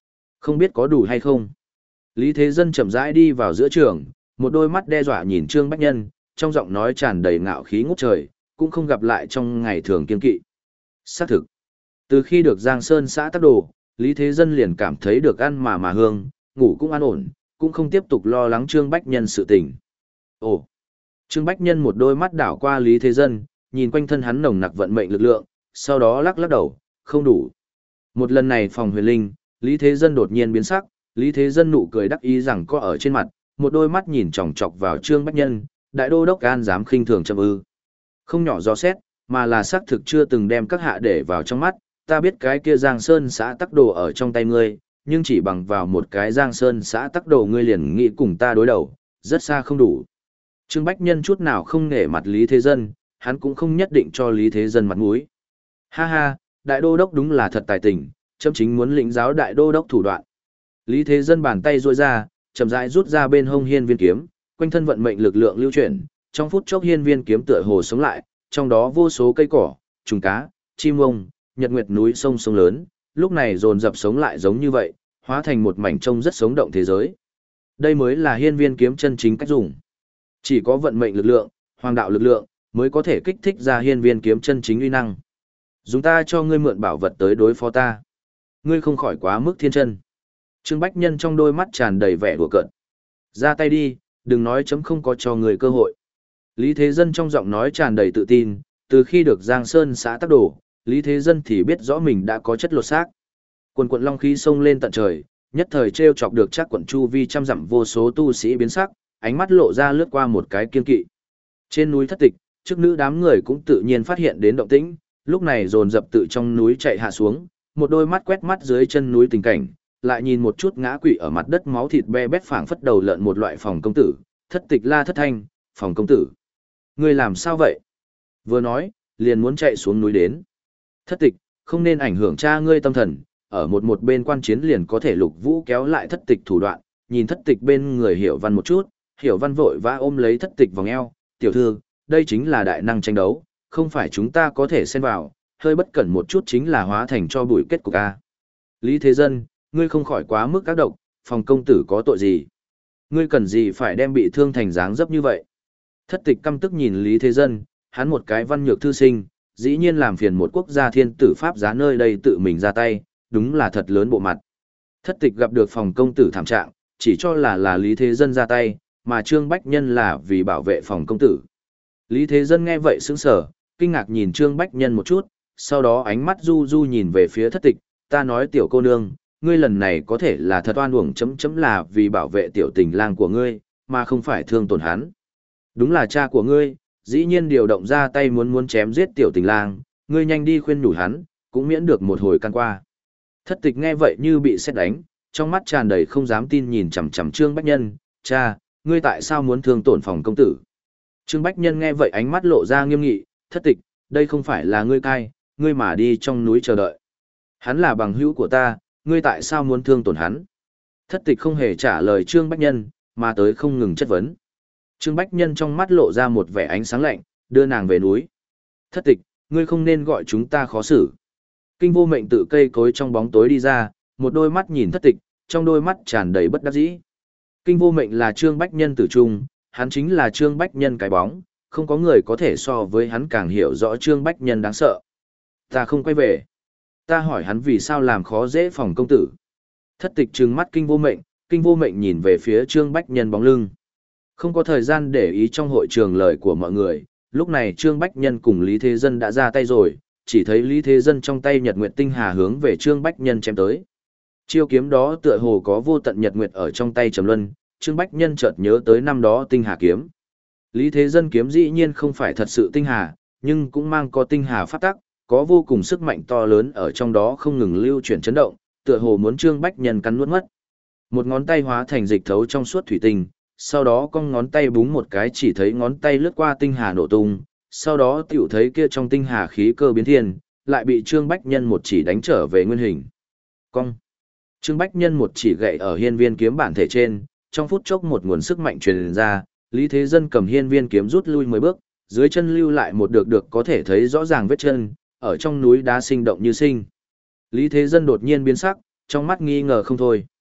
Không biết có đủ hay không. Lý Thế Dân chậm rãi đi vào giữa trường, một đôi mắt đe dọa nhìn Trương Bách Nhân, trong giọng nói tràn đầy ngạo khí ngút trời, cũng không gặp lại trong ngày thường kiên kỵ. Xác thực, từ khi được Giang Sơn xã tác đồ, Lý Thế Dân liền cảm thấy được ăn mà mà hương, ngủ cũng an ổn, cũng không tiếp tục lo lắng Trương Bách Nhân sự tình. Ồ! Trương Bách Nhân một đôi mắt đảo qua Lý Thế Dân, nhìn quanh thân hắn nồng nặc vận mệnh lực lượng, sau đó lắc lắc đầu, không đủ. Một lần này phòng huyền linh, Lý Thế Dân đột nhiên biến sắc, Lý Thế Dân nụ cười đắc ý rằng có ở trên mặt, một đôi mắt nhìn chòng chọc vào Trương Bách Nhân, đại đô đốc an dám khinh thường châm ư. Không nhỏ gió xét, mà là xác thực chưa từng đem các hạ để vào trong mắt, ta biết cái kia Giang Sơn xã tắc đồ ở trong tay ngươi, nhưng chỉ bằng vào một cái Giang Sơn xã tắc đồ ngươi liền nghĩ cùng ta đối đầu, rất xa không đủ. Trương Bách Nhân chút nào không nể mặt Lý Thế Dân, hắn cũng không nhất định cho Lý Thế Dân mặt mũi. Ha ha, đại đô đốc đúng là thật tài tình, chấm chính muốn lĩnh giáo đại đô đốc thủ đoạn. Lý Thế Dân bàn tay duỗi ra, chậm rãi rút ra bên hông hiên viên kiếm, quanh thân vận mệnh lực lượng lưu chuyển, trong phút chốc hiên viên kiếm tựa hồ sống lại, trong đó vô số cây cỏ, trùng cá, chim ông, nhật nguyệt núi sông sông lớn, lúc này dồn dập sống lại giống như vậy, hóa thành một mảnh trông rất sống động thế giới. Đây mới là hiên viên kiếm chân chính cách dùng. Chỉ có vận mệnh lực lượng, hoàng đạo lực lượng, mới có thể kích thích ra hiên viên kiếm chân chính uy năng. Dùng ta cho ngươi mượn bảo vật tới đối phó ta. Ngươi không khỏi quá mức thiên chân. Trương Bách Nhân trong đôi mắt tràn đầy vẻ đùa cợt. Ra tay đi, đừng nói chấm không có cho người cơ hội. Lý Thế Dân trong giọng nói tràn đầy tự tin, từ khi được Giang Sơn xã tác đổ, Lý Thế Dân thì biết rõ mình đã có chất lột xác. Quần quận long khí xông lên tận trời, nhất thời treo chọc được chắc quận chu vi trăm dặm vô số tu sĩ biến sắc, ánh mắt lộ ra lướt qua một cái kiên kỵ. Trên núi Thất Tịch, trước nữ đám người cũng tự nhiên phát hiện đến động tĩnh, lúc này dồn dập tự trong núi chạy hạ xuống, một đôi mắt quét mắt dưới chân núi tình cảnh, lại nhìn một chút ngã quỵ ở mặt đất máu thịt be bét phảng phất đầu lợn một loại phòng công tử, Thất Tịch la thất thanh, phòng công tử. Ngươi làm sao vậy? Vừa nói, liền muốn chạy xuống núi đến. Thất Tịch, không nên ảnh hưởng cha ngươi tâm thần, ở một một bên quan chiến liền có thể Lục Vũ kéo lại Thất Tịch thủ đoạn, nhìn Thất Tịch bên người Hiểu Văn một chút, Hiểu Văn vội vã ôm lấy Thất Tịch vòng eo, tiểu thư, đây chính là đại năng tranh đấu, không phải chúng ta có thể xen vào, hơi bất cẩn một chút chính là hóa thành cho bụi kết cục a. Lý Thế Dân, ngươi không khỏi quá mức các độc, phòng công tử có tội gì? Ngươi cần gì phải đem bị thương thành dáng dấp như vậy? Thất Tịch căm tức nhìn Lý Thế Dân, hắn một cái văn nhược thư sinh, dĩ nhiên làm phiền một quốc gia thiên tử pháp giá nơi đây tự mình ra tay, đúng là thật lớn bộ mặt. Thất Tịch gặp được phòng công tử thảm trạng, chỉ cho là là Lý Thế Dân ra tay, mà Trương Bách Nhân là vì bảo vệ phòng công tử. Lý Thế Dân nghe vậy sững sờ, kinh ngạc nhìn Trương Bách Nhân một chút, sau đó ánh mắt du du nhìn về phía Thất Tịch, ta nói tiểu cô nương, ngươi lần này có thể là thật oan uổng chấm chấm là vì bảo vệ tiểu tình lang của ngươi, mà không phải thương tổn hắn. Đúng là cha của ngươi, dĩ nhiên điều động ra tay muốn muốn chém giết tiểu tình lang, ngươi nhanh đi khuyên nhủ hắn, cũng miễn được một hồi căn qua. Thất Tịch nghe vậy như bị sét đánh, trong mắt tràn đầy không dám tin nhìn chằm chằm Trương Bách Nhân, cha, ngươi tại sao muốn thương tổn phòng công tử? Trương Bách Nhân nghe vậy ánh mắt lộ ra nghiêm nghị, Thất Tịch, đây không phải là ngươi cai, ngươi mà đi trong núi chờ đợi. Hắn là bằng hữu của ta, ngươi tại sao muốn thương tổn hắn? Thất Tịch không hề trả lời Trương Bách Nhân, mà tới không ngừng chất vấn. Trương Bách Nhân trong mắt lộ ra một vẻ ánh sáng lạnh, đưa nàng về núi. Thất Tịch, ngươi không nên gọi chúng ta khó xử. Kinh Vô Mệnh tự cây cối trong bóng tối đi ra, một đôi mắt nhìn Thất Tịch, trong đôi mắt tràn đầy bất đắc dĩ. Kinh Vô Mệnh là Trương Bách Nhân tử trung, hắn chính là Trương Bách Nhân cái bóng, không có người có thể so với hắn càng hiểu rõ Trương Bách Nhân đáng sợ. Ta không quay về. Ta hỏi hắn vì sao làm khó dễ phòng công tử. Thất Tịch trừng mắt Kinh Vô Mệnh, Kinh Vô Mệnh nhìn về phía Trương Bách Nhân bóng lưng. Không có thời gian để ý trong hội trường lời của mọi người, lúc này Trương Bách Nhân cùng Lý Thế Dân đã ra tay rồi, chỉ thấy Lý Thế Dân trong tay Nhật Nguyệt Tinh Hà hướng về Trương Bách Nhân chém tới. Chiêu kiếm đó tựa hồ có vô tận nhật nguyệt ở trong tay Trầm Luân, Trương Bách Nhân chợt nhớ tới năm đó Tinh Hà kiếm. Lý Thế Dân kiếm dĩ nhiên không phải thật sự tinh hà, nhưng cũng mang có tinh hà pháp tắc, có vô cùng sức mạnh to lớn ở trong đó không ngừng lưu chuyển chấn động, tựa hồ muốn Trương Bách Nhân cắn nuốt mất. Một ngón tay hóa thành dịch thấu trong suốt thủy tinh, sau đó cong ngón tay búng một cái chỉ thấy ngón tay lướt qua tinh hà nổ tung, sau đó tiểu thấy kia trong tinh hà khí cơ biến thiên, lại bị Trương Bách Nhân một chỉ đánh trở về nguyên hình. Cong. Trương Bách Nhân một chỉ gậy ở hiên viên kiếm bản thể trên, trong phút chốc một nguồn sức mạnh truyền ra, Lý Thế Dân cầm hiên viên kiếm rút lui mười bước, dưới chân lưu lại một được được có thể thấy rõ ràng vết chân, ở trong núi đá sinh động như sinh. Lý Thế Dân đột nhiên biến sắc, trong mắt nghi ngờ không thôi.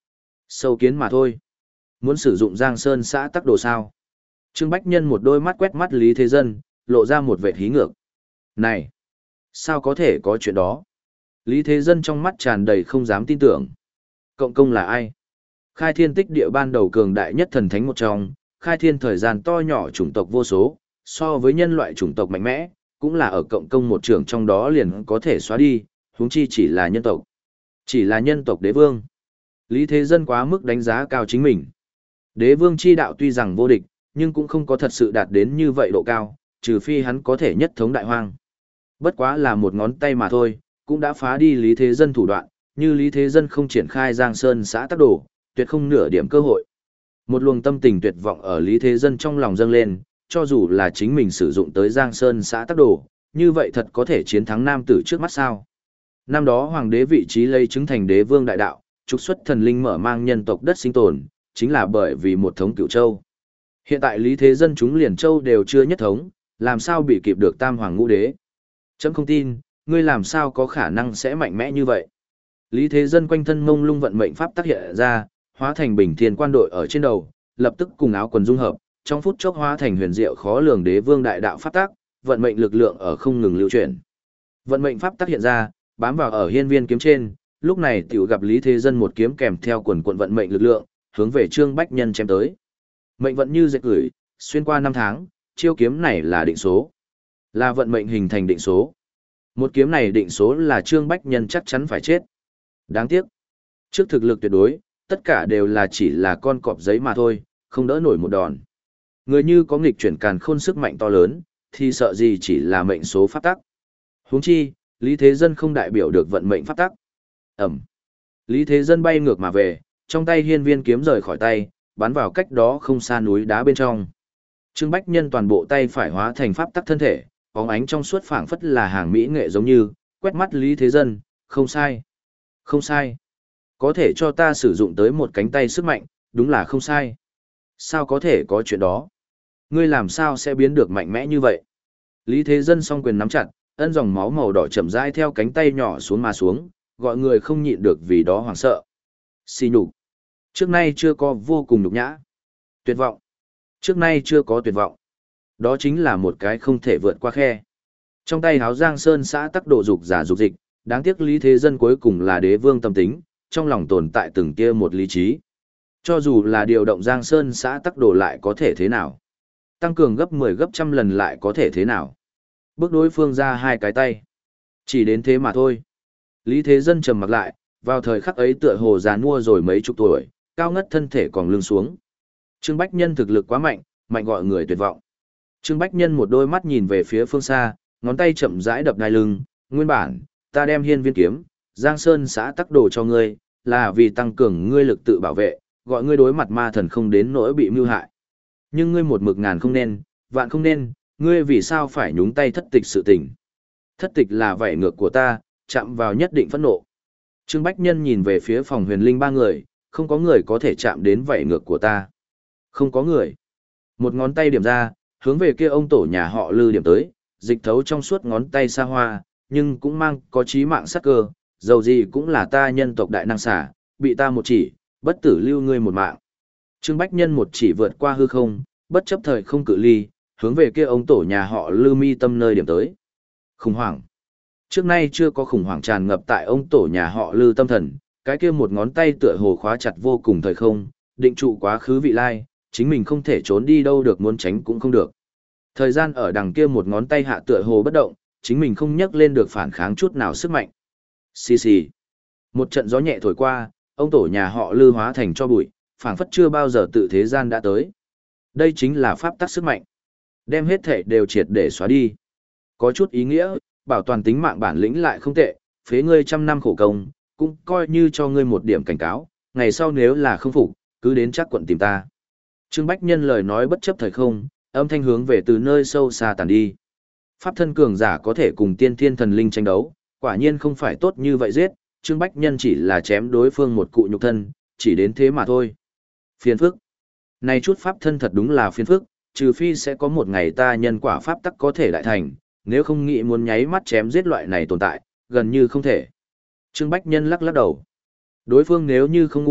Sâu kiến mà thôi. Muốn sử dụng Giang Sơn xã tắc đồ sao? Trương Bách Nhân một đôi mắt quét mắt Lý Thế Dân, lộ ra một vẻ hí ngược. Này! Sao có thể có chuyện đó? Lý Thế Dân trong mắt tràn đầy không dám tin tưởng. Cộng công là ai? Khai thiên tích địa ban đầu cường đại nhất thần thánh một trong, khai thiên thời gian to nhỏ chủng tộc vô số, so với nhân loại chủng tộc mạnh mẽ, cũng là ở cộng công một trường trong đó liền có thể xóa đi, huống chi chỉ là nhân tộc. Chỉ là nhân tộc đế vương. Lý Thế Dân quá mức đánh giá cao chính mình. Đế vương chi đạo tuy rằng vô địch, nhưng cũng không có thật sự đạt đến như vậy độ cao, trừ phi hắn có thể nhất thống đại hoang. Bất quá là một ngón tay mà thôi, cũng đã phá đi Lý Thế Dân thủ đoạn, như Lý Thế Dân không triển khai Giang Sơn xã tắc đồ, tuyệt không nửa điểm cơ hội. Một luồng tâm tình tuyệt vọng ở Lý Thế Dân trong lòng dâng lên, cho dù là chính mình sử dụng tới Giang Sơn xã tắc đồ, như vậy thật có thể chiến thắng nam tử trước mắt sao. Năm đó hoàng đế vị trí lấy chứng thành đế vương đại đạo, trục xuất thần linh mở mang nhân tộc đất sinh tồn, chính là bởi vì một thống cửu châu. Hiện tại Lý Thế Dân chúng liền châu đều chưa nhất thống, làm sao bị kịp được tam hoàng ngũ đế. Chấm không tin, ngươi làm sao có khả năng sẽ mạnh mẽ như vậy. Lý Thế Dân quanh thân mông lung vận mệnh pháp tác hiện ra, hóa thành bình thiên quan đội ở trên đầu, lập tức cùng áo quần dung hợp, trong phút chốc hóa thành huyền diệu khó lường đế vương đại đạo pháp tác, vận mệnh lực lượng ở không ngừng lưu chuyển. Vận mệnh pháp tác hiện ra, bám vào ở hiên viên kiếm trên, lúc này tiểu gặp Lý Thế Dân một kiếm kèm theo quần quần vận mệnh lực lượng, hướng về Trương Bách Nhân chém tới. Mệnh vận như dệt gửi, xuyên qua năm tháng, chiêu kiếm này là định số. Là vận mệnh hình thành định số. Một kiếm này định số là Trương Bách Nhân chắc chắn phải chết. Đáng tiếc. Trước thực lực tuyệt đối, tất cả đều là chỉ là con cọp giấy mà thôi, không đỡ nổi một đòn. Người như có nghịch chuyển càn khôn sức mạnh to lớn, thì sợ gì chỉ là mệnh số pháp tắc. Huống chi, Lý Thế Dân không đại biểu được vận mệnh pháp tắc. Ẩm. Lý Thế Dân bay ngược mà về, trong tay hiên viên kiếm rời khỏi tay, bắn vào cách đó không xa núi đá bên trong. Trương Bách Nhân toàn bộ tay phải hóa thành pháp tắc thân thể, bóng ánh trong suốt phảng phất là hàng mỹ nghệ giống như, quét mắt Lý Thế Dân, không sai. Không sai. Có thể cho ta sử dụng tới một cánh tay sức mạnh, đúng là không sai. Sao có thể có chuyện đó? Ngươi làm sao sẽ biến được mạnh mẽ như vậy? Lý Thế Dân song quyền nắm chặt, ân dòng máu màu đỏ chậm rãi theo cánh tay nhỏ xuống mà xuống, gọi người không nhịn được vì đó hoảng sợ. Xì nhục. Trước nay chưa có vô cùng nhục nhã. Tuyệt vọng. Trước nay chưa có tuyệt vọng. Đó chính là một cái không thể vượt qua khe. Trong tay háo Giang Sơn xã tắc độ dục giả dục dịch, đáng tiếc Lý Thế Dân cuối cùng là đế vương tâm tính, trong lòng tồn tại từng kia một lý trí. Cho dù là điều động Giang Sơn xã tắc độ lại có thể thế nào? Tăng cường gấp mười gấp trăm lần lại có thể thế nào? Bước đối phương ra hai cái tay. Chỉ đến thế mà thôi. Lý Thế Dân trầm mặc lại, vào thời khắc ấy tựa hồ già nua rồi mấy chục tuổi, cao ngất thân thể còn lưng xuống. Trương Bách Nhân thực lực quá mạnh, mạnh gọi người tuyệt vọng. Trương Bách Nhân một đôi mắt nhìn về phía phương xa, ngón tay chậm rãi đập đai lưng, nguyên bản, ta đem hiên viên kiếm, Giang Sơn xã tắc đồ cho ngươi, là vì tăng cường ngươi lực tự bảo vệ, gọi ngươi đối mặt ma thần không đến nỗi bị mưu hại. Nhưng ngươi một mực ngàn không nên, vạn không nên, ngươi vì sao phải nhúng tay thất tịch sự tình. Thất tịch là vảy ngược của ta, chạm vào nhất định phẫn nộ. Trương Bách Nhân nhìn về phía phòng huyền linh ba người, không có người có thể chạm đến vảy ngược của ta. Không có người. Một ngón tay điểm ra, hướng về kia ông tổ nhà họ Lư điểm tới, dịch thấu trong suốt ngón tay xa hoa, nhưng cũng mang có chí mạng sắc cơ, dầu gì cũng là ta nhân tộc đại năng xả, bị ta một chỉ, bất tử lưu ngươi một mạng. Trương Bách Nhân một chỉ vượt qua hư không, bất chấp thời không cự ly, hướng về kia ông tổ nhà họ Lư mi tâm nơi điểm tới. Khủng hoảng. Trước nay chưa có khủng hoảng tràn ngập tại ông tổ nhà họ Lư tâm thần, cái kia một ngón tay tựa hồ khóa chặt vô cùng thời không, định trụ quá khứ vị lai, chính mình không thể trốn đi đâu được, muốn tránh cũng không được. Thời gian ở đằng kia một ngón tay hạ tựa hồ bất động, chính mình không nhấc lên được phản kháng chút nào sức mạnh. Xì xì. Một trận gió nhẹ thổi qua, ông tổ nhà họ Lư hóa thành cho bụi, phảng phất chưa bao giờ tự thế gian đã tới. Đây chính là pháp tắc sức mạnh. Đem hết thể đều triệt để xóa đi. Có chút ý nghĩa, bảo toàn tính mạng bản lĩnh lại không tệ, phế ngươi trăm năm khổ công, cũng coi như cho ngươi một điểm cảnh cáo, ngày sau nếu là không phục, cứ đến chắc quận tìm ta. Trương Bách Nhân lời nói bất chấp thời không, âm thanh hướng về từ nơi sâu xa tàn đi. Pháp thân cường giả có thể cùng tiên thiên thần linh tranh đấu, quả nhiên không phải tốt như vậy giết, Trương Bách Nhân chỉ là chém đối phương một cụ nhục thân, chỉ đến thế mà thôi. Phiền phức. Này chút pháp thân thật đúng là phiền phức, trừ phi sẽ có một ngày ta nhân quả pháp tắc có thể đại thành, nếu không nghĩ muốn nháy mắt chém giết loại này tồn tại, gần như không thể. Trương Bách Nhân lắc lắc đầu. Đối phương nếu như không ngu,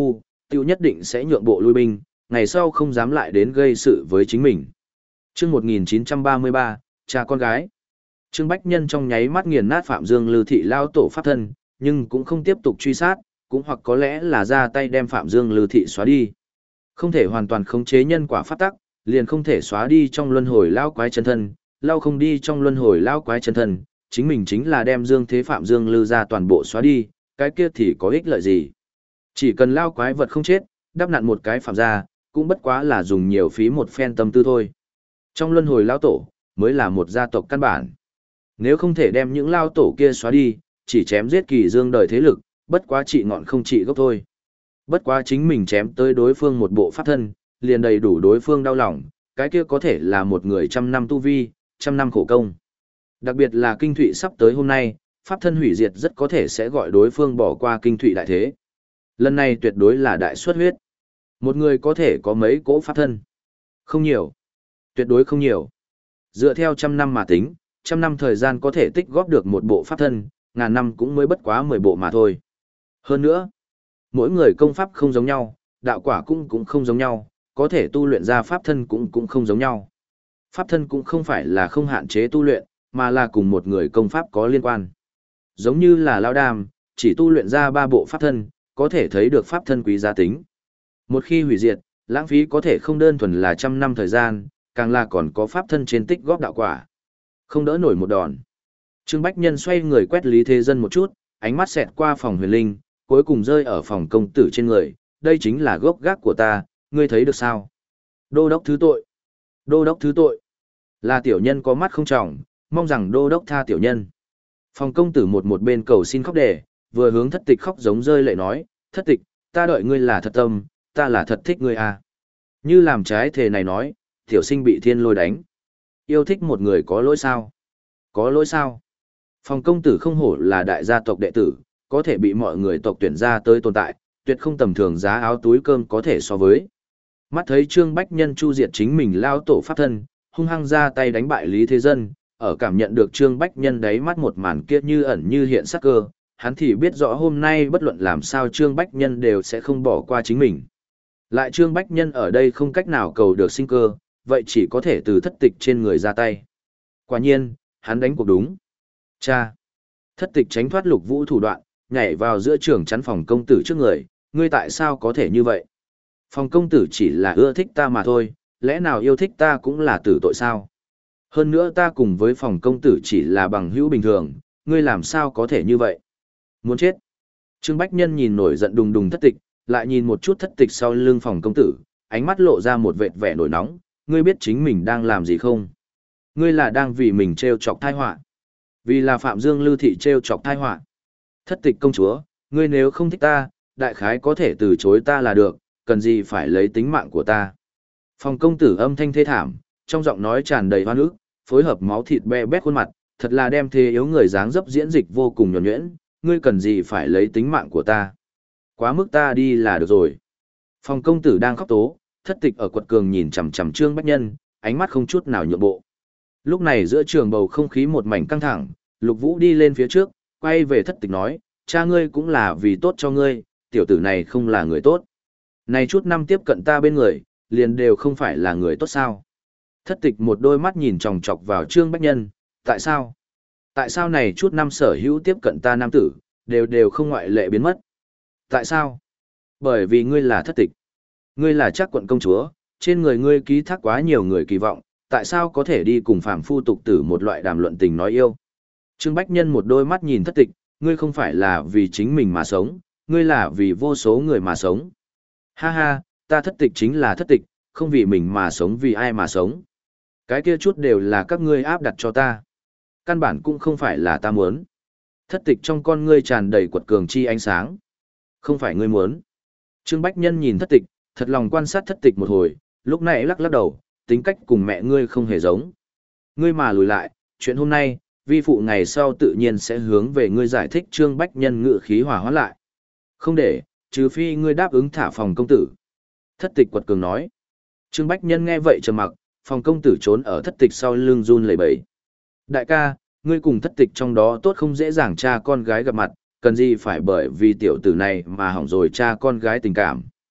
tiêu nhất định sẽ nhượng bộ lui binh, ngày sau không dám lại đến gây sự với chính mình. Chương một nghìn chín trăm ba mươi ba, cha con gái. Trương Bách Nhân trong nháy mắt nghiền nát Phạm Dương Lư thị lao tổ pháp thân, nhưng cũng không tiếp tục truy sát, cũng hoặc có lẽ là ra tay đem Phạm Dương Lư thị xóa đi. Không thể hoàn toàn khống chế nhân quả pháp tắc, liền không thể xóa đi trong luân hồi lao quái chân thân, lao không đi trong luân hồi lao quái chân thân, chính mình chính là đem Dương Thế Phạm Dương Lư ra toàn bộ xóa đi, cái kia thì có ích lợi gì? Chỉ cần lao quái vật không chết, đắp nặn một cái phạm ra, cũng bất quá là dùng nhiều phí một phen tâm tư thôi. Trong luân hồi lao tổ, mới là một gia tộc căn bản. Nếu không thể đem những lao tổ kia xóa đi, chỉ chém giết kỳ dương đời thế lực, bất quá trị ngọn không trị gốc thôi. Bất quá chính mình chém tới đối phương một bộ pháp thân, liền đầy đủ đối phương đau lòng, cái kia có thể là một người trăm năm tu vi, trăm năm khổ công. Đặc biệt là kinh thụy sắp tới hôm nay, pháp thân hủy diệt rất có thể sẽ gọi đối phương bỏ qua kinh thụy đại thế. Lần này tuyệt đối là đại xuất huyết. Một người có thể có mấy cỗ pháp thân? Không nhiều. Tuyệt đối không nhiều. Dựa theo trăm năm mà tính, trăm năm thời gian có thể tích góp được một bộ pháp thân, ngàn năm cũng mới bất quá mười bộ mà thôi. Hơn nữa, mỗi người công pháp không giống nhau, đạo quả cũng cũng không giống nhau, có thể tu luyện ra pháp thân cũng cũng không giống nhau. Pháp thân cũng không phải là không hạn chế tu luyện, mà là cùng một người công pháp có liên quan. Giống như là Lao Đàm, chỉ tu luyện ra ba bộ pháp thân, có thể thấy được pháp thân quý giá tính. Một khi hủy diệt, lãng phí có thể không đơn thuần là trăm năm thời gian, càng là còn có pháp thân trên tích góp đạo quả. Không đỡ nổi một đòn. Trương Bách Nhân xoay người quét Lý Thế Dân một chút, ánh mắt xẹt qua phòng huyền linh, cuối cùng rơi ở phòng công tử trên người. Đây chính là gốc gác của ta, ngươi thấy được sao? Đô đốc thứ tội. Đô đốc thứ tội. Là tiểu nhân có mắt không tròng, mong rằng đô đốc tha tiểu nhân. Phòng công tử một một bên cầu xin khóc đề, vừa hướng thất tịch khóc giống rơi lệ nói, thất tịch, ta đợi ngươi là thật tâm, ta là thật thích ngươi à. Như làm trái thề này nói, tiểu sinh bị thiên lôi đánh. Yêu thích một người có lỗi sao? Có lỗi sao? Phòng công tử không hổ là đại gia tộc đệ tử, có thể bị mọi người tộc tuyển ra tới tồn tại, tuyệt không tầm thường giá áo túi cơm có thể so với. Mắt thấy Trương Bách Nhân chu diệt chính mình lao tổ pháp thân, hung hăng ra tay đánh bại Lý Thế Dân, ở cảm nhận được Trương Bách Nhân đáy mắt một màn kia như ẩn như hiện sắc cơ, hắn thì biết rõ hôm nay bất luận làm sao Trương Bách Nhân đều sẽ không bỏ qua chính mình. Lại Trương Bách Nhân ở đây không cách nào cầu được sinh cơ, vậy chỉ có thể từ thất tịch trên người ra tay. Quả nhiên, hắn đánh cuộc đúng. Cha! Thất tịch tránh thoát Lục Vũ thủ đoạn, nhảy vào giữa trường chắn phòng công tử trước người, ngươi tại sao có thể như vậy? Phòng công tử chỉ là ưa thích ta mà thôi, lẽ nào yêu thích ta cũng là tử tội sao? Hơn nữa ta cùng với phòng công tử chỉ là bằng hữu bình thường, ngươi làm sao có thể như vậy? Muốn chết! Trương Bách Nhân nhìn nổi giận đùng đùng thất tịch, lại nhìn một chút thất tịch sau lưng phòng công tử, ánh mắt lộ ra một vệt vẻ nổi nóng, ngươi biết chính mình đang làm gì không? Ngươi là đang vì mình trêu chọc tai họa. Vì là Phạm Dương Lư thị trêu chọc tai họa. Thất tịch công chúa, ngươi nếu không thích ta, đại khái có thể từ chối ta là được, cần gì phải lấy tính mạng của ta. Phòng công tử âm thanh thê thảm, trong giọng nói tràn đầy hoan ức, phối hợp máu thịt be bét khuôn mặt, thật là đem thế yếu người dáng dấp diễn dịch vô cùng nhuần nhuyễn, ngươi cần gì phải lấy tính mạng của ta. Quá mức ta đi là được rồi. Phòng công tử đang khóc tố, thất tịch ở quật cường nhìn chằm chằm Trương Bách Nhân, ánh mắt không chút nào nhượng bộ. Lúc này giữa trường bầu không khí một mảnh căng thẳng, Lục Vũ đi lên phía trước, quay về thất tịch nói, cha ngươi cũng là vì tốt cho ngươi, tiểu tử này không là người tốt. Này chút năm tiếp cận ta bên người, liền đều không phải là người tốt sao. Thất tịch một đôi mắt nhìn chòng chọc vào Trương Bách Nhân, tại sao? Tại sao này chút năm sở hữu tiếp cận ta nam tử, đều đều không ngoại lệ biến mất? Tại sao? Bởi vì ngươi là thất tịch. Ngươi là chắc quận công chúa, trên người ngươi ký thác quá nhiều người kỳ vọng, tại sao có thể đi cùng phàm phu tục tử một loại đàm luận tình nói yêu? Trương Bách Nhân một đôi mắt nhìn thất tịch, ngươi không phải là vì chính mình mà sống, ngươi là vì vô số người mà sống. Ha ha, ta thất tịch chính là thất tịch, không vì mình mà sống vì ai mà sống. Cái kia chút đều là các ngươi áp đặt cho ta. Căn bản cũng không phải là ta muốn. Thất tịch trong con ngươi tràn đầy quật cường chi ánh sáng. Không phải ngươi muốn. Trương Bách Nhân nhìn thất tịch, thật lòng quan sát thất tịch một hồi, lúc này lắc lắc đầu, tính cách cùng mẹ ngươi không hề giống. Ngươi mà lùi lại, chuyện hôm nay, vi phụ ngày sau tự nhiên sẽ hướng về ngươi giải thích. Trương Bách Nhân ngự khí hòa hóa lại. Không để, trừ phi ngươi đáp ứng thả phòng công tử. Thất tịch quật cường nói. Trương Bách Nhân nghe vậy trầm mặc, phòng công tử trốn ở thất tịch sau lưng run lẩy bẩy. Đại ca, ngươi cùng thất tịch trong đó tốt không dễ dàng cha con gái gặp mặt, cần gì phải bởi vì tiểu tử này mà hỏng rồi cha con gái tình cảm.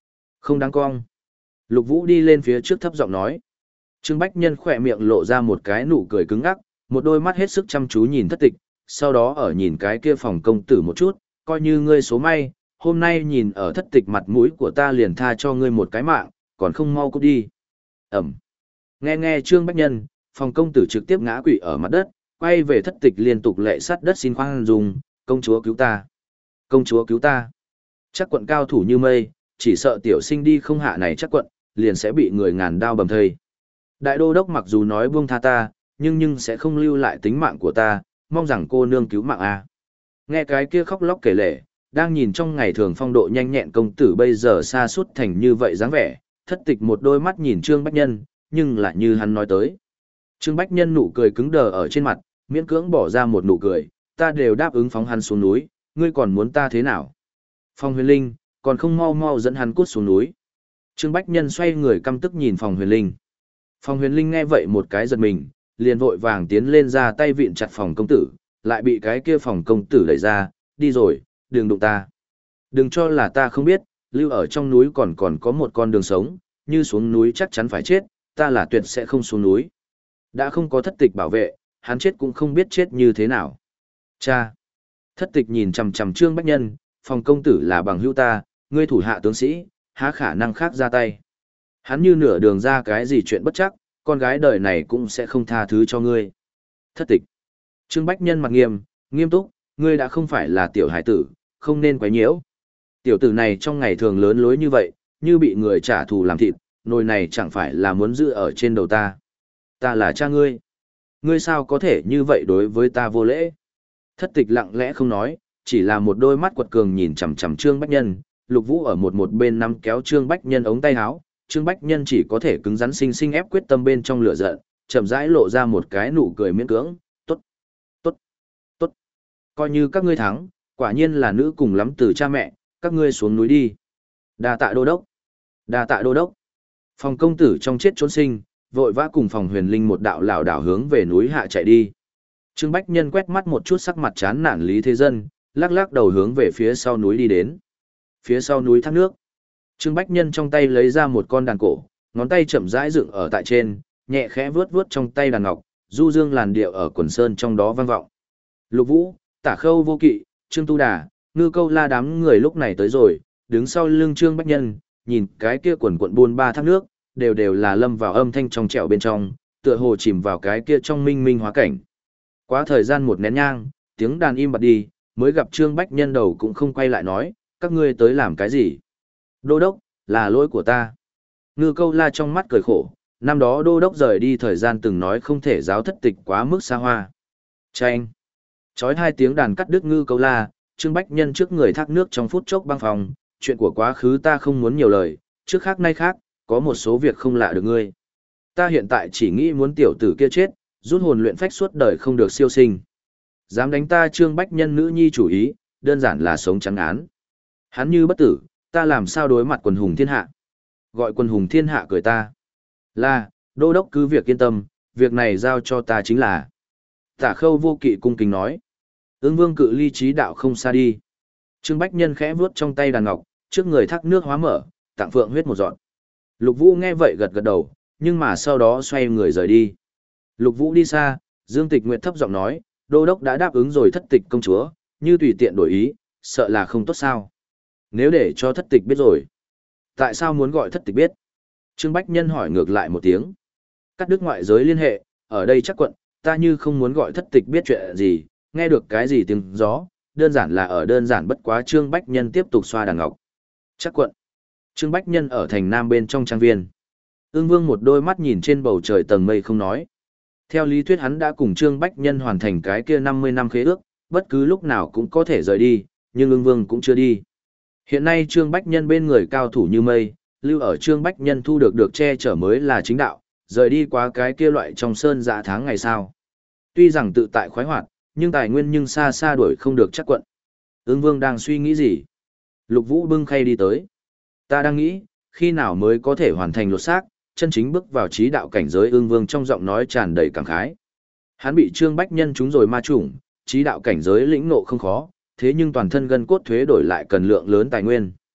Không đáng cong. Lục Vũ đi lên phía trước thấp giọng nói. Trương Bách Nhân khỏe miệng lộ ra một cái nụ cười cứng ngắc, một đôi mắt hết sức chăm chú nhìn thất tịch, sau đó ở nhìn cái kia phòng công tử một chút, coi như ngươi số may, hôm nay nhìn ở thất tịch mặt mũi của ta liền tha cho ngươi một cái mạng, còn không mau cút đi. Ẩm. Nghe nghe Trương Bách Nhân, phòng công tử trực tiếp ngã quỵ ở mặt đất, quay về thất tịch liên tục lệ sắt đất xin khoan dung, công chúa cứu ta. Công chúa cứu ta. Chắc quận cao thủ như mây, chỉ sợ tiểu sinh đi không hạ này chắc quận, liền sẽ bị người ngàn đao bầm thây. Đại đô đốc mặc dù nói buông tha ta, nhưng nhưng sẽ không lưu lại tính mạng của ta, mong rằng cô nương cứu mạng a. Nghe cái kia khóc lóc kể lể, đang nhìn trong ngày thường phong độ nhanh nhẹn công tử bây giờ xa suốt thành như vậy dáng vẻ, thất tịch một đôi mắt nhìn Trương Bách Nhân, nhưng lại như hắn nói tới. Trương Bách Nhân nụ cười cứng đờ ở trên mặt, miễn cưỡng bỏ ra một nụ cười, ta đều đáp ứng phóng hắn xuống núi, ngươi còn muốn ta thế nào? Phong Huyền Linh, còn không mau mau dẫn hắn cút xuống núi. Trương Bách Nhân xoay người căm tức nhìn Phong Huyền Linh. Phong Huyền Linh nghe vậy một cái giật mình, liền vội vàng tiến lên ra tay vịn chặt phòng công tử, lại bị cái kia phòng công tử đẩy ra, đi rồi, đừng đụng ta. Đừng cho là ta không biết, lưu ở trong núi còn còn có một con đường sống, như xuống núi chắc chắn phải chết, ta là tuyệt sẽ không xuống núi. Đã không có thất tịch bảo vệ, hắn chết cũng không biết chết như thế nào. Cha! Thất tịch nhìn chằm chằm Trương Bách Nhân, phòng công tử là bằng hữu ta, ngươi thủ hạ tướng sĩ, há khả năng khác ra tay. Hắn như nửa đường ra cái gì chuyện bất chắc, con gái đời này cũng sẽ không tha thứ cho ngươi. Thất tịch! Trương Bách Nhân mặt nghiêm, nghiêm túc, ngươi đã không phải là tiểu hải tử, không nên quấy nhiễu. Tiểu tử này trong ngày thường lớn lối như vậy, như bị người trả thù làm thịt, nồi này chẳng phải là muốn giữ ở trên đầu ta. Ta là cha ngươi. Ngươi sao có thể như vậy đối với ta vô lễ? Thất tịch lặng lẽ không nói, chỉ là một đôi mắt quật cường nhìn chằm chằm Trương Bách Nhân, Lục Vũ ở một một bên nắm kéo Trương Bách Nhân ống tay áo, Trương Bách Nhân chỉ có thể cứng rắn sinh sinh ép quyết tâm bên trong lửa giận, chậm rãi lộ ra một cái nụ cười miễn cưỡng, "Tốt, tốt, tốt. Coi như các ngươi thắng, quả nhiên là nữ cùng lắm từ cha mẹ, các ngươi xuống núi đi." Đa tạ đô đốc. Đa tạ đô đốc. Phòng công tử trong chết trốn sinh, vội vã cùng Phòng Huyền Linh một đạo lảo đảo hướng về núi hạ chạy đi. Trương Bách Nhân quét mắt một chút sắc mặt chán nản Lý Thế Dân, lắc lắc đầu hướng về phía sau núi đi đến. Phía sau núi thác nước. Trương Bách Nhân trong tay lấy ra một con đàn cổ, ngón tay chậm rãi dựng ở tại trên, nhẹ khẽ vuốt vuốt trong tay đàn ngọc, du dương làn điệu ở quần sơn trong đó vang vọng. Lục Vũ, Tả Khâu Vô Kỵ, Trương Tu Đà, Ngư Câu La đám người lúc này tới rồi, đứng sau lưng Trương Bách Nhân, nhìn cái kia quần quận buôn ba thác nước, đều đều là lâm vào âm thanh trong trẻo bên trong, tựa hồ chìm vào cái kia trong minh minh hóa cảnh. Quá thời gian một nén nhang, tiếng đàn im bặt đi, mới gặp Trương Bách Nhân đầu cũng không quay lại nói, các ngươi tới làm cái gì? Đô đốc, là lỗi của ta. Ngư Câu La trong mắt cười khổ, năm đó đô đốc rời đi thời gian từng nói không thể giáo thất tịch quá mức xa hoa. Chanh. Chói hai tiếng đàn cắt đứt Ngư Câu La, Trương Bách Nhân trước người thác nước trong phút chốc băng phòng, chuyện của quá khứ ta không muốn nhiều lời, trước khác nay khác, có một số việc không lạ được ngươi. Ta hiện tại chỉ nghĩ muốn tiểu tử kia chết, rút hồn luyện phách suốt đời không được siêu sinh. Dám đánh ta Trương Bách Nhân nữ nhi chủ ý, đơn giản là sống trắng án. Hắn như bất tử, ta làm sao đối mặt quần hùng thiên hạ? Gọi quần hùng thiên hạ cười ta. Là, đô đốc cứ việc yên tâm, việc này giao cho ta chính là. Tả Khâu Vô Kỵ cung kính nói. Ưng Vương cự ly trí đạo không xa đi. Trương Bách Nhân khẽ vuốt trong tay đàn ngọc, trước người thác nước hóa mở, tặng phượng huyết một dọn. Lục Vũ nghe vậy gật gật đầu, nhưng mà sau đó xoay người rời đi. Lục Vũ đi xa, Dương Tịch Nguyệt thấp giọng nói, đô đốc đã đáp ứng rồi thất tịch công chúa, như tùy tiện đổi ý, sợ là không tốt sao. Nếu để cho thất tịch biết rồi, tại sao muốn gọi thất tịch biết? Trương Bách Nhân hỏi ngược lại một tiếng. Cắt đứt ngoại giới liên hệ, ở đây chắc quận, ta như không muốn gọi thất tịch biết chuyện gì, nghe được cái gì tiếng gió, đơn giản là ở đơn giản bất quá. Trương Bách Nhân tiếp tục xoa đàn ngọc. Chắc quận. Trương Bách Nhân ở thành Nam bên trong trang viên. Ưng Vương một đôi mắt nhìn trên bầu trời tầng mây không nói. Theo lý thuyết hắn đã cùng Trương Bách Nhân hoàn thành cái kia năm mươi năm khế ước, bất cứ lúc nào cũng có thể rời đi, nhưng Ưng Vương cũng chưa đi. Hiện nay Trương Bách Nhân bên người cao thủ như mây, lưu ở Trương Bách Nhân thu được được che chở mới là chính đạo, rời đi qua cái kia loại trong sơn dạ tháng ngày sau. Tuy rằng tự tại khoái hoạt, nhưng tài nguyên nhưng xa xa đuổi không được chắc quận. Ưng Vương đang suy nghĩ gì? Lục Vũ bưng khay đi tới. Ta đang nghĩ, khi nào mới có thể hoàn thành lột xác, chân chính bước vào trí đạo cảnh giới. Ưng Vương trong giọng nói tràn đầy cảm khái. Hắn bị Trương Bách Nhân trúng rồi ma chủng, trí đạo cảnh giới lĩnh ngộ không khó, thế nhưng toàn thân gân cốt thuế đổi lại cần lượng lớn tài nguyên.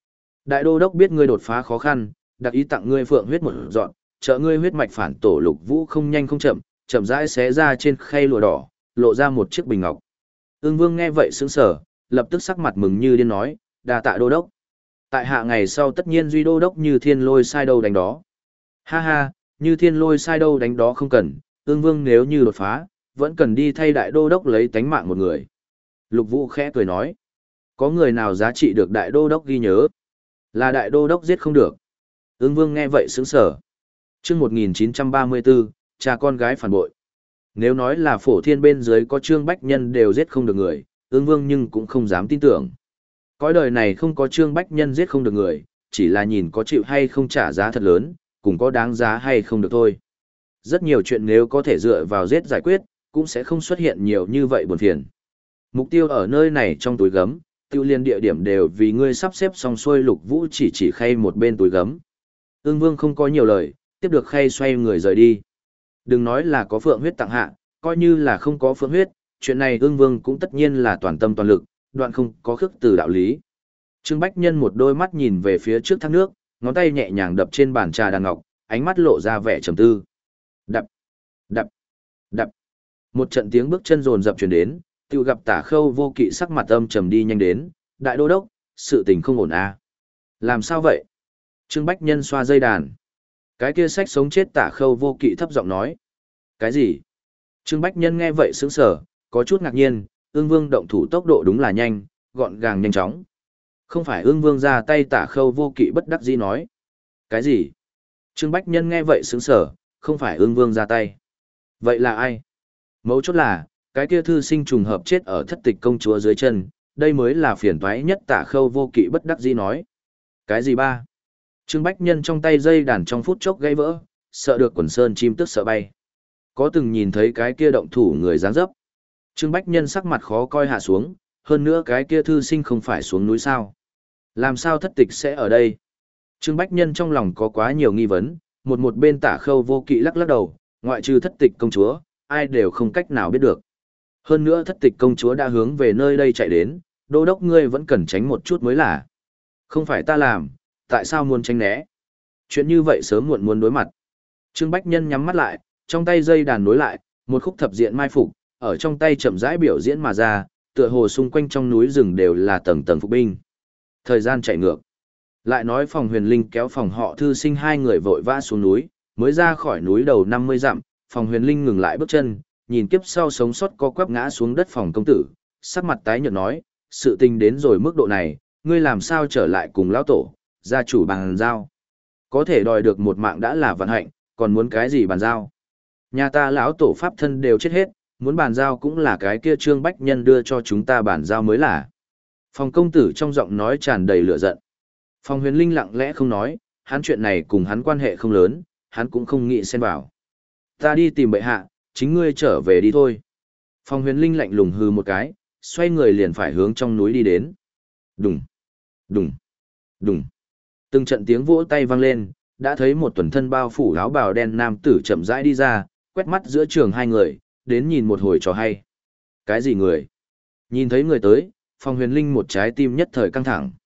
Đại đô đốc biết ngươi đột phá khó khăn, đặc ý tặng ngươi phượng huyết một dọn, trợ ngươi huyết mạch phản tổ Lục Vũ không nhanh không chậm, chậm rãi xé ra trên khay lụa đỏ, lộ ra một chiếc bình ngọc. Ưng Vương nghe vậy sững sờ, lập tức sắc mặt mừng như điên nói, đa tạ đô đốc. Tại hạ ngày sau tất nhiên duy đô đốc Như Thiên Lôi sai đâu đánh đó. Ha ha, Như Thiên Lôi sai đâu đánh đó không cần, Ưng Vương nếu như đột phá, vẫn cần đi thay đại đô đốc lấy tánh mạng một người. Lục Vũ khẽ cười nói, có người nào giá trị được đại đô đốc ghi nhớ? Là đại đô đốc giết không được. Ưng Vương nghe vậy sững sờ. Chương một nghìn chín trăm ba mươi tư, cha con gái phản bội. Nếu nói là Phổ Thiên bên dưới có Trương Bách Nhân đều giết không được người, Ưng Vương nhưng cũng không dám tin tưởng. Cõi đời này không có Trương Bách Nhân giết không được người, chỉ là nhìn có chịu hay không trả giá thật lớn, cùng có đáng giá hay không được thôi. Rất nhiều chuyện nếu có thể dựa vào giết giải quyết, cũng sẽ không xuất hiện nhiều như vậy buồn phiền. Mục tiêu ở nơi này trong túi gấm, tiêu liên địa điểm đều vì ngươi sắp xếp xong xuôi. Lục Vũ chỉ chỉ khay một bên túi gấm. Ưng Vương không có nhiều lời, tiếp được khay xoay người rời đi. Đừng nói là có phượng huyết tặng hạ, coi như là không có phượng huyết, chuyện này Ưng Vương cũng tất nhiên là toàn tâm toàn lực, đoạn không có khước từ đạo lý. Trương Bách Nhân một đôi mắt nhìn về phía trước thác nước, ngón tay nhẹ nhàng đập trên bàn trà đàn ngọc, ánh mắt lộ ra vẻ trầm tư. Đập, đập, đập. Một trận tiếng bước chân rồn rập truyền đến, tiêu gặp Tả Khâu Vô Kỵ sắc mặt âm trầm đi nhanh đến, đại đô đốc, sự tình không ổn à. Làm sao vậy? Trương Bách Nhân xoa dây đàn. Cái kia sách sống chết Tả Khâu Vô Kỵ thấp giọng nói. Cái gì? Trương Bách Nhân nghe vậy sững sờ, có chút ngạc nhiên, Ưng Vương động thủ tốc độ đúng là nhanh, gọn gàng nhanh chóng. Không phải Ưng Vương ra tay Tả Khâu Vô Kỵ bất đắc dĩ nói. Cái gì? Trương Bách Nhân nghe vậy sững sờ, không phải Ưng Vương ra tay. Vậy là ai? Mấu chốt là, cái kia thư sinh trùng hợp chết ở Thất Tịch công chúa dưới chân, đây mới là phiền toái nhất. Tả Khâu Vô Kỵ bất đắc dĩ nói. Cái gì ba? Trương Bách Nhân trong tay dây đàn trong phút chốc gãy vỡ, sợ được quần sơn chim tức sợ bay. Có từng nhìn thấy cái kia động thủ người dáng dấp? Trương Bách Nhân sắc mặt khó coi hạ xuống, hơn nữa cái kia thư sinh không phải xuống núi sao? Làm sao Thất Tịch sẽ ở đây? Trương Bách Nhân trong lòng có quá nhiều nghi vấn, một một bên Tả Khâu Vô Kỵ lắc lắc đầu, ngoại trừ Thất Tịch công chúa, ai đều không cách nào biết được. Hơn nữa Thất Tịch công chúa đã hướng về nơi đây chạy đến, đô đốc ngươi vẫn cần tránh một chút mới là. Không phải ta làm, tại sao muốn tránh né? Chuyện như vậy sớm muộn muốn đối mặt. Trương Bách Nhân nhắm mắt lại, trong tay dây đàn nối lại, một khúc thập diện mai phục, ở trong tay chậm rãi biểu diễn mà ra, tựa hồ xung quanh trong núi rừng đều là tầng tầng phục binh. Thời gian chạy ngược. Lại nói Phòng Huyền Linh kéo Phòng Họ Thư Sinh hai người vội vã xuống núi, mới ra khỏi núi đầu năm mươi dặm, Phòng Huyền Linh ngừng lại bước chân, nhìn kiếp sau sống sót co quắp ngã xuống đất Phòng công tử, sắc mặt tái nhợt nói, sự tình đến rồi mức độ này, ngươi làm sao trở lại cùng lão tổ, gia chủ bàn giao. Có thể đòi được một mạng đã là vận hạnh, còn muốn cái gì bàn giao? Nhà ta lão tổ pháp thân đều chết hết, muốn bàn giao cũng là cái kia Trương Bách Nhân đưa cho chúng ta bàn giao mới là. Phòng công tử trong giọng nói tràn đầy lửa giận. Phòng Huyền Linh lặng lẽ không nói, hắn chuyện này cùng hắn quan hệ không lớn, hắn cũng không nghĩ xen vào. Ta đi tìm bệ hạ, chính ngươi trở về đi thôi. Phòng Huyền Linh lạnh lùng hừ một cái, xoay người liền phải hướng trong núi đi đến. Đùng, đùng, đùng. Từng trận tiếng vỗ tay vang lên, đã thấy một tuần thân bao phủ áo bào đen nam tử chậm rãi đi ra, quét mắt giữa trường hai người, đến nhìn một hồi trò hay. Cái gì người? Nhìn thấy người tới, Phòng Huyền Linh một trái tim nhất thời căng thẳng.